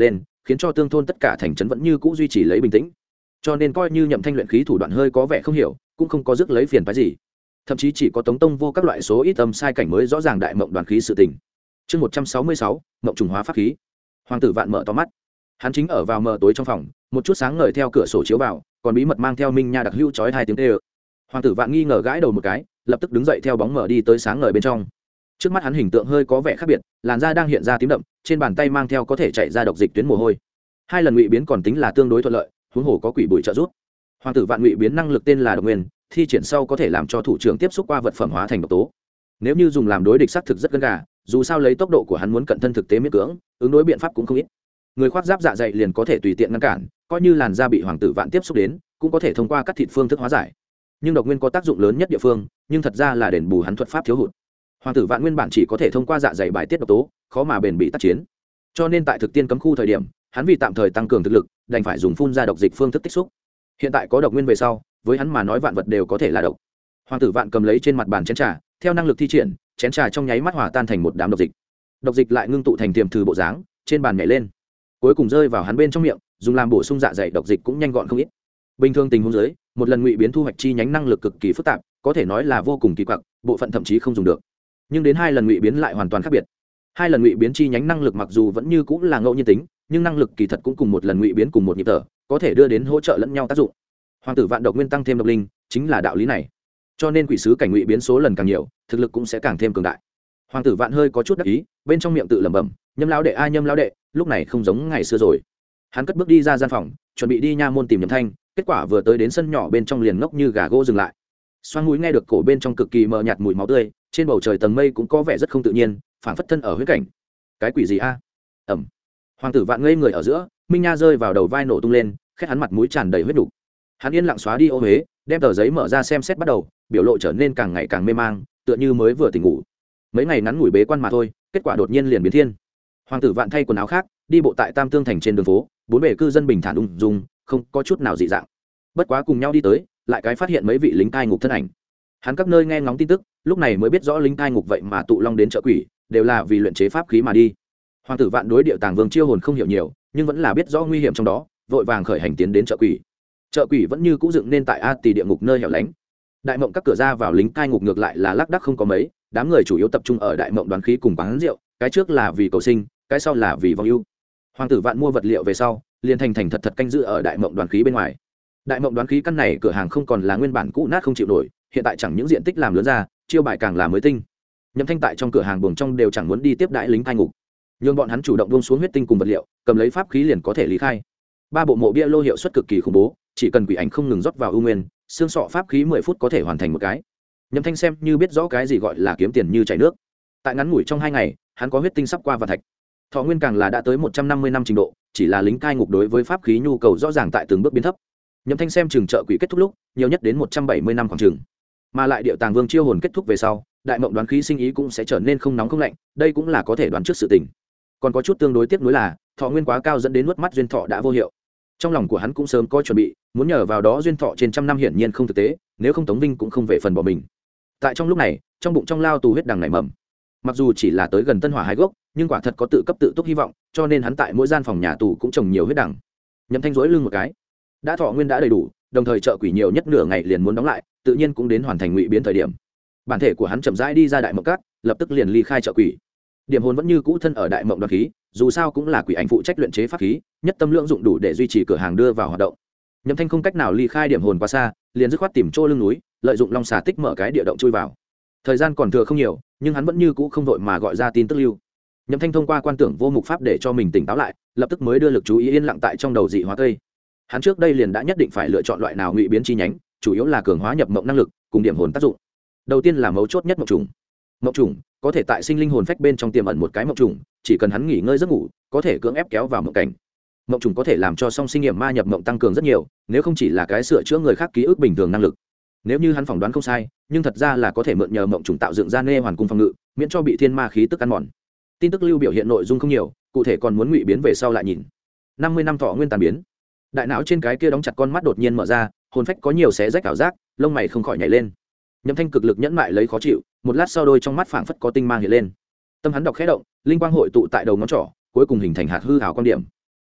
A: khiến cho tương thôn tất cả thành trấn vẫn như cũ duy trì lấy bình tĩnh. Cho nên coi như Nhậm Thanh luyện khí thủ đoạn hơi có vẻ không hiểu, cũng không có rước lấy phiền phái gì. Thậm chí chỉ có Tống Tông Vô các loại số ít âm sai cảnh mới rõ ràng đại mộng đoàn khí sự tình. Chương 166, mộng trùng hóa pháp khí. Hoàng tử Vạn mở to mắt. Hắn chính ở vào mờ tối trong phòng, một chút sáng ngời theo cửa sổ chiếu vào, còn bí mật mang theo Minh Nha đặc hữu chói hai tiếng kêu. Hoàng tử Vạn nghi ngờ gãi đầu một cái, lập tức đứng dậy theo bóng mở đi tới sáng ngời bên trong. Trước mắt hắn hình tượng hơi có vẻ khác biệt, làn da đang hiện ra tím đậm, trên bàn tay mang theo có thể chạy ra độc dịch tuyến mồ hôi. Hai lần ngụy biến còn tính là tương đối thuận lợi, huống hồ có quỷ bụi trợ giúp. Hoàng tử Vạn ngụy biến năng lực tên là độc nguyên, thi triển sau có thể làm cho thủ trưởng tiếp xúc qua vật phẩm hóa thành độc tố. Nếu như dùng làm đối địch xác thực rất gân gà, dù sao lấy tốc độ của hắn muốn cận thân thực tế miễn cưỡng, ứng đối biện pháp cũng không ít. Người khoác giáp dạ dày liền có thể tùy tiện ngăn cản, coi như làn da bị Hoàng tử Vạn tiếp xúc đến, cũng có thể thông qua cắt thịt phương thức hóa giải. Nhưng độc nguyên có tác dụng lớn nhất địa phương, nhưng thật ra là đền bù hắn thuật pháp thiếu hụt. Hoàng tử Vạn nguyên bản chỉ có thể thông qua dạ dày bài tiết độc tố, khó mà bền bỉ tác chiến. Cho nên tại thực tiên cấm khu thời điểm, hắn vì tạm thời tăng cường thực lực, đành phải dùng phun ra độc dịch phương thức tích xúc. Hiện tại có độc nguyên về sau, với hắn mà nói vạn vật đều có thể là độc. Hoàng tử Vạn cầm lấy trên mặt bàn chén trà, theo năng lực thi triển, chén trà trong nháy mắt hòa tan thành một đám độc dịch. Độc dịch lại ngưng tụ thành tiềm thử bộ dáng, trên bàn nhảy lên, cuối cùng rơi vào hắn bên trong miệng, dùng làm bổ sung dạ dày độc dịch cũng nhanh gọn không ít. Bình thường tình huống dưới, một lần ngụy biến thu hoạch chi nhánh năng lực cực kỳ phức tạp, có thể nói là vô cùng kỳ quặc, bộ phận thậm chí không dùng được. Nhưng đến hai lần ngụy biến lại hoàn toàn khác biệt. Hai lần ngụy biến chi nhánh năng lực mặc dù vẫn như cũng là ngẫu nhiên tính, nhưng năng lực kỳ thật cũng cùng một lần ngụy biến cùng một nhịp thở, có thể đưa đến hỗ trợ lẫn nhau tác dụng. Hoàng tử Vạn độc nguyên tăng thêm độc linh, chính là đạo lý này. Cho nên quỷ sứ cảnh ngụy biến số lần càng nhiều, thực lực cũng sẽ càng thêm cường đại. Hoàng tử Vạn hơi có chút đắc ý, bên trong miệng tự lẩm bẩm, Nhâm lão đệ a Nhâm lão đệ, lúc này không giống ngày xưa rồi. Hắn cất bước đi ra gian phòng, chuẩn bị đi nha môn tìm Nhậm Thanh, kết quả vừa tới đến sân nhỏ bên trong liền ngốc như gà gỗ dừng lại. Xoang mũi nghe được cổ bên trong cực kỳ mờ nhạt mùi máu tươi, trên bầu trời tầng mây cũng có vẻ rất không tự nhiên, phảng phất thân ở huyết cảnh. Cái quỷ gì a? Ẩm. Hoàng tử Vạn ngây người ở giữa, Minh Nha rơi vào đầu vai nổ tung lên, khét hắn mặt mũi tràn đầy huyết đủ. Hắn yên lặng xóa đi ô huế, đem tờ giấy mở ra xem xét bắt đầu, biểu lộ trở nên càng ngày càng mê mang, tựa như mới vừa tỉnh ngủ. Mấy ngày ngắn ngủi bế quan mà thôi, kết quả đột nhiên liền biến thiên. Hoàng tử Vạn thay quần áo khác, đi bộ tại Tam Tương thành trên đường phố, bốn bề cư dân bình thản ung dung, không có chút nào dị dạng. Bất quá cùng nhau đi tới, lại cái phát hiện mấy vị lính cai ngục thân ảnh. Hắn các nơi nghe ngóng tin tức, lúc này mới biết rõ lính cai ngục vậy mà tụ long đến chợ quỷ, đều là vì luyện chế pháp khí mà đi. Hoàng tử Vạn đối Điệu Tàng Vương chiêu hồn không hiểu nhiều, nhưng vẫn là biết rõ nguy hiểm trong đó, vội vàng khởi hành tiến đến chợ quỷ. Chợ quỷ vẫn như cũ dựng nên tại A Tỳ địa ngục nơi hẻo lánh. Đại mộng các cửa ra vào lính cai ngục ngược lại là lác đác không có mấy, đám người chủ yếu tập trung ở đại mộng đoán khí cùng quán rượu, cái trước là vì cầu sinh, cái sau là vì vong ưu. Hoàng tử Vạn mua vật liệu về sau, liền thành thật thật canh giữ ở đại mộng đoán khí bên ngoài. Đại mộng đoán khí căn này cửa hàng không còn là nguyên bản cũ nát không chịu nổi, hiện tại chẳng những diện tích làm lớn ra, chiêu bài càng là mới tinh. Nhậm Thanh tại trong cửa hàng buồng trong đều chẳng muốn đi tiếp đãi lính cai ngục, nhưng bọn hắn chủ động buông xuống huyết tinh cùng vật liệu, cầm lấy pháp khí liền có thể lý khai. Ba bộ mộ bia lô hiệu suất cực kỳ khủng bố, chỉ cần quỷ ảnh không ngừng rót vào ưu nguyên, xương sọ pháp khí 10 phút có thể hoàn thành một cái. Nhậm Thanh xem như biết rõ cái gì gọi là kiếm tiền như chảy nước. Tại ngắn ngủi trong 2 ngày, hắn có huyết tinh sắp qua vạn thạch. Thọ nguyên càng là đã tới 150 năm trình độ, chỉ là lính cai ngục đối với pháp khí nhu cầu rõ ràng tại từng bước biến thấp. Nhậm Thanh xem chừng chợ quỷ kết thúc lúc, nhiều nhất đến 170 năm khoảng chừng. Mà lại Điệu Tàng Vương chiêu hồn kết thúc về sau, đại mộng đoán khí sinh ý cũng sẽ trở nên không nóng không lạnh, đây cũng là có thể đoán trước sự tình. Còn có chút tương đối tiếc nuối là, thọ nguyên quá cao dẫn đến nuốt mắt duyên thọ đã vô hiệu. Trong lòng của hắn cũng sớm có chuẩn bị, muốn nhờ vào đó duyên thọ trên trăm năm hiển nhiên không thực tế, nếu không Tống Vinh cũng không về phần bỏ mình. Tại trong lúc này, trong bụng trong lao tù huyết đằng nảy mầm. Mặc dù chỉ là tới gần Tân Hỏa hai gốc, nhưng quả thật có tự cấp tự túc hy vọng, cho nên hắn tại mỗi gian phòng nhà tù cũng trồng nhiều huyết đằng. Nhậm Thanh rỗi lưng một cái, đã thọ nguyên đã đầy đủ, đồng thời chợ quỷ nhiều nhất nửa ngày liền muốn đóng lại, tự nhiên cũng đến hoàn thành ngụy biến thời điểm. Bản thể của hắn chậm rãi đi ra đại mộng các, lập tức liền ly khai chợ quỷ. Điểm hồn vẫn như cũ thân ở đại mộng đoán khí, dù sao cũng là quỷ ảnh phụ trách luyện chế pháp khí, nhất tâm lượng dụng đủ để duy trì cửa hàng đưa vào hoạt động. Nhậm Thanh không cách nào ly khai điểm hồn quá xa, liền dứt khoát tìm chỗ lưng núi, lợi dụng long xà tích mở cái địa động chui vào. Thời gian còn thừa không nhiều, nhưng hắn vẫn như cũ không vội mà gọi ra tin tức lưu. Nhậm Thanh thông qua quan tưởng vô mục pháp để cho mình tỉnh táo lại, lập tức mới đưa lực chú ý yên lặng tại trong đầu dị hóa cây. Hắn trước đây liền đã nhất định phải lựa chọn loại nào ngụy biến chi nhánh, chủ yếu là cường hóa nhập mộng năng lực cùng điểm hồn tác dụng. Đầu tiên là mấu chốt nhất mộng trùng. Mộng trùng có thể tại sinh linh hồn phách bên trong tiềm ẩn một cái mộng trùng, chỉ cần hắn nghỉ ngơi giấc ngủ, có thể cưỡng ép kéo vào mộng cảnh. Mộng trùng có thể làm cho song sinh nghiệm ma nhập mộng tăng cường rất nhiều, nếu không chỉ là cái sửa chữa người khác ký ức bình thường năng lực. Nếu như hắn phỏng đoán không sai, nhưng thật ra là có thể mượn nhờ mộng trùng tạo dựng ra nê hoàn cung phòng ngự, miễn cho bị thiên ma khí tức ăn mòn. Tin tức lưu biểu hiện nội dung không nhiều, cụ thể còn muốn ngụy biến về sau lại nhìn. 50 năm thọ nguyên tàn biến. Đại não trên cái kia đóng chặt con mắt đột nhiên mở ra, hồn phách có nhiều xé rách ảo giác, lông mày không khỏi nhảy lên. Nhậm Thanh cực lực nhẫn mại lấy khó chịu, một lát sau đôi trong mắt phảng phất có tinh mang hiện lên. Tâm hắn đọc khẽ động, linh quang hội tụ tại đầu ngón trỏ, cuối cùng hình thành hạt hư ảo quan điểm.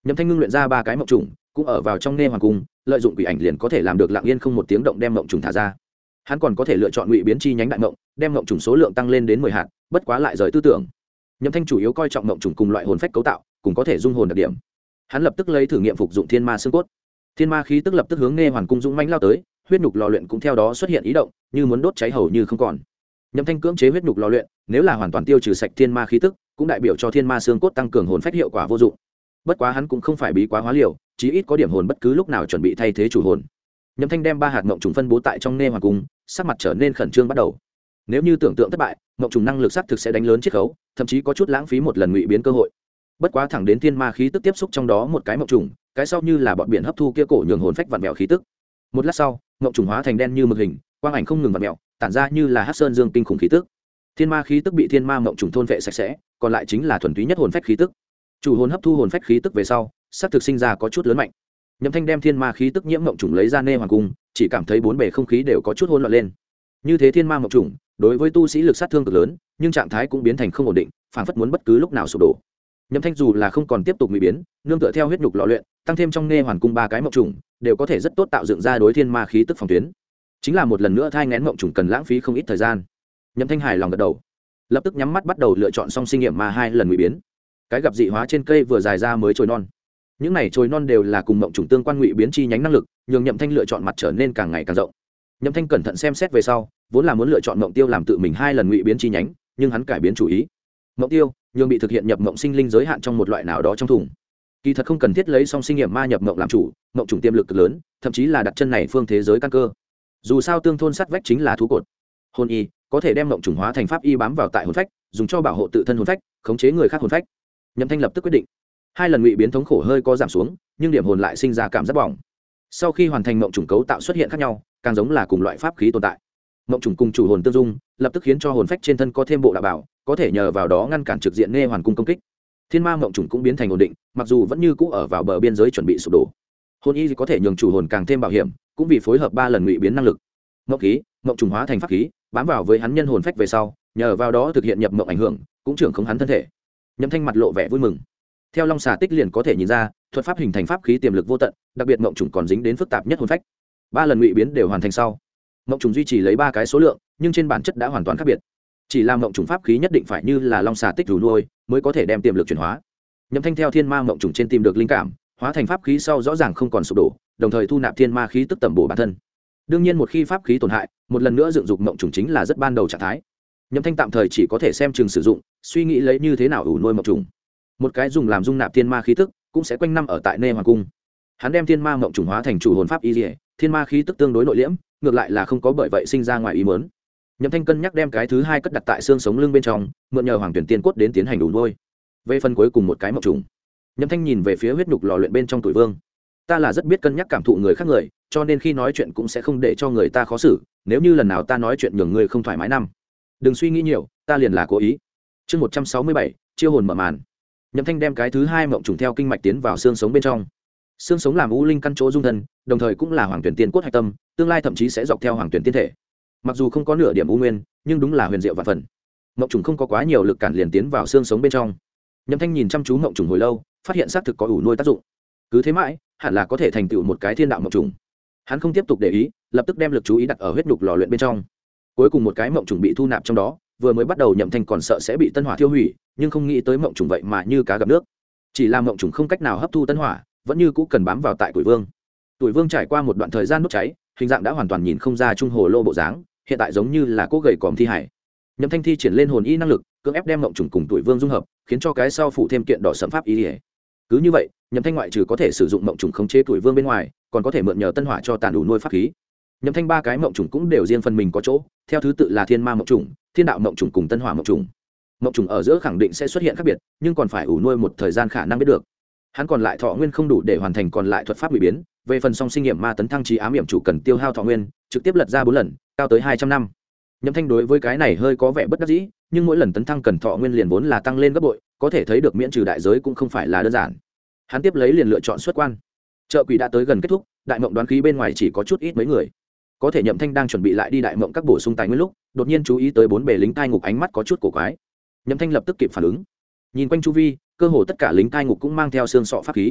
A: Nhậm Thanh ngưng luyện ra 3 cái mộng trùng, cũng ở vào trong nghe hoàng cung, lợi dụng quỷ ảnh liền có thể làm được lặng yên không một tiếng động đem mộng trùng thả ra. Hắn còn có thể lựa chọn ngụy biến chi nhánh đại mộng, đem mộng trùng số lượng tăng lên đến 10 hạt, bất quá lại rời tư tưởng. Nhậm Thanh chủ yếu coi trọng mộng trùng cùng loại hồn phách cấu tạo, cùng có thể dung hồn đặc điểm. Hắn lập tức lấy thử nghiệm phục dụng thiên ma xương cốt. Thiên ma khí tức lập tức hướng nghe hoàn cung dũng mãnh lao tới, huyết nhục lò luyện cũng theo đó xuất hiện ý động, như muốn đốt cháy hầu như không còn. Nhậm Thanh cưỡng chế huyết nhục lò luyện, nếu là hoàn toàn tiêu trừ sạch thiên ma khí tức, cũng đại biểu cho thiên ma xương cốt tăng cường hồn phách hiệu quả vô dụng. Bất quá hắn cũng không phải bí quá hóa liều, chí ít có điểm hồn bất cứ lúc nào chuẩn bị thay thế chủ hồn. Nhậm Thanh đem 3 hạt ngộng trùng phân bố tại trong nghe hoàn cung, sắc mặt trở nên khẩn trương bắt đầu. Nếu như tưởng tượng thất bại, ngộng trùng năng lực sát thực sẽ đánh lớn chiết khấu, thậm chí có chút lãng phí một lần ngụy biến cơ hội. Bất quá thẳng đến thiên ma khí tức tiếp xúc trong đó một cái ngộng trùng, cái sau như là bọn biển hấp thu kia cổ nhường hồn phách vặn vẹo khí tức. Một lát sau, ngộng trùng hóa thành đen như mực hình, quang ảnh không ngừng vặn vẹo, tản ra như là hắc sơn dương kinh khủng khí tức. Thiên ma khí tức bị thiên ma ngộng trùng thôn vệ sạch sẽ, còn lại chính là thuần túy nhất hồn phách khí tức. Chủ hồn hấp thu hồn phách khí tức về sau, sát thực sinh ra có chút lớn mạnh. Nhậm Thanh đem thiên ma khí tức nhiễm ngộng trùng lấy ra nê hoàng cung, chỉ cảm thấy bốn bề không khí đều có chút hỗn loạn lên. Như thế thiên ma ngộng trùng, đối với tu sĩ lực sát thương cực lớn, nhưng trạng thái cũng biến thành không ổn định, phảng phất muốn bất cứ lúc nào sụp đổ. Nhậm Thanh dù là không còn tiếp tục ngụy biến, nương tựa theo huyết nhục lò luyện, tăng thêm trong nê hoàn cung 3 cái ngộng trùng, đều có thể rất tốt tạo dựng ra đối thiên ma khí tức phòng tuyến. Chính là một lần nữa thai nghén ngộng trùng cần lãng phí không ít thời gian. Nhậm Thanh hài lòng gật đầu, lập tức nhắm mắt bắt đầu lựa chọn song sinh nghiệm ma 2 lần ngụy biến. Cái gặp dị hóa trên cây vừa dài ra mới trồi non. Những này trồi non đều là cùng ngộng trùng tương quan ngụy biến chi nhánh năng lực, nhường Nhậm Thanh lựa chọn mặt trở nên càng ngày càng rộng. Nhậm Thanh cẩn thận xem xét về sau, vốn là muốn lựa chọn ngộng tiêu làm tự mình 2 lần ngụy biến chi nhánh, nhưng hắn cải biến chủ ý. Ngộng tiêu nhường bị thực hiện nhập ngộng sinh linh giới hạn trong một loại nào đó trong thùng. Kỳ thật không cần thiết lấy song sinh nghiệm ma nhập ngộng làm chủ, ngộng trùng tiềm lực cực lớn, thậm chí là đặt chân này phương thế giới căn cơ. Dù sao tương thôn sắt vách chính là thú cột. Hồn y có thể đem ngộng trùng hóa thành pháp y bám vào tại hồn phách, dùng cho bảo hộ tự thân hồn phách, khống chế người khác hồn phách. Nhậm Thanh lập tức quyết định, 2 lần ngụy biến thống khổ hơi có giảm xuống, nhưng điểm hồn lại sinh ra cảm giác bỏng. Sau khi hoàn thành ngộng trùng cấu tạo xuất hiện khác nhau, càng giống là cùng loại pháp khí tồn tại. Ngộng trùng cùng chủ hồn tương dung, lập tức khiến cho hồn phách trên thân có thêm bộ đạo bảo, có thể nhờ vào đó ngăn cản trực diện nghe hoàn cung công kích. Thiên ma ngộng trùng cũng biến thành ổn định, mặc dù vẫn như cũ ở vào bờ biên giới chuẩn bị sụp đổ. Hồn y có thể nhường chủ hồn càng thêm bảo hiểm, cũng vì phối hợp 3 lần ngụy biến năng lực. Ngộng khí, ngộng trùng hóa thành pháp khí, bám vào với hắn nhân hồn phách về sau, nhờ vào đó thực hiện nhập ngộng ảnh hưởng, cũng trưởng khống hắn thân thể. Nhậm Thanh mặt lộ vẻ vui mừng. Theo long xà tích liền có thể nhìn ra, thuật pháp hình thành pháp khí tiềm lực vô tận, đặc biệt ngộng trùng còn dính đến phức tạp nhất hồn phách. 3 lần ngụy biến đều hoàn thành sau, ngộng trùng duy trì lấy 3 cái số lượng, nhưng trên bản chất đã hoàn toàn khác biệt. Chỉ làm ngộng trùng pháp khí nhất định phải như là long xà tích rủ nuôi, mới có thể đem tiềm lực chuyển hóa. Nhậm Thanh theo thiên ma ngộng trùng trên tìm được linh cảm, hóa thành pháp khí sau rõ ràng không còn sụp đổ, đồng thời thu nạp thiên ma khí tức tẩm bổ bản thân. Đương nhiên một khi pháp khí tổn hại, một lần nữa dựng dục ngộng trùng chính là rất ban đầu trạng thái. Nhậm Thanh tạm thời chỉ có thể xem chừng sử dụng, suy nghĩ lấy như thế nào ủ nuôi ngộng trùng. Một cái dùng làm dung nạp thiên ma khí tức, cũng sẽ quanh năm ở tại nê hoàng cung. Hắn đem thiên ma ngộng trùng hóa thành chủ hồn pháp y liễu, thiên ma khí tức tương đối nội liễm, ngược lại là không có bởi vậy sinh ra ngoài ý muốn. Nhậm Thanh cân nhắc đem cái thứ 2 cất đặt tại xương sống lưng bên trong, mượn nhờ hoàng tuyển tiên cốt đến tiến hành ủ nuôi. Về phần cuối cùng một cái ngộng trùng, Nhậm Thanh nhìn về phía huyết nhục lò luyện bên trong tuổi vương. Ta là rất biết cân nhắc cảm thụ người khác người, cho nên khi nói chuyện cũng sẽ không để cho người ta khó xử, nếu như lần nào ta nói chuyện nhường người không thoải mái năm, đừng suy nghĩ nhiều, ta liền là cố ý. Chương 167, chiêu hồn mở màn. Nhậm Thanh đem cái thứ 2 mộng trùng theo kinh mạch tiến vào xương sống bên trong. Xương sống làm u linh căn chỗ dung thân, đồng thời cũng là hoàng tuyển tiên cốt hạch tâm, tương lai thậm chí sẽ dọc theo hoàng tuyển tiên thể. Mặc dù không có nửa điểm u nguyên, nhưng đúng là huyền diệu vạn phần. Mộng trùng không có quá nhiều lực cản liền tiến vào xương sống bên trong. Nhậm Thanh nhìn chăm chú mộng trùng hồi lâu, phát hiện xác thực có ủ nuôi tác dụng. Cứ thế mãi, hẳn là có thể thành tựu một cái thiên đạo mộng trùng. Hắn không tiếp tục để ý, lập tức đem lực chú ý đặt ở huyết nhục lò luyện bên trong. Cuối cùng một cái mộng trùng bị thu nạp trong đó, vừa mới bắt đầu Nhậm Thanh còn sợ sẽ bị tân hỏa thiêu hủy, nhưng không nghĩ tới mộng trùng vậy mà như cá gặp nước. Chỉ là mộng trùng không cách nào hấp thu tân hỏa, vẫn như cũ cần bám vào tại tuổi vương. Tuổi vương trải qua một đoạn thời gian đốt cháy, hình dạng đã hoàn toàn nhìn không ra trung hồ lô bộ dáng, hiện tại giống như là cố gầy còm thi hải. Nhậm Thanh thi triển lên hồn y năng lực, cưỡng ép đem mộng trùng cùng tuổi vương dung hợp, khiến cho cái sau phụ thêm kiện đỏ sẫm pháp y. Cứ như vậy, Nhậm Thanh ngoại trừ có thể sử dụng mộng trùng khống chế tuổi vương bên ngoài, còn có thể mượn nhờ tân hỏa cho tàn đủ nuôi pháp khí. Nhậm Thanh 3 cái mộng trùng cũng đều riêng phần mình có chỗ, theo thứ tự là thiên ma mộng trùng, thiên đạo mộng trùng cùng tân hỏa mộng trùng. Mộng trùng ở giữa khẳng định sẽ xuất hiện khác biệt, nhưng còn phải ủ nuôi một thời gian khả năng biết được. Hắn còn lại thọ nguyên không đủ để hoàn thành còn lại thuật pháp hủy biến, về phần song sinh nghiệm ma tấn thăng trí ám nghiệm chủ cần tiêu hao thọ nguyên, trực tiếp lật ra 4 lần, cao tới 200 năm. Nhậm Thanh đối với cái này hơi có vẻ bất đắc dĩ, nhưng mỗi lần tấn thăng cần thọ nguyên liền vốn là tăng lên gấp bội, có thể thấy được miễn trừ đại giới cũng không phải là đơn giản. Hắn tiếp lấy liền lựa chọn xuất quan. Chợ quỷ đã tới gần kết thúc, đại mộng đoán khí bên ngoài chỉ có chút ít mấy người. Có thể Nhậm Thanh đang chuẩn bị lại đi đại mộng các bổ sung tài nguyên lúc, đột nhiên chú ý tới 4 bề lính cai ngục ánh mắt có chút cổ quái. Nhậm Thanh lập tức kịp phản ứng, nhìn quanh chu vi, cơ hồ tất cả lính cai ngục cũng mang theo xương sọ pháp khí,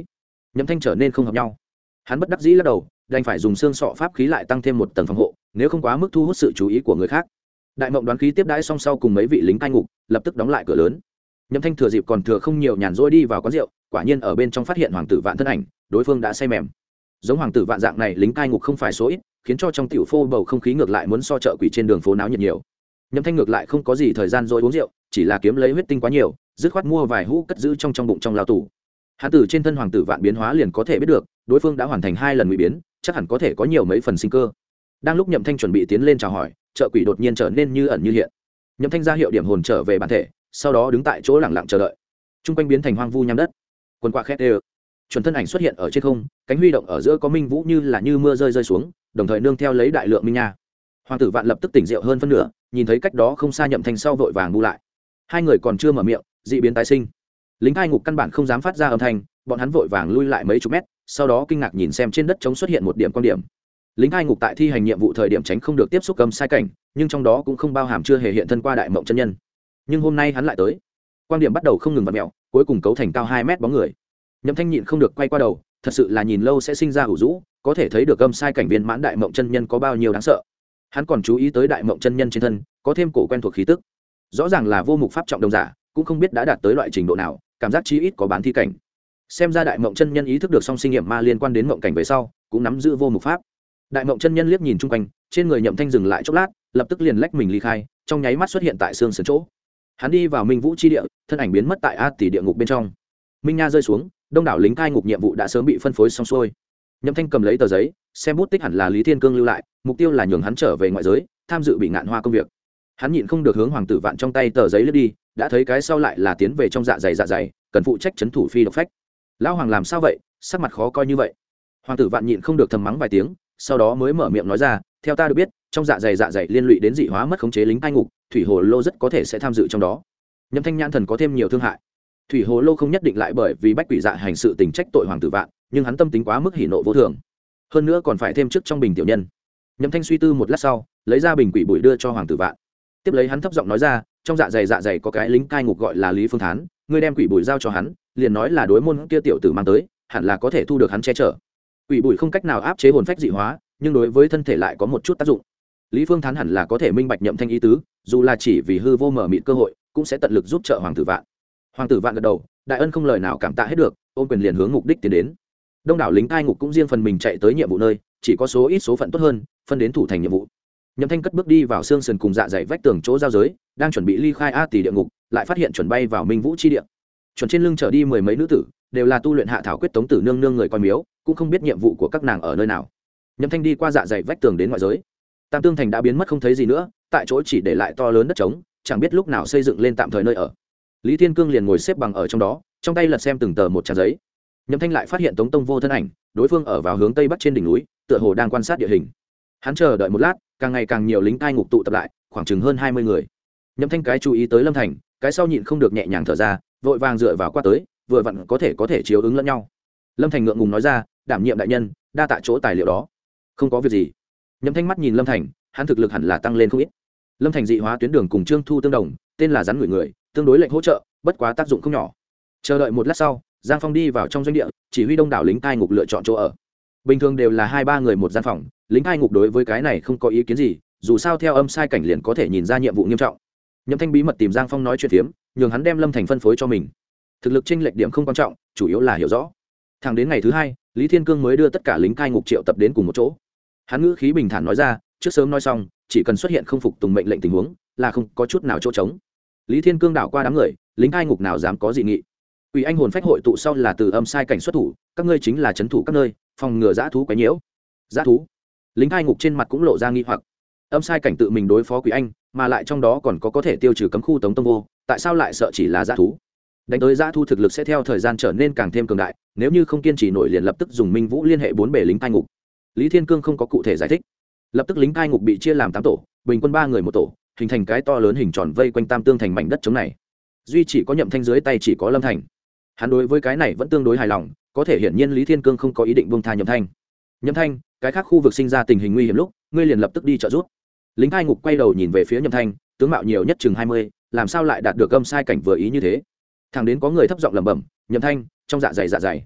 A: Nhậm Thanh trở nên không hợp nhau. Hắn bất đắc dĩ lắc đầu, đành phải dùng xương sọ pháp khí lại tăng thêm một tầng phòng hộ, nếu không quá mức thu hút sự chú ý của người khác. Đại Mộng Đoán Khí tiếp đãi xong sau cùng mấy vị lính cai ngục, lập tức đóng lại cửa lớn. Nhậm Thanh thừa dịp còn thừa không nhiều nhàn rỗi đi vào quán rượu, quả nhiên ở bên trong phát hiện Hoàng tử Vạn thân ảnh, đối phương đã say mềm. Giống Hoàng tử Vạn dạng này lính cai ngục không phải số ít, khiến cho trong tiểu phô bầu không khí ngược lại muốn so chợ quỷ trên đường phố náo nhiệt nhiều. Nhậm Thanh ngược lại không có gì thời gian rồi uống rượu, chỉ là kiếm lấy huyết tinh quá nhiều, dứt khoát mua vài hũ cất giữ trong bụng trong lao tủ. Hắn từ trên thân Hoàng tử Vạn biến hóa liền có thể biết được, đối phương đã hoàn thành 2 lần ngụy biến, chắc hẳn có thể có nhiều mấy phần sinh cơ. Đang lúc Nhậm Thanh chuẩn bị tiến lên chào hỏi, chợ quỷ đột nhiên trở nên như ẩn như hiện. Nhậm Thanh ra hiệu điểm hồn trở về bản thể, sau đó đứng tại chỗ lặng lặng chờ đợi. Trung quanh biến thành hoang vu nham đất, quần quạ khét đều. Chuẩn thân ảnh xuất hiện ở trên không, cánh huy động ở giữa có minh vũ như mưa rơi xuống, đồng thời nương theo lấy đại lượng minh nha. Hoàng tử Vạn lập tức tỉnh rượu hơn phân nửa, nhìn thấy cách đó không xa Nhậm Thanh sau vội vàng bu lại. Hai người còn chưa mở miệng, dị biến tái sinh. Lính cai ngục căn bản không dám phát ra âm thanh, bọn hắn vội vàng lui lại mấy chục mét, sau đó kinh ngạc nhìn xem trên đất trống xuất hiện một điểm quan điểm. Lính cai ngục tại thi hành nhiệm vụ thời điểm tránh không được tiếp xúc âm sai cảnh, nhưng trong đó cũng không bao hàm chưa hề hiện thân qua Đại Mộng chân nhân. Nhưng hôm nay hắn lại tới, quan điểm bắt đầu không ngừng vặn mèo, cuối cùng cấu thành cao 2 mét bóng người. Nhậm Thanh nhịn không được quay qua đầu, thật sự là nhìn lâu sẽ sinh ra ủ rũ, có thể thấy được âm sai cảnh viên mãn Đại Mộng chân nhân có bao nhiêu đáng sợ. Hắn còn chú ý tới Đại Mộng chân nhân trên thân có thêm cổ quen thuộc khí tức, rõ ràng là vô mục pháp trọng đồng giả, cũng không biết đã đạt tới loại trình độ nào, cảm giác chí ít có bán thi cảnh. Xem ra Đại Mộng chân nhân ý thức được song sinh nghiệm ma liên quan đến mộng cảnh về sau, cũng nắm giữ vô mục pháp. Đại Mộng chân nhân liếc nhìn chung quanh, trên người Nhậm Thanh dừng lại chốc lát, lập tức liền lách mình ly khai, trong nháy mắt xuất hiện tại xương sườn chỗ. Hắn đi vào Minh Vũ chi địa, thân ảnh biến mất tại A tỷ địa ngục bên trong. Minh nha rơi xuống, đông đảo lính cai ngục nhiệm vụ đã sớm bị phân phối xong xuôi. Nhậm Thanh cầm lấy tờ giấy, xem bút tích hẳn là Lý Thiên Cương lưu lại, mục tiêu là nhường hắn trở về ngoại giới, tham dự bị ngạn hoa công việc. Hắn nhịn không được hướng Hoàng tử Vạn trong tay tờ giấy lướt đi, đã thấy cái sau lại là tiến về trong dạ dày, cần phụ trách trấn thủ phi độc phách. Lão Hoàng làm sao vậy, sắc mặt khó coi như vậy. Hoàng tử Vạn nhịn không được thầm mắng vài tiếng, sau đó mới mở miệng nói ra, theo ta được biết, trong dạ dày liên lụy đến dị hóa mất khống chế lính cai ngục, thủy hồ lô rất có thể sẽ tham dự trong đó. Nhậm Thanh nhãn thần có thêm nhiều thương hại. Thủy hồ lô không nhất định lại bởi vì bách quỷ dạ hành sự tình trách tội Hoàng tử Vạn, nhưng hắn tâm tính quá mức hỉ nộ vô thường, hơn nữa còn phải thêm chức trong bình tiểu nhân. Nhậm Thanh suy tư một lát sau, lấy ra bình quỷ bụi đưa cho Hoàng tử Vạn, tiếp lấy hắn thấp giọng nói ra, trong dạ dày có cái lính cai ngục gọi là Lý Phương Thán, ngươi đem quỷ bụi giao cho hắn, liền nói là đối môn kia tiểu tử mang tới, hẳn là có thể thu được hắn che chở. Quỷ bụi không cách nào áp chế hồn phách dị hóa, nhưng đối với thân thể lại có một chút tác dụng. Lý Phương Thán hẳn là có thể minh bạch Nhậm Thanh ý tứ, dù là chỉ vì hư vô mở mịt cơ hội, cũng sẽ tận lực giúp trợ Hoàng tử Vạn. Hoàng tử Vạn gật đầu, đại ân không lời nào cảm tạ hết được, ôm quyền liền hướng mục đích tiến đến. Đông đảo lính cai ngục cũng riêng phần mình chạy tới nhiệm vụ nơi, chỉ có số ít số phận tốt hơn, phân đến thủ thành nhiệm vụ. Nhậm Thanh cất bước đi vào xương sườn cùng dạ dày vách tường chỗ giao giới, đang chuẩn bị ly khai A tỷ địa ngục, lại phát hiện chuẩn bay vào Minh Vũ chi địa. Chuẩn trên lưng chở đi 10 mấy nữ tử, đều là tu luyện hạ thảo quyết tống tử nương nương người coi miếu, cũng không biết nhiệm vụ của các nàng ở nơi nào. Nhậm Thanh đi qua dạ dày vách tường đến ngoại giới. Tam Tương Thành đã biến mất không thấy gì nữa, tại chỗ chỉ để lại to lớn đất trống, chẳng biết lúc nào xây dựng lên tạm thời nơi ở. Lý Thiên Cương liền ngồi xếp bằng ở trong đó, trong tay lật xem từng tờ một trang giấy. Nhậm Thanh lại phát hiện Tống Tông Vô thân ảnh, đối phương ở vào hướng tây bắc trên đỉnh núi, tựa hồ đang quan sát địa hình. Hắn chờ đợi một lát, càng ngày càng nhiều lính cai ngục tụ tập lại, khoảng chừng hơn 20 người. Nhậm Thanh cái chú ý tới Lâm Thành, cái sau nhịn không được nhẹ nhàng thở ra, vội vàng dựa vào qua tới, vừa vặn có thể chiếu ứng lẫn nhau. Lâm Thành ngượng ngùng nói ra, đảm nhiệm đại nhân, đa tạ chỗ tài liệu đó. Không có việc gì. Nhậm Thanh mắt nhìn Lâm Thành, hắn thực lực hẳn là tăng lên không ít. Lâm Thành dị hóa tuyến đường cùng Trương Thu tương đồng, tên là rắn người người, tương đối lệnh hỗ trợ, bất quá tác dụng không nhỏ. Chờ đợi một lát sau, Giang Phong đi vào trong doanh địa, chỉ huy đông đảo lính cai ngục lựa chọn chỗ ở. Bình thường đều là 2-3 người một gian phòng, lính cai ngục đối với cái này không có ý kiến gì, dù sao theo âm sai cảnh liền có thể nhìn ra nhiệm vụ nghiêm trọng. Nhậm Thanh bí mật tìm Giang Phong nói chuyện phiếm, nhường hắn đem Lâm Thành phân phối cho mình. Thực lực chênh lệch điểm không quan trọng, chủ yếu là hiểu rõ. Thẳng đến ngày thứ 2, Lý Thiên Cương mới đưa tất cả lính cai ngục triệu tập đến cùng một chỗ. Hắn ngữ khí bình thản nói ra, trước sớm nói xong, chỉ cần xuất hiện không phục tùng mệnh lệnh tình huống, là không có chút nào chỗ trống. Lý Thiên Cương đảo qua đám người, lính cai ngục nào dám có dị nghị. Quỷ anh hồn phách hội tụ sau là từ âm sai cảnh xuất thủ, các ngươi chính là trấn thủ các nơi, phòng ngừa dã thú quấy nhiễu. Dã thú? Lính cai ngục trên mặt cũng lộ ra nghi hoặc. Âm sai cảnh tự mình đối phó quỷ anh, mà lại trong đó còn có thể tiêu trừ cấm khu Tống Tông Vô, tại sao lại sợ chỉ là dã thú? Đánh tới dã thú thực lực sẽ theo thời gian trở nên càng thêm cường đại, nếu như không kiên trì nổi liền lập tức dùng Minh Vũ liên hệ 4 bề lính cai ngục. Lý Thiên Cương không có cụ thể giải thích. Lập tức lính cai ngục bị chia làm 8 tổ, bình quân 3 người một tổ, hình thành cái to lớn hình tròn vây quanh Tam Tương Thành mảnh đất trống này. Duy chỉ có Nhậm Thanh dưới tay chỉ có Lâm Thành. Hắn đối với cái này vẫn tương đối hài lòng, có thể hiển nhiên Lý Thiên Cương không có ý định buông tha Nhậm Thanh. Nhậm Thanh, cái khác khu vực sinh ra tình hình nguy hiểm lúc, ngươi liền lập tức đi trợ giúp. Lính cai ngục quay đầu nhìn về phía Nhậm Thanh, tướng mạo nhiều nhất chừng 20, làm sao lại đạt được âm sai cảnh vừa ý như thế? Thẳng đến có người thấp giọng lẩm bẩm, Nhậm Thanh, trong dạ dày.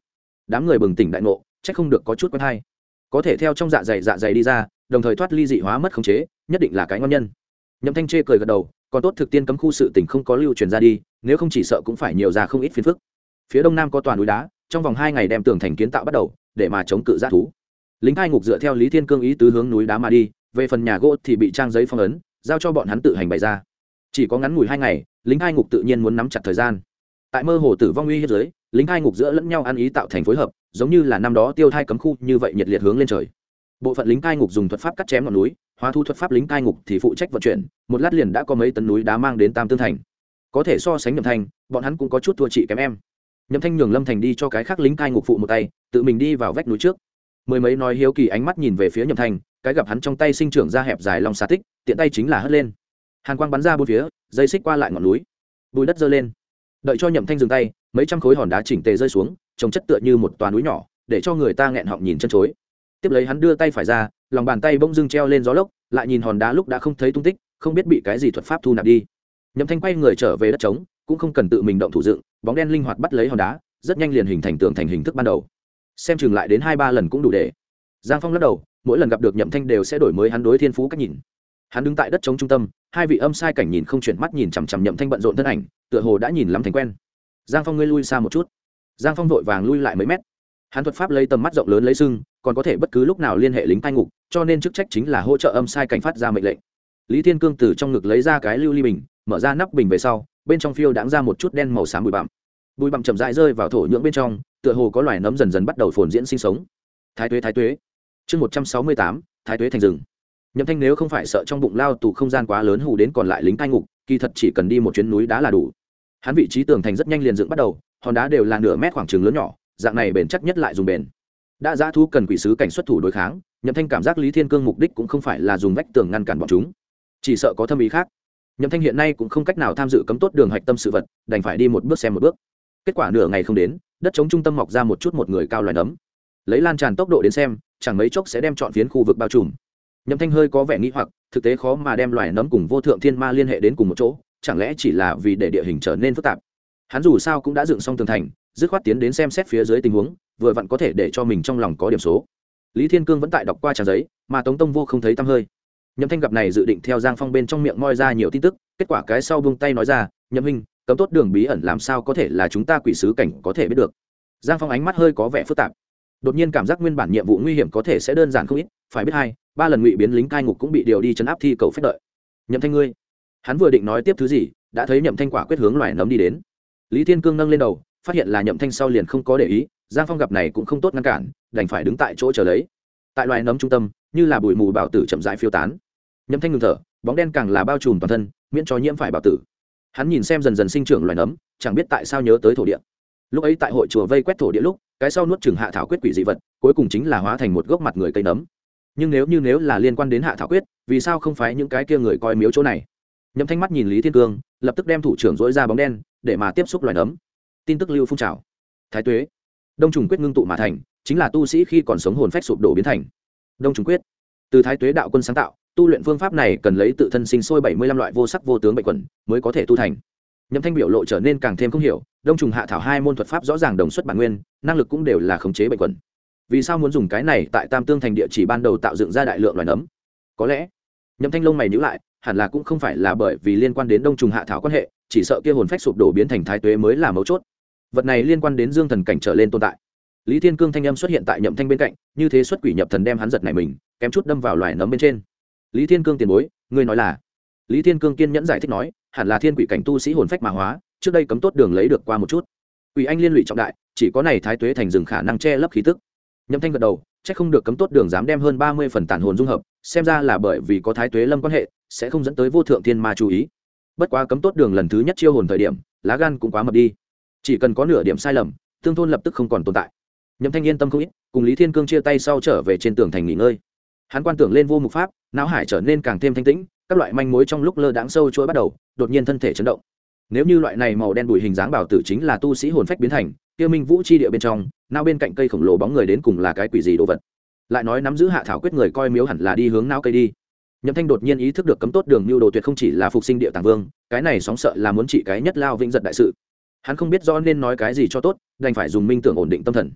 A: đám người bừng tỉnh đại ngộ, chắc không được có chút quen hay, có thể theo trong dạ dày đi ra, đồng thời thoát ly dị hóa mất khống chế, nhất định là cái ngon nhân. Nhậm Thanh chê cười gật đầu, còn tốt thực tiên cấm khu sự tình không có lưu truyền ra đi, nếu không chỉ sợ cũng phải nhiều ra không ít phiền phức. Phía đông nam có toàn núi đá, trong vòng 2 ngày đem tường thành kiến tạo bắt đầu, để mà chống cự giã thú. Lính cai ngục dựa theo Lý Thiên Cương ý tứ hướng núi đá mà đi, về phần nhà gỗ thì bị trang giấy phong ấn, giao cho bọn hắn tự hành bày ra. Chỉ có ngắn ngủi 2 ngày, lính cai ngục tự nhiên muốn nắm chặt thời gian. Tại mơ hồ tử vong uy hiếp dưới, lính cai ngục giữa lẫn nhau ăn ý tạo thành phối hợp, giống như là năm đó tiêu thai cấm khu như vậy nhiệt liệt hướng lên trời. Bộ phận lính cai ngục dùng thuật pháp cắt chém ngọn núi, hóa thu thuật pháp lính cai ngục thì phụ trách vận chuyển, một lát liền đã có mấy tấn núi đá mang đến Tam Tương thành. Có thể so sánh Nhậm Thanh, bọn hắn cũng có chút thua chị kém em. Nhậm Thanh nhường Lâm Thành đi cho cái khác lính cai ngục phụ một tay, tự mình đi vào vách núi trước. Mười mấy nói hiếu kỳ ánh mắt nhìn về phía Nhậm Thanh, cái gặp hắn trong tay sinh trưởng ra hẹp dài long xà tích, tiện tay chính là hất lên. Hàn quang bắn ra bốn phía, dây xích qua lại ngọn núi, bùi đất giơ lên. Đợi cho Nhậm Thanh dừng tay, mấy trăm khối hòn đá chỉnh tề rơi xuống, trông chất tựa như một toà núi nhỏ, để cho người ta nghẹn họng nhìn chân chối. Tiếp lấy hắn đưa tay phải ra, lòng bàn tay bỗng dưng treo lên gió lốc, lại nhìn hòn đá lúc đã không thấy tung tích, không biết bị cái gì thuật pháp thu nạp đi. Nhậm Thanh quay người trở về đất trống, cũng không cần tự mình động thủ dựng, bóng đen linh hoạt bắt lấy hòn đá, rất nhanh liền hình thành tường thành hình thức ban đầu. Xem chừng lại đến 2-3 lần cũng đủ để. Giang Phong lắc đầu, mỗi lần gặp được Nhậm Thanh đều sẽ đổi mới hắn đối thiên phú cách nhìn. Hắn đứng tại đất trống trung tâm, hai vị âm sai cảnh nhìn không chuyển mắt nhìn chằm chằm Nhậm Thanh bận rộn thân ảnh, tựa hồ đã nhìn lắm thành quen. Giang Phong ngươi lui xa một chút. Giang Phong vội vàng lui lại mấy mét. Hắn thuật pháp lấy tầm mắt rộng lớn lấy sưng, còn có thể bất cứ lúc nào liên hệ lính cai ngục, cho nên chức trách chính là hỗ trợ âm sai cảnh phát ra mệnh lệnh. Lý Thiên Cương từ trong ngực lấy ra cái lưu ly bình, mở ra nắp bình về sau, bên trong phiêu đãng ra một chút đen màu xám bụi bặm. Bụi bặm chậm rãi rơi vào thổ nhưỡng bên trong, tựa hồ có loài nấm dần dần bắt đầu phồn diễn sinh sống. Thái tuế. Chương 168, Thái tuế thành rừng. Nhậm Thanh nếu không phải sợ trong bụng lao tù không gian quá lớn hù đến còn lại lính cai ngục, kỳ thật chỉ cần đi một chuyến núi đá là đủ. Hắn vị trí tường thành rất nhanh liền dựng bắt đầu, hòn đá đều là nửa mét khoảng chừng lớn nhỏ, dạng này bền chắc nhất lại dùng bền. Đã dã thú cần quỷ sứ cảnh xuất thủ đối kháng, Nhậm Thanh cảm giác Lý Thiên Cương mục đích cũng không phải là dùng vách tường ngăn cản bọn chúng, chỉ sợ có thâm ý khác. Nhậm Thanh hiện nay cũng không cách nào tham dự cấm tốt đường hạch tâm sự vật, đành phải đi một bước xem một bước. Kết quả nửa ngày không đến, đất chống trung tâm mọc ra một người cao loài nấm. Lấy lan tràn tốc độ đến xem, chẳng mấy chốc sẽ đem trọn phiến khu vực bao trùm. Nhậm Thanh hơi có vẻ nghi hoặc, thực tế khó mà đem loài nấm cùng vô thượng thiên ma liên hệ đến cùng một chỗ, chẳng lẽ chỉ là vì để địa hình trở nên phức tạp. Hắn dù sao cũng đã dựng xong tường thành, dứt khoát tiến đến xem xét phía dưới tình huống, vừa vặn có thể để cho mình trong lòng có điểm số. Lý Thiên Cương vẫn tại đọc qua trang giấy, mà Tống Tông Vô không thấy tăm hơi. Nhậm Thanh gặp này dự định theo Giang Phong bên trong miệng moi ra nhiều tin tức, kết quả cái sau buông tay nói ra, Nhậm huynh, cấm tốt đường bí ẩn làm sao có thể là chúng ta quỷ sứ cảnh có thể biết được. Giang Phong ánh mắt hơi có vẻ phức tạp, đột nhiên cảm giác nguyên bản nhiệm vụ nguy hiểm có thể sẽ đơn giản không ít, phải biết 2-3 lần ngụy biến lính cai ngục cũng bị điều đi trấn áp thi cầu phép đợi. Nhậm Thanh ngươi, hắn vừa định nói tiếp thứ gì, đã thấy Nhậm Thanh quả quyết hướng loài nấm đi đến. Lý Thiên Cương nâng lên đầu, phát hiện là Nhậm Thanh sau liền không có để ý, Giang Phong gặp này cũng không tốt ngăn cản, đành phải đứng tại chỗ chờ lấy. Tại loài nấm trung tâm, như là bụi mù bảo tử chậm rãi phiêu tán. Nhậm Thanh ngừng thở, bóng đen càng là bao trùm toàn thân, miễn cho nhiễm phải bảo tử. Hắn nhìn xem dần dần sinh trưởng loài nấm, chẳng biết tại sao nhớ tới thổ địa. Lúc ấy tại hội chùa vây quét thổ địa lúc, cái sau nuốt chửng hạ thảo quyết quỷ dị vật, cuối cùng chính là hóa thành một gốc mặt người cây nấm. Nhưng nếu là liên quan đến hạ thảo quyết, vì sao không phải những cái kia người coi miếu chỗ này? Nhậm Thanh mắt nhìn Lý Thiên Cương, lập tức đem thủ trưởng dỗi ra bóng đen, để mà tiếp xúc loài nấm. Tin tức lưu phun trào. Thái tuế, đông trùng quyết ngưng tụ mà thành, chính là tu sĩ khi còn sống hồn phách sụp đổ biến thành. Đông trùng quyết, từ Thái tuế đạo quân sáng tạo, tu luyện phương pháp này cần lấy tự thân sinh sôi 75 loại vô sắc vô tướng bệnh quẩn mới có thể tu thành. Nhậm Thanh biểu lộ trở nên càng thêm không hiểu, đông trùng hạ thảo hai môn thuật pháp rõ ràng đồng xuất bản nguyên, năng lực cũng đều là khống chế bệnh quẩn. Vì sao muốn dùng cái này tại Tam Tương thành địa chỉ ban đầu tạo dựng ra đại lượng loài nấm? Có lẽ, Nhậm Thanh lông mày nhíu lại, hẳn là cũng không phải là bởi vì liên quan đến đông trùng hạ thảo quan hệ, chỉ sợ kia hồn phách sụp đổ biến thành thái tuế mới là mấu chốt. Vật này liên quan đến dương thần cảnh trở lên tồn tại. Lý Thiên Cương thanh âm xuất hiện tại Nhậm Thanh bên cạnh, như thế xuất quỷ nhập thần đem hắn giật này mình, kém chút đâm vào loài nấm bên trên. Lý Thiên Cương tiền bối, ngươi nói là? Lý Thiên Cương kiên nhẫn giải thích nói, hẳn là thiên quỷ cảnh tu sĩ hồn phách mà hóa, trước đây cấm tốt đường lấy được qua một chút. Quỷ anh liên lụy trọng đại, chỉ có này thái tuế thành rừng khả năng che lấp khí tức. Nhậm Thanh gật đầu, chắc không được cấm tốt đường dám đem hơn 30 phần tàn hồn dung hợp, xem ra là bởi vì có thái tuế lâm quan hệ, sẽ không dẫn tới vô thượng thiên ma chú ý. Bất quá cấm tốt đường lần thứ nhất chiêu hồn thời điểm, lá gan cũng quá mập đi. Chỉ cần có nửa điểm sai lầm, tương thôn lập tức không còn tồn tại. Nhậm Thanh yên tâm không ít, cùng Lý Thiên Cương chia tay sau trở về trên tường thành nghỉ ngơi. Hắn quan tưởng lên vô mục pháp, não hải trở nên càng thêm thanh tĩnh, các loại manh mối trong lúc lơ đãng sâu chuỗi bắt đầu, đột nhiên thân thể chấn động. Nếu như loại này màu đen bụi hình dáng bảo tử chính là tu sĩ hồn phách biến thành, kia minh vũ chi địa bên trong, não bên cạnh cây khổng lồ bóng người đến cùng là cái quỷ gì đồ vật? Lại nói nắm giữ hạ thảo quyết người coi miếu hẳn là đi hướng não cây đi. Nhậm Thanh đột nhiên ý thức được cấm tốt đường lưu đồ tuyệt không chỉ là phục sinh địa tàng vương, cái này sóng sợ là muốn trị cái nhất lao vĩnh giật đại sự. Hắn không biết rõ nên nói cái gì cho tốt, đành phải dùng minh tưởng ổn định tâm thần.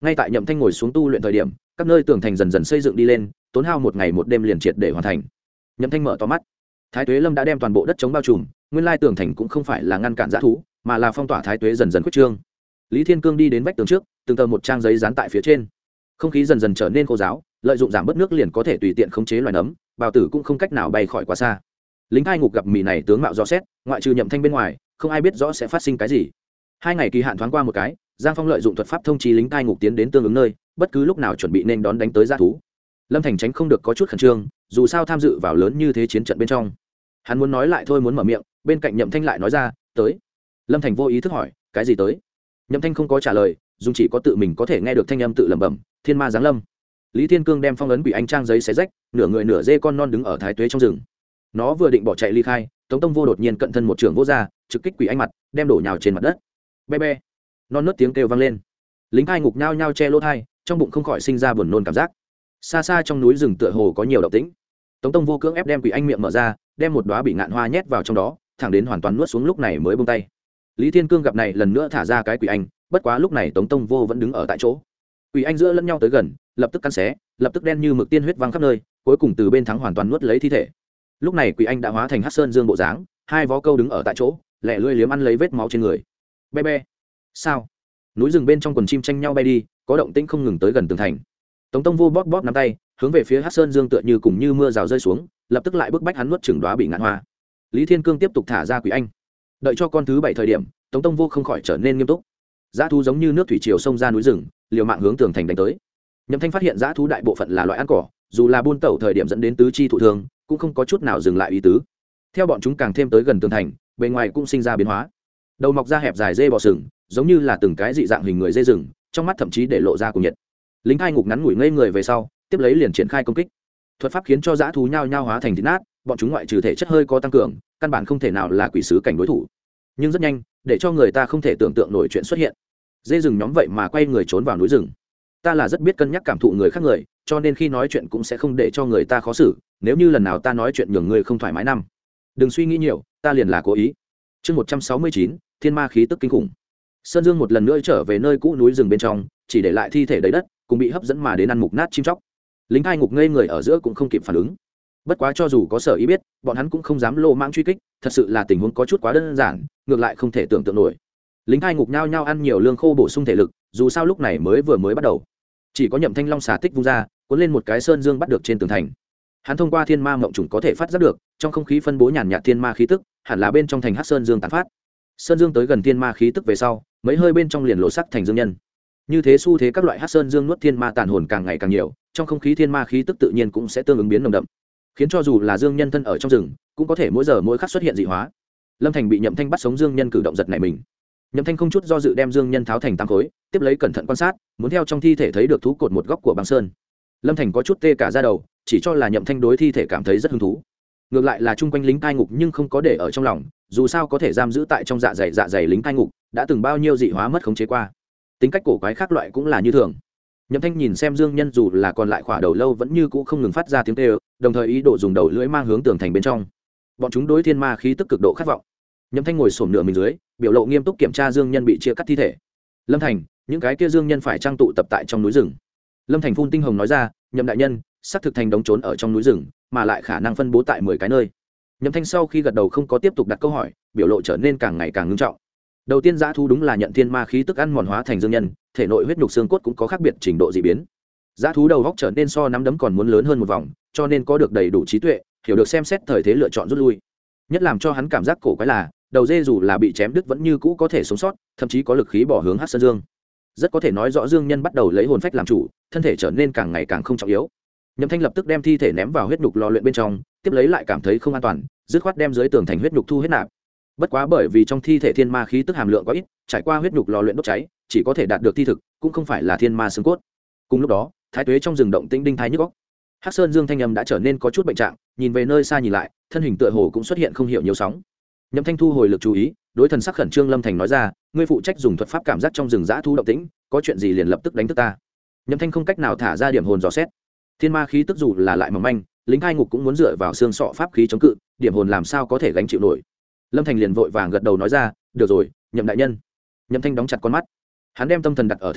A: ngay tại nhậm thanh ngồi xuống tu luyện thời điểm, các nơi tường thành dần dần xây dựng đi lên, tốn hao một ngày một đêm liền triệt để hoàn thành. Nhậm thanh mở to mắt, Thái Tuế Lâm đã đem toàn bộ đất chống bao trùm, nguyên lai tường thành cũng không phải là ngăn cản dã thú, mà là phong tỏa Thái Tuế dần dần quyết trương. Lý Thiên Cương đi đến vách tường trước, từng tờ một trang giấy dán tại phía trên. Không khí dần dần trở nên khô ráo, lợi dụng giảm bớt nước liền có thể tùy tiện khống chế loài nấm, bào tử cũng không cách nào bay khỏi quá xa. Lính Cai Ngục gặp mì này tướng mạo rõ xét, ngoại trừ Nhậm thanh bên ngoài, không ai biết rõ sẽ phát sinh cái gì. 2 ngày kỳ hạn thoáng qua một cái, Giang Phong lợi dụng thuật pháp thông chí lính Cai Ngục tiến đến tương ứng nơi, bất cứ lúc nào chuẩn bị nên đón đánh tới dã thú. Lâm Thành tránh không được có chút khẩn trương, dù sao tham dự vào lớn như thế chiến trận bên trong. Hắn muốn nói lại thôi muốn mở miệng, bên cạnh Nhậm thanh lại nói ra, tới. Lâm Thành vô ý thức hỏi, cái gì tới? Nhậm thanh không có trả lời, dùng chỉ có tự mình có thể nghe được thanh âm tự lẩm bẩm, thiên ma giáng lâm. Lý Thiên Cương đem phong ấn quỷ anh trang giấy xé rách, nửa người nửa dê con non đứng ở Thái Tuế trong rừng. Nó vừa định bỏ chạy ly khai, Tống Tông Vô đột nhiên cận thân một trường vô ra, trực kích quỷ anh mặt, đem đổ nhào trên mặt đất. Be be, non nớt tiếng kêu vang lên. Lính Cai Ngục nhao nhao che lỗ tai, trong bụng không khỏi sinh ra buồn nôn cảm giác. Xa xa trong núi rừng tựa hồ có nhiều động tĩnh. Tống Tông Vô cưỡng ép đem quỷ anh miệng mở ra, đem một đóa bị ngạn hoa nhét vào trong đó, thẳng đến hoàn toàn nuốt xuống lúc này mới buông tay. Lý Thiên Cương gặp này lần nữa thả ra cái quỷ anh, bất quá lúc này Tống Tông Vô vẫn đứng ở tại chỗ. Quỷ anh giữa lẫn nhau tới gần, lập tức cắn xé, lập tức đen như mực tiên huyết văng khắp nơi, cuối cùng từ bên thắng hoàn toàn nuốt lấy thi thể. Lúc này quỷ anh đã hóa thành Hắc Sơn Dương bộ dáng, hai vó câu đứng ở tại chỗ, lẻ lươi liếm ăn lấy vết máu trên người. Be be. Sao? Núi rừng bên trong quần chim tranh nhau bay đi, có động tĩnh không ngừng tới gần tường thành. Tống Tông Vô bóp bóp nắm tay, hướng về phía Hắc Sơn Dương tựa như cùng như mưa rào rơi xuống, lập tức lại bức bách hắn nuốt chửng đóa bị ngạn hoa. Lý Thiên Cương tiếp tục thả ra quỷ anh. Đợi cho con thứ 7 thời điểm, Tống Tông Vô không khỏi trở nên nghiêm túc. Dã thú giống như nước thủy triều xông ra núi rừng, liều mạng hướng tường thành đánh tới. Nhậm thanh phát hiện dã thú đại bộ phận là loại ăn cỏ, dù là buôn tẩu thời điểm dẫn đến tứ chi thụ thương, cũng không có chút nào dừng lại ý tứ. Theo bọn chúng càng thêm tới gần tường thành, bề ngoài cũng sinh ra biến hóa. Đầu mọc ra hẹp dài dê bò sừng, giống như là từng cái dị dạng hình người dê rừng, trong mắt thậm chí để lộ ra cùng nhiệt. Lính Cai Ngục ngắn ngủi ngây người về sau, tiếp lấy liền triển khai công kích. Thuật pháp khiến cho dã thú nhao nhao hóa thành thịt nát, bọn chúng ngoại trừ thể chất hơi có tăng cường, căn bản không thể nào là quỷ sứ cảnh đối thủ. Nhưng rất nhanh, để cho người ta không thể tưởng tượng nổi chuyện xuất hiện. Dê rừng nhóm vậy mà quay người trốn vào núi rừng. Ta là rất biết cân nhắc cảm thụ người khác người, cho nên khi nói chuyện cũng sẽ không để cho người ta khó xử. Nếu như lần nào ta nói chuyện nhường người không thoải mái năm, đừng suy nghĩ nhiều, ta liền là cố ý. Chương 169, thiên ma khí tức kinh khủng. Sơn Dương một lần nữa trở về nơi cũ núi rừng bên trong, chỉ để lại thi thể đầy đất, cùng bị hấp dẫn mà đến ăn mục nát chim chóc. Lính Cai Ngục ngây người ở giữa cũng không kịp phản ứng. Bất quá cho dù có sở ý biết, bọn hắn cũng không dám lô mãng truy kích, thật sự là tình huống có chút quá đơn giản, ngược lại không thể tưởng tượng nổi. Lính Cai Ngục nhao nhao ăn nhiều lương khô bổ sung thể lực, dù sao lúc này mới bắt đầu. Chỉ có Nhậm Thanh Long xà tích vung ra, cuốn lên một cái sơn dương bắt được trên tường thành. Hắn thông qua thiên ma mộng trùng có thể phát giác được, trong không khí phân bố nhàn nhạt thiên ma khí tức, hẳn là bên trong thành Hắc Sơn Dương tán phát. Sơn Dương tới gần thiên ma khí tức về sau, mấy hơi bên trong liền lộ sắc thành dương nhân. Như thế xu thế các loại Hắc Sơn Dương nuốt thiên ma tàn hồn càng ngày càng nhiều, trong không khí thiên ma khí tức tự nhiên cũng sẽ tương ứng biến nồng đậm, khiến cho dù là dương nhân thân ở trong rừng, cũng có thể mỗi giờ mỗi khắc xuất hiện dị hóa. Lâm Thành bị Nhậm Thanh bắt sống dương nhân cử động giật nảy mình. Nhậm Thanh không chút do dự đem dương nhân tháo thành 8 khối, tiếp lấy cẩn thận quan sát, muốn theo trong thi thể thấy được thú cột một góc của băng sơn. Lâm Thành có chút tê cả da đầu, chỉ cho là Nhậm Thanh đối thi thể cảm thấy rất hứng thú. Ngược lại là chung quanh lính cai ngục nhưng không có để ở trong lòng, dù sao có thể giam giữ tại trong dạ dày lính cai ngục, đã từng bao nhiêu dị hóa mất khống chế qua. Tính cách cổ quái khác loại cũng là như thường. Nhậm Thanh nhìn xem dương nhân dù là còn lại khỏa đầu lâu vẫn như cũ không ngừng phát ra tiếng kêu, đồng thời ý đồ dùng đầu lưỡi mang hướng tường thành bên trong. Bọn chúng đối thiên ma khí tức cực độ khát vọng. Nhậm Thanh ngồi xổm nửa mình dưới, biểu lộ nghiêm túc kiểm tra dương nhân bị chia cắt thi thể. Lâm Thành, những cái kia dương nhân phải trang tụ tập tại trong núi rừng. Lâm Thành phun tinh hồng nói ra, Nhậm đại nhân, xác thực thành đống trốn ở trong núi rừng, mà lại khả năng phân bố tại 10 cái nơi. Nhậm Thanh sau khi gật đầu không có tiếp tục đặt câu hỏi, biểu lộ trở nên càng ngày càng nghiêm trọng. Đầu tiên dã thú đúng là nhận thiên ma khí tức ăn mòn hóa thành dương nhân, thể nội huyết nhục xương cốt cũng có khác biệt trình độ dị biến. Dã thú đầu góc trở nên so nắm đấm còn muốn lớn hơn một vòng, cho nên có được đầy đủ trí tuệ, hiểu được xem xét thời thế lựa chọn rút lui. Nhất làm cho hắn cảm giác cổ quái là, đầu dê dù là bị chém đứt vẫn như cũ có thể sống sót, thậm chí có lực khí bỏ hướng Hắc Sơn Dương. Rất có thể nói rõ dương nhân bắt đầu lấy hồn phách làm chủ, thân thể trở nên càng ngày càng không trọng yếu. Nhậm Thanh lập tức đem thi thể ném vào huyết nhục lò luyện bên trong, tiếp lấy lại cảm thấy không an toàn, dứt khoát đem dưới tường thành huyết nhục thu hết nạp. Bất quá bởi vì trong thi thể thiên ma khí tức hàm lượng quá ít, trải qua huyết nhục lò luyện đốt cháy, chỉ có thể đạt được thi thực, cũng không phải là thiên ma xương cốt. Cùng lúc đó, Thái Tuế trong rừng động tĩnh đinh thái nhức óc. Hắc Sơn Dương thanh âm đã trở nên có chút bệnh trạng, nhìn về nơi xa nhìn lại, thân hình tựa hồ cũng xuất hiện không hiểu nhiều sóng. Nhậm Thanh thu hồi lực chú ý, đối thần sắc khẩn trương Lâm Thành nói ra, ngươi phụ trách dùng thuật pháp cảm giác trong rừng dã thu động tĩnh, có chuyện gì liền lập tức đánh thức ta. Nhậm Thanh không cách nào thả ra điểm hồn dò xét. Thiên ma khí tức dù là lại mỏng manh, lính hai ngục cũng muốn dựa vào xương sọ pháp khí chống cự, điểm hồn làm sao có thể gánh chịu nổi. Lâm Thành liền vội vàng gật đầu nói ra, được rồi, Nhậm đại nhân. Nhậm Thanh đóng chặt con mắt, hắn đem tâm thần đặt ở thể nội,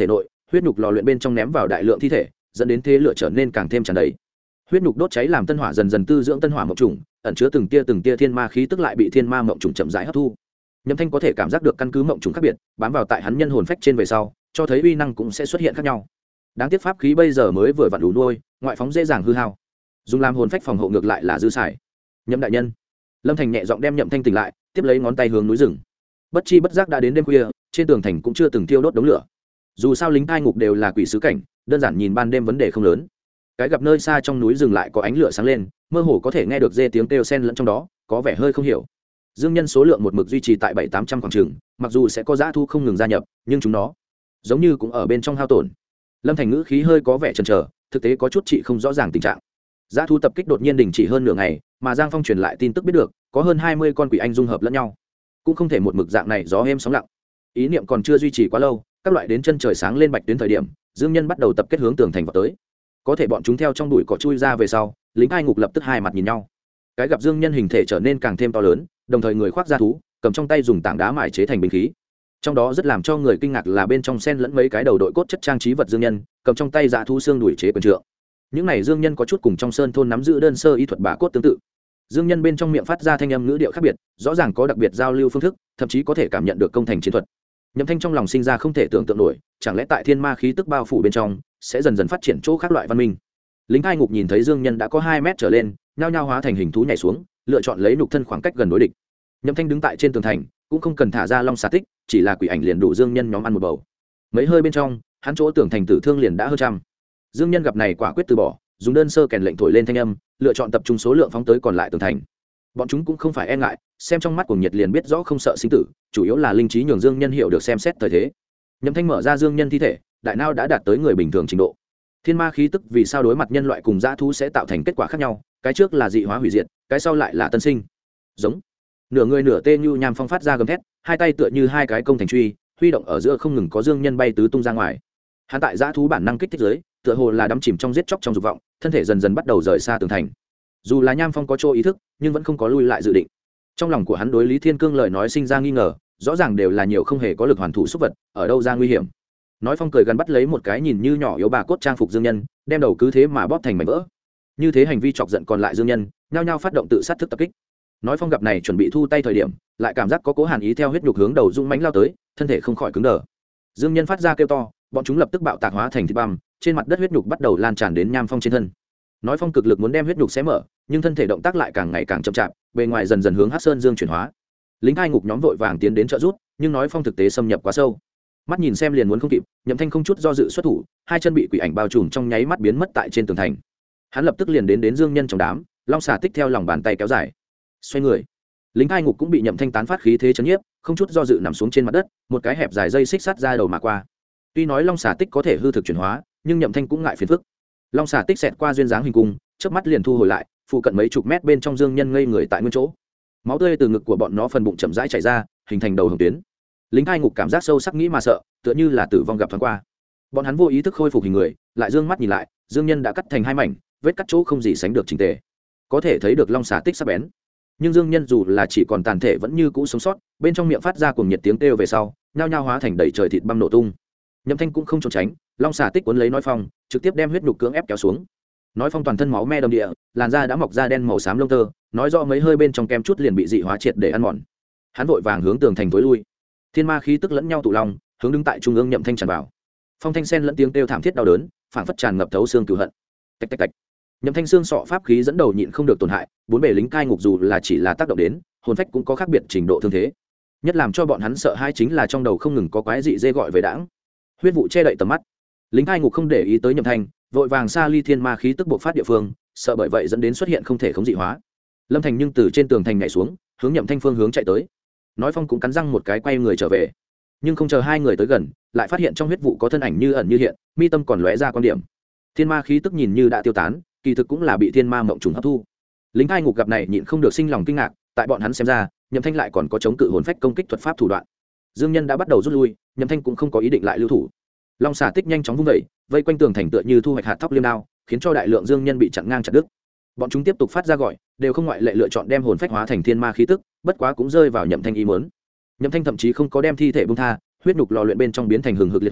A: huyết nhục lò luyện bên trong ném vào đại lượng thi thể, dẫn đến thế lửa trở nên càng thêm tràn đầy. Huyết nhục đốt cháy làm tân hỏa dần dần tư dưỡng tân hỏa mộng trùng, ẩn chứa từng tia thiên ma khí tức lại bị thiên ma mộng trùng chậm rãi hấp thu. Nhậm Thanh có thể cảm giác được căn cứ mộng trùng khác biệt, bám vào tại hắn nhân hồn phách trên về sau, cho thấy uy năng cũng sẽ xuất hiện khác nhau. Đáng tiếc pháp khí bây giờ mới vừa vặn đủ nuôi, ngoại phóng dễ dàng hư hao. Dùng làm hồn phách phòng hộ ngược lại là dư xài. Nhậm đại nhân. Lâm Thành nhẹ giọng đem Nhậm Thanh tỉnh lại, tiếp lấy ngón tay hướng núi rừng. Bất chi bất giác đã đến đêm khuya, trên tường thành cũng chưa từng thiêu đốt đống lửa. Dù sao lính thai ngục đều là quỷ sứ cảnh, đơn giản nhìn ban đêm vấn đề không lớn. Cái gặp nơi xa trong núi rừng lại có ánh lửa sáng lên, mơ hồ có thể nghe được dê tiếng kêu xen lẫn trong đó, có vẻ hơi không hiểu. Dương nhân số lượng một mực duy trì tại 700-800 khoảng chừng, mặc dù sẽ có dã thu không ngừng gia nhập, nhưng chúng nó giống như cũng ở bên trong hao tổn. Lâm Thành ngữ khí hơi có vẻ chần chờ, thực tế có chút trị không rõ ràng tình trạng. Dã thu tập kích đột nhiên đình chỉ hơn nửa ngày, mà Giang Phong truyền lại tin tức biết được, có hơn 20 con quỷ anh dung hợp lẫn nhau, cũng không thể một mực dạng này gió êm sóng lặng. Ý niệm còn chưa duy trì quá lâu, các loại đến chân trời sáng lên bạch tuyến thời điểm, dương nhân bắt đầu tập kết hướng tường thành vào tới. Có thể bọn chúng theo trong bụi cỏ chui ra về sau, lính hai ngục lập tức hai mặt nhìn nhau. Cái gặp dương nhân hình thể trở nên càng thêm to lớn, đồng thời người khoác da thú, cầm trong tay dùng tảng đá mài chế thành binh khí. Trong đó rất làm cho người kinh ngạc là bên trong xen lẫn mấy cái đầu đội cốt chất trang trí vật dương nhân, cầm trong tay dạ thú xương đuổi chế quyền trượng. Những này dương nhân có chút cùng trong sơn thôn nắm giữ đơn sơ y thuật bả cốt tương tự. Dương nhân bên trong miệng phát ra thanh âm ngữ điệu khác biệt, rõ ràng có đặc biệt giao lưu phương thức, thậm chí có thể cảm nhận được công thành chiến thuật. Nhậm Thanh trong lòng sinh ra không thể tưởng tượng nổi, chẳng lẽ tại thiên ma khí tức bao phủ bên trong sẽ dần dần phát triển chỗ khác loại văn minh. Lính hai ngục nhìn thấy dương nhân đã có 2 mét trở lên, nhao nhao hóa thành hình thú nhảy xuống, lựa chọn lấy nhục thân khoảng cách gần đối địch. Nhậm Thanh đứng tại trên tường thành, cũng không cần thả ra long xà tích, chỉ là quỷ ảnh liền đủ dương nhân nhóm ăn một bầu. Mấy hơi bên trong, hắn chỗ tường thành tử thương liền đã hơn trăm. Dương nhân gặp này quả quyết từ bỏ, dùng đơn sơ kèn lệnh thổi lên thanh âm, lựa chọn tập trung số lượng phóng tới còn lại tường thành. Bọn chúng cũng không phải e ngại, xem trong mắt của nhiệt liền biết rõ không sợ sinh tử, chủ yếu là linh trí nhường dương nhân hiểu được xem xét thời thế. Nhậm Thanh mở ra dương nhân thi thể, đại não đã đạt tới người bình thường trình độ. Thiên ma khí tức vì sao đối mặt nhân loại cùng dã thú sẽ tạo thành kết quả khác nhau, cái trước là dị hóa hủy diệt, cái sau lại là tân sinh. Giống. Nửa người nửa tê như nham phong phát ra gầm thét, hai tay tựa như hai cái công thành truy, huy động ở giữa không ngừng có dương nhân bay tứ tung ra ngoài. Hắn tại dã thú bản năng kích thích dưới, tựa hồ là đắm chìm trong giết chóc trong dục vọng, thân thể dần dần bắt đầu rời xa tường thành. Dù là nham phong có chỗ ý thức, nhưng vẫn không có lui lại dự định. Trong lòng của hắn đối Lý Thiên Cương lời nói sinh ra nghi ngờ, rõ ràng đều là nhiều không hề có lực hoàn thủ xúc vật, ở đâu ra nguy hiểm. Nói phong cười gần bắt lấy một cái nhìn như nhỏ yếu bà cốt trang phục dương nhân, đem đầu cứ thế mà bóp thành mảnh vỡ. Như thế hành vi chọc giận còn lại dương nhân, nhao nhao phát động tự sát thức tập kích. Nói phong gặp này chuẩn bị thu tay thời điểm, lại cảm giác có cố hàn ý theo huyết nhục hướng đầu dũng mãnh lao tới, thân thể không khỏi cứng đờ. Dương nhân phát ra kêu to, bọn chúng lập tức bạo tạc hóa thành thịt băm, trên mặt đất huyết nhục bắt đầu lan tràn đến nham phong trên thân. Nói phong cực lực muốn đem huyết nhục xé mở, nhưng thân thể động tác lại càng ngày càng chậm chạp, bề ngoài dần dần hướng Hắc Sơn Dương chuyển hóa. Lính hai ngục nhóm vội vàng tiến đến trợ giúp, nhưng nói phong thực tế xâm nhập quá sâu. Mắt nhìn xem liền muốn không kịp, Nhậm Thanh không chút do dự xuất thủ, hai chân bị quỷ ảnh bao trùm trong nháy mắt biến mất tại trên tường thành. Hắn lập tức liền đến dương nhân trong đám, long xà tích theo lòng bàn tay kéo dài. Xoay người, lính hai ngục cũng bị Nhậm Thanh tán phát khí thế chấn nhiếp, không chút do dự nằm xuống trên mặt đất, một cái hẹp dài dây xích sắt ra đầu mà qua. Tuy nói long xà tích có thể hư thực chuyển hóa, nhưng Nhậm Thanh cũng ngại phiền phức. Long xà tích xẹt qua duyên dáng hình cung, chớp mắt liền thu hồi lại, phụ cận mấy chục mét bên trong dương nhân ngây người tại nguyên chỗ. Máu tươi từ ngực của bọn nó phần bụng chậm rãi chảy ra, hình thành đầu hồng tuyến. Lính hai ngục cảm giác sâu sắc nghĩ mà sợ, tựa như là tử vong gặp thoáng qua. Bọn hắn vô ý thức khôi phục hình người, lại dương mắt nhìn lại, dương nhân đã cắt thành hai mảnh, vết cắt chỗ không gì sánh được chỉnh tề, có thể thấy được long xà tích sắc bén. Nhưng dương nhân dù là chỉ còn tàn thể vẫn như cũ sống sót, bên trong miệng phát ra cuồng nhiệt tiếng kêu về sau, nhao nhao hóa thành đầy trời thịt băm nổ tung. Nhậm Thanh cũng không trốn tránh, long xà tích cuốn lấy nói phong, trực tiếp đem huyết nhục cưỡng ép kéo xuống. Nói phong toàn thân máu me đầm địa, làn da đã mọc ra đen màu xám lông tơ, nói rõ mấy hơi bên trong kem chút liền bị dị hóa triệt để ăn mòn. Hắn vội vàng hướng tường thành tối lui. Thiên ma khí tức lẫn nhau tụ lòng, hướng đứng tại trung ương Nhậm Thanh tràn vào. Phong thanh sen lẫn tiếng kêu thảm thiết đau đớn, phảng phất tràn ngập thấu xương cừu hận. Tạch tạch tạch. Nhậm Thanh xương sọ pháp khí dẫn đầu nhịn không được tổn hại, bốn bề lính cai ngục dù là chỉ là tác động đến, hồn phách cũng có khác biệt trình độ thương thế. Nhất làm cho bọn hắn sợ hãi chính là trong đầu không ngừng có quái dị dê gọi về đãng. Huyết vụ che đậy tầm mắt. Lính cai ngục không để ý tới Nhậm Thanh, vội vàng xa ly thiên ma khí tức bộc phát địa phương, sợ bởi vậy dẫn đến xuất hiện không thể khống dị hóa. Lâm Thành nhưng từ trên tường thành nhảy xuống, hướng Nhậm Thanh phương hướng chạy tới. Nói phong cũng cắn răng một cái quay người trở về, nhưng không chờ hai người tới gần, lại phát hiện trong huyết vụ có thân ảnh như ẩn như hiện, mi tâm còn lóe ra quan điểm. Thiên ma khí tức nhìn như đã tiêu tán, kỳ thực cũng là bị thiên ma mộng trùng hấp thu. Lính hai ngục gặp này nhịn không được sinh lòng kinh ngạc, tại bọn hắn xem ra, Nhậm Thanh lại còn có chống cự hồn phách công kích thuật pháp thủ đoạn. Dương nhân đã bắt đầu rút lui, Nhậm Thanh cũng không có ý định lại lưu thủ. Long xà tích nhanh chóng vung vẩy, vây quanh tường thành tựa như thu hoạch hạt thóc liêm đao, khiến cho đại lượng dương nhân bị chặn ngang chặt đứt. Bọn chúng tiếp tục phát ra gọi, đều không ngoại lệ lựa chọn đem hồn phách hóa thành thiên ma khí tức, bất quá cũng rơi vào Nhậm Thanh ý muốn. Nhậm Thanh thậm chí không có đem thi thể buông tha, huyết nhục lò luyện bên trong biến thành hừng hực liệt hỏa,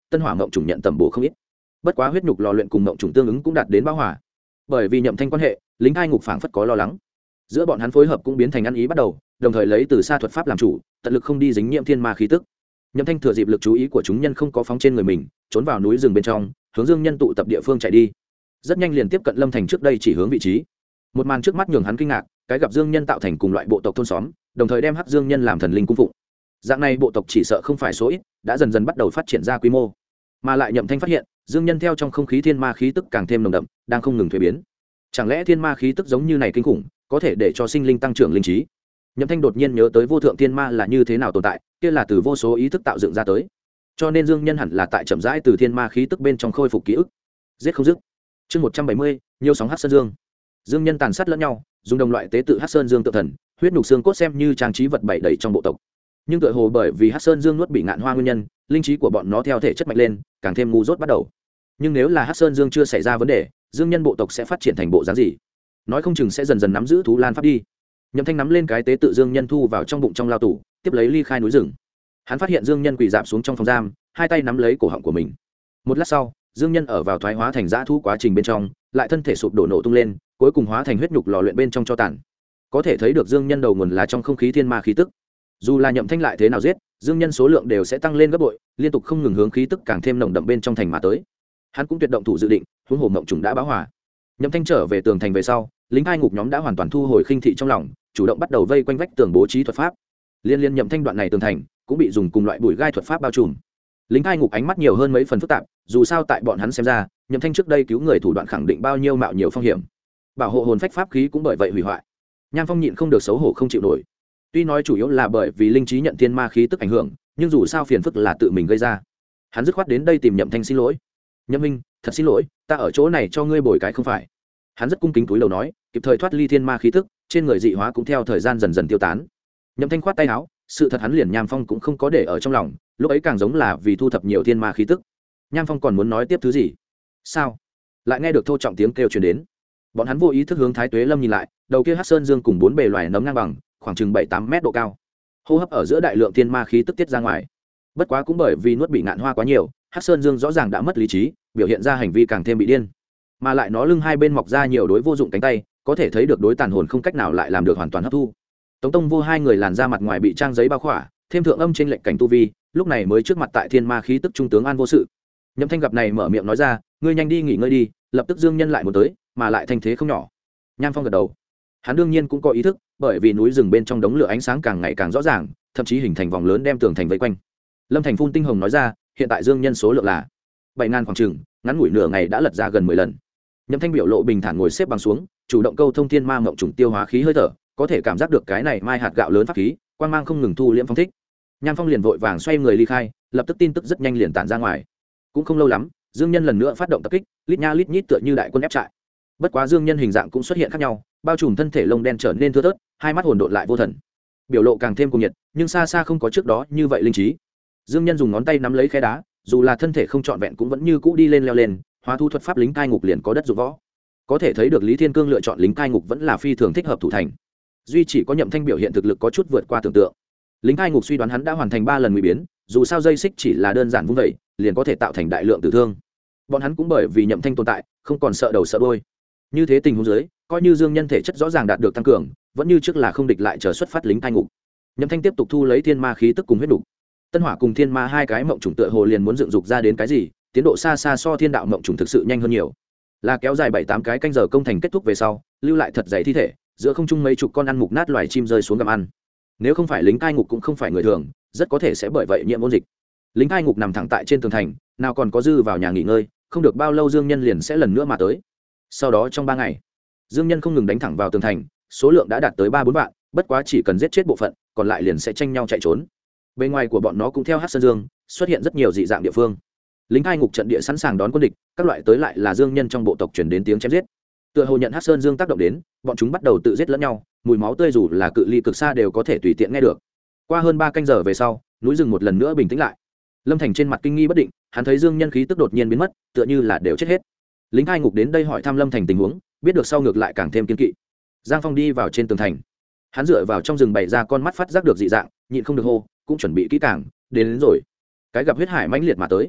A: tân hỏa mộng trùng nhận tẩm bổ không ít. Bất quá huyết nhục lò luyện cùng mộng trùng tương ứng cũng đạt đến bão hỏa. Bởi vì Nhậm Thanh quan hệ, lính cai ngục phảng phất có lo lắng. Giữa bọn hắn phối hợp cũng biến thành ăn ý bắt đầu, đồng thời lấy từ xa thuật pháp làm chủ, tận lực không đi dính nhiễm thiên ma khí tức. Nhậm Thanh thừa dịp lực chú ý của chúng nhân không có phóng trên người mình, trốn vào núi rừng bên trong, hướng Dương Nhân tụ tập địa phương chạy đi. Rất nhanh liền tiếp cận Lâm Thành trước đây chỉ hướng vị trí. Một màn trước mắt nhường hắn kinh ngạc, cái gặp Dương Nhân tạo thành cùng loại bộ tộc thôn xóm, đồng thời đem Hắc Dương Nhân làm thần linh cung phụng. Dạng này bộ tộc chỉ sợ không phải số ít, đã dần dần bắt đầu phát triển ra quy mô. Mà lại Nhậm Thanh phát hiện, Dương Nhân theo trong không khí thiên ma khí tức càng thêm nồng đậm, đang không ngừng thay biến. Chẳng lẽ thiên ma khí tức giống như này kinh khủng, có thể để cho sinh linh tăng trưởng linh trí? Nhậm Thanh đột nhiên nhớ tới vô thượng thiên ma là như thế nào tồn tại, kia là từ vô số ý thức tạo dựng ra tới. Cho nên Dương Nhân hẳn là tại chậm rãi từ thiên ma khí tức bên trong khôi phục ký ức. Giết không dứt. Chương 170, nhiều sóng Hắc Sơn Dương. Dương Nhân tàn sát lẫn nhau, dùng đồng loại tế tự Hắc Sơn Dương tự thần, huyết nhục xương cốt xem như trang trí vật bày đầy trong bộ tộc. Nhưng tựa hồ bởi vì Hắc Sơn Dương nuốt bị ngạn hoa nguyên nhân, linh trí của bọn nó theo thể chất mạnh lên, càng thêm ngu dốt bắt đầu. Nhưng nếu là Hắc Sơn Dương chưa xảy ra vấn đề, Dương Nhân bộ tộc sẽ phát triển thành bộ dáng gì? Nói không chừng sẽ dần dần nắm giữ thú lan pháp đi. Nhậm Thanh nắm lên cái tế tự Dương Nhân thu vào trong bụng trong lao tủ, tiếp lấy ly khai núi rừng. Hắn phát hiện Dương Nhân quỳ dạp xuống trong phòng giam, hai tay nắm lấy cổ họng của mình. Một lát sau, Dương Nhân ở vào thoái hóa thành dã thú quá trình bên trong, lại thân thể sụp đổ nổ tung lên, cuối cùng hóa thành huyết nhục lò luyện bên trong cho tàn. Có thể thấy được Dương Nhân đầu nguồn là trong không khí thiên ma khí tức. Dù là Nhậm Thanh lại thế nào giết, Dương Nhân số lượng đều sẽ tăng lên gấp bội, liên tục không ngừng hướng khí tức càng thêm nồng đậm bên trong thành mà tới. Hắn cũng tuyệt động thủ dự định, huống hồ mộng trùng đã báo hỏa. Nhậm Thanh trở về tường thành về sau, lính hai ngục nhóm đã hoàn toàn thu hồi khinh thị trong lòng, chủ động bắt đầu vây quanh vách tường bố trí thuật pháp. Liên Nhậm Thanh đoạn này tường thành cũng bị dùng cùng loại bùi gai thuật pháp bao trùm. Lính hai ngục ánh mắt nhiều hơn mấy phần phức tạp, dù sao tại bọn hắn xem ra, Nhậm Thanh trước đây cứu người thủ đoạn khẳng định bao nhiêu mạo nhiều phong hiểm, bảo hộ hồn phách pháp khí cũng bởi vậy hủy hoại. Nham Phong nhịn không được xấu hổ không chịu nổi. Tuy nói chủ yếu là bởi vì linh trí nhận thiên ma khí tức ảnh hưởng, nhưng dù sao phiền phức là tự mình gây ra. Hắn dứt khoát đến đây tìm Nhậm Thanh xin lỗi. Nhậm Minh, thật xin lỗi, ta ở chỗ này cho ngươi bồi cái không phải. Hắn rất cung kính túi lầu nói, kịp thời thoát ly thiên ma khí tức, trên người dị hóa cũng theo thời gian dần dần tiêu tán. Nhậm Thanh khoát tay áo, sự thật hắn liền Nham Phong cũng không có để ở trong lòng, lúc ấy càng giống là vì thu thập nhiều thiên ma khí tức. Nham Phong còn muốn nói tiếp thứ gì? Sao? Lại nghe được thô trọng tiếng kêu truyền đến. Bọn hắn vô ý thức hướng Thái Tuế Lâm nhìn lại, đầu kia Hắc Sơn Dương cùng bốn bề loài nấm ngang bằng, khoảng chừng 7-8 mét độ cao. Hô hấp ở giữa đại lượng thiên ma khí tức tiết ra ngoài. Bất quá cũng bởi vì nuốt bị ngạn hoa quá nhiều, Hắc Sơn Dương rõ ràng đã mất lý trí, biểu hiện ra hành vi càng thêm bị điên. Mà lại nó lưng hai bên mọc ra nhiều đối vô dụng cánh tay, có thể thấy được đối tàn hồn không cách nào lại làm được hoàn toàn hấp thu. Tống Tông Vô hai người làn ra mặt ngoài bị trang giấy bao khỏa, thêm thượng âm trên lệnh cảnh tu vi, lúc này mới trước mặt tại thiên ma khí tức trung tướng an vô sự. Nhậm Thanh gặp này mở miệng nói ra, ngươi nhanh đi nghỉ ngơi đi, lập tức Dương Nhân lại muốn tới, mà lại thanh thế không nhỏ. Nham Phong gật đầu. Hắn đương nhiên cũng có ý thức, bởi vì núi rừng bên trong đống lửa ánh sáng càng ngày càng rõ ràng, thậm chí hình thành vòng lớn đem tường thành vây quanh. Lâm Thành phun tinh hồng nói ra, hiện tại Dương Nhân số lượng là 7.000 khoảng chừng, ngắn ngủi nửa ngày đã lật ra gần 10 lần. Nhậm Thanh biểu lộ bình thản ngồi xếp bằng xuống, chủ động câu thông thiên ma ngộng trùng tiêu hóa khí hơi thở, có thể cảm giác được cái này mai hạt gạo lớn pháp khí, quang mang không ngừng thu liễm phong thích. Nham Phong liền vội vàng xoay người ly khai, lập tức tin tức rất nhanh liền tản ra ngoài. Cũng không lâu lắm, Dương Nhân lần nữa phát động tập kích, lít nha lít nhít tựa như đại quân ép trại. Bất quá Dương Nhân hình dạng cũng xuất hiện khác nhau, bao trùm thân thể lông đen trở nên thưa thớt, hai mắt hồn độn lại vô thần, biểu lộ càng thêm cuồng nhiệt, nhưng xa xa không có trước đó như vậy linh trí. Dương Nhân dùng ngón tay nắm lấy khe đá, dù là thân thể không trọn vẹn cũng vẫn như cũ đi lên leo lên, hóa thu thuật pháp lính cai ngục liền có đất dụng võ. Có thể thấy được Lý Thiên Cương lựa chọn lính cai ngục vẫn là phi thường thích hợp thủ thành. Duy chỉ có Nhậm Thanh biểu hiện thực lực có chút vượt qua tưởng tượng. Lính cai ngục suy đoán hắn đã hoàn thành 3 lần nguy biến, dù sao dây xích chỉ là đơn giản vung vẩy, liền có thể tạo thành đại lượng tử thương. Bọn hắn cũng bởi vì Nhậm Thanh tồn tại, không còn sợ đầu sợ đuôi. Như thế tình huống dưới, coi như Dương Nhân thể chất rõ ràng đạt được tăng cường, vẫn như trước là không địch lại chờ xuất phát lính cai ngục. Nhậm Thanh tiếp tục thu lấy thiên ma khí tức cùng huyết đủ. Tân hỏa cùng thiên ma hai cái mộng trùng tựa hồ liền muốn dựng dục ra đến cái gì, tiến độ xa xa so thiên đạo mộng trùng thực sự nhanh hơn nhiều. Là kéo dài 7-8 cái canh giờ công thành kết thúc về sau, lưu lại thật dày thi thể, giữa không trung mấy chục con ăn mục nát loài chim rơi xuống gặm ăn. Nếu không phải lính cai ngục cũng không phải người thường, rất có thể sẽ bởi vậy nhiễm ôn dịch. Lính cai ngục nằm thẳng tại trên tường thành, nào còn có dư vào nhà nghỉ ngơi, không được bao lâu Dương Nhân liền sẽ lần nữa mà tới. Sau đó trong 3 ngày, Dương Nhân không ngừng đánh thẳng vào tường thành, số lượng đã đạt tới 3-4 vạn, bất quá chỉ cần giết chết bộ phận, còn lại liền sẽ tranh nhau chạy trốn. Bên ngoài của bọn nó cũng theo Hắc Sơn Dương, xuất hiện rất nhiều dị dạng địa phương. Lính cai ngục trận địa sẵn sàng đón quân địch, các loại tới lại là Dương Nhân trong bộ tộc truyền đến tiếng chém giết. Tựa hồ nhận Hắc Sơn Dương tác động đến, bọn chúng bắt đầu tự giết lẫn nhau, mùi máu tươi dù là cự ly cực xa đều có thể tùy tiện nghe được. Qua hơn 3 canh giờ về sau, núi rừng một lần nữa bình tĩnh lại. Lâm Thành trên mặt kinh nghi bất định, hắn thấy Dương Nhân khí tức đột nhiên biến mất, tựa như là đều chết hết. Lính cai ngục đến đây hỏi thăm Lâm Thành tình huống, biết được sau ngược lại càng thêm kiên kỵ. Giang Phong đi vào trên tường thành, hắn dựa vào trong rừng bày ra con mắt phát giác được dị dạng, nhịn không được hô, cũng chuẩn bị kỹ càng, đến rồi. Cái gặp huyết hải mãnh liệt mà tới.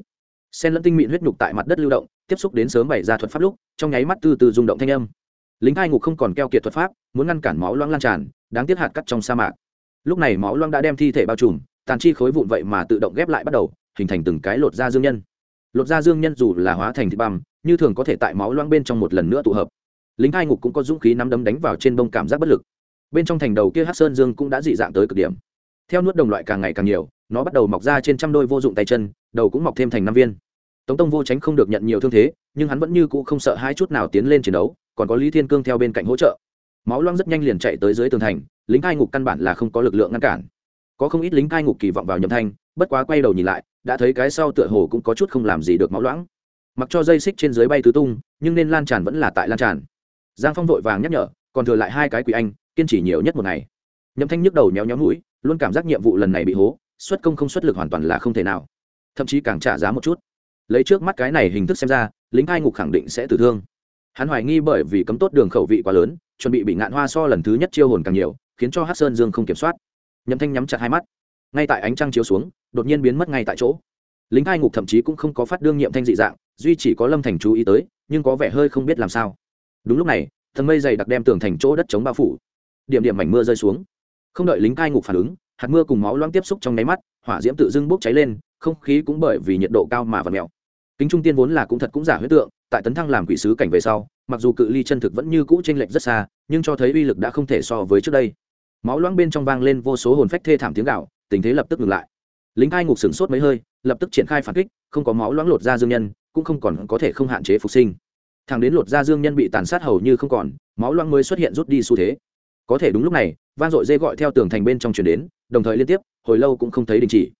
A: xen lẫn tinh mịn huyết nhục tại mặt đất lưu động, tiếp xúc đến sớm bày ra thuật pháp lúc trong nháy mắt từ từ rung động thanh âm. Lính cai ngục không còn keo kiệt thuật pháp, muốn ngăn cản máu loãng lan tràn, đáng tiếc hạt cắt trong sa mạc. Lúc này máu loãng đã đem thi thể bao trùm, tàn chi khối vụn vậy mà tự động ghép lại bắt đầu hình thành từng cái lột da dương nhân. Lột da dương nhân dù là hóa thành thịt băm, như thường có thể tại máu loãng bên trong một lần nữa tụ hợp. Lính cai ngục cũng có dũng khí nắm đấm đánh vào trên bông, cảm giác bất lực. Bên trong thành đầu kia hắc sơn dương cũng đã dị dạng tới cực điểm. Theo nuốt đồng loại càng ngày càng nhiều, nó bắt đầu mọc ra trên trăm đôi vô dụng tay chân, đầu cũng mọc thêm thành 5 viên. Tống Tông Vô tránh không được nhận nhiều thương thế, nhưng hắn vẫn như cũ không sợ hai chút nào tiến lên chiến đấu, còn có Lý Thiên Cương theo bên cạnh hỗ trợ. Máu loang rất nhanh liền chạy tới dưới tường thành, lính cai ngục căn bản là không có lực lượng ngăn cản. Có không ít lính cai ngục kỳ vọng vào Nhậm Thanh, bất quá quay đầu nhìn lại, đã thấy cái sau tựa hồ cũng có chút không làm gì được máu loãng. Mặc cho dây xích trên dưới bay tứ tung, nhưng nên lan tràn vẫn là tại lan tràn. Giang Phong vội vàng nhắc nhở, còn thừa lại 2 cái quỷ anh, kiên trì nhiều nhất một ngày. Nhậm Thanh nhức đầu nhéo nhéo mũi, luôn cảm giác nhiệm vụ lần này bị hố, xuất công không xuất lực hoàn toàn là không thể nào, thậm chí càng trả giá một chút. Lấy trước mắt cái này hình thức xem ra, lính cai ngục khẳng định sẽ tử thương. Hắn hoài nghi bởi vì cấm tốt đường khẩu vị quá lớn, chuẩn bị Ngạn Hoa so lần thứ nhất chiêu hồn càng nhiều, khiến cho Hắc Sơn Dương không kiểm soát. Nhậm Thanh nhắm chặt hai mắt, ngay tại ánh trăng chiếu xuống, đột nhiên biến mất ngay tại chỗ. Lính cai ngục thậm chí cũng không có phát đương Nhậm Thanh dị dạng, duy chỉ có Lâm Thành chú ý tới, nhưng có vẻ hơi không biết làm sao. Đúng lúc này, tầng mây dày đặc đem tường thành chỗ đất chống bao phủ, điểm điểm mảnh mưa rơi xuống. Không đợi lính cai ngục phản ứng, hạt mưa cùng máu loãng tiếp xúc trong nháy mắt, hỏa diễm tự dưng bốc cháy lên, không khí cũng bởi vì nhiệt độ cao mà vặn mèo. Kính Trung Tiên vốn là cũng thật cũng giả huyết tượng, tại tấn thăng làm quỷ sứ cảnh về sau, mặc dù cự ly chân thực vẫn như cũ chênh lệch rất xa, nhưng cho thấy uy lực đã không thể so với trước đây. Máu loãng bên trong vang lên vô số hồn phách thê thảm tiếng gào, tình thế lập tức ngừng lại. Lính cai ngục sửng sốt mấy hơi, lập tức triển khai phản kích, không có máu loãng lột ra dương nhân, cũng không còn có thể không hạn chế phục sinh. Thằng đến lột ra dương nhân bị tàn sát hầu như không còn, máu loãng mới xuất hiện rút đi xu thế. Có thể đúng lúc này, vang dội dê gọi theo tường thành bên trong truyền đến, đồng thời liên tiếp, hồi lâu cũng không thấy đình chỉ.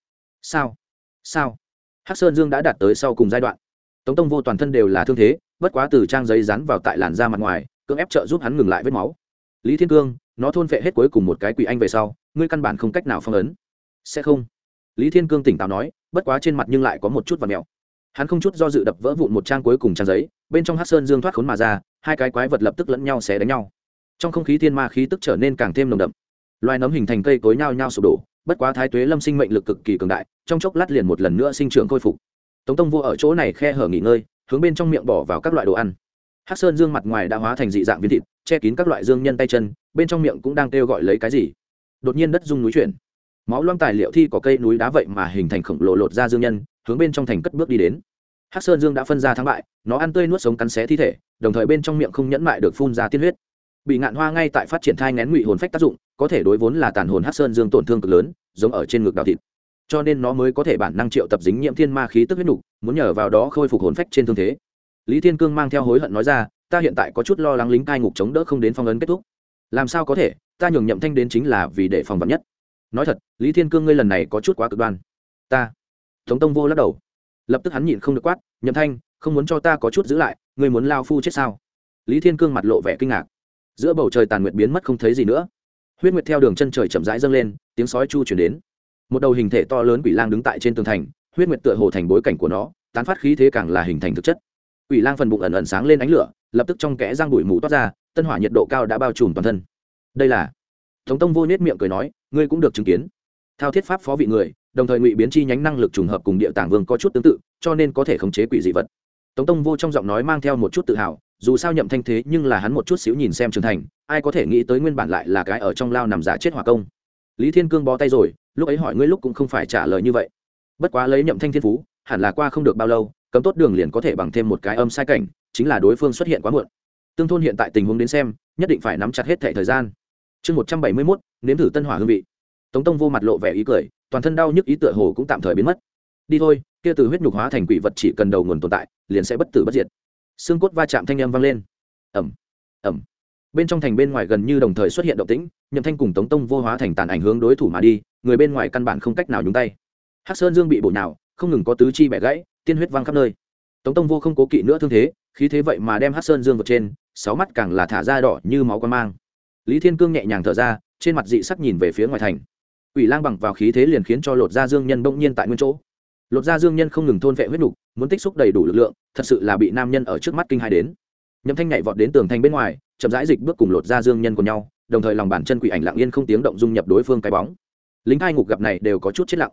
A: Sao? Hắc Sơn Dương đã đạt tới sau cùng giai đoạn. Tống Tông Vô toàn thân đều là thương thế, bất quá từ trang giấy dán vào tại làn da mặt ngoài, cưỡng ép trợ giúp hắn ngừng lại vết máu. Lý Thiên Cương, nó thôn phệ hết cuối cùng một cái quỷ anh về sau, ngươi căn bản không cách nào phong ấn. Sẽ không. Lý Thiên Cương tỉnh táo nói, bất quá trên mặt nhưng lại có một chút vằn mèo. Hắn không chút do dự đập vỡ vụn một trang cuối cùng trang giấy, bên trong Hắc Sơn Dương thoát khốn mà ra, 2 cái quái vật lập tức lẫn nhau xé đánh nhau. Trong không khí thiên ma khí tức trở nên càng thêm nồng đậm. Loài nấm hình thành cây cối nhao nhao sụp đổ, bất quá Thái Tuế Lâm sinh mệnh lực cực kỳ cường đại, trong chốc lát liền một lần nữa sinh trưởng khôi phục. Tống Tông Vô ở chỗ này khe hở nghỉ ngơi, hướng bên trong miệng bỏ vào các loại đồ ăn. Hắc Sơn Dương mặt ngoài đã hóa thành dị dạng viên thịt, che kín các loại dương nhân tay chân, bên trong miệng cũng đang kêu gọi lấy cái gì. Đột nhiên đất rung núi chuyển, máu loang tài liệu thi có cây núi đá vậy mà hình thành khổng lồ lột ra dương nhân, hướng bên trong thành cất bước đi đến. Hắc Sơn Dương đã phân ra thắng bại, nó ăn tươi nuốt sống cắn xé thi thể, đồng thời bên trong miệng không nhẫn mại được phun ra tiên huyết. Bị Ngạn Hoa ngay tại phát triển thai nghén ngụy hồn phách tác dụng, có thể đối vốn là tàn hồn Hắc Sơn Dương tổn thương cực lớn, giống ở trên ngực đào thịt, cho nên nó mới có thể bản năng triệu tập dính nhiễm thiên ma khí tức huyết nục, muốn nhờ vào đó khôi phục hồn phách trên thương thế. Lý Thiên Cương mang theo hối hận nói ra, ta hiện tại có chút lo lắng lính cai ngục chống đỡ không đến phong ấn kết thúc. Làm sao có thể, ta nhường Nhậm Thanh đến chính là vì để phòng vạn nhất. Nói thật, Lý Thiên Cương ngươi lần này có chút quá cực đoan. Ta. Tống Tông Vô lắc đầu. Lập tức hắn nhịn không được quát, Nhậm Thanh, không muốn cho ta có chút giữ lại, ngươi muốn lao phu chết sao? Lý Thiên Cương mặt lộ vẻ kinh ngạc. Giữa bầu trời tàn nguyệt biến mất không thấy gì nữa. Huyết nguyệt theo đường chân trời chậm rãi dâng lên, tiếng sói chu truyền đến. Một đầu hình thể to lớn quỷ lang đứng tại trên tường thành, huyết nguyệt tựa hồ thành bối cảnh của nó, tán phát khí thế càng là hình thành thực chất. Quỷ lang phần bụng ẩn ẩn sáng lên ánh lửa, lập tức trong kẽ răng bụi mù toát ra, tân hỏa nhiệt độ cao đã bao trùm toàn thân. Đây là Tống Tông Vô nết miệng cười nói, ngươi cũng được chứng kiến. Thao thiết pháp phó vị người, đồng thời ngụy biến chi nhánh năng lực trùng hợp cùng địa tàng vương có chút tương tự, cho nên có thể khống chế quỷ dị vật. Tống Tông Vô trong giọng nói mang theo một chút tự hào, dù sao Nhậm Thanh thế nhưng là hắn một chút xíu nhìn xem trưởng thành, ai có thể nghĩ tới nguyên bản lại là cái ở trong lao nằm giả chết hỏa công. Lý Thiên Cương bó tay rồi, lúc ấy hỏi ngươi lúc cũng không phải trả lời như vậy. Bất quá lấy Nhậm Thanh thiên phú, hẳn là qua không được bao lâu, cấm tốt đường liền có thể bằng thêm một cái âm sai cảnh, chính là đối phương xuất hiện quá muộn. Tương thôn hiện tại tình huống đến xem, nhất định phải nắm chặt hết thảy thời gian. Chương 171, nếm thử tân hỏa hương vị. Tống Tông Vô mặt lộ vẻ ý cười, toàn thân đau nhức ý tựa hồ cũng tạm thời biến mất. Đi thôi, kia từ huyết nhục hóa thành quỷ vật chỉ cần đầu nguồn tồn tại, liền sẽ bất tử bất diệt. Xương cốt va chạm thanh âm vang lên. Ầm, ầm. Bên trong thành bên ngoài gần như đồng thời xuất hiện động tĩnh, Nhậm Thanh cùng Tống Tông Vô hóa thành tàn ảnh hướng đối thủ mà đi, người bên ngoài căn bản không cách nào nhúng tay. Hắc Sơn Dương bị bổ nhào, không ngừng có tứ chi bẻ gãy, tiên huyết văng khắp nơi. Tống Tông Vô không cố kỵ nữa thương thế, khí thế vậy mà đem Hắc Sơn Dương vượt trên, 6 mắt càng là thả ra đỏ như máu quan mang. Lý Thiên Cương nhẹ nhàng thở ra, trên mặt dị sắc nhìn về phía ngoài thành. Quỷ lang bằng vào khí thế liền khiến cho lột da dương nhân bỗng nhiên tại nguyên chỗ. Lột da dương nhân không ngừng thôn vệ huyết nục, muốn tích xúc đầy đủ lực lượng, thật sự là bị nam nhân ở trước mắt kinh hãi đến. Nhậm Thanh nhảy vọt đến tường thành bên ngoài, chậm rãi dịch bước cùng lột da dương nhân của nhau, đồng thời lòng bàn chân quỷ ảnh lặng yên không tiếng động dung nhập đối phương cái bóng. Lính hai ngục gặp này đều có chút chết lặng.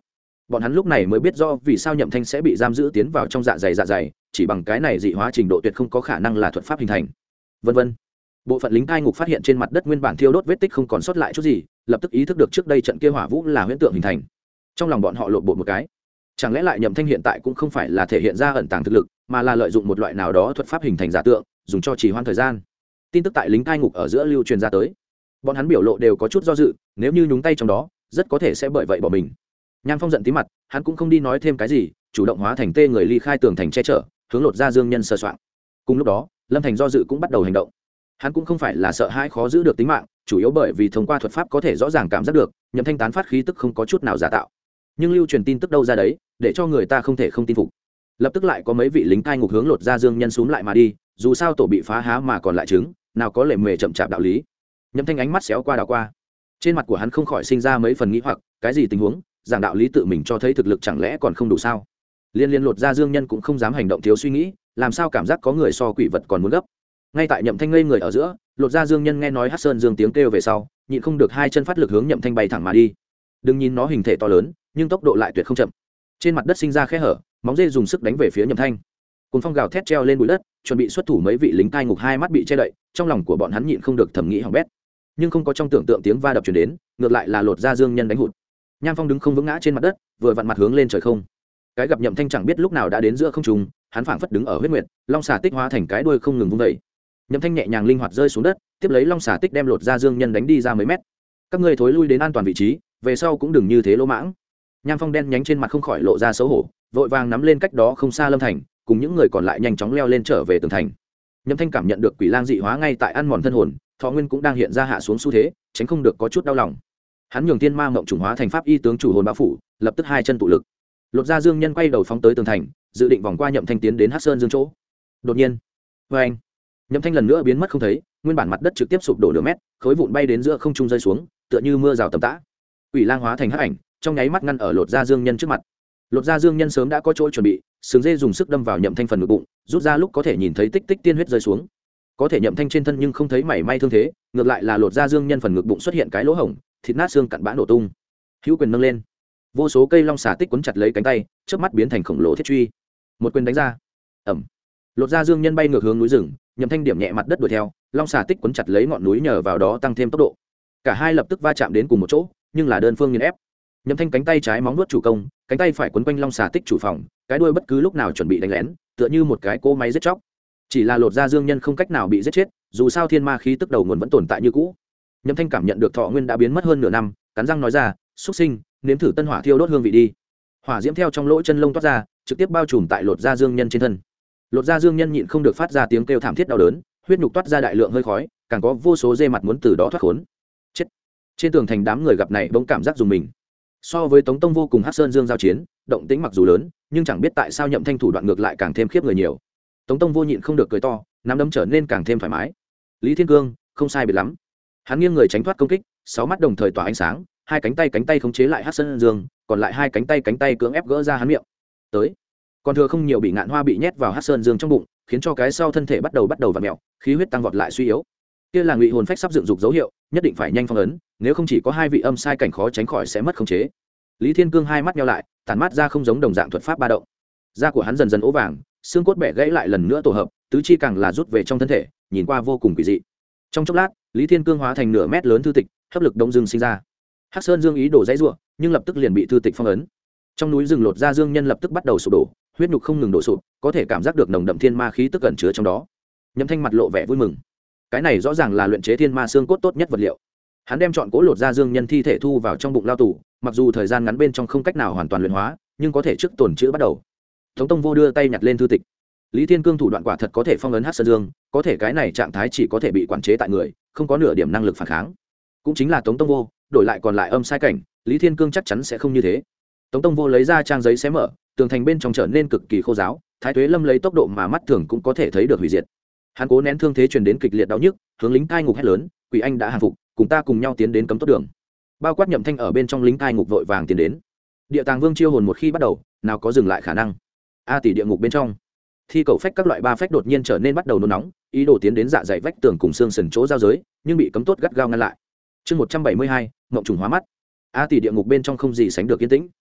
A: bọn hắn lúc này mới biết do vì sao nhậm thanh sẽ bị giam giữ tiến vào trong dạ dày, chỉ bằng cái này dị hóa trình độ tuyệt không có khả năng là thuật pháp hình thành. Vân vân. Bộ phận lính cai ngục phát hiện trên mặt đất nguyên bản thiêu đốt vết tích không còn sót lại chút gì, lập tức ý thức được trước đây trận kia hỏa vũ là huyễn tượng hình thành. Trong lòng bọn họ lộn bột một cái. Chẳng lẽ lại nhậm thanh hiện tại cũng không phải là thể hiện ra ẩn tàng thực lực, mà là lợi dụng một loại nào đó thuật pháp hình thành giả tượng, dùng cho trì hoãn thời gian. Tin tức tại lính cai ngục ở giữa lưu truyền ra tới, bọn hắn biểu lộ đều có chút do dự, nếu như nhúng tay trong đó rất có thể sẽ bởi vậy bỏ mình. Nham Phong giận tí mặt, hắn cũng không đi nói thêm cái gì, chủ động hóa thành tê người ly khai tường thành che chở, hướng Lột Ra Dương Nhân sơ soạn. Cùng lúc đó, Lâm Thành do dự cũng bắt đầu hành động. Hắn cũng không phải là sợ hãi khó giữ được tính mạng, chủ yếu bởi vì thông qua thuật pháp có thể rõ ràng cảm giác được nhậm thanh tán phát khí tức không có chút nào giả tạo. Nhưng lưu truyền tin tức đâu ra đấy, để cho người ta không thể không tin phục. Lập tức lại có mấy vị lính cai ngục hướng Lột Ra Dương Nhân xúm lại mà đi, dù sao tổ bị phá há mà còn lại trứng, nào có lề mề chậm chạp đạo lý. Nhậm thanh ánh mắt xéo qua đảo qua, trên mặt của hắn không khỏi sinh ra mấy phần nghĩ hoặc, cái gì tình huống, giảng đạo lý tự mình cho thấy thực lực chẳng lẽ còn không đủ sao? Liên Lột Ra Dương Nhân cũng không dám hành động thiếu suy nghĩ, làm sao cảm giác có người so quỷ vật còn muốn gấp. Ngay tại nhậm thanh ngây người ở giữa, Lột Ra Dương Nhân nghe nói Hắc Sơn Dương tiếng kêu về sau, nhịn không được hai chân phát lực hướng nhậm thanh bay thẳng mà đi. Đừng nhìn nó hình thể to lớn, nhưng tốc độ lại tuyệt không chậm. Trên mặt đất sinh ra khe hở, móng dê dùng sức đánh về phía nhậm thanh. Cuốn phong gào thét treo lên bụi đất, chuẩn bị xuất thủ mấy vị lính cai ngục hai mắt bị che đậy, trong lòng của bọn hắn nhịn không được thầm nghĩ hỏng bét. Nhưng không có trong tưởng tượng tiếng va đập truyền đến, ngược lại là Lột Ra Dương Nhân đánh hụt. Nham Phong đứng không vững ngã trên mặt đất, vừa vặn mặt hướng lên trời không. Cái gặp nhậm thanh chẳng biết lúc nào đã đến giữa không trung, hắn phảng phất đứng ở huyết nguyệt, long xà tích hóa thành cái đuôi không ngừng vung vẩy. Nhậm thanh nhẹ nhàng linh hoạt rơi xuống đất, tiếp lấy long xà tích đem Lột Ra Dương Nhân đánh đi ra mấy mét. Các ngươi thối lui đến an toàn vị trí, về sau cũng đừng như thế lỗ mãng. Nham Phong đen nhánh trên mặt không khỏi lộ ra xấu hổ, vội vàng nắm lên cách đó không xa Lâm Thành, cùng những người còn lại nhanh chóng leo lên trở về tường thành. Nhậm thanh cảm nhận được quỷ lang dị hóa ngay tại ăn mòn thân hồn, thọ nguyên cũng đang hiện ra hạ xuống xu thế, tránh không được có chút đau lòng. Hắn nhường tiên ma ngộng trùng hóa thành pháp y tướng chủ hồn bao phủ, lập tức hai chân tụ lực. Lột Ra Dương Nhân quay đầu phóng tới tường thành, dự định vòng qua nhậm thanh tiến đến Hắc Sơn Dương chỗ. Đột nhiên, anh, nhậm thanh lần nữa biến mất không thấy, nguyên bản mặt đất trực tiếp sụp đổ nửa mét, khối vụn bay đến giữa không trung rơi xuống, tựa như mưa rào tầm tã. Quỷ lang hóa thành hắc ảnh, trong nháy mắt ngăn ở Lột Ra Dương Nhân trước mặt. Lột Ra Dương Nhân sớm đã có chỗ chuẩn bị, sừng dê dùng sức đâm vào nhậm thanh phần ngực bụng, rút ra lúc có thể nhìn thấy tích tích tiên huyết rơi xuống. Có thể nhậm thanh trên thân nhưng không thấy mảy may thương thế, ngược lại là Lột Ra Dương Nhân phần ngực bụng xuất hiện cái lỗ hổng, thịt nát xương cặn bã nổ tung. Hữu quyền nâng lên, vô số cây long xà tích quấn chặt lấy cánh tay, chớp mắt biến thành khổng lồ thiết truy, một quyền đánh ra, ẩm. Lột Ra Dương Nhân bay ngược hướng núi rừng, nhậm thanh điểm nhẹ mặt đất đuổi theo, long xà tích quấn chặt lấy ngọn núi nhờ vào đó tăng thêm tốc độ. Cả hai lập tức va chạm đến cùng một chỗ, nhưng là đơn phương nghiền ép. Nhậm thanh cánh tay trái móng vuốt chủ công, cánh tay phải quấn quanh long xà tích chủ phòng, cái đuôi bất cứ lúc nào chuẩn bị đánh lén, tựa như một cái cỗ máy giết chóc. Chỉ là Lột Ra Dương Nhân không cách nào bị giết chết, dù sao thiên ma khí tức đầu nguồn vẫn tồn tại như cũ. Nhậm thanh cảm nhận được thọ nguyên đã biến mất hơn nửa năm, cắn răng nói ra, xuất sinh, nếm thử tân hỏa thiêu đốt hương vị đi. Hỏa diễm theo trong lỗ chân lông toát ra, trực tiếp bao trùm tại Lột Ra Dương Nhân trên thân. Lột Ra Dương Nhân nhịn không được phát ra tiếng kêu thảm thiết đau đớn, huyết nhục toát ra đại lượng hơi khói, càng có vô số dê mặt muốn từ đó thoát khốn. Chết. Trên tường thành đám người gặp này bỗng cảm giác dùng mình. So với Tống Tông Vô cùng Hắc Sơn Dương giao chiến, động tĩnh mặc dù lớn, nhưng chẳng biết tại sao nhậm thanh thủ đoạn ngược lại càng thêm khiếp người nhiều. Tống Tông Vô nhịn không được cười to, nắm đấm trở nên càng thêm thoải mái. Lý Thiên Cương không sai biệt lắm, hắn nghiêng người tránh thoát công kích, sáu mắt đồng thời tỏa ánh sáng, hai cánh tay khống chế lại Hắc Sơn Dương, còn lại hai cánh tay cưỡng ép gỡ ra hắn miệng. Tới, còn thừa không nhiều bị ngạn hoa bị nhét vào Hắc Sơn Dương trong bụng, khiến cho cái sau thân thể bắt đầu vặn mèo, khí huyết tăng vọt lại suy yếu. Kia là ngụy hồn phách sắp dựng dục dấu hiệu, nhất định phải nhanh phong ấn, nếu không chỉ có hai vị âm sai cảnh khó tránh khỏi sẽ mất khống chế. Lý Thiên Cương hai mắt nheo lại, tản mát ra không giống đồng dạng thuật pháp ba động. Da của hắn dần dần ố vàng, xương cốt bẻ gãy lại lần nữa tổ hợp, tứ chi càng là rút về trong thân thể, nhìn qua vô cùng kỳ dị. Trong chốc lát, Lý Thiên Cương hóa thành nửa mét lớn thư tịch, hấp lực đông dương sinh ra. Hắc Sơn Dương ý đổ dãy rủa, nhưng lập tức liền bị thư tịch phong ấn. Trong núi rừng Lột Ra Dương Nhân lập tức bắt đầu sụp đổ, huyết nhục không ngừng đổ sụp, có thể cảm giác được nồng đậm thiên ma khí tức ẩn chứa trong đó. Nhậm thanh mặt lộ vẻ vui mừng, cái này rõ ràng là luyện chế thiên ma xương cốt tốt nhất vật liệu. Hắn đem chọn cỗ Lột Ra Dương Nhân thi thể thu vào trong bụng lao tù, mặc dù thời gian ngắn bên trong không cách nào hoàn toàn luyện hóa, nhưng có thể trước tồn chữ bắt đầu. Tống Tông Vô đưa tay nhặt lên thư tịch. Lý Thiên Cương thủ đoạn quả thật có thể phong ấn Hắc Sơn Dương, có thể cái này trạng thái chỉ có thể bị quản chế tại người, không có nửa điểm năng lực phản kháng. Cũng chính là Tống Tông Vô, đổi lại còn lại âm sai cảnh, Lý Thiên Cương chắc chắn sẽ không như thế. Tống Tông Vô lấy ra trang giấy xé mở, tường thành bên trong trở nên cực kỳ khô ráo, Thái Tuế Lâm lấy tốc độ mà mắt thường cũng có thể thấy được hủy diệt. Hắn cố nén thương thế truyền đến kịch liệt đau nhức, hướng lính cai ngục hét lớn, "Quỷ Anh đã hàng phục, cùng ta cùng nhau tiến đến cấm tốt đường." Bao quát Nhậm Thanh ở bên trong lính cai ngục vội vàng tiến đến. Địa Tàng Vương chiêu hồn một khi bắt đầu, nào có dừng lại khả năng. A tỷ địa ngục bên trong, thi cầu phách các loại ba phách đột nhiên trở nên bắt đầu nôn nóng, ý đồ tiến đến dạ dày vách tường cùng xương sườn chỗ giao giới, nhưng bị cấm tốt gắt gao ngăn lại. Chương 172, Mộng trùng hóa mắt. A tỷ địa ngục bên trong không gì sánh được yên tĩnh.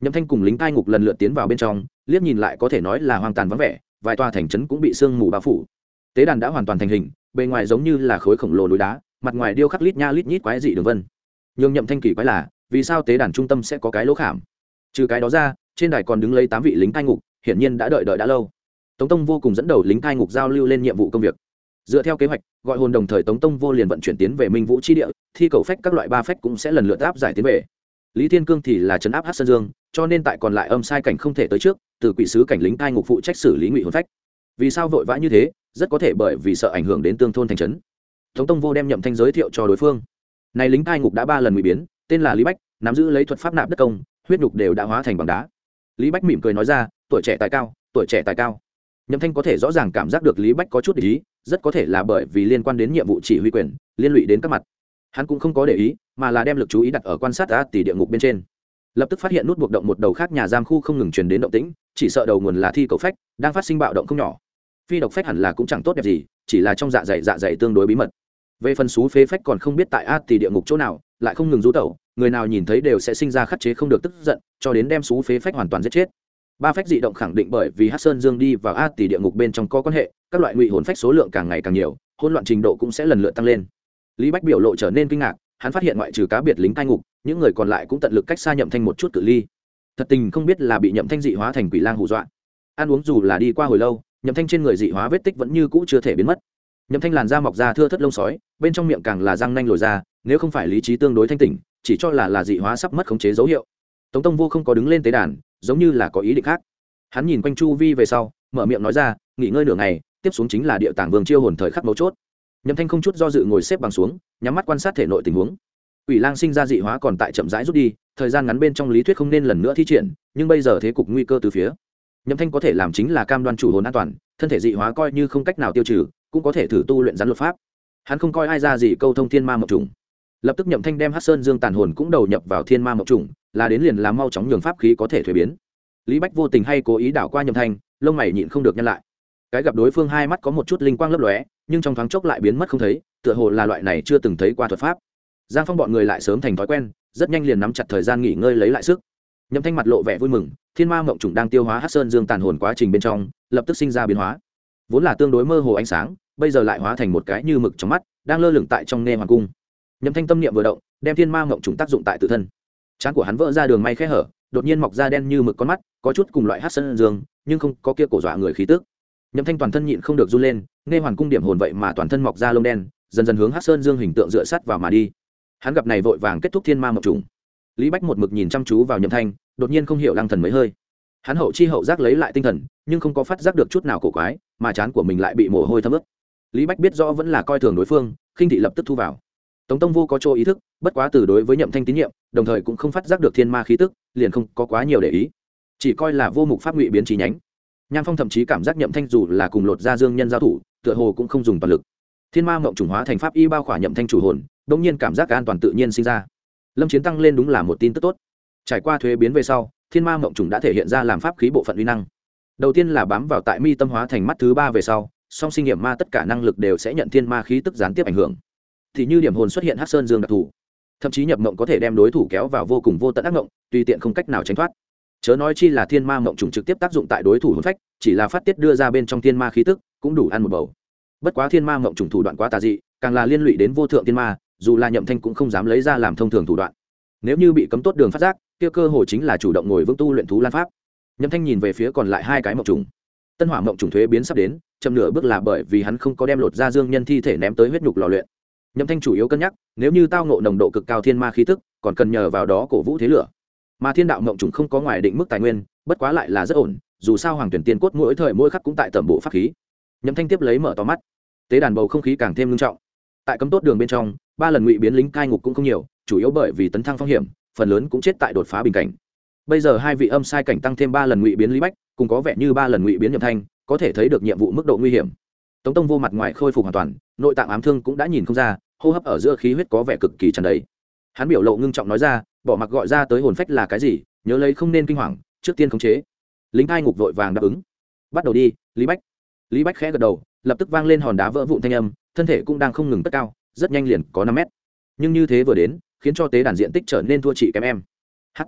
A: Nhậm Thanh cùng lính cai ngục lần lượt tiến vào bên trong, liếc nhìn lại có thể nói là hoang tàn vắng vẻ, vài tòa thành trấn cũng bị sương mù bao phủ. Tế đàn đã hoàn toàn thành hình, bề ngoài giống như là khối khổng lồ núi đá, mặt ngoài điêu khắc lít nha lít nhít quái dị đường vân. Nhưng Nhậm Thanh kỳ quái là, vì sao tế đàn trung tâm sẽ có cái lỗ khảm? Trừ cái đó ra, trên đài còn đứng lấy 8 vị lính cai ngục, hiển nhiên đã đợi đã lâu. Tống Tông vô cùng dẫn đầu lính cai ngục giao lưu lên nhiệm vụ công việc. Dựa theo kế hoạch, gọi hồn đồng thời Tống Tông vô liền vận chuyển tiến về Minh Vũ chi địa, thi cầu phách các loại 3 phách cũng sẽ lần lượt áp giải tiến về. Lý Thiên Cương thì là trấn áp Hắc Sơn Dương, cho nên tại còn lại âm sai cảnh không thể tới trước, từ quỷ sứ cảnh lính cai ngục phụ trách xử lý ngụy hồn phách. Vì sao vội vã như thế? Rất có thể bởi vì sợ ảnh hưởng đến tương thôn thành trấn. Tống Tông vô đem Nhậm Thanh giới thiệu cho đối phương. Này lính cai ngục đã 3 lần ngụy biến, tên là Lý Bách, nắm giữ lấy thuật pháp nạp đất công, huyết nhục đều đã hóa thành bằng đá. Lý Bách mỉm cười nói ra, tuổi trẻ tài cao, tuổi trẻ tài cao. Nhậm Thanh có thể rõ ràng cảm giác được Lý Bách có chút để ý, rất có thể là bởi vì liên quan đến nhiệm vụ chỉ huy quyền, liên lụy đến các mặt. Hắn cũng không có để ý, mà là đem lực chú ý đặt ở quan sát A tỷ địa ngục bên trên. Lập tức phát hiện nút buộc động một đầu khác nhà giam khu không ngừng truyền đến động tĩnh, chỉ sợ đầu nguồn là thi cầu phách, đang phát sinh bạo động không nhỏ. Phi độc phách hẳn là cũng chẳng tốt đẹp gì, chỉ là trong dạ dày tương đối bí mật. Về phần xú phế phách còn không biết tại A tỷ địa ngục chỗ nào, lại không ngừng rú tẩu, người nào nhìn thấy đều sẽ sinh ra khắc chế không được tức giận, cho đến đem xú phế phách hoàn toàn giết chết. 3 phách dị động khẳng định bởi vì Hắc Sơn Dương đi vào A tỷ địa ngục bên trong có quan hệ, các loại ngụy hồn phách số lượng càng ngày càng nhiều, hỗn loạn trình độ cũng sẽ lần lượt tăng lên. Lý Bách biểu lộ trở nên kinh ngạc, hắn phát hiện ngoại trừ cá biệt lính cai ngục, những người còn lại cũng tận lực cách xa Nhậm Thanh một chút cự ly. Thật tình không biết là bị Nhậm Thanh dị hóa thành quỷ lang hù dọa. Ăn uống dù là đi qua hồi lâu, Nhậm Thanh trên người dị hóa vết tích vẫn như cũ chưa thể biến mất. Nhậm Thanh làn da mọc ra thưa thớt lông sói, bên trong miệng càng là răng nanh lồi ra, nếu không phải lý trí tương đối thanh tỉnh, chỉ cho là dị hóa sắp mất khống chế dấu hiệu. Tống Tông vô không có đứng lên tế đàn, giống như là có ý định khác. Hắn nhìn quanh chu vi về sau, mở miệng nói ra, nghỉ ngơi nửa ngày, tiếp xuống chính là địa tàng vương chiêu hồn thời khắc mấu chốt. Nhậm Thanh không chút do dự ngồi xếp bằng xuống, nhắm mắt quan sát thể nội tình huống. Quỷ lang sinh ra dị hóa còn tại chậm rãi rút đi, thời gian ngắn bên trong lý thuyết không nên lần nữa thi triển, nhưng bây giờ thế cục nguy cơ từ phía. Nhậm Thanh có thể làm chính là cam đoan chủ hồn an toàn, thân thể dị hóa coi như không cách nào tiêu trừ, cũng có thể thử tu luyện gián luật pháp. Hắn không coi ai ra gì câu thông thiên ma mộc trùng. Lập tức Nhậm Thanh đem Hắc Sơn Dương tàn hồn cũng đầu nhập vào thiên ma mộc trùng, là đến liền làm mau chóng nhường pháp khí có thể thuế biến. Lý Bách vô tình hay cố ý đảo qua Nhậm Thanh, lông mày nhịn không được nhăn lại. Cái gặp đối phương hai mắt có một chút linh quang lấp lóe, nhưng trong thoáng chốc lại biến mất không thấy, tựa hồ là loại này chưa từng thấy qua thuật pháp. Giang Phong bọn người lại sớm thành thói quen, rất nhanh liền nắm chặt thời gian nghỉ ngơi lấy lại sức. Nhậm Thanh mặt lộ vẻ vui mừng, thiên ma mộng trùng đang tiêu hóa Hắc Sơn Dương tàn hồn quá trình bên trong, lập tức sinh ra biến hóa. Vốn là tương đối mơ hồ ánh sáng, bây giờ lại hóa thành một cái như mực trong mắt, đang lơ lửng tại trong nghe hoàng cung. Nhậm Thanh tâm niệm vừa động, đem thiên ma mộng trùng tác dụng tại tự thân. Trán của hắn vỡ ra đường may khẽ hở, đột nhiên mọc ra đen như mực con mắt, có chút cùng loại Hắc Sơn Dương, nhưng không có kia cổ dọa người khí tức. Nhậm Thanh toàn thân nhịn không được run lên, nghe hoàn cung điểm hồn vậy mà toàn thân mọc ra lông đen, dần dần hướng Hắc Sơn Dương hình tượng dựa sát vào mà đi. Hắn gặp này vội vàng kết thúc thiên ma mộng trùng. Lý Bách một mực nhìn chăm chú vào Nhậm Thanh, đột nhiên không hiểu lăng thần mấy hơi. Hắn hậu chi hậu giác lấy lại tinh thần, nhưng không có phát giác được chút nào cổ quái, mà trán của mình lại bị mồ hôi thấm ướt. Lý Bách biết rõ vẫn là coi thường đối phương, khinh thị lập tức thu vào. Tống Tông vô có chỗ ý thức, bất quá từ đối với Nhậm Thanh tín nhiệm, đồng thời cũng không phát giác được thiên ma khí tức, liền không có quá nhiều để ý, chỉ coi là vô mục pháp ngụy biến chi nhánh. Nham Phong thậm chí cảm giác Nhậm Thanh dù là cùng Lột Ra Dương nhân giao thủ, tựa hồ cũng không dùng toàn lực. Thiên ma mộng trùng hóa thành pháp y bao khỏa Nhậm Thanh chủ hồn, đột nhiên cảm giác an toàn tự nhiên sinh ra. Lâm Chiến tăng lên đúng là một tin tức tốt. Trải qua thuế biến về sau, thiên ma mộng trùng đã thể hiện ra làm pháp khí bộ phận uy năng. Đầu tiên là bám vào tại mi tâm hóa thành mắt thứ 3 về sau, song sinh nghiệm ma tất cả năng lực đều sẽ nhận thiên ma khí tức gián tiếp ảnh hưởng. Thì như điểm hồn xuất hiện Hắc Sơn Dương đặc thù, thậm chí nhập mộng có thể đem đối thủ kéo vào vô cùng vô tận ác mộng, tùy tiện không cách nào tránh thoát. Chớ nói chi là thiên ma mộng trùng trực tiếp tác dụng tại đối thủ hồn phách, chỉ là phát tiết đưa ra bên trong thiên ma khí tức, cũng đủ ăn một bầu. Bất quá thiên ma mộng trùng thủ đoạn quá tà dị, càng là liên lụy đến vô thượng thiên ma, dù là Nhậm Thanh cũng không dám lấy ra làm thông thường thủ đoạn. Nếu như bị cấm tốt đường phát giác, kia cơ hội chính là chủ động ngồi vững tu luyện thú lan pháp. Nhậm Thanh nhìn về phía còn lại 2 cái mộng trùng. Tân hỏa mộng trùng thuế biến sắp đến, chậm nửa bước là bởi vì hắn không có đem Lột Ra Dương nhân thi thể ném tới huyết nhục lò luyện. Nhậm Thanh chủ yếu cân nhắc, nếu như tao ngộ nồng độ cực cao thiên ma khí tức, còn cần nhờ vào đó cổ vũ thế lửa. Mà thiên đạo mộng trùng không có ngoài định mức tài nguyên, bất quá lại là rất ổn, dù sao hoàng tuyển tiên cốt mỗi thời mỗi khắc cũng tại tẩm bộ pháp khí. Nhậm Thanh tiếp lấy mở to mắt, tế đàn bầu không khí càng thêm nghiêm trọng. Tại cấm tốt đường bên trong, 3 lần ngụy biến lính cai ngục cũng không nhiều, chủ yếu bởi vì tấn thăng phong hiểm, phần lớn cũng chết tại đột phá bình cảnh. Bây giờ 2 vị âm sai cảnh tăng thêm 3 lần ngụy biến Lý Bách, cùng có vẻ như 3 lần ngụy biến Nhậm Thanh, có thể thấy được nhiệm vụ mức độ nguy hiểm. Tống Tông vô mặt ngoài khôi phục hoàn toàn, nội tạng ám thương cũng đã nhìn không ra, hô hấp ở giữa khí huyết có vẻ cực kỳ tràn đầy. Hắn biểu lộ ngưng trọng nói ra, bỏ mặc gọi ra tới hồn phách là cái gì, nhớ lấy không nên kinh hoàng, trước tiên khống chế. Lính cai ngục vội vàng đáp ứng. Bắt đầu đi, Lý Bách. Lý Bách khẽ gật đầu, lập tức vang lên hòn đá vỡ vụn thanh âm, thân thể cũng đang không ngừng cất cao, rất nhanh liền có 5 mét. Nhưng như thế vừa đến, khiến cho tế đàn diện tích trở nên thua chị kém em. Hắc.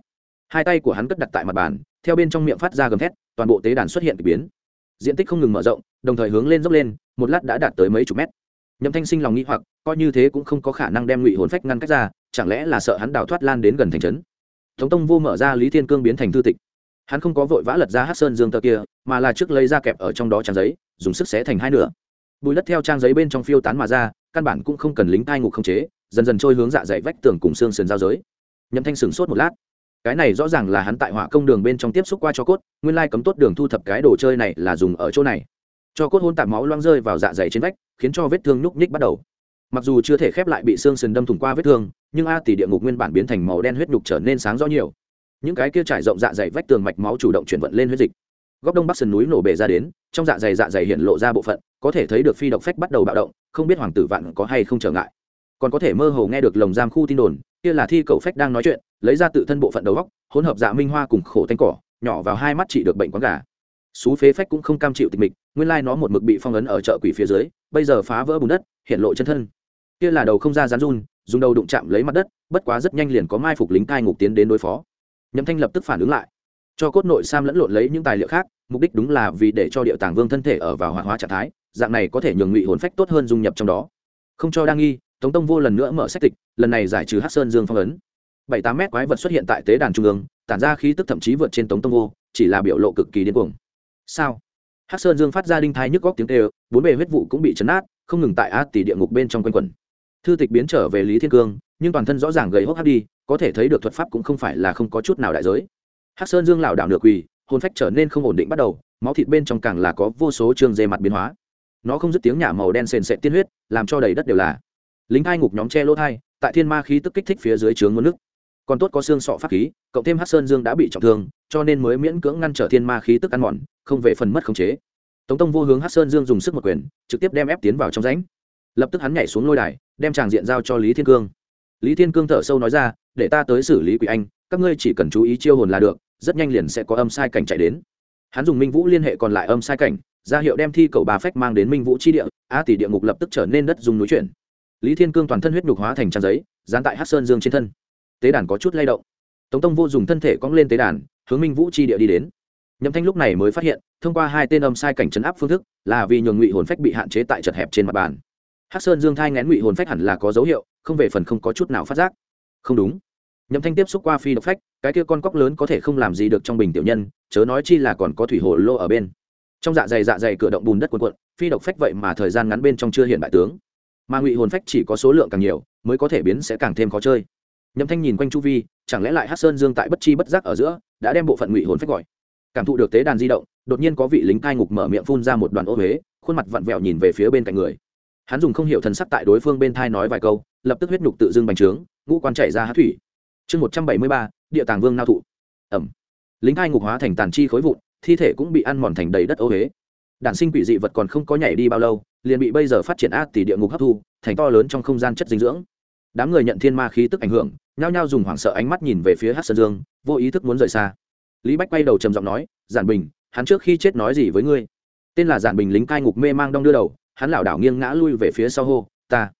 A: hai tay của hắn cất đặt tại mặt bàn, theo bên trong miệng phát ra gầm thét, toàn bộ tế đàn xuất hiện kỳ biến, diện tích không ngừng mở rộng, đồng thời hướng lên dốc lên, một lát đã đạt tới mấy chục mét. Nhậm Thanh sinh lòng nghi hoặc, coi như thế cũng không có khả năng đem Ngụy Hồn Phách ngăn cách ra, chẳng lẽ là sợ hắn đào thoát lan đến gần thành trấn. Tống Tông Vô mở ra Lý Thiên Cương biến thành thư tịch, hắn không có vội vã lật ra Hắc Sơn Dương tờ kia, mà là trước lấy ra kẹp ở trong đó trang giấy, dùng sức xé thành hai nửa. Bùi đất theo trang giấy bên trong phiêu tán mà ra, căn bản cũng không cần lính cai ngục khống chế, dần dần trôi hướng dạ dày vách tường cùng xương sườn giao giới. Nhậm Thanh sửng sốt một lát, cái này rõ ràng là hắn tại hỏa công đường bên trong tiếp xúc qua cho cốt, nguyên lai cấm tốt đường thu thập cái đồ chơi này là dùng ở chỗ này. Cho cốt hôn tạp máu loang rơi vào dạ dày trên vách, khiến cho vết thương nhúc nhích bắt đầu. Mặc dù chưa thể khép lại bị xương sườn đâm thủng qua vết thương, nhưng a tỷ địa ngục nguyên bản biến thành màu đen huyết nhục trở nên sáng rõ nhiều. Những cái kia trải rộng dạ dày vách tường mạch máu chủ động chuyển vận lên huyết dịch. Góc đông bắc sườn núi nổ bể ra đến, trong dạ dày hiện lộ ra bộ phận, có thể thấy được phi độc phách bắt đầu bạo động, không biết hoàng tử vạn có hay không trở ngại. Còn có thể mơ hồ nghe được lồng giam khu tin đồn, kia là thi cầu phách đang nói chuyện, lấy ra tự thân bộ phận đầu góc, hỗn hợp dạ minh hoa cùng khổ tanh cỏ, nhỏ vào hai mắt trị được bệnh quáng gà. Sú phế phách cũng không cam chịu tịch mịch, nguyên lai nó một mực bị phong ấn ở chợ quỷ phía dưới, bây giờ phá vỡ bùn đất, hiện lộ chân thân. Kia là đầu không ra rán run, dùng đầu đụng chạm lấy mặt đất, bất quá rất nhanh liền có mai phục lính cai ngục tiến đến đối phó. Nhậm Thanh lập tức phản ứng lại, cho cốt nội sam lẫn lộn lấy những tài liệu khác, mục đích đúng là vì để cho Điệu Tàng Vương thân thể ở vào hoạt hóa trạng thái, dạng này có thể nhường Ngụy Hồn Phách tốt hơn dung nhập trong đó. Không cho đa nghi, Tống Tông Vô lần nữa mở sách tịch, lần này giải trừ Hắc Sơn Dương phong ấn. 7-8 mét quái vật xuất hiện tại tế đàn trung ương, tản ra khí tức thậm chí vượt trên Tống Tông Vô, chỉ là biểu lộ cực kỳ điên cuồng. Sao? Hắc Sơn Dương phát ra đinh thai nhức góc tiếng kêu, bốn bề huyết vụ cũng bị chấn nát, không ngừng tại át tỷ địa ngục bên trong quanh quẩn. Thư tịch biến trở về Lý Thiên Cương, nhưng toàn thân rõ ràng gầy hốc hác đi, có thể thấy được thuật pháp cũng không phải là không có chút nào đại giới. Hắc Sơn Dương lảo đảo nửa quỳ, hồn phách trở nên không ổn định bắt đầu, máu thịt bên trong càng là có vô số trương dê mặt biến hóa. Nó không dứt tiếng nhả màu đen sền sệt tiên huyết, làm cho đầy đất đều là. Lính hai ngục nhóm che lỗ thai, tại thiên ma khí tức kích thích phía dưới trướng muôn nước. Còn tốt có xương sọ pháp khí, cộng thêm Hắc Sơn Dương đã bị trọng thương, cho nên mới miễn cưỡng ngăn trở thiên ma khí tức ăn mòn, không về phần mất khống chế. Tống Tông Vô hướng Hắc Sơn Dương dùng sức một quyền, trực tiếp đem ép tiến vào trong rãnh. Lập tức hắn nhảy xuống lôi đài, đem tràng diện giao cho Lý Thiên Cương. Lý Thiên Cương thở sâu nói ra, để ta tới xử lý quỷ anh, các ngươi chỉ cần chú ý chiêu hồn là được, rất nhanh liền sẽ có âm sai cảnh chạy đến. Hắn dùng Minh Vũ liên hệ còn lại âm sai cảnh, ra hiệu đem thi cầu bà phách mang đến Minh Vũ chi địa, a tỷ địa ngục lập tức trở nên đất dung núi chuyển. Lý Thiên Cương toàn thân huyết nhục hóa thành trang giấy, dán tại Hắc Sơn Dương trên thân. Tế đàn có chút lay động. Tống Tông Vô dùng thân thể cong lên tế đàn, hướng Minh Vũ chi địa đi đến. Nhậm Thanh lúc này mới phát hiện, thông qua hai tên âm sai cảnh trấn áp phương thức, là vì nhường Ngụy Hồn Phách bị hạn chế tại chật hẹp trên mặt bàn. Hắc Sơn Dương thai nghén Ngụy Hồn Phách hẳn là có dấu hiệu, không về phần không có chút nào phát giác. Không đúng. Nhậm Thanh tiếp xúc qua phi độc phách, cái kia con cóc lớn có thể không làm gì được trong bình tiểu nhân, chớ nói chi là còn có thủy hồ lô ở bên. Trong dạ dày cửa động bùn đất cuồn cuộn, phi độc phách vậy mà thời gian ngắn bên trong chưa hiện bại tướng. Mà Ngụy Hồn Phách chỉ có số lượng càng nhiều, mới có thể biến sẽ càng thêm khó chơi. Nhậm Thanh nhìn quanh chu vi, chẳng lẽ lại Hắc Sơn Dương tại bất chi bất giác ở giữa, đã đem bộ phận Ngụy Hồn Phách gọi. Cảm thụ được tế đàn di động, đột nhiên có vị lính cai ngục mở miệng phun ra một đoàn ô huế, khuôn mặt vặn vẹo nhìn về phía bên cạnh người. Hắn dùng không hiểu thần sắc tại đối phương bên thai nói vài câu, lập tức huyết nhục tự dưng bành trướng, ngũ quan chảy ra hắc thủy. Chương 173, Địa Tàng Vương nao thụ. Ẩm. Lính cai ngục hóa thành tàn chi khối vụn, thi thể cũng bị ăn mòn thành đầy đất ô huế. Đản sinh quỷ dị vật còn không có nhảy đi bao lâu, liền bị bây giờ phát triển ác tỷ địa ngục hấp thu, thành to lớn trong không gian chất dinh dưỡng. Đám người nhận thiên ma khí tức ảnh hưởng, nhao nhao dùng hoảng sợ ánh mắt nhìn về phía Hắc Sơn Dương, vô ý thức muốn rời xa. Lý Bách quay đầu trầm giọng nói, Giản Bình, hắn trước khi chết nói gì với ngươi? Tên là Giản Bình lính cai ngục mê mang đong đưa đầu, hắn lảo đảo nghiêng ngã lui về phía sau hô,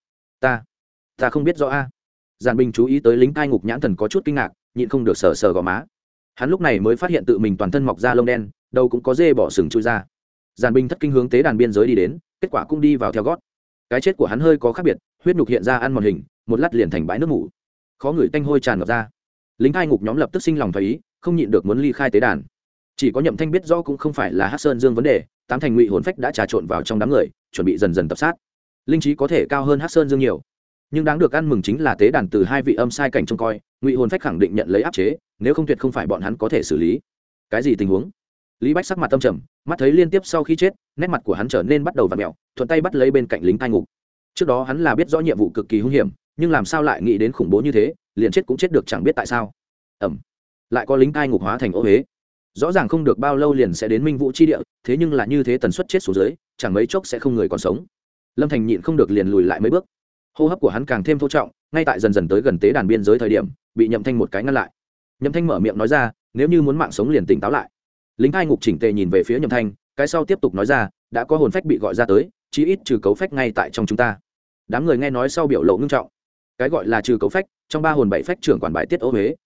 A: ta không biết rõ a. Giản Bình chú ý tới lính cai ngục nhãn thần có chút kinh ngạc, nhịn không được sờ sờ gò má. Hắn lúc này mới phát hiện tự mình toàn thân mọc ra lông đen, đầu cũng có dê bỏ sừng chui ra. Giản Bình thất kinh hướng tế đàn biên giới đi đến, kết quả cũng đi vào theo gót. Cái chết của hắn hơi có khác biệt, huyết nhục hiện ra ăn mòn hình, một lát liền thành bãi nước mủ. Khó ngửi tanh hôi tràn ngập ra. Lính cai ngục nhóm lập tức sinh lòng thấy ý, không nhịn được muốn ly khai tế đàn. Chỉ có Nhậm Thanh biết rõ cũng không phải là Hắc Sơn Dương vấn đề, tám thành Ngụy Hồn Phách đã trà trộn vào trong đám người, chuẩn bị dần dần tập sát. Linh trí có thể cao hơn Hắc Sơn Dương nhiều, nhưng đáng được ăn mừng chính là tế đàn từ hai vị âm sai cảnh trông coi, Ngụy Hồn Phách khẳng định nhận lấy áp chế, nếu không tuyệt không phải bọn hắn có thể xử lý. Cái gì tình huống? Lý Bách sắc mặt tâm trầm, mắt thấy liên tiếp sau khi chết, nét mặt của hắn trở nên bắt đầu vặn mèo, thuận tay bắt lấy bên cạnh lính cai ngục. Trước đó hắn là biết rõ nhiệm vụ cực kỳ hung hiểm, nhưng làm sao lại nghĩ đến khủng bố như thế, liền chết cũng chết được chẳng biết tại sao. Lại có lính cai ngục hóa thành ô huế. Rõ ràng không được bao lâu liền sẽ đến Minh Vũ chi địa, thế nhưng là như thế tần suất chết xuống dưới, chẳng mấy chốc sẽ không người còn sống. Lâm Thành nhịn không được liền lùi lại mấy bước. Hô hấp của hắn càng thêm thô trọng, ngay tại dần dần tới gần tế đàn biên giới thời điểm, bị Nhậm Thanh một cái ngăn lại. Nhậm Thanh mở miệng nói ra, nếu như muốn mạng sống liền tỉnh táo lại. Lính cai ngục chỉnh tề nhìn về phía Nhậm Thanh, cái sau tiếp tục nói ra, đã có hồn phách bị gọi ra tới, chí ít trừ cấu phách ngay tại trong chúng ta. Đám người nghe nói sau biểu lộ ngưng trọng. Cái gọi là trừ cấu phách, trong ba hồn bảy phách trưởng quản bài tiết ô huế,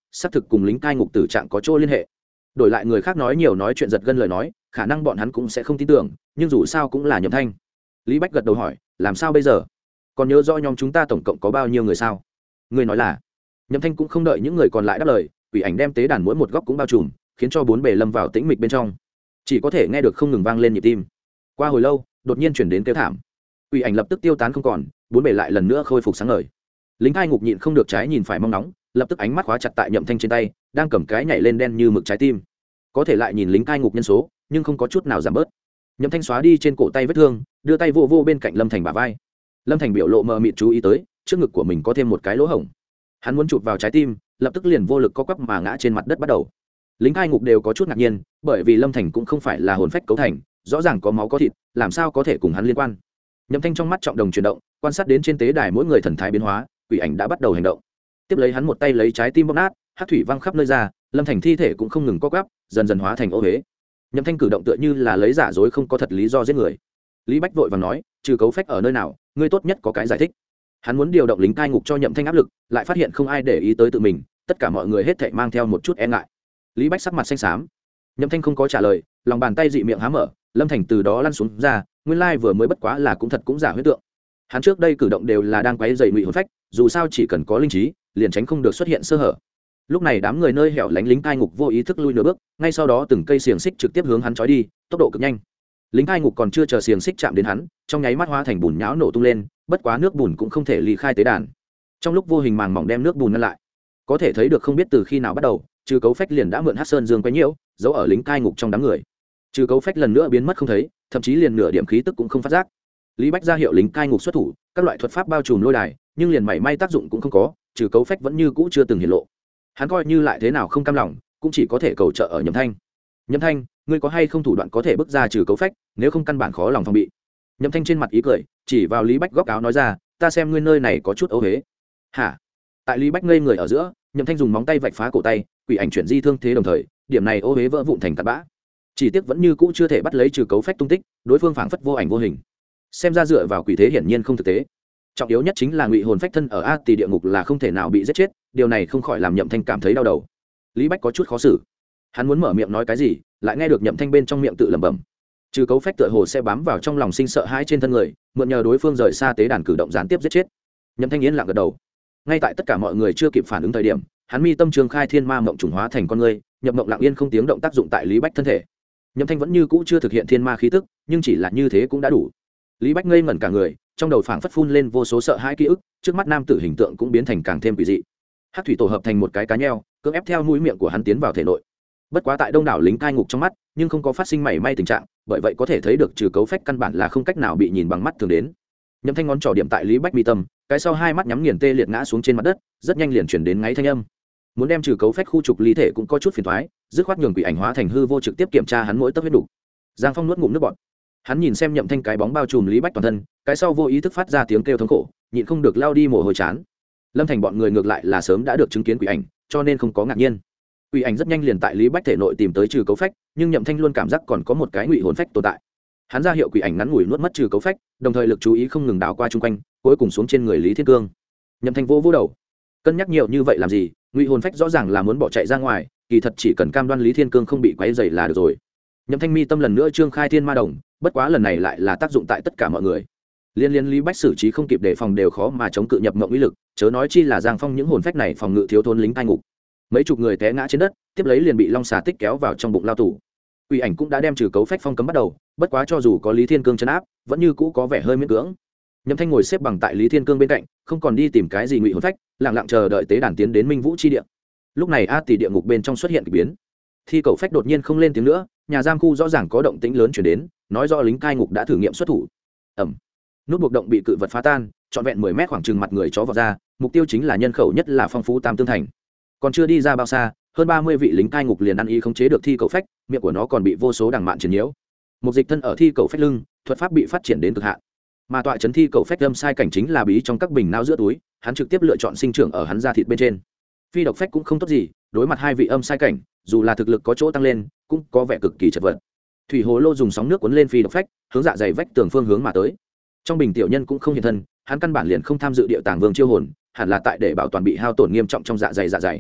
A: xác thực cùng lính cai ngục tử trạng có chỗ liên hệ. Đổi lại người khác nói nhiều nói chuyện giật gân lời nói, khả năng bọn hắn cũng sẽ không tin tưởng, nhưng dù sao cũng là Nhậm Thanh. Lý Bách gật đầu hỏi, làm sao bây giờ? Còn nhớ rõ nhóm chúng ta tổng cộng có bao nhiêu người sao? Người nói là. Nhậm Thanh cũng không đợi những người còn lại đáp lời, quỷ ảnh đem tế đàn mỗi một góc cũng bao trùm, khiến cho bốn bề lâm vào tĩnh mịch bên trong. Chỉ có thể nghe được không ngừng vang lên nhịp tim. Qua hồi lâu, đột nhiên chuyển đến kêu thảm. Quỷ ảnh lập tức tiêu tán không còn, bốn bề lại lần nữa khôi phục sáng ngời. Lính cai ngục nhịn không được trái nhìn phải mong nóng, lập tức ánh mắt khóa chặt tại Nhậm Thanh trên tay, đang cầm cái nhảy lên đen như mực trái tim. Có thể lại nhìn lính cai ngục nhân số, nhưng không có chút nào giảm bớt. Nhậm Thanh xóa đi trên cổ tay vết thương, đưa tay vô vô bên cạnh Lâm Thành bả vai. Lâm Thành biểu lộ mờ mịt chú ý tới, trước ngực của mình có thêm một cái lỗ hổng. Hắn muốn chụp vào trái tim, lập tức liền vô lực co quắp mà ngã trên mặt đất bắt đầu. Lính cai ngục đều có chút ngạc nhiên, bởi vì Lâm Thành cũng không phải là hồn phách cấu thành, rõ ràng có máu có thịt, làm sao có thể cùng hắn liên quan. Nhậm Thanh trong mắt trọng đồng chuyển động, quan sát đến trên tế đài mỗi người thần thái biến hóa, quỷ ảnh đã bắt đầu hành động. Tiếp lấy hắn một tay lấy trái tim bóp nát, hắc thủy văng khắp nơi ra, Lâm Thành thi thể cũng không ngừng co quắp, dần dần hóa thành ô huế. Nhậm Thanh cử động tựa như là lấy giả dối không có thật lý do giết người. Lý Bách vội vàng nói, trừ cấu phách ở nơi nào, ngươi tốt nhất có cái giải thích. Hắn muốn điều động lính cai ngục cho Nhậm Thanh áp lực, lại phát hiện không ai để ý tới tự mình, tất cả mọi người hết thảy mang theo một chút e ngại. Lý Bách sắc mặt xanh xám. Nhậm Thanh không có trả lời, lòng bàn tay dị miệng há mở, Lâm Thành từ đó lăn xuống ra, nguyên lai vừa mới bất quá là cũng thật cũng giả huyết tượng. Hắn trước đây cử động đều là đang quấy rầy ngụy hồn phách, dù sao chỉ cần có linh trí, liền tránh không được xuất hiện sơ hở. Lúc này đám người nơi hẻo lánh lính cai ngục vô ý thức lui nửa bước, ngay sau đó từng cây xiềng xích trực tiếp hướng hắn trói đi, tốc độ cực nhanh. Lính cai ngục còn chưa chờ xiềng xích chạm đến hắn, trong nháy mắt hóa thành bùn nhão nổ tung lên, bất quá nước bùn cũng không thể ly khai tế đàn. Trong lúc vô hình màng mỏng đem nước bùn ngăn lại, có thể thấy được không biết từ khi nào bắt đầu, trừ cấu phách liền đã mượn Hắc Sơn Dương quấy nhiễu, giấu ở lính cai ngục trong đám người. Trừ cấu phách lần nữa biến mất không thấy, thậm chí liền nửa điểm khí tức cũng không phát giác. Lý Bách ra hiệu lính cai ngục xuất thủ, các loại thuật pháp bao trùm lôi đài, nhưng liền mảy may tác dụng cũng không có, trừ cấu phách vẫn như cũ chưa từng hiện lộ. Hắn coi như lại thế nào không cam lòng, cũng chỉ có thể cầu trợ ở Nhậm Thanh. Nhậm Thanh, ngươi có hay không thủ đoạn có thể bức ra trừ cấu phách, nếu không căn bản khó lòng phòng bị. Nhậm Thanh trên mặt ý cười, chỉ vào Lý Bách góc áo nói ra, ta xem ngươi nơi này có chút ấu hế. Hả? Tại Lý Bách ngây người ở giữa, Nhậm Thanh dùng móng tay vạch phá cổ tay, quỷ ảnh chuyển di thương thế đồng thời, điểm này ô hế vỡ vụn thành cát bã. Chỉ tiếc vẫn như cũ chưa thể bắt lấy trừ cấu phách tung tích, đối phương phảng phất vô ảnh vô hình. Xem ra dựa vào quỷ thế hiển nhiên không thực tế. Trọng yếu nhất chính là ngụy hồn phách thân ở A Tỳ địa ngục là không thể nào bị giết chết, điều này không khỏi làm Nhậm Thanh cảm thấy đau đầu. Lý Bách có chút khó xử, hắn muốn mở miệng nói cái gì, lại nghe được Nhậm Thanh bên trong miệng tự lẩm bẩm. Trừ cấu phách tựa hồ sẽ bám vào trong lòng sinh sợ hãi trên thân người, mượn nhờ đối phương rời xa tế đàn cử động gián tiếp giết chết. Nhậm Thanh yên lặng gật đầu. Ngay tại tất cả mọi người chưa kịp phản ứng thời điểm, hắn mi tâm trường khai thiên ma mộng trùng hóa thành con người, nhập mộng lặng yên không tiếng động tác dụng tại Lý Bách thân thể. Nhậm Thanh vẫn như cũ chưa thực hiện thiên ma khí tức, nhưng chỉ là như thế cũng đã đủ. Lý Bách ngây ngẩn cả người, trong đầu phảng phất phun lên vô số sợ hãi ký ức, trước mắt nam tử hình tượng cũng biến thành càng thêm quỷ dị. Hắc thủy tổ hợp thành một cái cá nheo, cưỡng ép theo mũi miệng của hắn tiến vào thể nội. Bất quá tại đông đảo lính cai ngục trong mắt, nhưng không có phát sinh mảy may tình trạng, bởi vậy có thể thấy được trừ cấu phách căn bản là không cách nào bị nhìn bằng mắt thường đến. Nhậm Thanh ngón trỏ điểm tại Lý Bách mi tâm, cái sau hai mắt nhắm nghiền tê liệt ngã xuống trên mặt đất, rất nhanh liền chuyển đến ngáy thanh âm. Muốn đem trừ cấu phách khu trục lý thể cũng có chút phiền toái, dứt khoát nhường quỷ ảnh hóa thành hư vô trực tiếp kiểm tra hắn mỗi tấc huyết đủ. Giang Phong nuốt ngụm nước bọt. Hắn nhìn xem Nhậm Thanh cái bóng bao trùm Lý Bách toàn thân, cái sau vô ý thức phát ra tiếng kêu thống khổ, nhịn không được lao đi mồ hôi chán. Lâm Thành bọn người ngược lại là sớm đã được chứng kiến quỷ ảnh, cho nên không có ngạc nhiên. Quỷ ảnh rất nhanh liền tại Lý Bách thể nội tìm tới trừ cấu phách, nhưng Nhậm Thanh luôn cảm giác còn có một cái ngụy hồn phách tồn tại. Hắn ra hiệu quỷ ảnh ngắn ngủi nuốt mất trừ cấu phách, đồng thời lực chú ý không ngừng đảo qua chung quanh, cuối cùng xuống trên người Lý Thiên Cương. Nhậm Thanh vô đầu, cân nhắc nhiều như vậy làm gì? Ngụy hồn phách rõ ràng là muốn bỏ chạy ra ngoài, kỳ thật chỉ cần cam đoan Lý Thiên Cương không bị quấy rầy là được rồi. Nhậm Thanh mi tâm lần nữa trương khai thiên ma đồng, bất quá lần này lại là tác dụng tại tất cả mọi người. Liên Lý Bách xử trí không kịp đề phòng đều khó mà chống cự nhập mộng uy lực, chớ nói chi là Giang Phong những hồn phách này phòng ngự thiếu thốn lính cai ngục. Mấy chục người té ngã trên đất, tiếp lấy liền bị long xà tích kéo vào trong bụng lao tù. Quỷ ảnh cũng đã đem trừ cấu phách phong cấm bắt đầu, bất quá cho dù có Lý Thiên Cương trấn áp, vẫn như cũ có vẻ hơi miễn cưỡng. Nhậm Thanh ngồi xếp bằng tại Lý Thiên Cương bên cạnh, không còn đi tìm cái gì ngụy hồn phách, lặng lặng chờ đợi tế đàn tiến đến Minh Vũ chi địa. Lúc này A Tỳ địa ngục bên trong xuất hiện kỳ biến. Thi cầu phách đột nhiên không lên tiếng nữa, nhà giam khu rõ ràng có động tĩnh lớn chuyển đến, nói rõ lính cai ngục đã thử nghiệm xuất thủ. Ẩm. Nút buộc động bị cự vật phá tan, trọn vẹn 10 mét khoảng chừng mặt người chó vọt ra, mục tiêu chính là nhân khẩu nhất là phong phú Tam Tương Thành. Còn chưa đi ra bao xa, hơn 30 vị lính cai ngục liền ăn ý khống chế được thi cầu phách, miệng của nó còn bị vô số đằng mạn triển nhiễu. Một dịch thân ở thi cầu phách lưng, thuật pháp bị phát triển đến cực hạn. Mà tọa chấn thi cầu phách âm sai cảnh chính là bí trong các bình não giữa túi, hắn trực tiếp lựa chọn sinh trưởng ở hắn da thịt bên trên. Phi độc phách cũng không tốt gì, đối mặt hai vị âm sai cảnh, dù là thực lực có chỗ tăng lên, cũng có vẻ cực kỳ chật vật. Thủy hồ lô dùng sóng nước cuốn lên phi độc phách, hướng dạ dày vách tường phương hướng mà tới. Trong bình tiểu nhân cũng không hiện thân, hắn căn bản liền không tham dự địa tàng vương chiêu hồn, hẳn là tại để bảo toàn bị hao tổn nghiêm trọng trong dạ dày.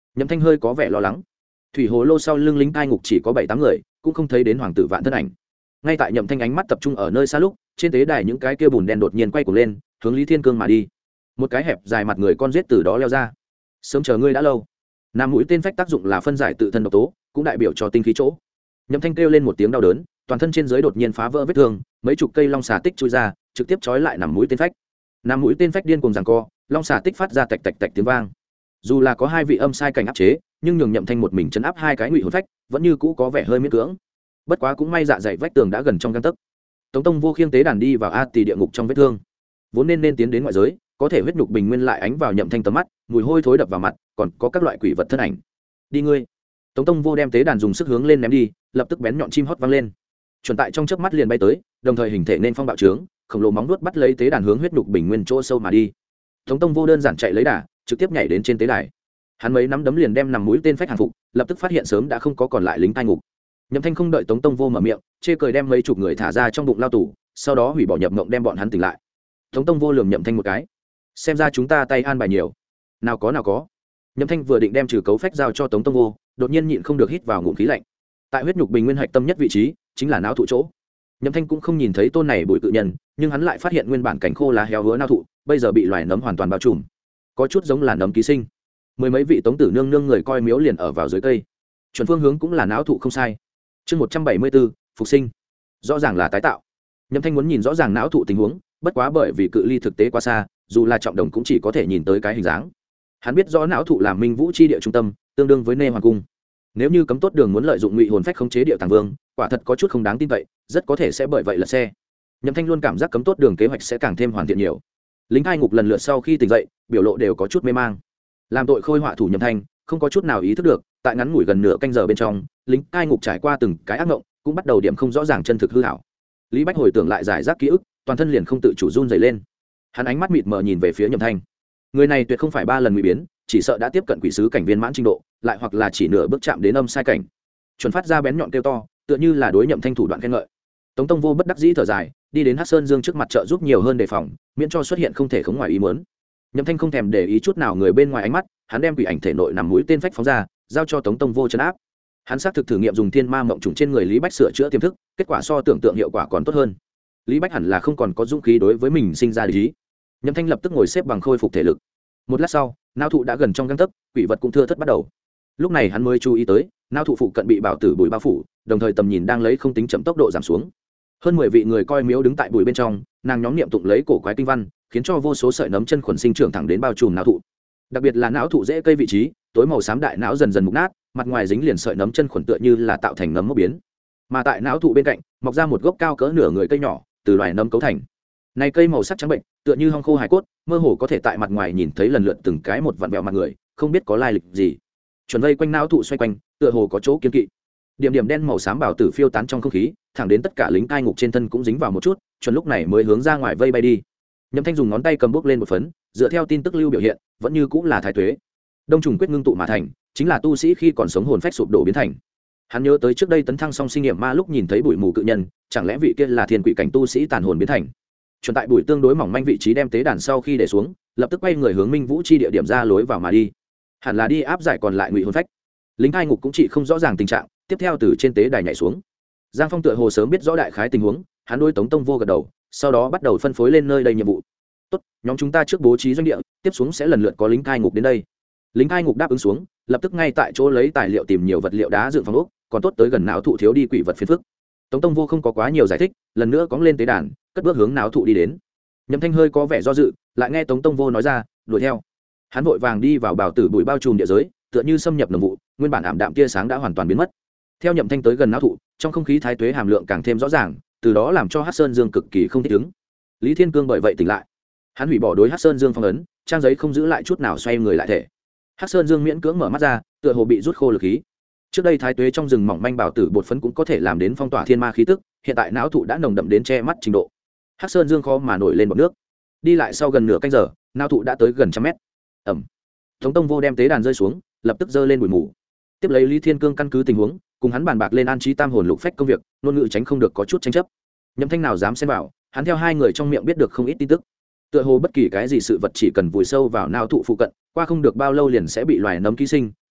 A: Nhậm Thanh hơi có vẻ lo lắng. Thủy hồ lô sau lưng lính cai ngục chỉ có 7-8 người, cũng không thấy đến hoàng tử Vạn thân ảnh. Ngay tại Nhậm Thanh ánh mắt tập trung ở nơi xa lúc, trên tế đài những cái kia bùn đen đột nhiên quay cuồng lên, hướng Lý Thiên Cương mà đi. Một cái hẹp dài mặt người con giết từ đó leo ra. Sớm chờ ngươi đã lâu. Nam mũi tên phách tác dụng là phân giải tự thân độc tố, cũng đại biểu cho tinh khí chỗ. Nhậm Thanh kêu lên một tiếng đau đớn, toàn thân trên dưới đột nhiên phá vỡ vết thương, mấy chục cây long xà tích chui ra, trực tiếp trói lại nằm mũi tên phách. Nằm mũi tên phách điên cuồng giằng co, long xà tích phát ra tạch tạch tạch tiếng vang. Dù là có hai vị âm sai cảnh áp chế, nhưng nhường Nhậm Thanh một mình chấn áp hai cái ngụy hồn phách, vẫn như cũ có vẻ hơi miễn cưỡng. Bất quá cũng may dạ dày vách tường đã gần trong gang tấc. Tống Tông Vô khiêng tế đàn đi vào A Tỳ địa ngục trong vết thương, vốn nên tiến đến ngoại giới, có thể huyết nhục bình nguyên lại ánh vào Nhậm Thanh tầm mắt, mùi hôi thối đập vào mặt, còn có các loại quỷ vật thân ảnh. Đi ngươi. Tống Tông Vô đem tế đàn dùng sức hướng lên ném đi, lập tức bén nhọn chim hót vang lên, chuẩn tại trong chớp mắt liền bay tới, đồng thời hình thể nên phong bạo trướng, khổng lồ móng vuốt bắt lấy tế đàn hướng huyết nhục bình nguyên chỗ sâu mà đi. Tống Tông Vô đơn giản chạy lấy đà, trực tiếp nhảy đến trên tế đài. Hắn mấy nắm đấm liền đem nằm mũi tên phách hàng phục, lập tức phát hiện sớm đã không có còn lại lính cai ngục. Nhậm Thanh không đợi Tống Tông Vô mở miệng, chê cười đem mấy chục người thả ra trong bụng lao tù, sau đó hủy bỏ nhập mộng đem bọn hắn tỉnh lại. Tống Tông Vô lườm Nhậm Thanh một cái, xem ra chúng ta tay an bài nhiều. Nào có. Nhậm Thanh vừa định đem trừ cấu phách giao cho Tống Tông Vô, đột nhiên nhịn không được hít vào ngụm khí lạnh. Tại huyết nhục bình nguyên hạch tâm nhất vị trí, chính là não thụ chỗ. Nhậm Thanh cũng không nhìn thấy tôn này bụi cự nhân, nhưng hắn lại phát hiện nguyên bản cảnh khô lá héo hứa não thụ, bây giờ bị loài nấm hoàn toàn bao trùm, có chút giống là nấm ký sinh. Mười mấy vị Tống tử nương nương người coi miếu liền ở vào dưới cây, chuẩn phương hướng cũng là não thụ không sai. Chương 174, phục sinh, rõ ràng là tái tạo. Nhậm Thanh muốn nhìn rõ ràng não thụ tình huống, bất quá bởi vì cự ly thực tế quá xa, dù là trọng đồng cũng chỉ có thể nhìn tới cái hình dáng. Hắn biết rõ não thụ là Minh Vũ chi địa trung tâm, tương đương với Nê Hoàng cung. Nếu như Cấm Tốt Đường muốn lợi dụng ngụy hồn phách khống chế địa tàng vương, quả thật có chút không đáng tin cậy, rất có thể sẽ bởi vậy lật xe. Nhậm Thanh luôn cảm giác Cấm Tốt Đường kế hoạch sẽ càng thêm hoàn thiện nhiều. Lính cai ngục lần lượt sau khi tỉnh dậy, biểu lộ đều có chút mê mang. Làm tội khôi họa thủ Nhậm Thanh không có chút nào ý thức được, tại ngắn ngủi gần nửa canh giờ bên trong, lính cai ngục trải qua từng cái ác ngộng, cũng bắt đầu điểm không rõ ràng chân thực hư ảo. Lý Bách hồi tưởng lại giải rác ký ức, toàn thân liền không tự chủ run rẩy lên. Hắn ánh mắt mịt mờ nhìn về phía Nhậm Thanh. Người này tuyệt không phải 3 lần ngụy biến, chỉ sợ đã tiếp cận quỷ sứ cảnh viên mãn trình độ, lại hoặc là chỉ nửa bước chạm đến âm sai cảnh. Chuẩn phát ra bén nhọn kêu to, tựa như là đối Nhậm Thanh thủ đoạn khen ngợi. Tống Tông Vô bất đắc dĩ thở dài, đi đến Hắc Sơn Dương trước mặt trợ giúp nhiều hơn đề phòng, miễn cho xuất hiện không thể khống ngoài ý muốn. Nhậm Thanh không thèm để ý chút nào người bên ngoài ánh mắt, hắn đem quỷ ảnh thể nội nằm mũi tên phách phóng ra, giao cho Tống Tông Vô trấn áp. Hắn xác thực thử nghiệm dùng thiên ma mộng trùng trên người Lý Bách sửa chữa tiềm thức, kết quả so tưởng tượng hiệu quả còn tốt hơn. Lý Bách hẳn là không còn có dũng khí đối với mình sinh ra địch ý. Nhậm Thanh lập tức ngồi xếp bằng khôi phục thể lực. Một lát sau, não thụ đã gần trong gang tấc, quỷ vật cũng thưa thớt bắt đầu. Lúc này hắn mới chú ý tới, não thụ phụ cận bị bảo tử bụi bao phủ, đồng thời tầm nhìn đang lấy không tính chậm tốc độ giảm xuống. Hơn 10 vị người coi miếu đứng tại bụi bên trong, nàng nhóm niệm tụng lấy cổ quái kinh văn, khiến cho vô số sợi nấm chân khuẩn sinh trưởng thẳng đến bao trùm não thụ. Đặc biệt là não thụ rễ cây vị trí, tối màu xám đại não dần dần mục nát, mặt ngoài dính liền sợi nấm chân khuẩn tựa như là tạo thành nấm mốc biến. Mà tại não thụ bên cạnh, mọc ra một gốc cao cỡ nửa người cây nhỏ, từ loài nấm cấu thành. Này cây màu sắc trắng bệnh, tựa như hong khô hài cốt, mơ hồ có thể tại mặt ngoài nhìn thấy lần lượt từng cái một vặn vẹo mặt người, không biết có lai lịch gì. Chuẩn vây quanh não thụ xoay quanh, tựa hồ có chỗ kiên kỵ. Điểm điểm đen màu xám bảo tử phiêu tán trong không khí, thẳng đến tất cả lính cai ngục trên thân cũng dính vào một chút, chuẩn lúc này mới hướng ra ngoài vây bay đi. Nhậm Thanh dùng ngón tay cầm bốc lên một phấn, dựa theo tin tức lưu biểu hiện, vẫn như cũng là thái tuế. Đông trùng quyết ngưng tụ mà thành, chính là tu sĩ khi còn sống hồn phách sụp đổ biến thành. Hắn nhớ tới trước đây tấn thăng song sinh nghiệm ma lúc nhìn thấy bụi mù cự nhân, chẳng lẽ vị kia là thiên quỷ cảnh tu sĩ tàn hồn biến thành. Chuẩn tại bụi tương đối mỏng manh vị trí đem tế đàn sau khi để xuống, lập tức quay người hướng Minh Vũ chi địa điểm ra lối vào mà đi. Hẳn là đi áp giải còn lại ngụy hồn phách. Lính cai ngục cũng chỉ không rõ ràng tình trạng, tiếp theo từ trên tế đài nhảy xuống. Giang Phong tựa hồ sớm biết rõ đại khái tình huống, hắn đối Tống Tông Vô gật đầu, sau đó bắt đầu phân phối lên nơi đây nhiệm vụ. Tốt, nhóm chúng ta trước bố trí doanh địa, tiếp xuống sẽ lần lượt có lính cai ngục đến đây. Lính cai ngục đáp ứng xuống, lập tức ngay tại chỗ lấy tài liệu tìm nhiều vật liệu đá dựng phòng ốc, còn tốt tới gần não thụ thiếu đi quỷ vật phiền phức. Tống Tông Vô không có quá nhiều giải thích, lần nữa cóng lên tế đàn, cất bước hướng não thụ đi đến. Nhậm Thanh hơi có vẻ do dự, lại nghe Tống Tông Vô nói ra, đuổi theo. Hắn vội vàng đi vào bảo tử bụi bao trùm địa giới, tựa như xâm nhập nồng vụ, nguyên bản ảm đạm tia sáng đã hoàn toàn biến mất. Theo Nhậm Thanh tới gần não thụ, trong không khí thái tuế hàm lượng càng thêm rõ ràng, từ đó làm cho Hắc Sơn Dương cực kỳ không thích ứng. Lý Thiên Cương bởi vậy tỉnh lại. Hắn hủy bỏ đối Hắc Sơn Dương phong ấn, trang giấy không giữ lại chút nào xoay người lại thể. Hắc Sơn Dương miễn cưỡng mở mắt ra, tựa hồ bị rút khô lực khí. Trước đây thái tuế trong rừng mỏng manh bảo tử bột phấn cũng có thể làm đến phong tỏa thiên ma khí tức, hiện tại não thụ đã nồng đậm đến che mắt trình độ. Hắc Sơn Dương khó mà nổi lên bọt nước. Đi lại sau gần nửa canh giờ, não thụ đã tới gần 100 mét. Ẩm. Tống Tông Vô đem tế đàn rơi xuống, lập tức giơ lên bụi mù. Tiếp lấy Lý Thiên Cương căn cứ tình huống, cùng hắn bàn bạc lên an trí tam hồn lục phách công việc, ngôn ngữ tránh không được có chút tranh chấp. Nhậm Thanh nào dám xen vào, hắn theo hai người trong miệng biết được không ít tin tức. Tựa hồ bất kỳ cái gì sự vật chỉ cần vùi sâu vào não thụ phụ cận, qua không được bao lâu liền sẽ bị loài nấm ký sinh,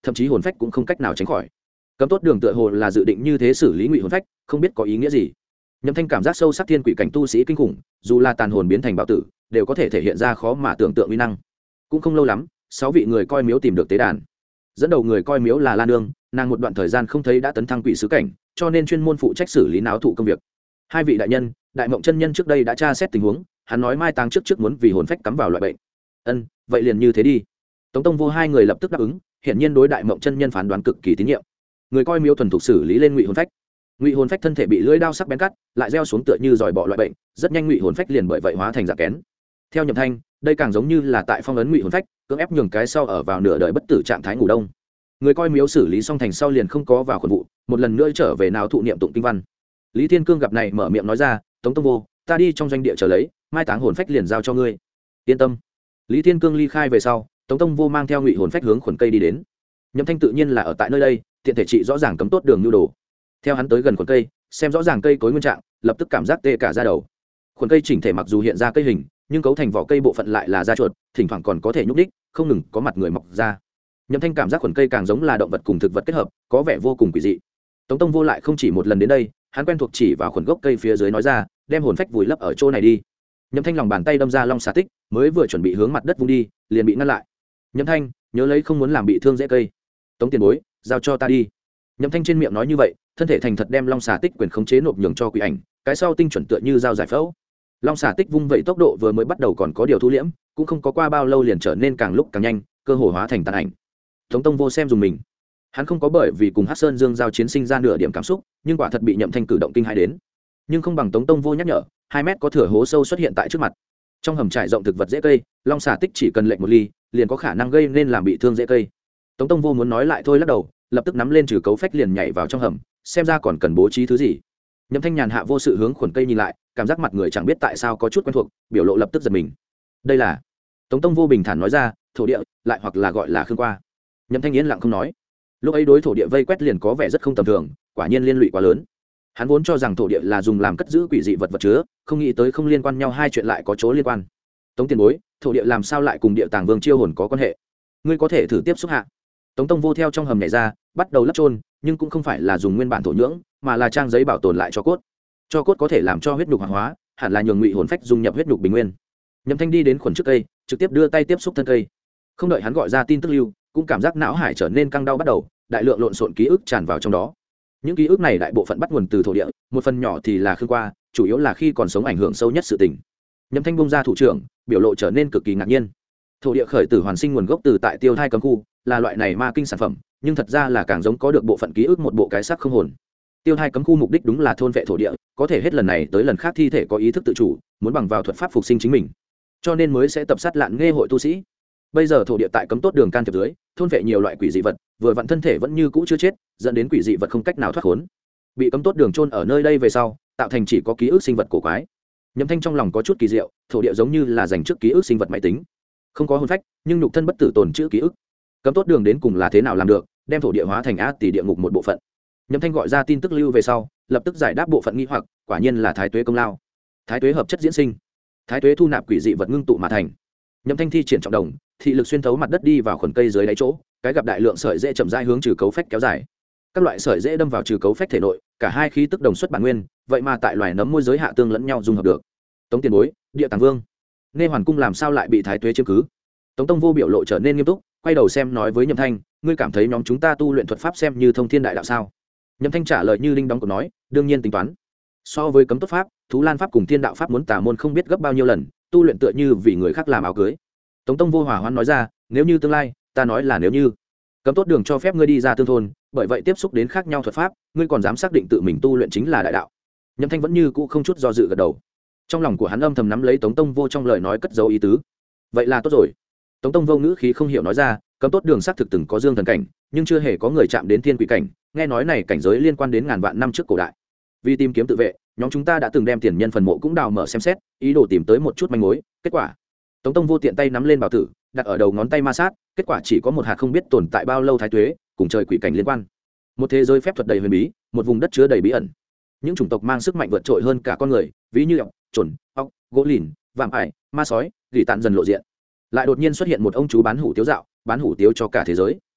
A: thậm chí hồn phách cũng không cách nào tránh khỏi. Cấm tốt đường tựa hồ là dự định như thế xử lý ngụy hồn phách, không biết có ý nghĩa gì. Nhậm Thanh cảm giác sâu sắc thiên quỷ cảnh tu sĩ kinh khủng, dù là tàn hồn biến thành bạo tử, đều có thể thể hiện ra khó mà tưởng tượng uy năng. Cũng không lâu lắm, 6 vị người coi miếu tìm được tế đàn. Dẫn đầu người coi miếu là La Nương, nàng một đoạn thời gian không thấy đã tấn thăng quỷ sứ cảnh, cho nên chuyên môn phụ trách xử lý náo thụ công việc. Hai vị đại nhân, Đại Mộng chân nhân trước đây đã tra xét tình huống, hắn nói mai táng trước muốn vì hồn phách cắm vào loại bệnh. Ân, vậy liền như thế đi. Tống Tông Vô hai người lập tức đáp ứng, hiển nhiên đối Đại Mộng chân nhân phán đoán cực kỳ tín nhiệm. Người coi miếu thuần thục xử lý lên ngụy hồn phách. Ngụy hồn phách thân thể bị lưỡi đao sắc bén cắt, lại gieo xuống tựa như dòi bỏ loại bệnh, rất nhanh ngụy hồn phách liền bởi vậy hóa thành dạng kén. Theo Nhậm Thanh, đây càng giống như là tại phong ấn ngụy hồn phách, cưỡng ép nhường cái sau ở vào nửa đời bất tử trạng thái ngủ đông. Người coi miếu xử lý xong thành sau liền không có vào khuẩn vụ, một lần nữa trở về nào thụ niệm tụng kinh văn. Lý Thiên Cương gặp này mở miệng nói ra, Tống Tông Vô, ta đi trong doanh địa chờ lấy, mai táng hồn phách liền giao cho ngươi. Yên tâm. Lý Thiên Cương ly khai về sau, Tống Tông Vô mang theo ngụy hồn phách hướng khuẩn cây đi đến. Nhậm Thanh tự nhiên là ở tại nơi đây, tiện thể trị rõ ràng cấm tốt đường nhu đồ. Theo hắn tới gần khuẩn cây, xem rõ ràng cây cối nguyên trạng, lập tức cảm giác tê cả da đầu. Khuẩn cây chỉnh thể mặc dù hiện ra cây hình, nhưng cấu thành vỏ cây bộ phận lại là da chuột, thỉnh thoảng còn có thể nhúc nhích, không ngừng có mặt người mọc ra. Nhậm Thanh cảm giác khuẩn cây càng giống là động vật cùng thực vật kết hợp, có vẻ vô cùng quỷ dị. Tống Tông Vô lại không chỉ một lần đến đây, hắn quen thuộc chỉ vào khuẩn gốc cây phía dưới nói ra, đem hồn phách vùi lấp ở chỗ này đi. Nhậm Thanh lòng bàn tay đâm ra long xà tích, mới vừa chuẩn bị hướng mặt đất vung đi, liền bị ngăn lại. Nhậm Thanh, nhớ lấy không muốn làm bị thương rễ cây. Tống tiền bối, giao cho ta đi. Nhậm Thanh trên miệng nói như vậy, thân thể thành thật đem long xà tích quyền khống chế nộp nhường cho quỷ ảnh, cái sau tinh chuẩn tựa như dao giải phẫu. Long xà tích vung vậy tốc độ vừa mới bắt đầu còn có điều thu liễm, cũng không có qua bao lâu liền trở nên càng lúc càng nhanh, cơ hồ hóa thành tàn ảnh. Tống Tông Vô xem dùng mình, hắn không có bởi vì cùng Hắc Sơn Dương giao chiến sinh ra nửa điểm cảm xúc, nhưng quả thật bị Nhậm Thanh cử động kinh hãi đến. Nhưng không bằng Tống Tông Vô nhắc nhở, 2 mét có thửa hố sâu xuất hiện tại trước mặt. Trong hầm trải rộng thực vật dễ cây, long xà tích chỉ cần lệch một ly, liền có khả năng gây nên làm bị thương dễ cây. Tống Tông Vô muốn nói lại thôi lắc đầu, lập tức nắm lên trừ cấu phách liền nhảy vào trong hầm, xem ra còn cần bố trí thứ gì. Nhậm Thanh nhàn hạ vô sự hướng khuẩn cây nhìn lại, cảm giác mặt người chẳng biết tại sao có chút quen thuộc, biểu lộ lập tức giật mình. Đây là, Tống Tông Vô bình thản nói ra, thổ địa, lại hoặc là gọi là khương qua. Nhậm Thanh yên lặng không nói. Lúc ấy đối thổ địa vây quét liền có vẻ rất không tầm thường, quả nhiên liên lụy quá lớn. Hắn vốn cho rằng thổ địa là dùng làm cất giữ quỷ dị vật vật chứa, không nghĩ tới không liên quan nhau hai chuyện lại có chỗ liên quan. Tống tiền bối, thổ địa làm sao lại cùng địa tàng vương chiêu hồn có quan hệ? Ngươi có thể thử tiếp xúc hạ. Tống Tông Vô theo trong hầm nhảy ra, bắt đầu lấp trôn, nhưng cũng không phải là dùng nguyên bản thổ nhưỡng, mà là trang giấy bảo tồn lại cho cốt. Cho cốt có thể làm cho huyết nhục hoạt hóa, hẳn là nhường ngụy hồn phách dung nhập huyết nhục bình nguyên. Nhậm Thanh đi đến khuẩn trước cây, trực tiếp đưa tay tiếp xúc thân cây. Không đợi hắn gọi ra tin tức lưu, cũng cảm giác não hải trở nên căng đau bắt đầu, đại lượng lộn xộn ký ức tràn vào trong đó. Những ký ức này đại bộ phận bắt nguồn từ thổ địa, một phần nhỏ thì là khương qua, chủ yếu là khi còn sống ảnh hưởng sâu nhất sự tình. Nhậm Thanh bung ra thủ trưởng, biểu lộ trở nên cực kỳ ngạc nhiên. Thổ địa khởi tử hoàn sinh nguồn gốc từ tại Tiêu Thai cấm khu, là loại này ma kinh sản phẩm, nhưng thật ra là càng giống có được bộ phận ký ức một bộ cái xác không hồn. Tiêu Thai cấm khu mục đích đúng là thôn vệ thổ địa, có thể hết lần này tới lần khác thi thể có ý thức tự chủ, muốn bằng vào thuật pháp phục sinh chính mình, cho nên mới sẽ tập sát lạn nghe hội tu sĩ. Bây giờ thổ địa tại cấm tốt đường can thiệp dưới, thôn vệ nhiều loại quỷ dị vật, vừa vặn thân thể vẫn như cũ chưa chết, dẫn đến quỷ dị vật không cách nào thoát khốn. Bị cấm tốt đường chôn ở nơi đây về sau, tạo thành chỉ có ký ức sinh vật cổ quái. Nhậm Thanh trong lòng có chút kỳ diệu, thổ địa giống như là dành trước ký ức sinh vật máy tính, không có hồn phách, nhưng nhục thân bất tử tồn trữ ký ức. Cấm tốt đường đến cùng là thế nào làm được, đem thổ địa hóa thành ác tỷ địa ngục một bộ phận. Nhậm Thanh gọi ra tin tức lưu về sau, lập tức giải đáp bộ phận nghi hoặc, quả nhiên là thái tuế công lao. Thái tuế hợp chất diễn sinh, thái tuế thu nạp quỷ dị vật ngưng tụ mà thành. Nhậm Thanh thi triển trọng đồng, thị lực xuyên thấu mặt đất đi vào khuẩn cây dưới đáy chỗ, cái gặp đại lượng sợi rễ chậm rãi hướng trừ cấu phách kéo dài. Các loại sợi rễ đâm vào trừ cấu phách thể nội, cả hai khí tức đồng xuất bản nguyên, vậy mà tại loài nấm môi giới hạ tương lẫn nhau dung hợp được. Tống tiền bối, địa tàng vương, nghe hoàn cung làm sao lại bị thái tuế chiếm cứ? Tống Tông Vô biểu lộ trở nên nghiêm túc, quay đầu xem nói với Nhậm Thanh, ngươi cảm thấy nhóm chúng ta tu luyện thuật pháp xem như thông thiên đại đạo sao? Nhậm Thanh trả lời như linh đóng của nói, đương nhiên tính toán. So với cấm tốt pháp, thú lan pháp cùng thiên đạo pháp muốn tà môn không biết gấp bao nhiêu lần, tu luyện tựa như vì người khác làm áo cưới. Tống Tông Vô hòa hoãn nói ra, nếu như tương lai, ta nói là nếu như cấm tốt đường cho phép ngươi đi ra tương thôn, bởi vậy tiếp xúc đến khác nhau thuật pháp, ngươi còn dám xác định tự mình tu luyện chính là đại đạo? Nhậm Thanh vẫn như cũ không chút do dự gật đầu. Trong lòng của hắn âm thầm nắm lấy Tống Tông Vô trong lời nói cất dấu ý tứ. Vậy là tốt rồi. Tống Tông Vô ngữ khí không hiểu nói ra, cấm tốt đường xác thực từng có dương thần cảnh, nhưng chưa hề có người chạm đến thiên quỷ cảnh, nghe nói này cảnh giới liên quan đến ngàn vạn năm trước cổ đại. Vì tìm kiếm tự vệ, nhóm chúng ta đã từng đem tiền nhân phần mộ cũng đào mở xem xét, ý đồ tìm tới một chút manh mối, kết quả Tống Tông Vô tiện tay nắm lên bảo tử, đặt ở đầu ngón tay ma sát, kết quả chỉ có một hạt không biết tồn tại bao lâu thái tuế, cùng trời quỷ cảnh liên quan. Một thế giới phép thuật đầy huyền bí, một vùng đất chứa đầy bí ẩn. Những chủng tộc mang sức mạnh vượt trội hơn cả con người, ví như ọc, chuẩn, ọc, gỗ lìn, vạm ải, ma sói, gỉ tạn dần lộ diện. Lại đột nhiên xuất hiện một ông chú bán hủ tiếu dạo, bán hủ tiếu cho cả thế giới.